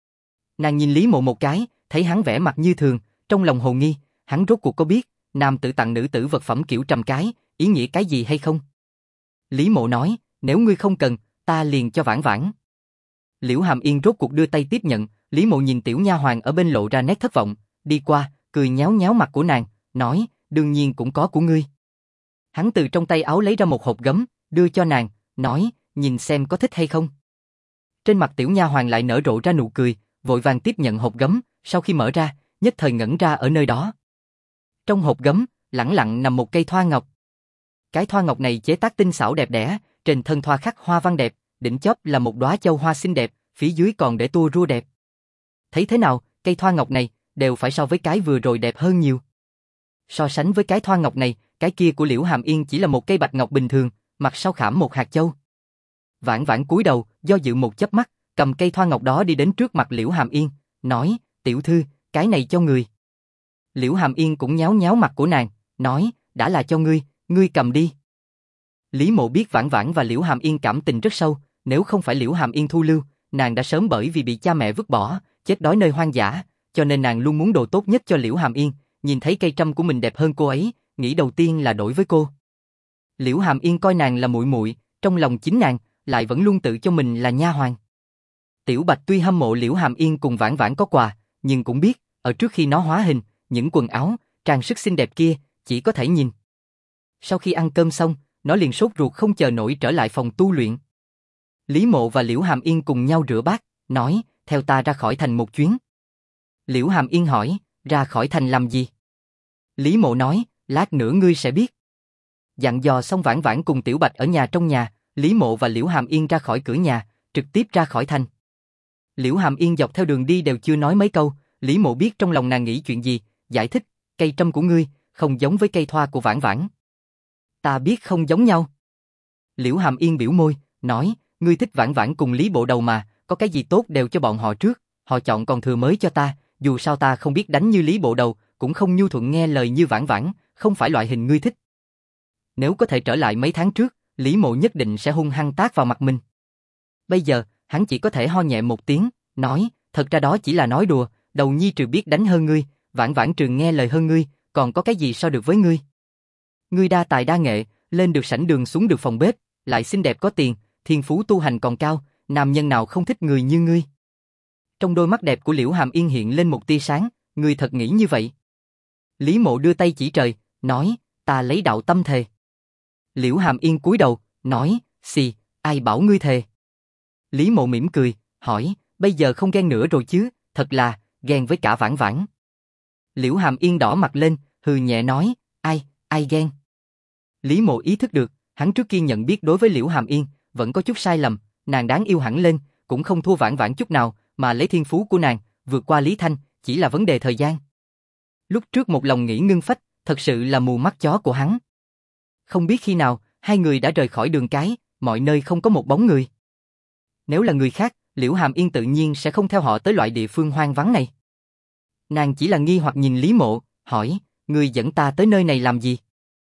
Nàng nhìn Lý Mộ một cái, thấy hắn vẻ mặt như thường, trong lòng hồ nghi, hắn rốt cuộc có biết, nam tử tặng nữ tử vật phẩm kiểu trầm cái, ý nghĩa cái gì hay không? Lý Mộ nói, nếu ngươi không cần, ta liền cho Vãn Vãn. Liễu Hàm Yên rốt cuộc đưa tay tiếp nhận, Lý Mộ nhìn tiểu nha hoàn ở bên lộ ra nét thất vọng, đi qua, cười nhéo nhéo mặt của nàng, nói, đương nhiên cũng có của ngươi. Hắn từ trong tay áo lấy ra một hộp gấm, đưa cho nàng, nói, nhìn xem có thích hay không. Trên mặt tiểu nha hoàn lại nở rộ ra nụ cười, vội vàng tiếp nhận hộp gấm, sau khi mở ra, nhất thời ngẩn ra ở nơi đó. Trong hộp gấm, lẳng lặng nằm một cây thoa ngọc. Cái thoa ngọc này chế tác tinh xảo đẹp đẽ, trên thân thoa khắc hoa văn đẹp, đỉnh chóp là một đóa châu hoa xinh đẹp, phía dưới còn để tua rua đẹp. Thấy thế nào, cây thoa ngọc này đều phải so với cái vừa rồi đẹp hơn nhiều. So sánh với cái thoa ngọc này, cái kia của Liễu Hàm Yên chỉ là một cây bạch ngọc bình thường, mặt sau khảm một hạt châu. Vãn Vãn cúi đầu, do dự một chớp mắt, cầm cây thoa ngọc đó đi đến trước mặt Liễu Hàm Yên, nói, tiểu thư, cái này cho người. Liễu Hàm Yên cũng nhéo nhéo mặt của nàng, nói, đã là cho ngươi, ngươi cầm đi. Lý Mộ biết Vãn Vãn và Liễu Hàm Yên cảm tình rất sâu, nếu không phải Liễu Hàm Yên thu lưu, nàng đã sớm bởi vì bị cha mẹ vứt bỏ, chết đói nơi hoang dã, cho nên nàng luôn muốn đồ tốt nhất cho Liễu Hàm Yên, nhìn thấy cây trâm của mình đẹp hơn cô ấy, nghĩ đầu tiên là đổi với cô. Liễu Hàm Yên coi nàng là muội muội, trong lòng chính nàng lại vẫn luôn tự cho mình là nha hoàn. Tiểu Bạch tuy hâm mộ Liễu Hàm Yên cùng Vãn Vãn có quà, nhưng cũng biết, ở trước khi nó hóa hình, những quần áo, trang sức xinh đẹp kia, chỉ có thể nhìn. Sau khi ăn cơm xong, nó liền sốt ruột không chờ nổi trở lại phòng tu luyện. Lý Mộ và Liễu Hàm Yên cùng nhau rửa bát, nói, theo ta ra khỏi thành một chuyến. Liễu Hàm Yên hỏi, ra khỏi thành làm gì? Lý Mộ nói, lát nữa ngươi sẽ biết. Dặn dò xong Vãn Vãn cùng Tiểu Bạch ở nhà trong nhà, Lý Mộ và Liễu Hàm Yên ra khỏi cửa nhà, trực tiếp ra khỏi thành. Liễu Hàm Yên dọc theo đường đi đều chưa nói mấy câu, Lý Mộ biết trong lòng nàng nghĩ chuyện gì, giải thích, cây trâm của ngươi, không giống với cây thoa của Vãn Vãn. Ta biết không giống nhau. Liễu Hàm Yên biểu môi, nói, ngươi thích Vãn Vãn cùng Lý Bộ Đầu mà, có cái gì tốt đều cho bọn họ trước, họ chọn còn thừa mới cho ta, dù sao ta không biết đánh như Lý Bộ Đầu, cũng không nhu thuận nghe lời như Vãn Vãn, không phải loại hình ngươi thích. Nếu có thể trở lại mấy tháng trước, Lý Mộ nhất định sẽ hung hăng tát vào mặt mình. Bây giờ, hắn chỉ có thể ho nhẹ một tiếng, nói, thật ra đó chỉ là nói đùa, Đầu Nhi trừ biết đánh hơn ngươi, Vãn Vãn trường nghe lời hơn ngươi, còn có cái gì so được với ngươi? Ngươi đa tài đa nghệ, lên được sảnh đường xuống được phòng bếp, lại xinh đẹp có tiền, thiên phú tu hành còn cao, nam nhân nào không thích người như ngươi? Trong đôi mắt đẹp của Liễu Hàm Yên hiện lên một tia sáng, ngươi thật nghĩ như vậy? Lý Mộ đưa tay chỉ trời, nói, ta lấy đạo tâm thề. Liễu Hàm Yên cúi đầu, nói, xì, ai bảo ngươi thề? Lý Mộ mỉm cười, hỏi, bây giờ không ghen nữa rồi chứ, thật là, ghen với cả Vãn Vãn. Liễu Hàm Yên đỏ mặt lên, hừ nhẹ nói, ai ghen? Lý Mộ ý thức được, hắn trước kia nhận biết đối với Liễu Hàm Yên, vẫn có chút sai lầm, nàng đáng yêu hẳn lên, cũng không thua Vãn Vãn chút nào, mà lấy thiên phú của nàng, vượt qua Lý Thanh, chỉ là vấn đề thời gian. Lúc trước một lòng nghĩ ngưng phách, thật sự là mù mắt chó của hắn. Không biết khi nào, hai người đã rời khỏi đường cái, mọi nơi không có một bóng người. Nếu là người khác, Liễu Hàm Yên tự nhiên sẽ không theo họ tới loại địa phương hoang vắng này. Nàng chỉ là nghi hoặc nhìn Lý Mộ, hỏi, ngươi dẫn ta tới nơi này làm gì?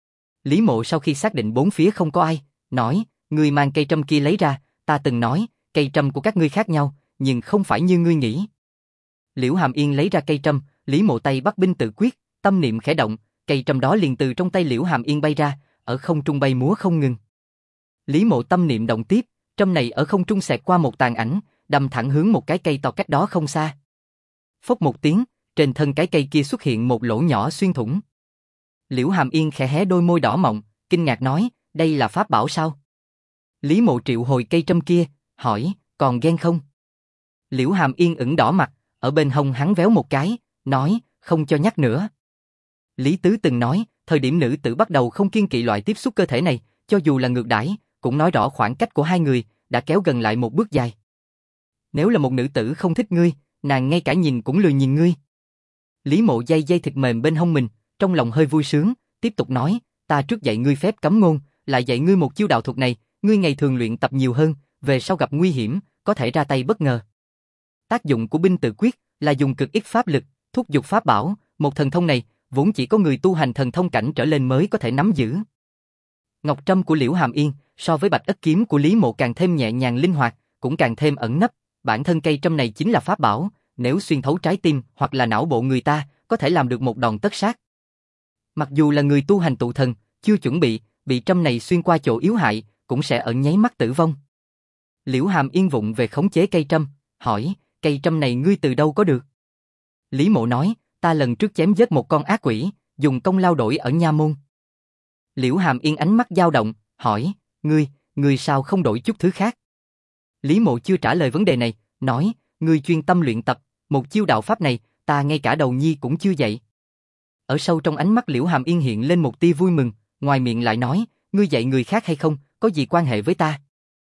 Lý Mộ sau khi xác định bốn phía không có ai, nói, ngươi mang cây trâm kia lấy ra, ta từng nói, cây trâm của các ngươi khác nhau, nhưng không phải như ngươi nghĩ. Liễu Hàm Yên lấy ra cây trâm, Lý Mộ tay bắt binh tự quyết, tâm niệm khẽ động, cây trâm đó liền từ trong tay Liễu Hàm Yên bay ra, ở không trung bay múa không ngừng. Lý Mộ tâm niệm động tiếp, trâm này ở không trung xẹt qua một tàn ảnh, đâm thẳng hướng một cái cây to cách đó không xa. Phốc một tiếng, trên thân cái cây kia xuất hiện một lỗ nhỏ xuyên thủng. Liễu Hàm Yên khẽ hé đôi môi đỏ mọng, kinh ngạc nói, đây là pháp bảo sao? Lý Mộ triệu hồi cây trâm kia, hỏi, còn ghen không? Liễu Hàm Yên ửng đỏ mặt, ở bên hông hắn véo một cái, nói, không cho nhắc nữa. Lý Tứ từng nói, thời điểm nữ tử bắt đầu không kiêng kỵ loại tiếp xúc cơ thể này, cho dù là ngược đãi, cũng nói rõ khoảng cách của hai người, đã kéo gần lại một bước dài. Nếu là một nữ tử không thích ngươi, nàng ngay cả nhìn cũng lười nhìn ngươi. Lý Mộ dây thịt mềm bên hông mình, trong lòng hơi vui sướng, tiếp tục nói, ta trước dạy ngươi phép cấm ngôn, lại dạy ngươi một chiêu đạo thuật này, ngươi ngày thường luyện tập nhiều hơn, về sau gặp nguy hiểm, có thể ra tay bất ngờ. Tác dụng của binh tự quyết là dùng cực ít pháp lực, thúc giục pháp bảo, một thần thông này, vốn chỉ có người tu hành thần thông cảnh trở lên mới có thể nắm giữ. Ngọc trâm của Liễu Hàm Yên, so với bạch ất kiếm của Lý Mộ càng thêm nhẹ nhàng linh hoạt, cũng càng thêm ẩn nấp, bản thân cây trâm này chính là pháp bảo, nếu xuyên thấu trái tim hoặc là não bộ người ta, có thể làm được một đòn tất sát. Mặc dù là người tu hành tụ thần, chưa chuẩn bị trâm này xuyên qua chỗ yếu hại, cũng sẽ ở nháy mắt tử vong. Liễu Hàm Yên vụng về khống chế cây trâm, hỏi, cây trâm này ngươi từ đâu có được? Lý Mộ nói, ta lần trước chém giết một con ác quỷ, dùng công lao đổi ở nha môn. Liễu Hàm Yên ánh mắt dao động, hỏi, ngươi sao không đổi chút thứ khác? Lý Mộ chưa trả lời vấn đề này, nói, ngươi chuyên tâm luyện tập, một chiêu đạo pháp này, ta ngay cả đầu nhi cũng chưa dạy. Ở sâu trong ánh mắt Liễu Hàm Yên hiện lên một tia vui mừng, ngoài miệng lại nói, ngươi dạy người khác hay không, có gì quan hệ với ta?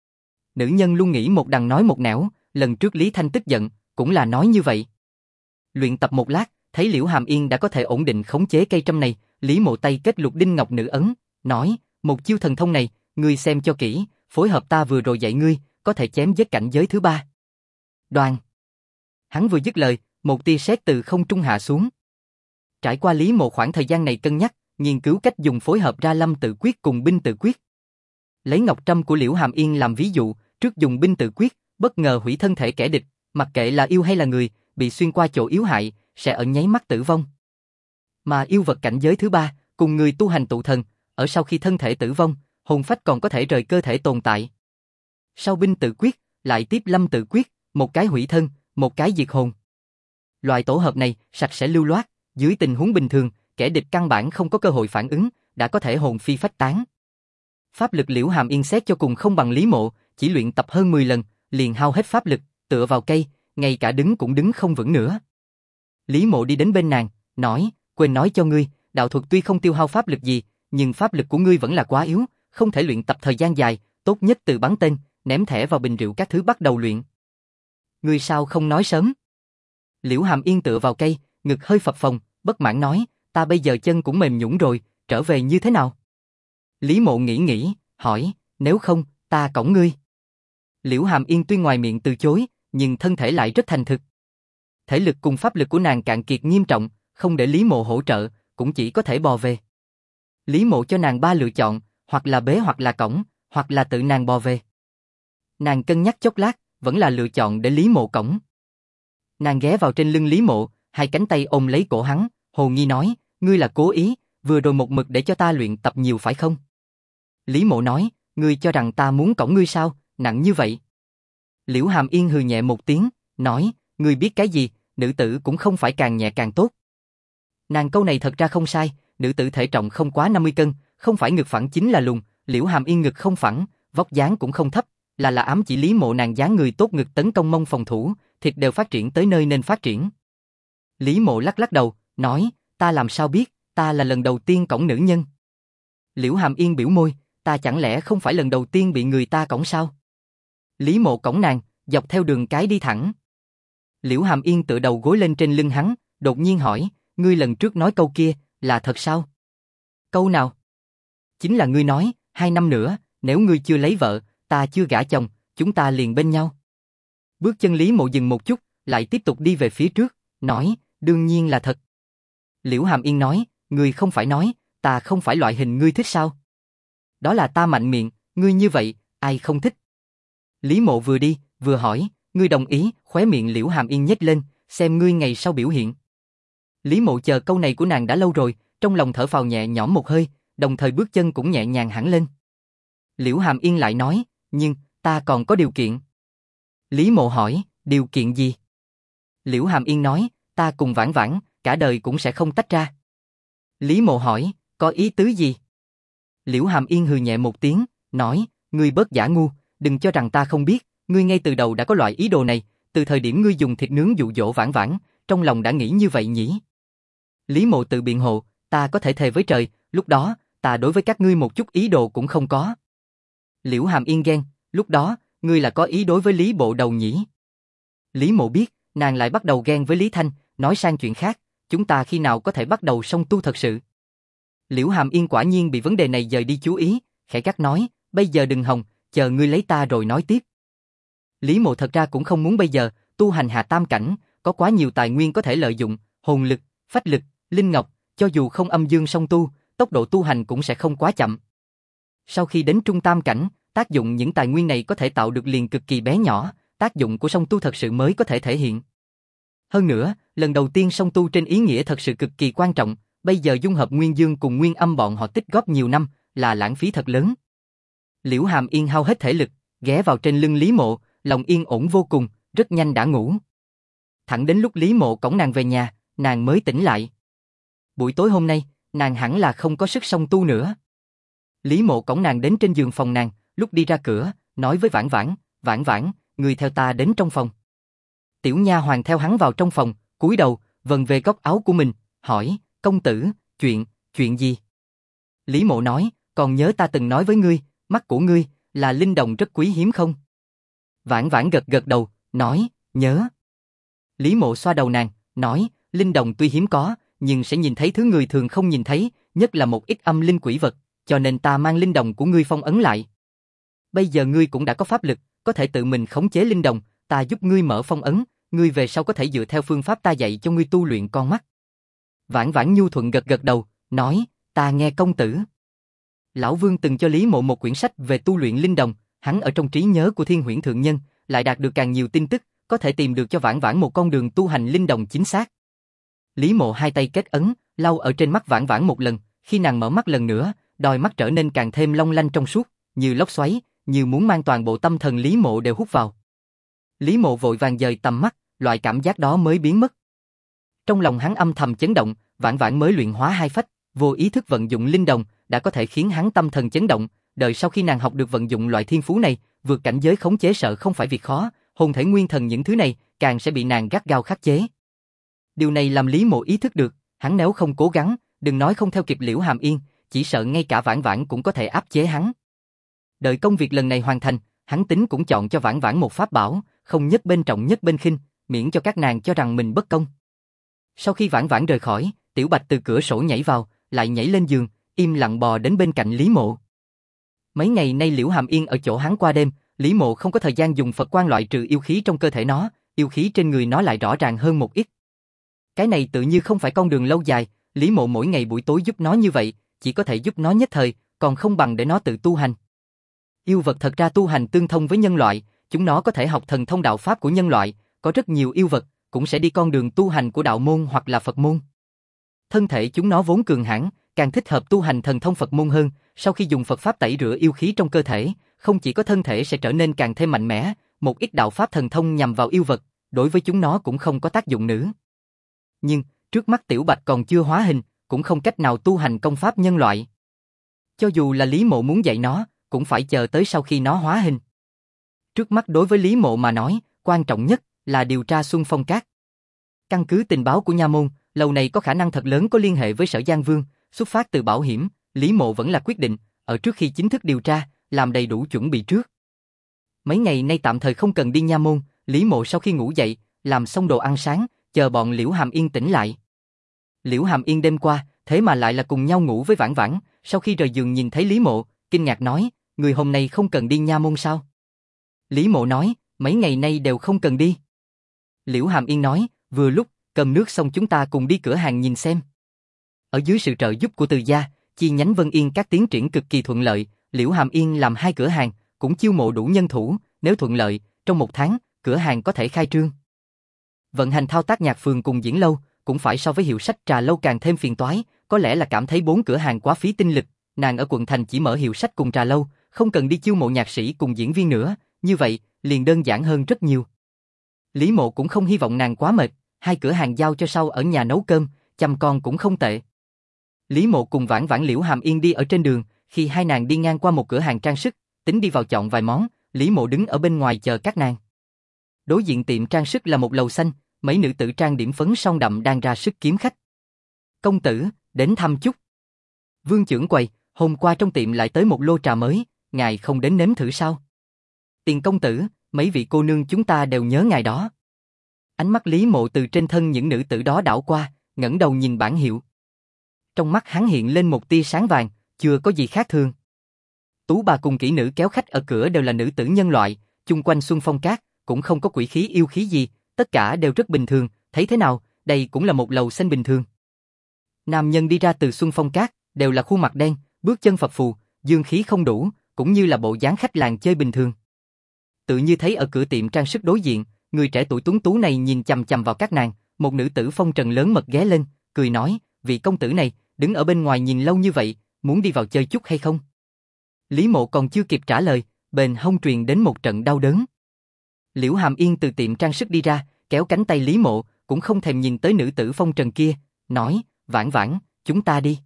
Nữ nhân luôn nghĩ một đằng nói một nẻo, lần trước Lý Thanh tức giận, cũng là nói như vậy. Luyện tập một lát, thấy Liễu Hàm Yên đã có thể ổn định khống chế cây trâm này, Lý Mộ tay kết lục đinh ngọc nữ ấn, nói, một chiêu thần thông này, ngươi xem cho kỹ, phối hợp ta vừa rồi dạy ngươi, có thể chém giết cảnh giới thứ ba. Đoàn. Hắn vừa dứt lời, một tia sét từ không trung hạ xuống. Trải qua Lý Mộ khoảng thời gian này cân nhắc, nghiên cứu cách dùng phối hợp ra lâm tự quyết cùng binh tự quyết. Lấy ngọc trâm của Liễu Hàm Yên làm ví dụ, trước dùng binh tự quyết, bất ngờ hủy thân thể kẻ địch, mặc kệ là yêu hay là người, bị xuyên qua chỗ yếu hại, sẽ ở nháy mắt tử vong. Mà yêu vật cảnh giới thứ ba, cùng người tu hành tụ thần, ở sau khi thân thể tử vong, hồn phách còn có thể rời cơ thể tồn tại. Sau binh tự quyết, lại tiếp lâm tự quyết, một cái hủy thân, một cái diệt hồn. Loại tổ hợp này sạch sẽ lưu loát, dưới tình huống bình thường, kẻ địch căn bản không có cơ hội phản ứng, đã có thể hồn phi phách tán. Pháp lực Liễu Hàm Yên xét cho cùng không bằng Lý Mộ, chỉ luyện tập hơn 10 lần, liền hao hết pháp lực, tựa vào cây, ngay cả đứng cũng đứng không vững nữa. Lý Mộ đi đến bên nàng, nói, quên nói cho ngươi, đạo thuật tuy không tiêu hao pháp lực gì, nhưng pháp lực của ngươi vẫn là quá yếu, không thể luyện tập thời gian dài, tốt nhất từ bắn tên, ném thẻ vào bình rượu các thứ bắt đầu luyện. Ngươi sao không nói sớm? Liễu Hàm Yên tựa vào cây, ngực hơi phập phồng, bất mãn nói, ta bây giờ chân cũng mềm nhũn rồi, trở về như thế nào? Lý Mộ nghĩ, hỏi, nếu không, ta cõng ngươi. Liễu Hàm Yên tuy ngoài miệng từ chối, nhưng thân thể lại rất thành thực. Thể lực cùng pháp lực của nàng cạn kiệt nghiêm trọng, không để Lý Mộ hỗ trợ, cũng chỉ có thể bò về. Lý Mộ cho nàng 3 lựa chọn, hoặc là bế hoặc là cõng, hoặc là tự nàng bò về. Nàng cân nhắc chốc lát, vẫn là lựa chọn để Lý Mộ cõng. Nàng ghé vào trên lưng Lý Mộ, hai cánh tay ôm lấy cổ hắn, hồ nghi nói, ngươi là cố ý, vừa rồi một mực để cho ta luyện tập nhiều phải không? Lý Mộ nói, ngươi cho rằng ta muốn cõng ngươi sao, nặng như vậy. Liễu Hàm Yên hừ nhẹ một tiếng, nói, ngươi biết cái gì, nữ tử cũng không phải càng nhẹ càng tốt. Nàng câu này thật ra không sai, nữ tử thể trọng không quá 50 cân, không phải ngực phẳng chính là lùn, Liễu Hàm Yên ngực không phẳng, vóc dáng cũng không thấp, là ám chỉ Lý Mộ nàng dáng người tốt ngực tấn công mông phòng thủ, thịt đều phát triển tới nơi nên phát triển. Lý Mộ lắc lắc đầu, nói, ta làm sao biết, ta là lần đầu tiên cõng nữ nhân. Liễu Hàm Yên biểu môi, ta chẳng lẽ không phải lần đầu tiên bị người ta cõng sao? Lý Mộ cõng nàng, dọc theo đường cái đi thẳng. Liễu Hàm Yên tựa đầu gối lên trên lưng hắn, đột nhiên hỏi, ngươi lần trước nói câu kia, là thật sao? Câu nào? Chính là ngươi nói, 2 năm nữa, nếu ngươi chưa lấy vợ, ta chưa gả chồng, chúng ta liền bên nhau. Bước chân Lý Mộ dừng một chút, lại tiếp tục đi về phía trước, nói, đương nhiên là thật. Liễu Hàm Yên nói, ngươi không phải nói, ta không phải loại hình ngươi thích sao? Đó là ta mạnh miệng, ngươi như vậy, ai không thích? Lý Mộ vừa đi, vừa hỏi, ngươi đồng ý, khóe miệng Liễu Hàm Yên nhếch lên, xem ngươi ngày sau biểu hiện. Lý Mộ chờ câu này của nàng đã lâu rồi, trong lòng thở phào nhẹ nhõm một hơi, đồng thời bước chân cũng nhẹ nhàng hẳn lên. Liễu Hàm Yên lại nói, nhưng, ta còn có điều kiện. Lý Mộ hỏi, điều kiện gì? Liễu Hàm Yên nói, ta cùng Vãn Vãn, cả đời cũng sẽ không tách ra. Lý Mộ hỏi, có ý tứ gì? Liễu Hàm Yên hừ nhẹ một tiếng, nói, ngươi bớt giả ngu, đừng cho rằng ta không biết, ngươi ngay từ đầu đã có loại ý đồ này, từ thời điểm ngươi dùng thịt nướng dụ dỗ Vãn Vãn, trong lòng đã nghĩ như vậy nhỉ? Lý Mộ tự biện hộ, ta có thể thề với trời, lúc đó, ta đối với các ngươi một chút ý đồ cũng không có. Liễu Hàm Yên ghen, lúc đó, ngươi là có ý đối với Lý Bộ Đầu nhỉ? Lý Mộ biết, nàng lại bắt đầu ghen với Lý Thanh, nói sang chuyện khác, chúng ta khi nào có thể bắt đầu song tu thật sự? Liễu Hàm Yên quả nhiên bị vấn đề này dời đi chú ý, khẽ cắt nói, bây giờ đừng hòng, chờ ngươi lấy ta rồi nói tiếp. Lý Mộ thật ra cũng không muốn bây giờ, tu hành hạ tam cảnh, có quá nhiều tài nguyên có thể lợi dụng, hồn lực, phách lực, linh ngọc, cho dù không âm dương song tu, tốc độ tu hành cũng sẽ không quá chậm. Sau khi đến trung tam cảnh, tác dụng những tài nguyên này có thể tạo được liền cực kỳ bé nhỏ, tác dụng của song tu thật sự mới có thể thể hiện. Hơn nữa, lần đầu tiên song tu trên ý nghĩa thật sự cực kỳ quan trọng, bây giờ dung hợp nguyên dương cùng nguyên âm bọn họ tích góp nhiều năm, là lãng phí thật lớn. Liễu Hàm Yên hao hết thể lực, ghé vào trên lưng Lý Mộ, lòng yên ổn vô cùng, rất nhanh đã ngủ. Thẳng đến lúc Lý Mộ cõng nàng về nhà, nàng mới tỉnh lại. Buổi tối hôm nay, nàng hẳn là không có sức song tu nữa. Lý Mộ cõng nàng đến trên giường phòng nàng, lúc đi ra cửa, nói với Vãn Vãn, Vãn Vãn, người theo ta đến trong phòng. Tiểu nha hoàn theo hắn vào trong phòng, cúi đầu, vần về góc áo của mình, hỏi, công tử, chuyện gì? Lý Mộ nói, còn nhớ ta từng nói với ngươi, mắt của ngươi, là linh đồng rất quý hiếm không? Vãn Vãn gật gật đầu, nói, nhớ. Lý Mộ xoa đầu nàng, nói, linh đồng tuy hiếm có, nhưng sẽ nhìn thấy thứ người thường không nhìn thấy, nhất là một ít âm linh quỷ vật, cho nên ta mang linh đồng của ngươi phong ấn lại. Bây giờ ngươi cũng đã có pháp lực, có thể tự mình khống chế linh đồng, ta giúp ngươi mở phong ấn, ngươi về sau có thể dựa theo phương pháp ta dạy cho ngươi tu luyện con mắt. Vãn Vãn nhu thuận gật gật đầu, nói, ta nghe công tử. Lão Vương từng cho Lý Mộ một quyển sách về tu luyện linh đồng, hắn ở trong trí nhớ của Thiên Huyễn Thượng Nhân, lại đạt được càng nhiều tin tức, có thể tìm được cho Vãn Vãn một con đường tu hành linh đồng chính xác. Lý Mộ hai tay kết ấn, lau ở trên mắt Vãn Vãn một lần, khi nàng mở mắt lần nữa, đôi mắt trở nên càng thêm long lanh trong suốt, như lốc xoáy, như muốn mang toàn bộ tâm thần Lý Mộ đều hút vào. Lý Mộ vội vàng dời tầm mắt, loại cảm giác đó mới biến mất. Trong lòng hắn âm thầm chấn động, Vãn Vãn mới luyện hóa hai phách, vô ý thức vận dụng linh đồng, đã có thể khiến hắn tâm thần chấn động, đợi sau khi nàng học được vận dụng loại thiên phú này, vượt cảnh giới khống chế sợ không phải việc khó, hồn thể nguyên thần những thứ này, càng sẽ bị nàng gắt gao khắc chế. Điều này làm Lý Mộ ý thức được, hắn nếu không cố gắng, đừng nói không theo kịp Liễu Hàm Yên, chỉ sợ ngay cả Vãn Vãn cũng có thể áp chế hắn. Đợi công việc lần này hoàn thành, hắn tính cũng chọn cho Vãn Vãn một pháp bảo, không nhất bên trọng nhất bên khinh, miễn cho các nàng cho rằng mình bất công. Sau khi Vãn Vãn rời khỏi, Tiểu Bạch từ cửa sổ nhảy vào, lại nhảy lên giường, im lặng bò đến bên cạnh Lý Mộ. Mấy ngày nay Liễu Hàm Yên ở chỗ hắn qua đêm, Lý Mộ không có thời gian dùng Phật quan loại trừ yêu khí trong cơ thể nó, yêu khí trên người nó lại rõ ràng hơn một ít. Cái này tự như không phải con đường lâu dài, Lý Mộ mỗi ngày buổi tối giúp nó như vậy, chỉ có thể giúp nó nhất thời, còn không bằng để nó tự tu hành. Yêu vật thật ra tu hành tương thông với nhân loại, chúng nó có thể học thần thông đạo pháp của nhân loại, có rất nhiều yêu vật cũng sẽ đi con đường tu hành của đạo môn hoặc là Phật môn. Thân thể chúng nó vốn cường hãn, càng thích hợp tu hành thần thông Phật môn hơn, sau khi dùng Phật pháp tẩy rửa yêu khí trong cơ thể, không chỉ có thân thể sẽ trở nên càng thêm mạnh mẽ, một ít đạo pháp thần thông nhằm vào yêu vật, đối với chúng nó cũng không có tác dụng nữa. Nhưng, trước mắt Tiểu Bạch còn chưa hóa hình, cũng không cách nào tu hành công pháp nhân loại. Cho dù là Lý Mộ muốn dạy nó, cũng phải chờ tới sau khi nó hóa hình. Trước mắt đối với Lý Mộ mà nói, quan trọng nhất là điều tra Xuân Phong Các. Căn cứ tình báo của nha môn, lầu này có khả năng thật lớn có liên hệ với Sở Giang Vương, xuất phát từ bảo hiểm, Lý Mộ vẫn là quyết định, ở trước khi chính thức điều tra, làm đầy đủ chuẩn bị trước. Mấy ngày nay tạm thời không cần đi nha môn, Lý Mộ sau khi ngủ dậy, làm xong đồ ăn sáng, chờ bọn Liễu Hàm Yên tỉnh lại. Liễu Hàm Yên đêm qua, thế mà lại là cùng nhau ngủ với Vãn Vãn, sau khi rời giường nhìn thấy Lý Mộ, kinh ngạc nói, người hôm nay không cần đi nha môn sao? Lý Mộ nói, mấy ngày nay đều không cần đi. Liễu Hàm Yên nói, vừa lúc, cầm nước xong chúng ta cùng đi cửa hàng nhìn xem. Ở dưới sự trợ giúp của Từ gia, chi nhánh Vân Yên các tiến triển cực kỳ thuận lợi, Liễu Hàm Yên làm 2 cửa hàng, cũng chiêu mộ đủ nhân thủ, nếu thuận lợi, trong 1 tháng, cửa hàng có thể khai trương. Vận hành thao tác nhạc phường cùng diễn lâu, cũng phải so với hiệu sách trà lâu càng thêm phiền toái, có lẽ là cảm thấy 4 cửa hàng quá phí tinh lực, nàng ở quận thành chỉ mở hiệu sách cùng trà lâu, không cần đi chiêu mộ nhạc sĩ cùng diễn viên nữa, như vậy, liền đơn giản hơn rất nhiều. Lý Mộ cũng không hy vọng nàng quá mệt, 2 cửa hàng giao cho sau ở nhà nấu cơm, chăm con cũng không tệ. Lý Mộ cùng Vãn Vãn Liễu Hàm Yên đi ở trên đường, khi hai nàng đi ngang qua một cửa hàng trang sức, tính đi vào chọn vài món, Lý Mộ đứng ở bên ngoài chờ các nàng. Đối diện tiệm trang sức là một lầu xanh, mấy nữ tử trang điểm phấn son đậm đang ra sức kiếm khách. Công tử, đến thăm chút. Vương trưởng quầy, hôm qua trong tiệm lại tới một lô trà mới, ngài không đến nếm thử sao? Tiền công tử, mấy vị cô nương chúng ta đều nhớ ngài đó. Ánh mắt Lý Mộ từ trên thân những nữ tử đó đảo qua, ngẩng đầu nhìn bảng hiệu. Trong mắt hắn hiện lên một tia sáng vàng, chưa có gì khác thường. Tú bà cùng kỹ nữ kéo khách ở cửa đều là nữ tử nhân loại, chung quanh Xuân Phong Các cũng không có quỷ khí yêu khí gì, tất cả đều rất bình thường, thấy thế nào, đây cũng là một lầu xanh bình thường. Nam nhân đi ra từ Xuân Phong Các đều là khuôn mặt đen, bước chân phập phù, dương khí không đủ, cũng như là bộ dáng khách làng chơi bình thường. Tự như thấy ở cửa tiệm trang sức đối diện, người trẻ tuổi tuấn tú này nhìn chằm chằm vào các nàng, một nữ tử phong trần lớn mật ghé lên, cười nói, vị công tử này, đứng ở bên ngoài nhìn lâu như vậy, muốn đi vào chơi chút hay không? Lý Mộ còn chưa kịp trả lời, bền hông truyền đến một trận đau đớn. Liễu Hàm Yên từ tiệm trang sức đi ra, kéo cánh tay Lý Mộ, cũng không thèm nhìn tới nữ tử phong trần kia, nói, Vãn Vãn, chúng ta đi.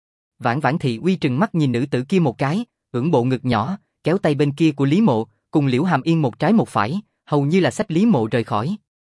Vãn Vãn Thị Uy trừng mắt nhìn nữ tử kia một cái, ưỡn bộ ngực nhỏ, kéo tay bên kia của Lý Mộ, cùng Liễu Hàm Yên một trái một phải, hầu như là xách Lý Mộ rời khỏi.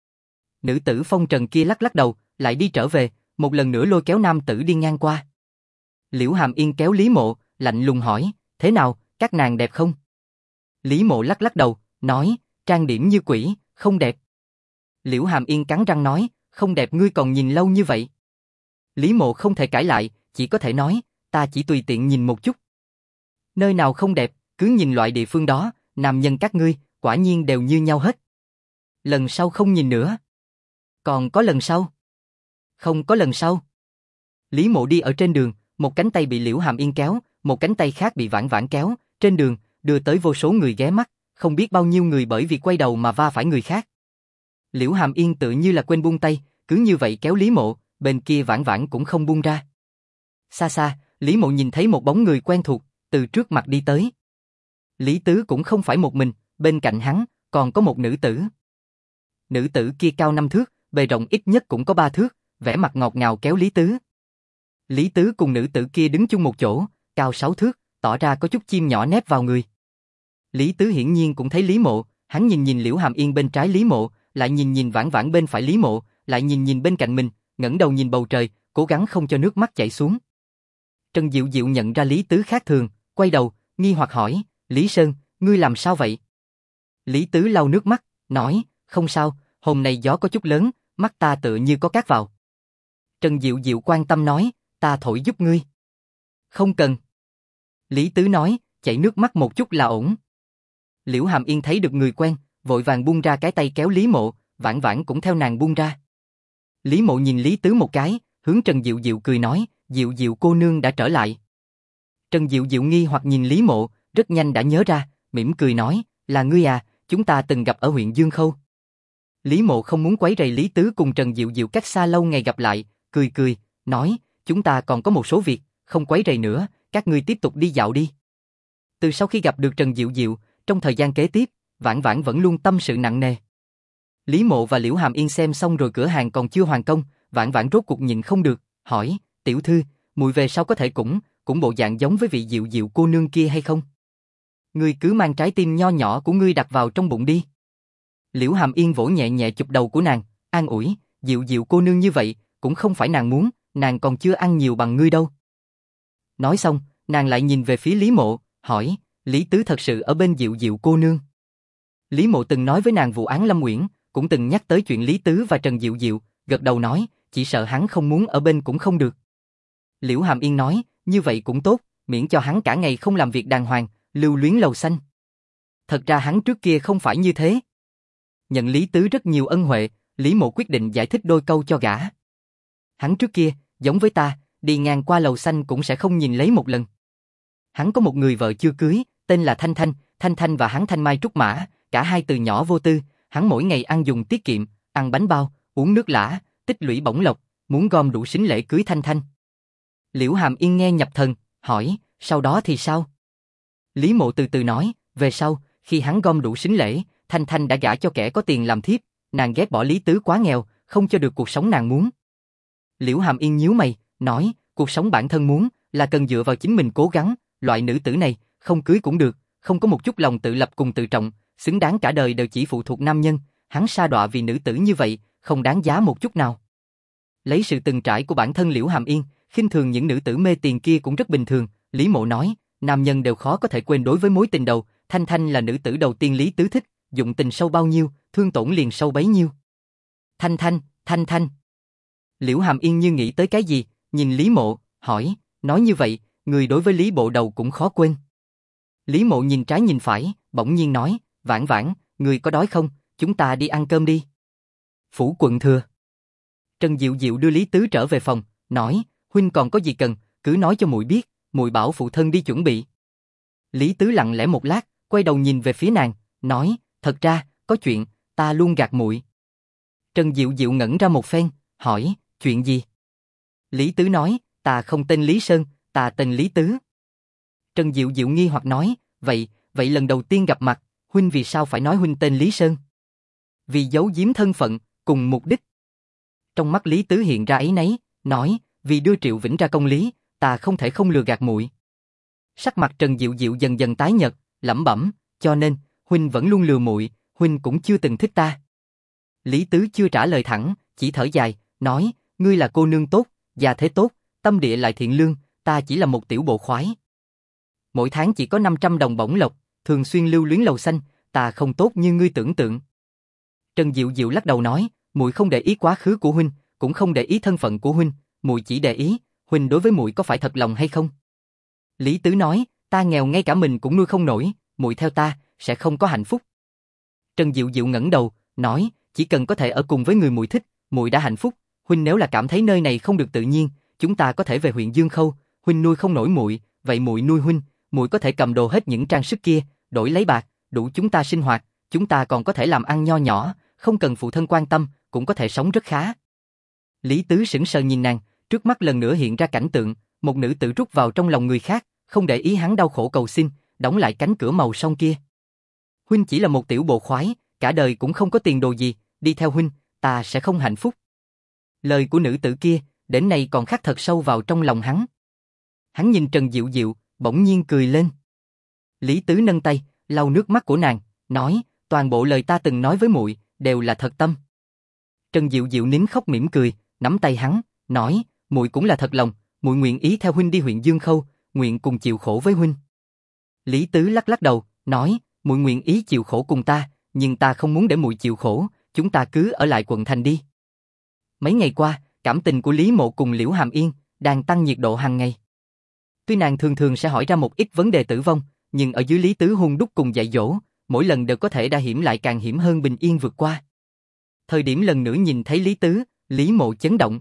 Nữ tử phong trần kia lắc lắc đầu, lại đi trở về, một lần nữa lôi kéo nam tử đi ngang qua. Liễu Hàm Yên kéo Lý Mộ, lạnh lùng hỏi, thế nào, các nàng đẹp không? Lý Mộ lắc lắc đầu, nói, trang điểm như quỷ, không đẹp. Liễu Hàm Yên cắn răng nói, không đẹp ngươi còn nhìn lâu như vậy. Lý Mộ không thể cãi lại, chỉ có thể nói, ta chỉ tùy tiện nhìn một chút. Nơi nào không đẹp, cứ nhìn loại địa phương đó, nam nhân các ngươi, quả nhiên đều như nhau hết. Lần sau không nhìn nữa. Còn có lần sau? Không có lần sau. Lý Mộ đi ở trên đường, một cánh tay bị Liễu Hàm Yên kéo, một cánh tay khác bị Vãn Vãn kéo, trên đường, đưa tới vô số người ghé mắt, không biết bao nhiêu người bởi vì quay đầu mà va phải người khác. Liễu Hàm Yên tự như là quên buông tay, cứ như vậy kéo Lý Mộ, bên kia Vãn Vãn cũng không buông ra. Xa xa, Lý Mộ nhìn thấy một bóng người quen thuộc, từ trước mặt đi tới. Lý Tứ cũng không phải một mình, bên cạnh hắn, còn có một nữ tử. Nữ tử kia cao 5 thước, bề rộng ít nhất cũng có 3 thước, vẻ mặt ngọt ngào kéo Lý Tứ. Lý Tứ cùng nữ tử kia đứng chung một chỗ, cao 6 thước, tỏ ra có chút chim nhỏ nép vào người. Lý Tứ hiển nhiên cũng thấy Lý Mộ, hắn nhìn nhìn Liễu Hàm Yên bên trái Lý Mộ, lại nhìn nhìn Vãn Vãn bên phải Lý Mộ, lại nhìn nhìn bên cạnh mình, ngẩng đầu nhìn bầu trời, cố gắng không cho nước mắt chảy xuống. Trần Diệu Diệu nhận ra Lý Tứ khác thường, quay đầu, nghi hoặc hỏi, Lý Sơn, ngươi làm sao vậy? Lý Tứ lau nước mắt, nói, không sao, hôm nay gió có chút lớn, mắt ta tựa như có cát vào. Trần Diệu Diệu quan tâm nói, ta thổi giúp ngươi. Không cần. Lý Tứ nói, chảy nước mắt một chút là ổn. Liễu Hàm Yên thấy được người quen, vội vàng buông ra cái tay kéo Lý Mộ, Vãn Vãn cũng theo nàng buông ra. Lý Mộ nhìn Lý Tứ một cái, hướng Trần Diệu Diệu cười nói, Diệu Diệu cô nương đã trở lại. Trần Diệu Diệu nghi hoặc nhìn Lý Mộ, rất nhanh đã nhớ ra, mỉm cười nói, là ngươi à, chúng ta từng gặp ở huyện Dương Khâu. Lý Mộ không muốn quấy rầy Lý Tứ cùng Trần Diệu Diệu cách xa lâu ngày gặp lại, cười cười, nói, chúng ta còn có một số việc, không quấy rầy nữa, các ngươi tiếp tục đi dạo đi. Từ sau khi gặp được Trần Diệu Diệu, trong thời gian kế tiếp, Vãn Vãn vẫn luôn tâm sự nặng nề. Lý Mộ và Liễu Hàm Yên xem xong rồi cửa hàng còn chưa hoàn công, Vãn Vãn rốt cuộc nhịn không được, hỏi, tiểu thư, muội về sau có thể cũng bộ dạng giống với vị Diệu Diệu cô nương kia hay không? Ngươi cứ mang trái tim nho nhỏ của ngươi đặt vào trong bụng đi. Liễu Hàm Yên vỗ nhẹ nhẹ chụp đầu của nàng, an ủi, Diệu Diệu cô nương như vậy, cũng không phải nàng muốn, nàng còn chưa ăn nhiều bằng ngươi đâu. Nói xong, nàng lại nhìn về phía Lý Mộ, hỏi, Lý Tứ thật sự ở bên Diệu Diệu cô nương? Lý Mộ từng nói với nàng vụ án Lâm Uyển, cũng từng nhắc tới chuyện Lý Tứ và Trần Diệu Diệu, gật đầu nói, chỉ sợ hắn không muốn ở bên cũng không được. Liễu Hàm Yên nói, như vậy cũng tốt, miễn cho hắn cả ngày không làm việc đàng hoàng, lưu luyến lầu xanh. Thật ra hắn trước kia không phải như thế. Nhận Lý Tứ rất nhiều ân huệ, Lý Mộ quyết định giải thích đôi câu cho gã. Hắn trước kia, giống với ta, đi ngang qua lầu xanh cũng sẽ không nhìn lấy một lần. Hắn có một người vợ chưa cưới, tên là Thanh Thanh, Thanh Thanh và hắn thanh mai trúc mã, cả hai từ nhỏ vô tư, hắn mỗi ngày ăn dùng tiết kiệm, ăn bánh bao, uống nước lã, tích lũy bổng lộc, muốn gom đủ sính lễ cưới Thanh Thanh. Liễu Hàm Yên nghe nhập thần, hỏi, sau đó thì sao? Lý Mộ từ từ nói, về sau, khi hắn gom đủ sính lễ, Thanh Thanh đã gả cho kẻ có tiền làm thiếp, nàng ghét bỏ Lý Tứ quá nghèo, không cho được cuộc sống nàng muốn. Liễu Hàm Yên nhíu mày, nói, cuộc sống bản thân muốn, là cần dựa vào chính mình cố gắng, loại nữ tử này, không cưới cũng được, không có một chút lòng tự lập cùng tự trọng, xứng đáng cả đời đều chỉ phụ thuộc nam nhân, hắn sa đọa vì nữ tử như vậy, không đáng giá một chút nào. Lấy sự từng trải của bản thân Liễu Hàm Yên, khinh thường những nữ tử mê tiền kia cũng rất bình thường, Lý Mộ nói, nam nhân đều khó có thể quên đối với mối tình đầu, Thanh Thanh là nữ tử đầu tiên Lý Tứ thích, dụng tình sâu bao nhiêu, thương tổn liền sâu bấy nhiêu. Thanh Thanh, Thanh Thanh. Liễu Hàm Yên như nghĩ tới cái gì, nhìn Lý Mộ, hỏi, nói như vậy, người đối với Lý Bộ Đầu cũng khó quên. Lý Mộ nhìn trái nhìn phải, bỗng nhiên nói, Vãn Vãn, người có đói không, chúng ta đi ăn cơm đi. Phủ quận thừa. Trần Diệu Diệu đưa Lý Tứ trở về phòng, nói, huynh còn có gì cần, cứ nói cho muội biết, muội bảo phụ thân đi chuẩn bị. Lý Tứ lặng lẽ một lát, quay đầu nhìn về phía nàng, nói, thật ra, có chuyện, ta luôn gạt muội. Trần Diệu Diệu ngẩn ra một phen, hỏi, chuyện gì? Lý Tứ nói, ta không tên Lý Sơn, ta tên Lý Tứ. Trần Diệu Diệu nghi hoặc nói, vậy lần đầu tiên gặp mặt, huynh vì sao phải nói huynh tên Lý Sơn? Vì giấu giếm thân phận, cùng mục đích. Trong mắt Lý Tứ hiện ra áy náy, nói, vì đưa Triệu Vĩnh ra công lý, ta không thể không lừa gạt muội. Sắc mặt Trần Diệu Diệu dần dần tái nhợt, lẩm bẩm, cho nên, huynh vẫn luôn lừa muội, huynh cũng chưa từng thích ta. Lý Tứ chưa trả lời thẳng, chỉ thở dài, nói, ngươi là cô nương tốt, gia thế tốt, tâm địa lại thiện lương, ta chỉ là một tiểu bộ khoái. Mỗi tháng chỉ có 500 đồng bổng lộc, thường xuyên lưu luyến lầu xanh, ta không tốt như ngươi tưởng tượng. Trần Diệu Diệu lắc đầu nói, muội không để ý quá khứ của huynh, cũng không để ý thân phận của huynh, muội chỉ để ý, huynh đối với muội có phải thật lòng hay không? Lý Tứ nói, ta nghèo ngay cả mình cũng nuôi không nổi, muội theo ta sẽ không có hạnh phúc. Trần Diệu Diệu ngẩng đầu, nói, chỉ cần có thể ở cùng với người muội thích, muội đã hạnh phúc. Huynh nếu là cảm thấy nơi này không được tự nhiên, chúng ta có thể về huyện Dương Khâu. Huynh nuôi không nổi muội, vậy muội nuôi huynh. Muội có thể cầm đồ hết những trang sức kia, đổi lấy bạc, đủ chúng ta sinh hoạt. Chúng ta còn có thể làm ăn nho nhỏ, không cần phụ thân quan tâm, cũng có thể sống rất khá. Lý Tứ sững sờ nhìn nàng, trước mắt lần nữa hiện ra cảnh tượng, một nữ tử rút vào trong lòng người khác, không để ý hắn đau khổ cầu xin, đóng lại cánh cửa màu son kia. Huynh chỉ là một tiểu bộ khoái, cả đời cũng không có tiền đồ gì, đi theo huynh, ta sẽ không hạnh phúc. Lời của nữ tử kia, đến nay còn khắc thật sâu vào trong lòng hắn. Hắn nhìn Trần Diệu Diệu, bỗng nhiên cười lên. Lý Tứ nâng tay, lau nước mắt của nàng, nói, toàn bộ lời ta từng nói với muội đều là thật tâm. Trần Diệu Diệu nín khóc mỉm cười, nắm tay hắn, nói, muội cũng là thật lòng, muội nguyện ý theo huynh đi huyện Dương Khâu, nguyện cùng chịu khổ với huynh. Lý Tứ lắc lắc đầu, nói, muội nguyện ý chịu khổ cùng ta, nhưng ta không muốn để muội chịu khổ, chúng ta cứ ở lại quận thành đi. Mấy ngày qua, cảm tình của Lý Mộ cùng Liễu Hàm Yên đang tăng nhiệt độ hàng ngày. Tuy nàng thường thường sẽ hỏi ra một ít vấn đề tử vong, nhưng ở dưới Lý Tứ hung đúc cùng dạy dỗ, mỗi lần đều có thể đa hiểm lại càng hiểm hơn bình yên vượt qua. Thời điểm lần nữa nhìn thấy Lý Tứ, Lý Mộ chấn động.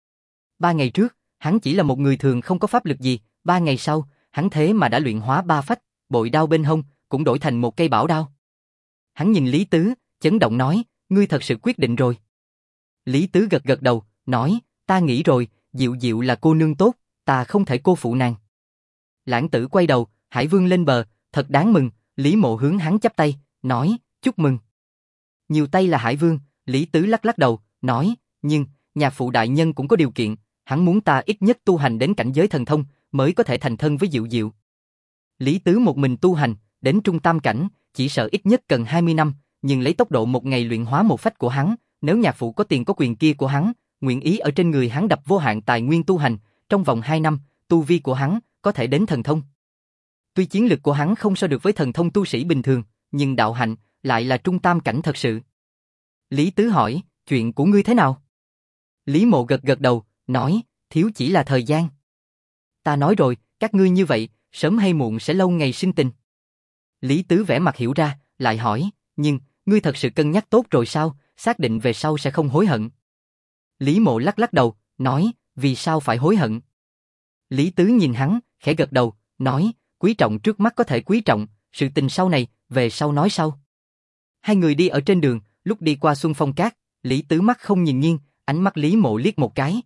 3 ngày trước, hắn chỉ là một người thường không có pháp lực gì, 3 ngày sau, hắn thế mà đã luyện hóa 3 phách, bội đao bên hông cũng đổi thành một cây bảo đao. Hắn nhìn Lý Tứ, chấn động nói, ngươi thật sự quyết định rồi. Lý Tứ gật gật đầu, nói, ta nghĩ rồi, Diệu Diệu là cô nương tốt, ta không thể cô phụ nàng. Lãng Tử quay đầu, Hải Vương lên bờ, thật đáng mừng, Lý Mộ hướng hắn chắp tay, nói, chúc mừng. Nhiều tay là Hải Vương, Lý Tứ lắc lắc đầu, nói, nhưng, nhà phụ đại nhân cũng có điều kiện, hắn muốn ta ít nhất tu hành đến cảnh giới thần thông, mới có thể thành thân với Diệu Diệu. Lý Tứ một mình tu hành, đến trung tam cảnh, chỉ sợ ít nhất cần 20 năm, nhưng lấy tốc độ một ngày luyện hóa một phách của hắn, nếu nhà phụ có tiền có quyền kia của hắn, nguyện ý ở trên người hắn đập vô hạn tài nguyên tu hành, trong vòng 2 năm, tu vi của hắn có thể đến thần thông. Tuy chiến lực của hắn không so được với thần thông tu sĩ bình thường, nhưng đạo hạnh lại là trung tam cảnh thật sự. Lý Tứ hỏi, chuyện của ngươi thế nào? Lý Mộ gật gật đầu, nói, thiếu chỉ là thời gian. Ta nói rồi, các ngươi như vậy, sớm hay muộn sẽ lâu ngày sinh tình. Lý Tứ vẻ mặt hiểu ra, lại hỏi, nhưng, ngươi thật sự cân nhắc tốt rồi sao, xác định về sau sẽ không hối hận. Lý Mộ lắc lắc đầu, nói, vì sao phải hối hận? Lý Tứ nhìn hắn, khẽ gật đầu, nói, quý trọng trước mắt có thể quý trọng, sự tình sau này, về sau nói sau. Hai người đi ở trên đường, lúc đi qua Xuân Phong Cát, Lý Tứ mắt không nhìn nghiêng, ánh mắt Lý Mộ liếc một cái.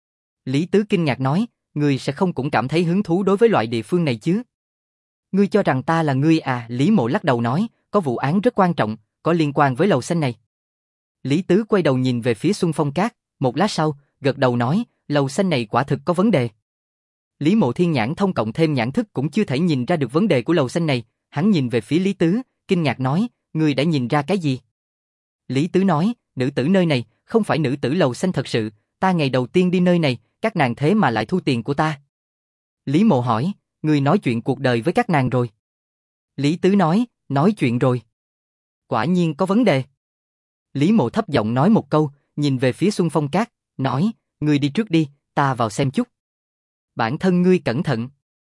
Lý Tứ kinh ngạc nói, ngươi sẽ không cũng cảm thấy hứng thú đối với loại địa phương này chứ? Ngươi cho rằng ta là ngươi à? Lý Mộ lắc đầu nói, có vụ án rất quan trọng, có liên quan với lầu xanh này. Lý Tứ quay đầu nhìn về phía Xuân Phong Cát, một lát sau, gật đầu nói, lầu xanh này quả thực có vấn đề. Lý Mộ thiên nhãn thông cộng thêm nhãn thức cũng chưa thể nhìn ra được vấn đề của lầu xanh này, hắn nhìn về phía Lý Tứ, kinh ngạc nói, ngươi đã nhìn ra cái gì? Lý Tứ nói, nữ tử nơi này, không phải nữ tử lầu xanh thật sự, ta ngày đầu tiên đi nơi này, các nàng thế mà lại thu tiền của ta. Lý Mộ hỏi, ngươi nói chuyện cuộc đời với các nàng rồi? Lý Tứ nói chuyện rồi. Quả nhiên có vấn đề. Lý Mộ thấp giọng nói một câu, nhìn về phía Xuân Phong Cát, nói, ngươi đi trước đi, ta vào xem chút. Bản thân ngươi cẩn thận.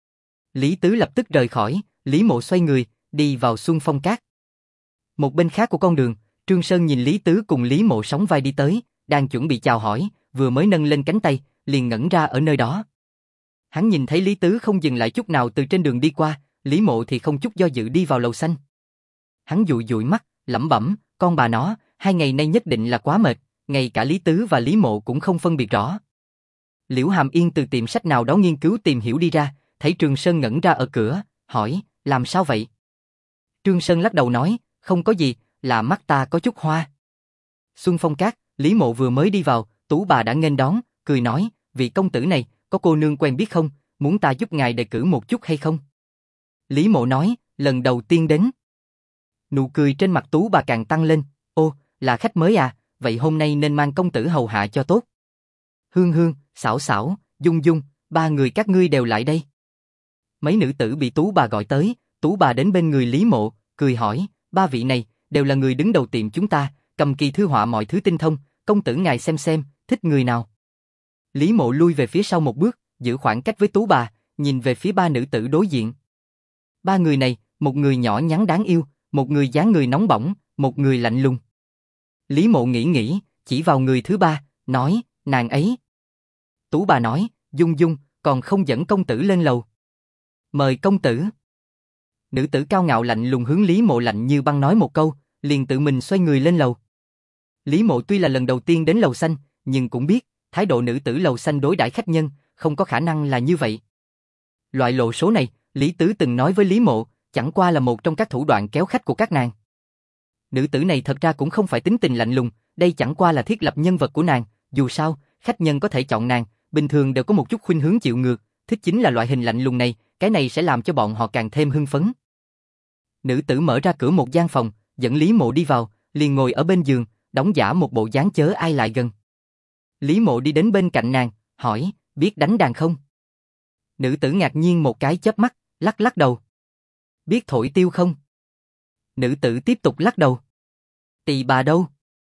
Lý Tứ lập tức rời khỏi, Lý Mộ xoay người, đi vào Xuân Phong Cát. Một bên khác của con đường, Trương Sơn nhìn Lý Tứ cùng Lý Mộ sóng vai đi tới, đang chuẩn bị chào hỏi, vừa mới nâng lên cánh tay, liền ngẩn ra ở nơi đó. Hắn nhìn thấy Lý Tứ không dừng lại chút nào từ trên đường đi qua, Lý Mộ thì không chút do dự đi vào lầu xanh. Hắn dụi dụi mắt, lẩm bẩm, con bà nó, 2 ngày nay nhất định là quá mệt, ngay cả Lý Tứ và Lý Mộ cũng không phân biệt rõ. Liễu Hàm Yên từ tiệm sách nào đó nghiên cứu tìm hiểu đi ra, thấy Trương Sơn ngẩn ra ở cửa, hỏi, làm sao vậy? Trương Sơn lắc đầu nói, không có gì, là mắt ta có chút hoa. Xuân Phong Cát, Lý Mộ vừa mới đi vào, Tú bà đã nghênh đón, cười nói, vị công tử này, có cô nương quen biết không, muốn ta giúp ngài đề cử một chút hay không? Lý Mộ nói, lần đầu tiên đến. Nụ cười trên mặt Tú bà càng tăng lên, ô, là khách mới à, vậy hôm nay nên mang công tử hầu hạ cho tốt. Hương Hương, Xảo Xảo, Dung Dung, 3 người các ngươi đều lại đây. Mấy nữ tử bị Tú bà gọi tới, Tú bà đến bên người Lý Mộ, cười hỏi, 3 vị này, đều là người đứng đầu tiệm chúng ta, cầm kỳ thư họa mọi thứ tinh thông, công tử ngài xem, thích người nào? Lý Mộ lui về phía sau một bước, giữ khoảng cách với Tú bà, nhìn về phía 3 nữ tử đối diện. 3 người này, một người nhỏ nhắn đáng yêu, một người dáng người nóng bỏng, một người lạnh lùng. Lý Mộ nghĩ, chỉ vào người thứ 3, nói, nàng ấy. Tú bà nói, Dung Dung, còn không dẫn công tử lên lầu. Mời công tử. Nữ tử cao ngạo lạnh lùng hướng Lý Mộ lạnh như băng nói một câu, liền tự mình xoay người lên lầu. Lý Mộ tuy là lần đầu tiên đến lầu xanh, nhưng cũng biết, thái độ nữ tử lầu xanh đối đãi khách nhân, không có khả năng là như vậy. Loại lộ số này, Lý Tứ từng nói với Lý Mộ, chẳng qua là một trong các thủ đoạn kéo khách của các nàng. Nữ tử này thật ra cũng không phải tính tình lạnh lùng, đây chẳng qua là thiết lập nhân vật của nàng, dù sao, khách nhân có thể chọn nàng, bình thường đều có một chút khuynh hướng chịu ngược, thích chính là loại hình lạnh lùng này, cái này sẽ làm cho bọn họ càng thêm hưng phấn. Nữ tử mở ra cửa một gian phòng, dẫn Lý Mộ đi vào, liền ngồi ở bên giường, đóng giả một bộ dáng chớ ai lại gần. Lý Mộ đi đến bên cạnh nàng, hỏi, biết đánh đàn không? Nữ tử ngạc nhiên một cái chớp mắt, lắc lắc đầu. Biết thổi tiêu không? Nữ tử tiếp tục lắc đầu. Tỳ bà đâu?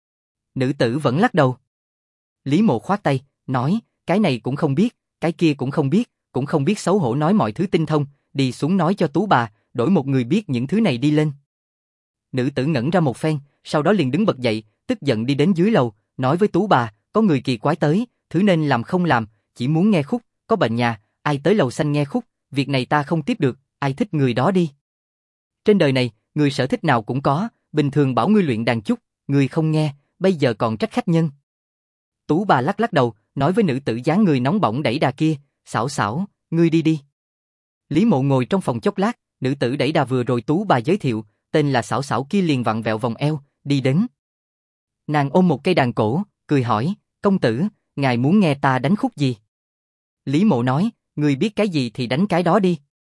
Nữ tử vẫn lắc đầu. Lý Mộ khoát tay, nói, cái này cũng không biết, cái kia cũng không biết xấu hổ nói mọi thứ tinh thông, đi xuống nói cho Tú bà, đổi một người biết những thứ này đi lên. Nữ tử ngẩn ra một phen, sau đó liền đứng bật dậy, tức giận đi đến dưới lầu, nói với Tú bà, có người kỳ quái tới, thứ nên làm không làm, chỉ muốn nghe khúc, có bệnh nhà, ai tới lầu xanh nghe khúc, việc này ta không tiếp được, ai thích người đó đi. Trên đời này, người sở thích nào cũng có, bình thường bảo ngươi luyện đàn chút, người không nghe, bây giờ còn trách khách nhân. Tú bà lắc lắc đầu, nói với nữ tử dáng người nóng bỏng đẩy đà kia, xảo xảo, ngươi đi đi. Lý Mộ ngồi trong phòng chốc lát, nữ tử đẩy đà vừa rồi Tú bà giới thiệu, tên là xảo xảo kia liền vặn vẹo vòng eo, đi đến. Nàng ôm một cây đàn cổ, cười hỏi, công tử, ngài muốn nghe ta đánh khúc gì? Lý Mộ nói, ngươi biết cái gì thì đánh cái đó đi.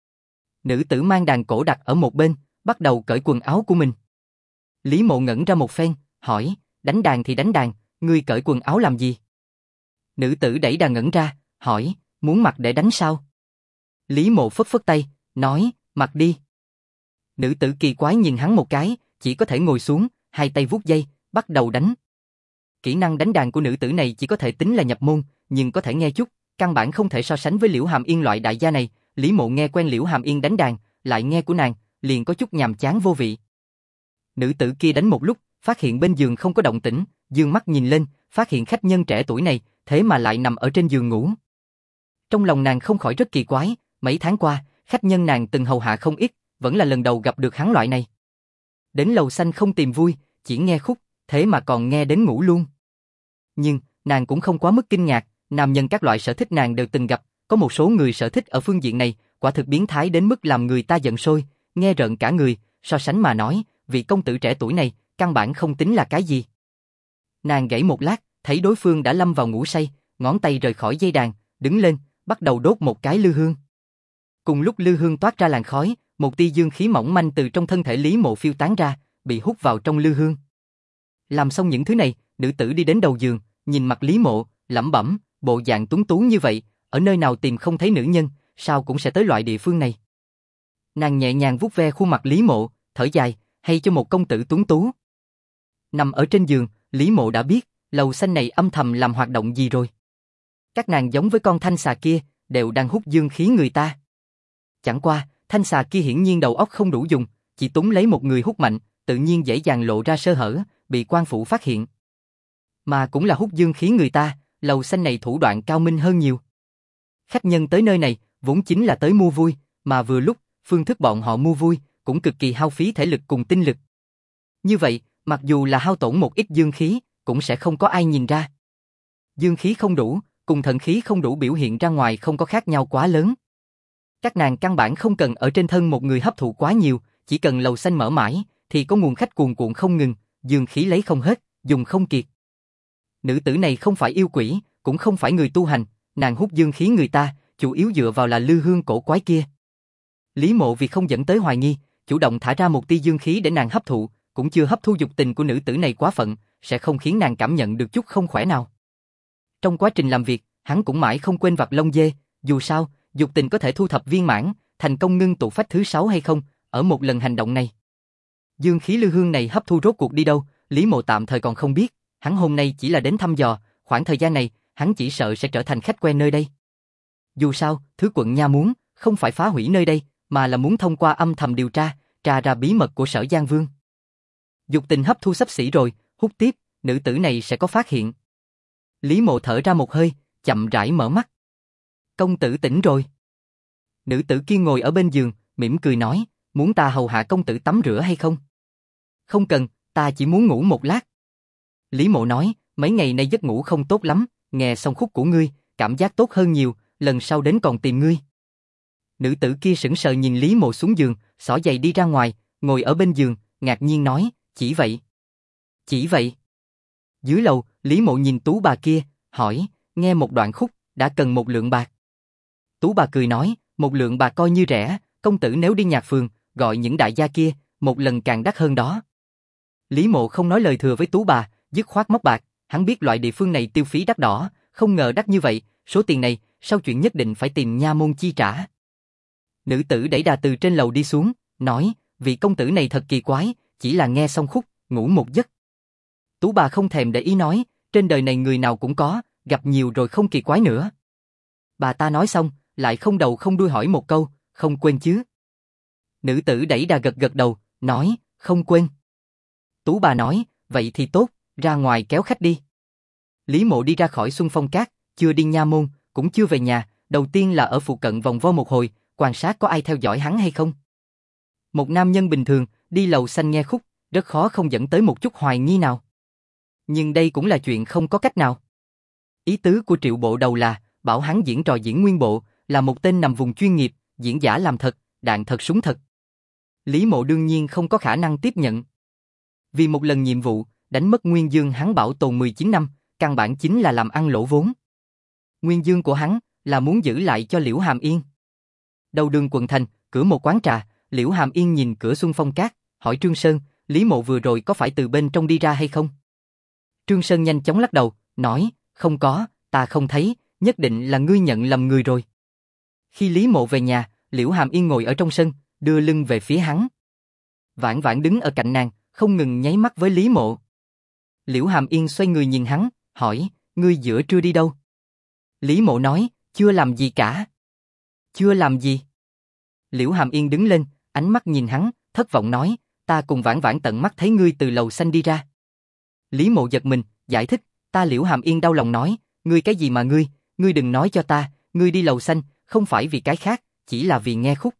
Nữ tử mang đàn cổ đặt ở một bên, bắt đầu cởi quần áo của mình. Lý Mộ ngẩn ra một phen, hỏi, đánh đàn thì đánh đàn, ngươi cởi quần áo làm gì? Nữ tử đẩy đàn ngẩn ra, hỏi, muốn mặc để đánh sao? Lý Mộ phất phất tay, nói, mặc đi. Nữ tử kỳ quái nhìn hắn một cái, chỉ có thể ngồi xuống, hai tay vuốt dây, bắt đầu đánh. Kỹ năng đánh đàn của nữ tử này chỉ có thể tính là nhập môn, nhưng có thể nghe chút, căn bản không thể so sánh với Liễu Hàm Yên loại đại gia này. Lý Mộ nghe quen Liễu Hàm Yên đánh đàn, lại nghe của nàng, liền có chút nhàm chán vô vị. Nữ tử kia đánh một lúc, phát hiện bên giường không có động tĩnh, dương mắt nhìn lên, phát hiện khách nhân trẻ tuổi này, thế mà lại nằm ở trên giường ngủ. Trong lòng nàng không khỏi rất kỳ quái, mấy tháng qua, khách nhân nàng từng hầu hạ không ít, vẫn là lần đầu gặp được hắn loại này. Đến lầu xanh không tìm vui, chỉ nghe khúc, thế mà còn nghe đến ngủ luôn. Nhưng, nàng cũng không quá mức kinh ngạc, nam nhân các loại sở thích nàng đều từng gặp, có một số người sở thích ở phương diện này, quả thực biến thái đến mức làm người ta giận sôi, nghe rợn cả người, so sánh mà nói, vị công tử trẻ tuổi này, căn bản không tính là cái gì. Nàng gãy một lát, thấy đối phương đã lâm vào ngủ say, ngón tay rời khỏi dây đàn, đứng lên, bắt đầu đốt một cái lư hương. Cùng lúc lư hương toát ra làn khói, một tia dương khí mỏng manh từ trong thân thể Lý Mộ phiêu tán ra, bị hút vào trong lư hương. Làm xong những thứ này, nữ tử đi đến đầu giường, nhìn mặt Lý Mộ, lẩm bẩm, bộ dạng tuấn tú như vậy, ở nơi nào tìm không thấy nữ nhân, sao cũng sẽ tới loại địa phương này. Nàng nhẹ nhàng vuốt ve khuôn mặt Lý Mộ, thở dài, hay cho một công tử tuấn tú. Nằm ở trên giường, Lý Mộ đã biết, lầu xanh này âm thầm làm hoạt động gì rồi. Các nàng giống với con thanh xà kia, đều đang hút dương khí người ta. Chẳng qua, thanh xà kia hiển nhiên đầu óc không đủ dùng, chỉ túng lấy một người hút mạnh, tự nhiên dễ dàng lộ ra sơ hở, bị quan phủ phát hiện. Mà cũng là hút dương khí người ta, lầu xanh này thủ đoạn cao minh hơn nhiều. Khách nhân tới nơi này, vốn chính là tới mua vui, mà vừa lúc, phương thức bọn họ mua vui, cũng cực kỳ hao phí thể lực cùng tinh lực. Như vậy, mặc dù là hao tổn một ít dương khí, cũng sẽ không có ai nhìn ra. Dương khí không đủ, cùng thần khí không đủ biểu hiện ra ngoài không có khác nhau quá lớn. Các nàng căn bản không cần ở trên thân một người hấp thụ quá nhiều, chỉ cần lầu xanh mở mãi, thì có nguồn khách cuồn cuộn không ngừng, dương khí lấy không hết, dùng không kiệt. Nữ tử này không phải yêu quỷ, cũng không phải người tu hành, nàng hút dương khí người ta, chủ yếu dựa vào là lư hương cổ quái kia. Lý Mộ vì không dẫn tới hoài nghi, chủ động thả ra một tia dương khí để nàng hấp thụ, cũng chưa hấp thu dục tình của nữ tử này quá phận, sẽ không khiến nàng cảm nhận được chút không khỏe nào. Trong quá trình làm việc, hắn cũng mãi không quên vặt lông dê, dù sao, dục tình có thể thu thập viên mãn, thành công ngưng tụ phách thứ 6 hay không, ở một lần hành động này. Dương khí lư hương này hấp thu rốt cuộc đi đâu, Lý Mộ tạm thời còn không biết, hắn hôm nay chỉ là đến thăm dò, khoảng thời gian này, hắn chỉ sợ sẽ trở thành khách quen nơi đây. Dù sao, thứ quận nha muốn, không phải phá hủy nơi đây, mà là muốn thông qua âm thầm điều tra, tra ra bí mật của Sở Giang Vương. Dục tình hấp thu xấp xỉ rồi, hút tiếp, nữ tử này sẽ có phát hiện. Lý Mộ thở ra một hơi, chậm rãi mở mắt. Công tử tỉnh rồi. Nữ tử kia ngồi ở bên giường, mỉm cười nói, muốn ta hầu hạ công tử tắm rửa hay không? Không cần, ta chỉ muốn ngủ một lát. Lý Mộ nói, mấy ngày nay giấc ngủ không tốt lắm, nghe xong khúc của ngươi, cảm giác tốt hơn nhiều, lần sau đến còn tìm ngươi. Nữ tử kia sững sờ nhìn Lý Mộ xuống giường, xỏ giày đi ra ngoài, ngồi ở bên giường, ngạc nhiên nói, chỉ vậy. Chỉ vậy. Dưới lầu, Lý Mộ nhìn tú bà kia, hỏi, nghe một đoạn khúc, đã cần 1 lượng bạc. Tú bà cười nói, 1 lượng bạc coi như rẻ, công tử nếu đi nhạc phường, gọi những đại gia kia, một lần càng đắt hơn đó. Lý Mộ không nói lời thừa với tú bà, dứt khoát móc bạc, hắn biết loại địa phương này tiêu phí đắt đỏ, không ngờ đắt như vậy, số tiền này, sau chuyện nhất định phải tìm nha môn chi trả. Nữ tử đẩy đà từ trên lầu đi xuống, nói, vị công tử này thật kỳ quái, chỉ là nghe xong khúc, ngủ một giấc. Tú bà không thèm để ý nói, trên đời này người nào cũng có, gặp nhiều rồi không kỳ quái nữa. Bà ta nói xong, lại không đầu không đuôi hỏi một câu, không quên chứ? Nữ tử đẩy đà gật gật đầu, nói, không quên. Tú bà nói, vậy thì tốt, ra ngoài kéo khách đi. Lý Mộ đi ra khỏi Xuân Phong Cát, chưa đi nha môn, cũng chưa về nhà, đầu tiên là ở phụ cận vòng vo một hồi, quan sát có ai theo dõi hắn hay không. Một nam nhân bình thường, đi lầu xanh nghe khúc, rất khó không dẫn tới một chút hoài nghi nào. Nhưng đây cũng là chuyện không có cách nào. Ý tứ của Triệu Bộ Đầu là, bảo hắn diễn trò diễn nguyên bộ, là một tên nằm vùng chuyên nghiệp, diễn giả làm thật, đạn thật súng thật. Lý Mộ đương nhiên không có khả năng tiếp nhận. Vì một lần nhiệm vụ, đánh mất Nguyên Dương hắn bảo tồn 19 năm, căn bản chính là làm ăn lỗ vốn. Nguyên Dương của hắn là muốn giữ lại cho Liễu Hàm Yên. Đầu đường quận thành, cửa một quán trà, Liễu Hàm Yên nhìn cửa Xuân Phong Cát, hỏi Trương Sơn, Lý Mộ vừa rồi có phải từ bên trong đi ra hay không? Trương Sơn nhanh chóng lắc đầu, nói, không có, ta không thấy, nhất định là ngươi nhận lầm người rồi. Khi Lý Mộ về nhà, Liễu Hàm Yên ngồi ở trong sân, đưa lưng về phía hắn. Vãn Vãn đứng ở cạnh nàng, không ngừng nháy mắt với Lý Mộ. Liễu Hàm Yên xoay người nhìn hắn, hỏi, ngươi giữa trưa đi đâu? Lý Mộ nói, chưa làm gì cả. Chưa làm gì? Liễu Hàm Yên đứng lên, ánh mắt nhìn hắn, thất vọng nói, ta cùng Vãn Vãn tận mắt thấy ngươi từ lầu xanh đi ra. Lý Mộ giật mình, giải thích, ta Liễu Hàm Yên đau lòng nói, ngươi cái gì mà ngươi đừng nói cho ta, ngươi đi lầu xanh, không phải vì cái khác, chỉ là vì nghe khúc.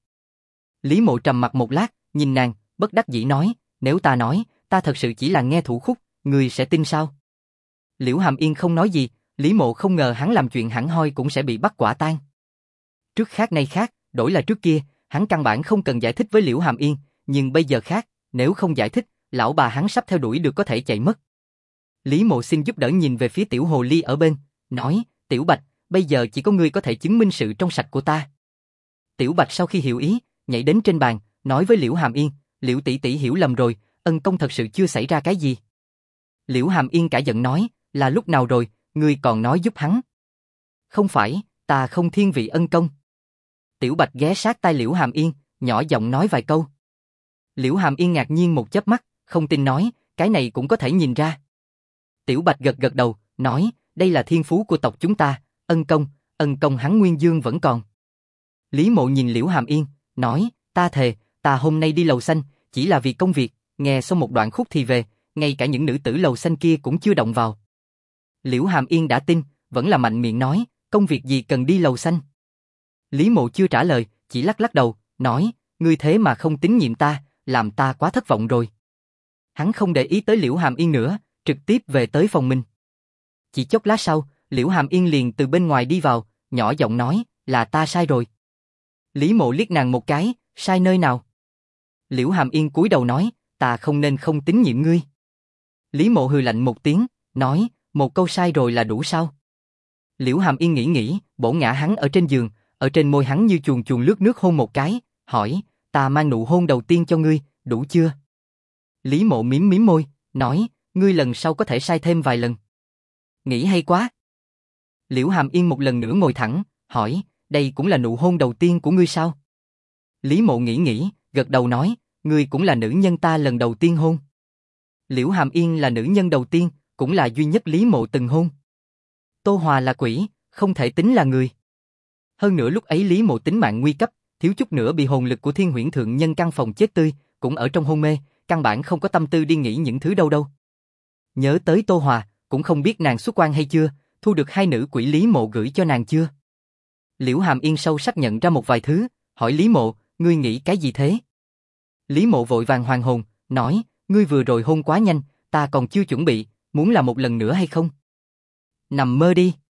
Lý Mộ trầm mặt một lát, nhìn nàng, bất đắc dĩ nói, nếu ta nói, ta thật sự chỉ là nghe thủ khúc, ngươi sẽ tin sao? Liễu Hàm Yên không nói gì, Lý Mộ không ngờ hắn làm chuyện hẳn hoi cũng sẽ bị bắt quả tang. Trước khác nay khác, đổi là trước kia, hắn căn bản không cần giải thích với Liễu Hàm Yên, nhưng bây giờ khác, nếu không giải thích, lão bà hắn sắp theo đuổi được có thể chạy mất. Lý Mộ xin giúp đỡ nhìn về phía tiểu hồ ly ở bên, nói, Tiểu Bạch, bây giờ chỉ có ngươi có thể chứng minh sự trong sạch của ta. Tiểu Bạch sau khi hiểu ý, nhảy đến trên bàn, nói với Liễu Hàm Yên, Liễu tỷ tỷ hiểu lầm rồi, ân công thật sự chưa xảy ra cái gì. Liễu Hàm Yên cả giận nói, là lúc nào rồi, ngươi còn nói giúp hắn. Không phải, ta không thiên vị ân công. Tiểu Bạch ghé sát tai Liễu Hàm Yên, nhỏ giọng nói vài câu. Liễu Hàm Yên ngạc nhiên một chớp mắt, không tin nói, cái này cũng có thể nhìn ra. Tiểu Bạch gật gật đầu, nói, đây là thiên phú của tộc chúng ta, ân công hắn Nguyên Dương vẫn còn. Lý Mộ nhìn Liễu Hàm Yên, nói, ta thề, ta hôm nay đi lầu xanh, chỉ là vì công việc, nghe xong một đoạn khúc thì về, ngay cả những nữ tử lầu xanh kia cũng chưa động vào. Liễu Hàm Yên đã tin, vẫn là mạnh miệng nói, công việc gì cần đi lầu xanh. Lý Mộ chưa trả lời, chỉ lắc lắc đầu, nói, ngươi thế mà không tín nhiệm ta, làm ta quá thất vọng rồi. Hắn không để ý tới Liễu Hàm Yên nữa, trực tiếp về tới phòng mình. Chỉ chốc lát sau, Liễu Hàm Yên liền từ bên ngoài đi vào, nhỏ giọng nói, là ta sai rồi. Lý Mộ liếc nàng một cái, sai nơi nào? Liễu Hàm Yên cúi đầu nói, ta không nên không tín nhiệm ngươi. Lý Mộ hừ lạnh một tiếng, nói, một câu sai rồi là đủ sao? Liễu Hàm Yên nghĩ, bổ ngã hắn ở trên giường, ở trên môi hắn như chuồn chuồn lướt nước hôn một cái, hỏi, ta mang nụ hôn đầu tiên cho ngươi, đủ chưa? Lý Mộ mím môi, nói, ngươi lần sau có thể sai thêm vài lần. Nghĩ hay quá. Liễu Hàm Yên một lần nữa ngồi thẳng, hỏi, đây cũng là nụ hôn đầu tiên của ngươi sao? Lý Mộ nghĩ, gật đầu nói, ngươi cũng là nữ nhân ta lần đầu tiên hôn. Liễu Hàm Yên là nữ nhân đầu tiên, cũng là duy nhất Lý Mộ từng hôn. Tô Hòa là quỷ, không thể tính là người. Hơn nữa lúc ấy Lý Mộ tính mạng nguy cấp, thiếu chút nữa bị hồn lực của Thiên Huyễn Thượng Nhân căn phòng chết tươi, cũng ở trong hôn mê, căn bản không có tâm tư đi nghĩ những thứ đâu. Nhớ tới Tô Hòa, cũng không biết nàng xuất quan hay chưa, thu được hai nữ quỷ Lý Mộ gửi cho nàng chưa. Liễu Hàm Yên sâu sắc nhận ra một vài thứ, hỏi Lý Mộ, ngươi nghĩ cái gì thế? Lý Mộ vội vàng hoàn hồn, nói, ngươi vừa rồi hôn quá nhanh, ta còn chưa chuẩn bị, muốn làm một lần nữa hay không? Nằm mơ đi.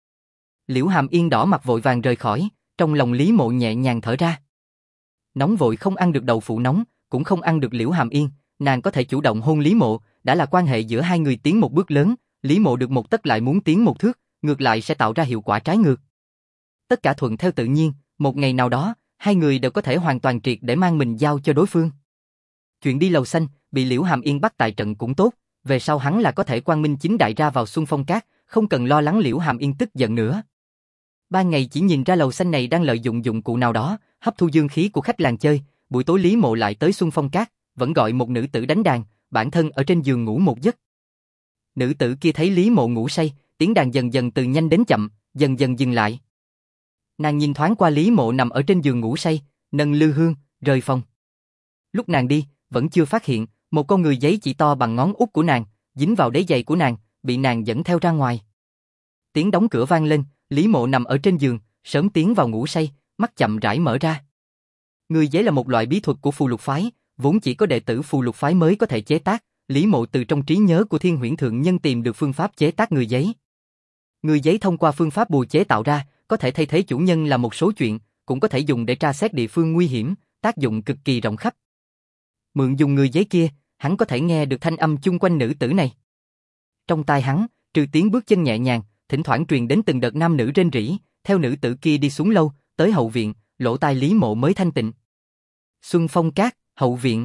Liễu Hàm Yên đỏ mặt vội vàng rời khỏi, trong lòng Lý Mộ nhẹ nhàng thở ra. Nóng vội không ăn được đậu phụ nóng, cũng không ăn được Liễu Hàm Yên, nàng có thể chủ động hôn Lý Mộ, đã là quan hệ giữa hai người tiến một bước lớn, Lý Mộ được một tấc lại muốn tiến một thước, ngược lại sẽ tạo ra hiệu quả trái ngược. Tất cả thuận theo tự nhiên, một ngày nào đó, hai người đều có thể hoàn toàn triệt để mang mình giao cho đối phương. Chuyện đi lầu xanh, bị Liễu Hàm Yên bắt tại trận cũng tốt, về sau hắn là có thể quang minh chính đại ra vào Xuân Phong Cát, không cần lo lắng Liễu Hàm Yên tức giận nữa. Ban ngày chỉ nhìn ra lầu xanh này đang lợi dụng dụng cụ nào đó, hấp thu dương khí của khách làng chơi, buổi tối Lý Mộ lại tới Xuân Phong Cát, vẫn gọi một nữ tử đánh đàn, bản thân ở trên giường ngủ một giấc. Nữ tử kia thấy Lý Mộ ngủ say, tiếng đàn dần dần từ nhanh đến chậm, dần dần dừng lại. Nàng nhìn thoáng qua Lý Mộ nằm ở trên giường ngủ say, nâng lư hương, rời phòng. Lúc nàng đi, vẫn chưa phát hiện, một con người giấy chỉ to bằng ngón út của nàng, dính vào đế giày của nàng, bị nàng dẫn theo ra ngoài. Tiếng đóng cửa vang lên, Lý Mộ nằm ở trên giường, sớm tiến vào ngủ say, mắt chậm rãi mở ra. Người giấy là một loại bí thuật của phù lục phái, vốn chỉ có đệ tử phù lục phái mới có thể chế tác, Lý Mộ từ trong trí nhớ của Thiên Huyễn Thượng Nhân tìm được phương pháp chế tác người giấy. Người giấy thông qua phương pháp bùa chế tạo ra, có thể thay thế chủ nhân làm một số chuyện, cũng có thể dùng để tra xét địa phương nguy hiểm, tác dụng cực kỳ rộng khắp. Mượn dùng người giấy kia, hắn có thể nghe được thanh âm chung quanh nữ tử này. Trong tai hắn, trừ tiếng bước chân nhẹ nhàng, thỉnh thoảng truyền đến từng đợt nam nữ rên rỉ, theo nữ tử kia đi xuống lâu, tới hậu viện, lỗ tai Lý Mộ mới thanh tịnh. Xuân Phong Cát, hậu viện.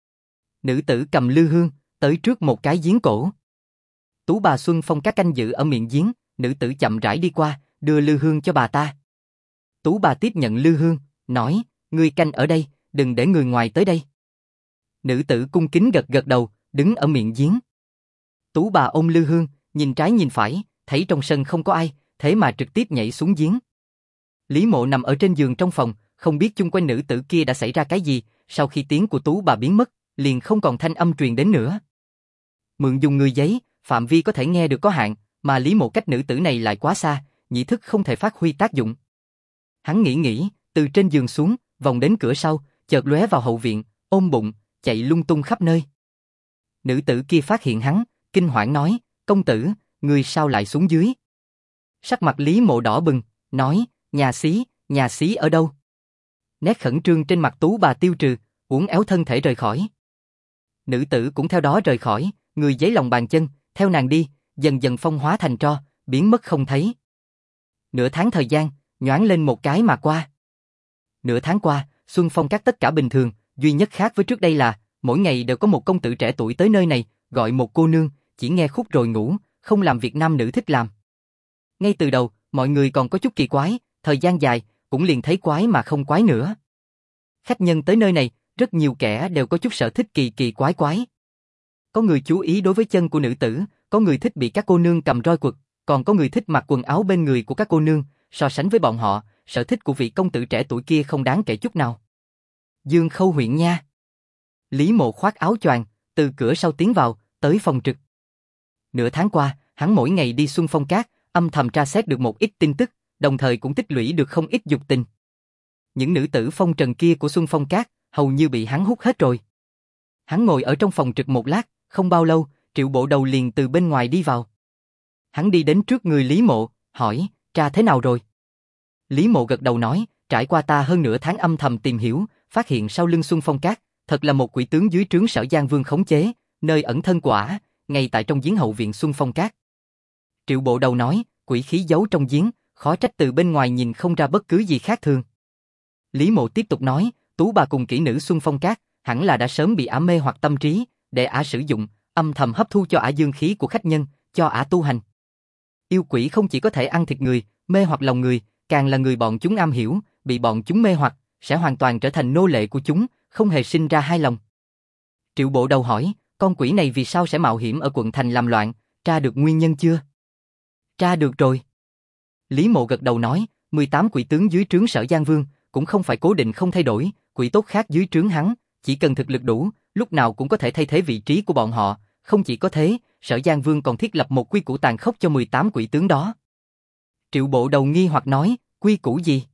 Nữ tử cầm lư hương, tới trước một cái giếng cổ. Tú bà Xuân Phong Cát canh giữ ở miệng giếng, nữ tử chậm rãi đi qua, đưa lư hương cho bà ta. Tú bà tiếp nhận lư hương, nói, ngươi canh ở đây, đừng để người ngoài tới đây. Nữ tử cung kính gật gật đầu, đứng ở miệng giếng. Tú bà ôm lư hương, nhìn trái nhìn phải, thấy trong sân không có ai, thế mà trực tiếp nhảy xuống giếng. Lý Mộ nằm ở trên giường trong phòng, không biết chung quanh nữ tử kia đã xảy ra cái gì, sau khi tiếng của Tú bà biến mất, liền không còn thanh âm truyền đến nữa. Mượn dùng người giấy, phạm vi có thể nghe được có hạn, mà Lý Mộ cách nữ tử này lại quá xa, nhĩ thức không thể phát huy tác dụng. Hắn nghĩ, từ trên giường xuống, vòng đến cửa sau, chợt lóe vào hậu viện, ôm bụng, chạy lung tung khắp nơi. Nữ tử kia phát hiện hắn, kinh hoảng nói, công tử, người sao lại xuống dưới? Sắc mặt Lý Mộ đỏ bừng, nói, nhà xí ở đâu? Nét khẩn trương trên mặt Tú bà tiêu trừ, uốn éo thân thể rời khỏi. Nữ tử cũng theo đó rời khỏi, người giấy lòng bàn chân, theo nàng đi, dần dần phong hóa thành tro, biến mất không thấy. Nửa tháng thời gian, nhoáng lên một cái mà qua. Nửa tháng qua, Xuân Phong Cát tất cả bình thường, duy nhất khác với trước đây là, mỗi ngày đều có một công tử trẻ tuổi tới nơi này, gọi một cô nương, chỉ nghe khúc rồi ngủ, không làm việc nam nữ thích làm. Ngay từ đầu, mọi người còn có chút kỳ quái, thời gian dài, cũng liền thấy quái mà không quái nữa. Khách nhân tới nơi này, rất nhiều kẻ đều có chút sở thích kỳ quái quái. Có người chú ý đối với chân của nữ tử, có người thích bị các cô nương cầm roi quật, còn có người thích mặc quần áo bên người của các cô nương, so sánh với bọn họ, sở thích của vị công tử trẻ tuổi kia không đáng kể chút nào. Dương Khâu huyện nha. Lý Mộ khoác áo choàng, từ cửa sau tiến vào, tới phòng trực. Nửa tháng qua, hắn mỗi ngày đi Xuân Phong Cát, âm thầm tra xét được một ít tin tức, đồng thời cũng tích lũy được không ít dục tình. Những nữ tử phong trần kia của Xuân Phong Cát, hầu như bị hắn hút hết rồi. Hắn ngồi ở trong phòng trực một lát, không bao lâu, Triệu Bộ Đầu liền từ bên ngoài đi vào. Hắn đi đến trước người Lý Mộ, hỏi, tra thế nào rồi? Lý Mộ gật đầu nói, trải qua ta hơn nửa tháng âm thầm tìm hiểu, phát hiện sau lưng Xuân Phong Cát, thật là một quỷ tướng dưới trướng Sở Giang Vương khống chế, nơi ẩn thân quả, ngay tại trong giếng hậu viện Xuân Phong Cát. Triệu Bộ Đầu nói, quỷ khí giấu trong giếng, khó trách từ bên ngoài nhìn không ra bất cứ gì khác thường. Lý Mộ tiếp tục nói, Tú bà cùng kỹ nữ Xuân Phong Cát, hẳn là đã sớm bị ả mê hoặc tâm trí, để ả sử dụng, âm thầm hấp thu cho ả dương khí của khách nhân, cho ả tu hành. Yêu quỷ không chỉ có thể ăn thịt người, mê hoặc lòng người, càng là người bọn chúng am hiểu, bị bọn chúng mê hoặc, sẽ hoàn toàn trở thành nô lệ của chúng, không hề sinh ra hai lòng. Triệu Bộ Đầu hỏi, con quỷ này vì sao sẽ mạo hiểm ở quận thành làm loạn, tra được nguyên nhân chưa? Tra được rồi. Lý Mộ gật đầu nói, 18 quỷ tướng dưới trướng Sở Giang Vương, cũng không phải cố định không thay đổi, quỷ tốt khác dưới trướng hắn, chỉ cần thực lực đủ, lúc nào cũng có thể thay thế vị trí của bọn họ, không chỉ có thế, Sở Giang Vương còn thiết lập một quy củ tàn khốc cho 18 quỷ tướng đó. Triệu Bộ Đầu nghi hoặc nói, quy củ gì?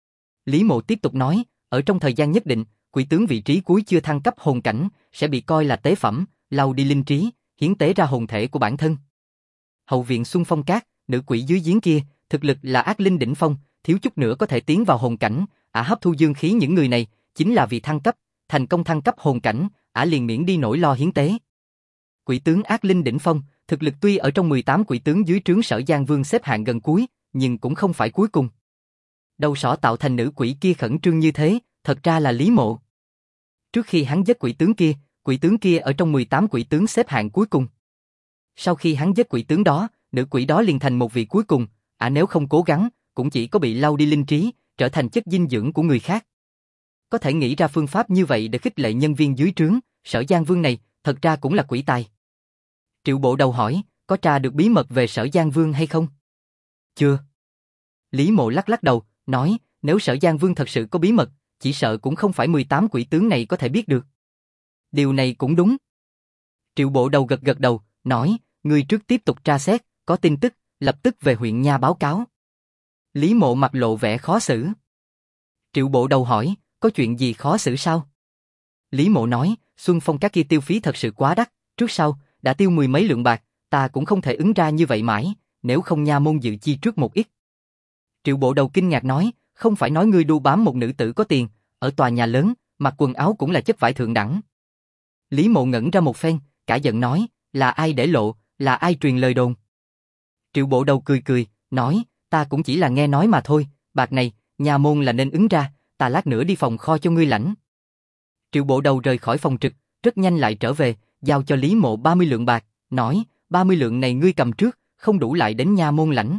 Lý Mộ tiếp tục nói, ở trong thời gian nhất định, quỷ tướng vị trí cuối chưa thăng cấp hồn cảnh, sẽ bị coi là tế phẩm, lau đi linh trí, hiến tế ra hồn thể của bản thân. Hậu viện Xuân Phong Cát, nữ quỷ dưới giếng kia, thực lực là ác linh đỉnh phong, thiếu chút nữa có thể tiến vào hồn cảnh, hấp thu dương khí những người này, chính là vì thăng cấp, thành công thăng cấp hồn cảnh, liền miễn đi nỗi lo hiến tế. Quỷ tướng ác linh đỉnh phong, thực lực tuy ở trong 18 quỷ tướng dưới trướng Sở Giang Vương xếp hạng gần cuối, nhưng cũng không phải cuối cùng. Đầu sỏ tạo thành nữ quỷ kia khẩn trương như thế, thật ra là Lý Mộ. Trước khi hắn giết quỷ tướng kia ở trong 18 quỷ tướng xếp hạng cuối cùng. Sau khi hắn giết quỷ tướng đó, nữ quỷ đó liền thành một vị cuối cùng, nếu không cố gắng, cũng chỉ có bị lau đi linh trí, trở thành chất dinh dưỡng của người khác. Có thể nghĩ ra phương pháp như vậy để khích lệ nhân viên dưới trướng, Sở Giang Vương này, thật ra cũng là quỷ tài. Triệu Bộ Đầu hỏi, có tra được bí mật về Sở Giang Vương hay không? Chưa. Lý Mộ lắc lắc đầu, nói, nếu Sở Giang Vương thật sự có bí mật, chỉ sợ cũng không phải 18 quỷ tướng này có thể biết được. Điều này cũng đúng. Triệu Bộ Đầu gật gật đầu, nói, ngươi trước tiếp tục tra xét, có tin tức, lập tức về huyện nha báo cáo. Lý Mộ mặt lộ vẻ khó xử. Triệu Bộ Đầu hỏi, có chuyện gì khó xử sao? Lý Mộ nói, Xuân Phong các kia tiêu phí thật sự quá đắt, trước sau, đã tiêu 10 mấy lượng bạc, ta cũng không thể ứng ra như vậy mãi, nếu không nha môn dự chi trước một ít. Triệu Bộ Đầu kinh ngạc nói, không phải nói ngươi đu bám một nữ tử có tiền, ở tòa nhà lớn, mặc quần áo cũng là chất vải thượng đẳng. Lý Mộ ngẩn ra một phen, cả giận nói, là ai để lộ, là ai truyền lời đồn? Triệu Bộ Đầu cười cười, nói, ta cũng chỉ là nghe nói mà thôi, bạc này, nhà môn là nên ứng ra, ta lát nữa đi phòng kho cho ngươi lãnh. Triệu Bộ Đầu rời khỏi phòng trực, rất nhanh lại trở về, giao cho Lý Mộ 30 lượng bạc, nói, 30 lượng này ngươi cầm trước, không đủ lại đến nha môn lãnh.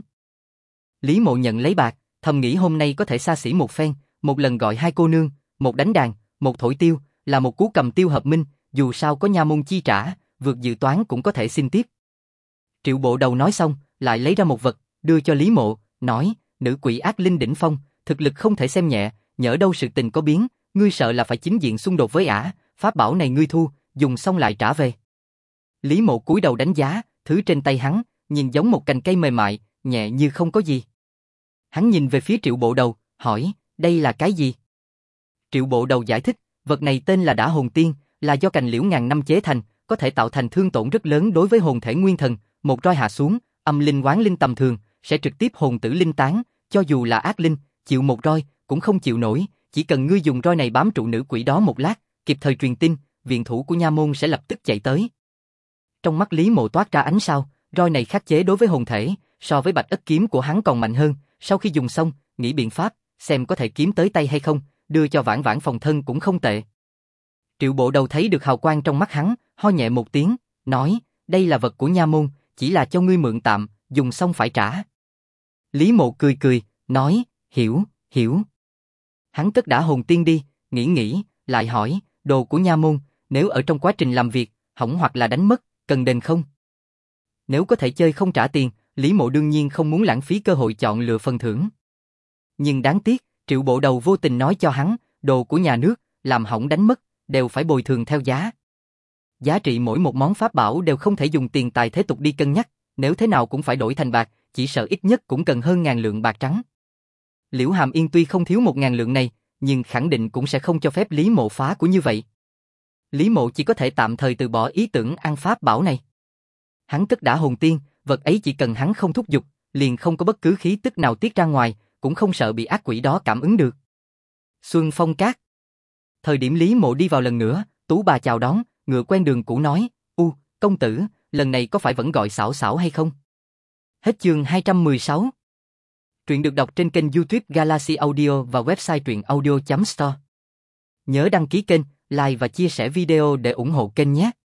Lý Mộ nhận lấy bạc, thầm nghĩ hôm nay có thể xa xỉ một phen, một lần gọi 2 cô nương, một đánh đàn, một thổi tiêu, là một cú cầm tiêu hợp minh, dù sao có nha môn chi trả, vượt dự toán cũng có thể xin tiếp. Triệu Bộ Đầu nói xong, lại lấy ra một vật, đưa cho Lý Mộ, nói, nữ quỷ ác linh đỉnh phong, thực lực không thể xem nhẹ, nhỡ đâu sự tình có biến, ngươi sợ là phải chính diện xung đột với ả, pháp bảo này ngươi thu, dùng xong lại trả về. Lý Mộ cúi đầu đánh giá, thứ trên tay hắn, nhìn giống một cành cây mềm mại, nhẹ như không có gì. Hắn nhìn về phía Triệu Bộ Đầu, hỏi, đây là cái gì? Triệu Bộ Đầu giải thích, vật này tên là Đả Hồn Tiên, là do cành liễu ngàn năm chế thành, có thể tạo thành thương tổn rất lớn đối với hồn thể nguyên thần, một roi hạ xuống, âm linh oán linh tầm thường, sẽ trực tiếp hồn tử linh tán, cho dù là ác linh, chịu một roi, cũng không chịu nổi, chỉ cần ngươi dùng roi này bám trụ nữ quỷ đó một lát, kịp thời truyền tin, viện thủ của nha môn sẽ lập tức chạy tới. Trong mắt Lý Mộ toát ra ánh sao, roi này khắc chế đối với hồn thể, so với bạch ất kiếm của hắn còn mạnh hơn, sau khi dùng xong, nghĩ biện pháp, xem có thể kiếm tới tay hay không, đưa cho Vãn Vãn phòng thân cũng không tệ. Triệu Bộ Đầu thấy được hào quang trong mắt hắn, ho nhẹ một tiếng, nói, đây là vật của nha môn, chỉ là cho ngươi mượn tạm, dùng xong phải trả. Lý Mộ cười cười, nói, hiểu. Hắn cất Đả Hồn Tiên đi, nghĩ, lại hỏi, đồ của nha môn, nếu ở trong quá trình làm việc, hỏng hoặc là đánh mất, cần đền không? Nếu có thể chơi không trả tiền, Lý Mộ đương nhiên không muốn lãng phí cơ hội chọn lựa phần thưởng. Nhưng đáng tiếc, Triệu Bộ Đầu vô tình nói cho hắn, đồ của nhà nước, làm hỏng đánh mất, đều phải bồi thường theo giá. Giá trị mỗi một món pháp bảo đều không thể dùng tiền tài thế tục đi cân nhắc, nếu thế nào cũng phải đổi thành bạc, chỉ sợ ít nhất cũng cần hơn 1000 lượng bạc trắng. Liễu Hàm Yên tuy không thiếu 1000 lượng này, nhưng khẳng định cũng sẽ không cho phép Lý Mộ phá của như vậy. Lý Mộ chỉ có thể tạm thời từ bỏ ý tưởng ăn pháp bảo này. Hắn cất Đả Hồn Tiên, vật ấy chỉ cần hắn không thúc giục, liền không có bất cứ khí tức nào tiết ra ngoài, cũng không sợ bị ác quỷ đó cảm ứng được. Xuân Phong Các. Thời điểm Lý Mộ đi vào lần nữa, Tú bà chào đón, ngựa quen đường cũ nói, công tử, lần này có phải vẫn gọi Xảo Xảo hay không? Hết chương 216. Truyện được đọc trên kênh YouTube Galaxy Audio và website truyệnaudio.store. Nhớ đăng ký kênh, like và chia sẻ video để ủng hộ kênh nhé.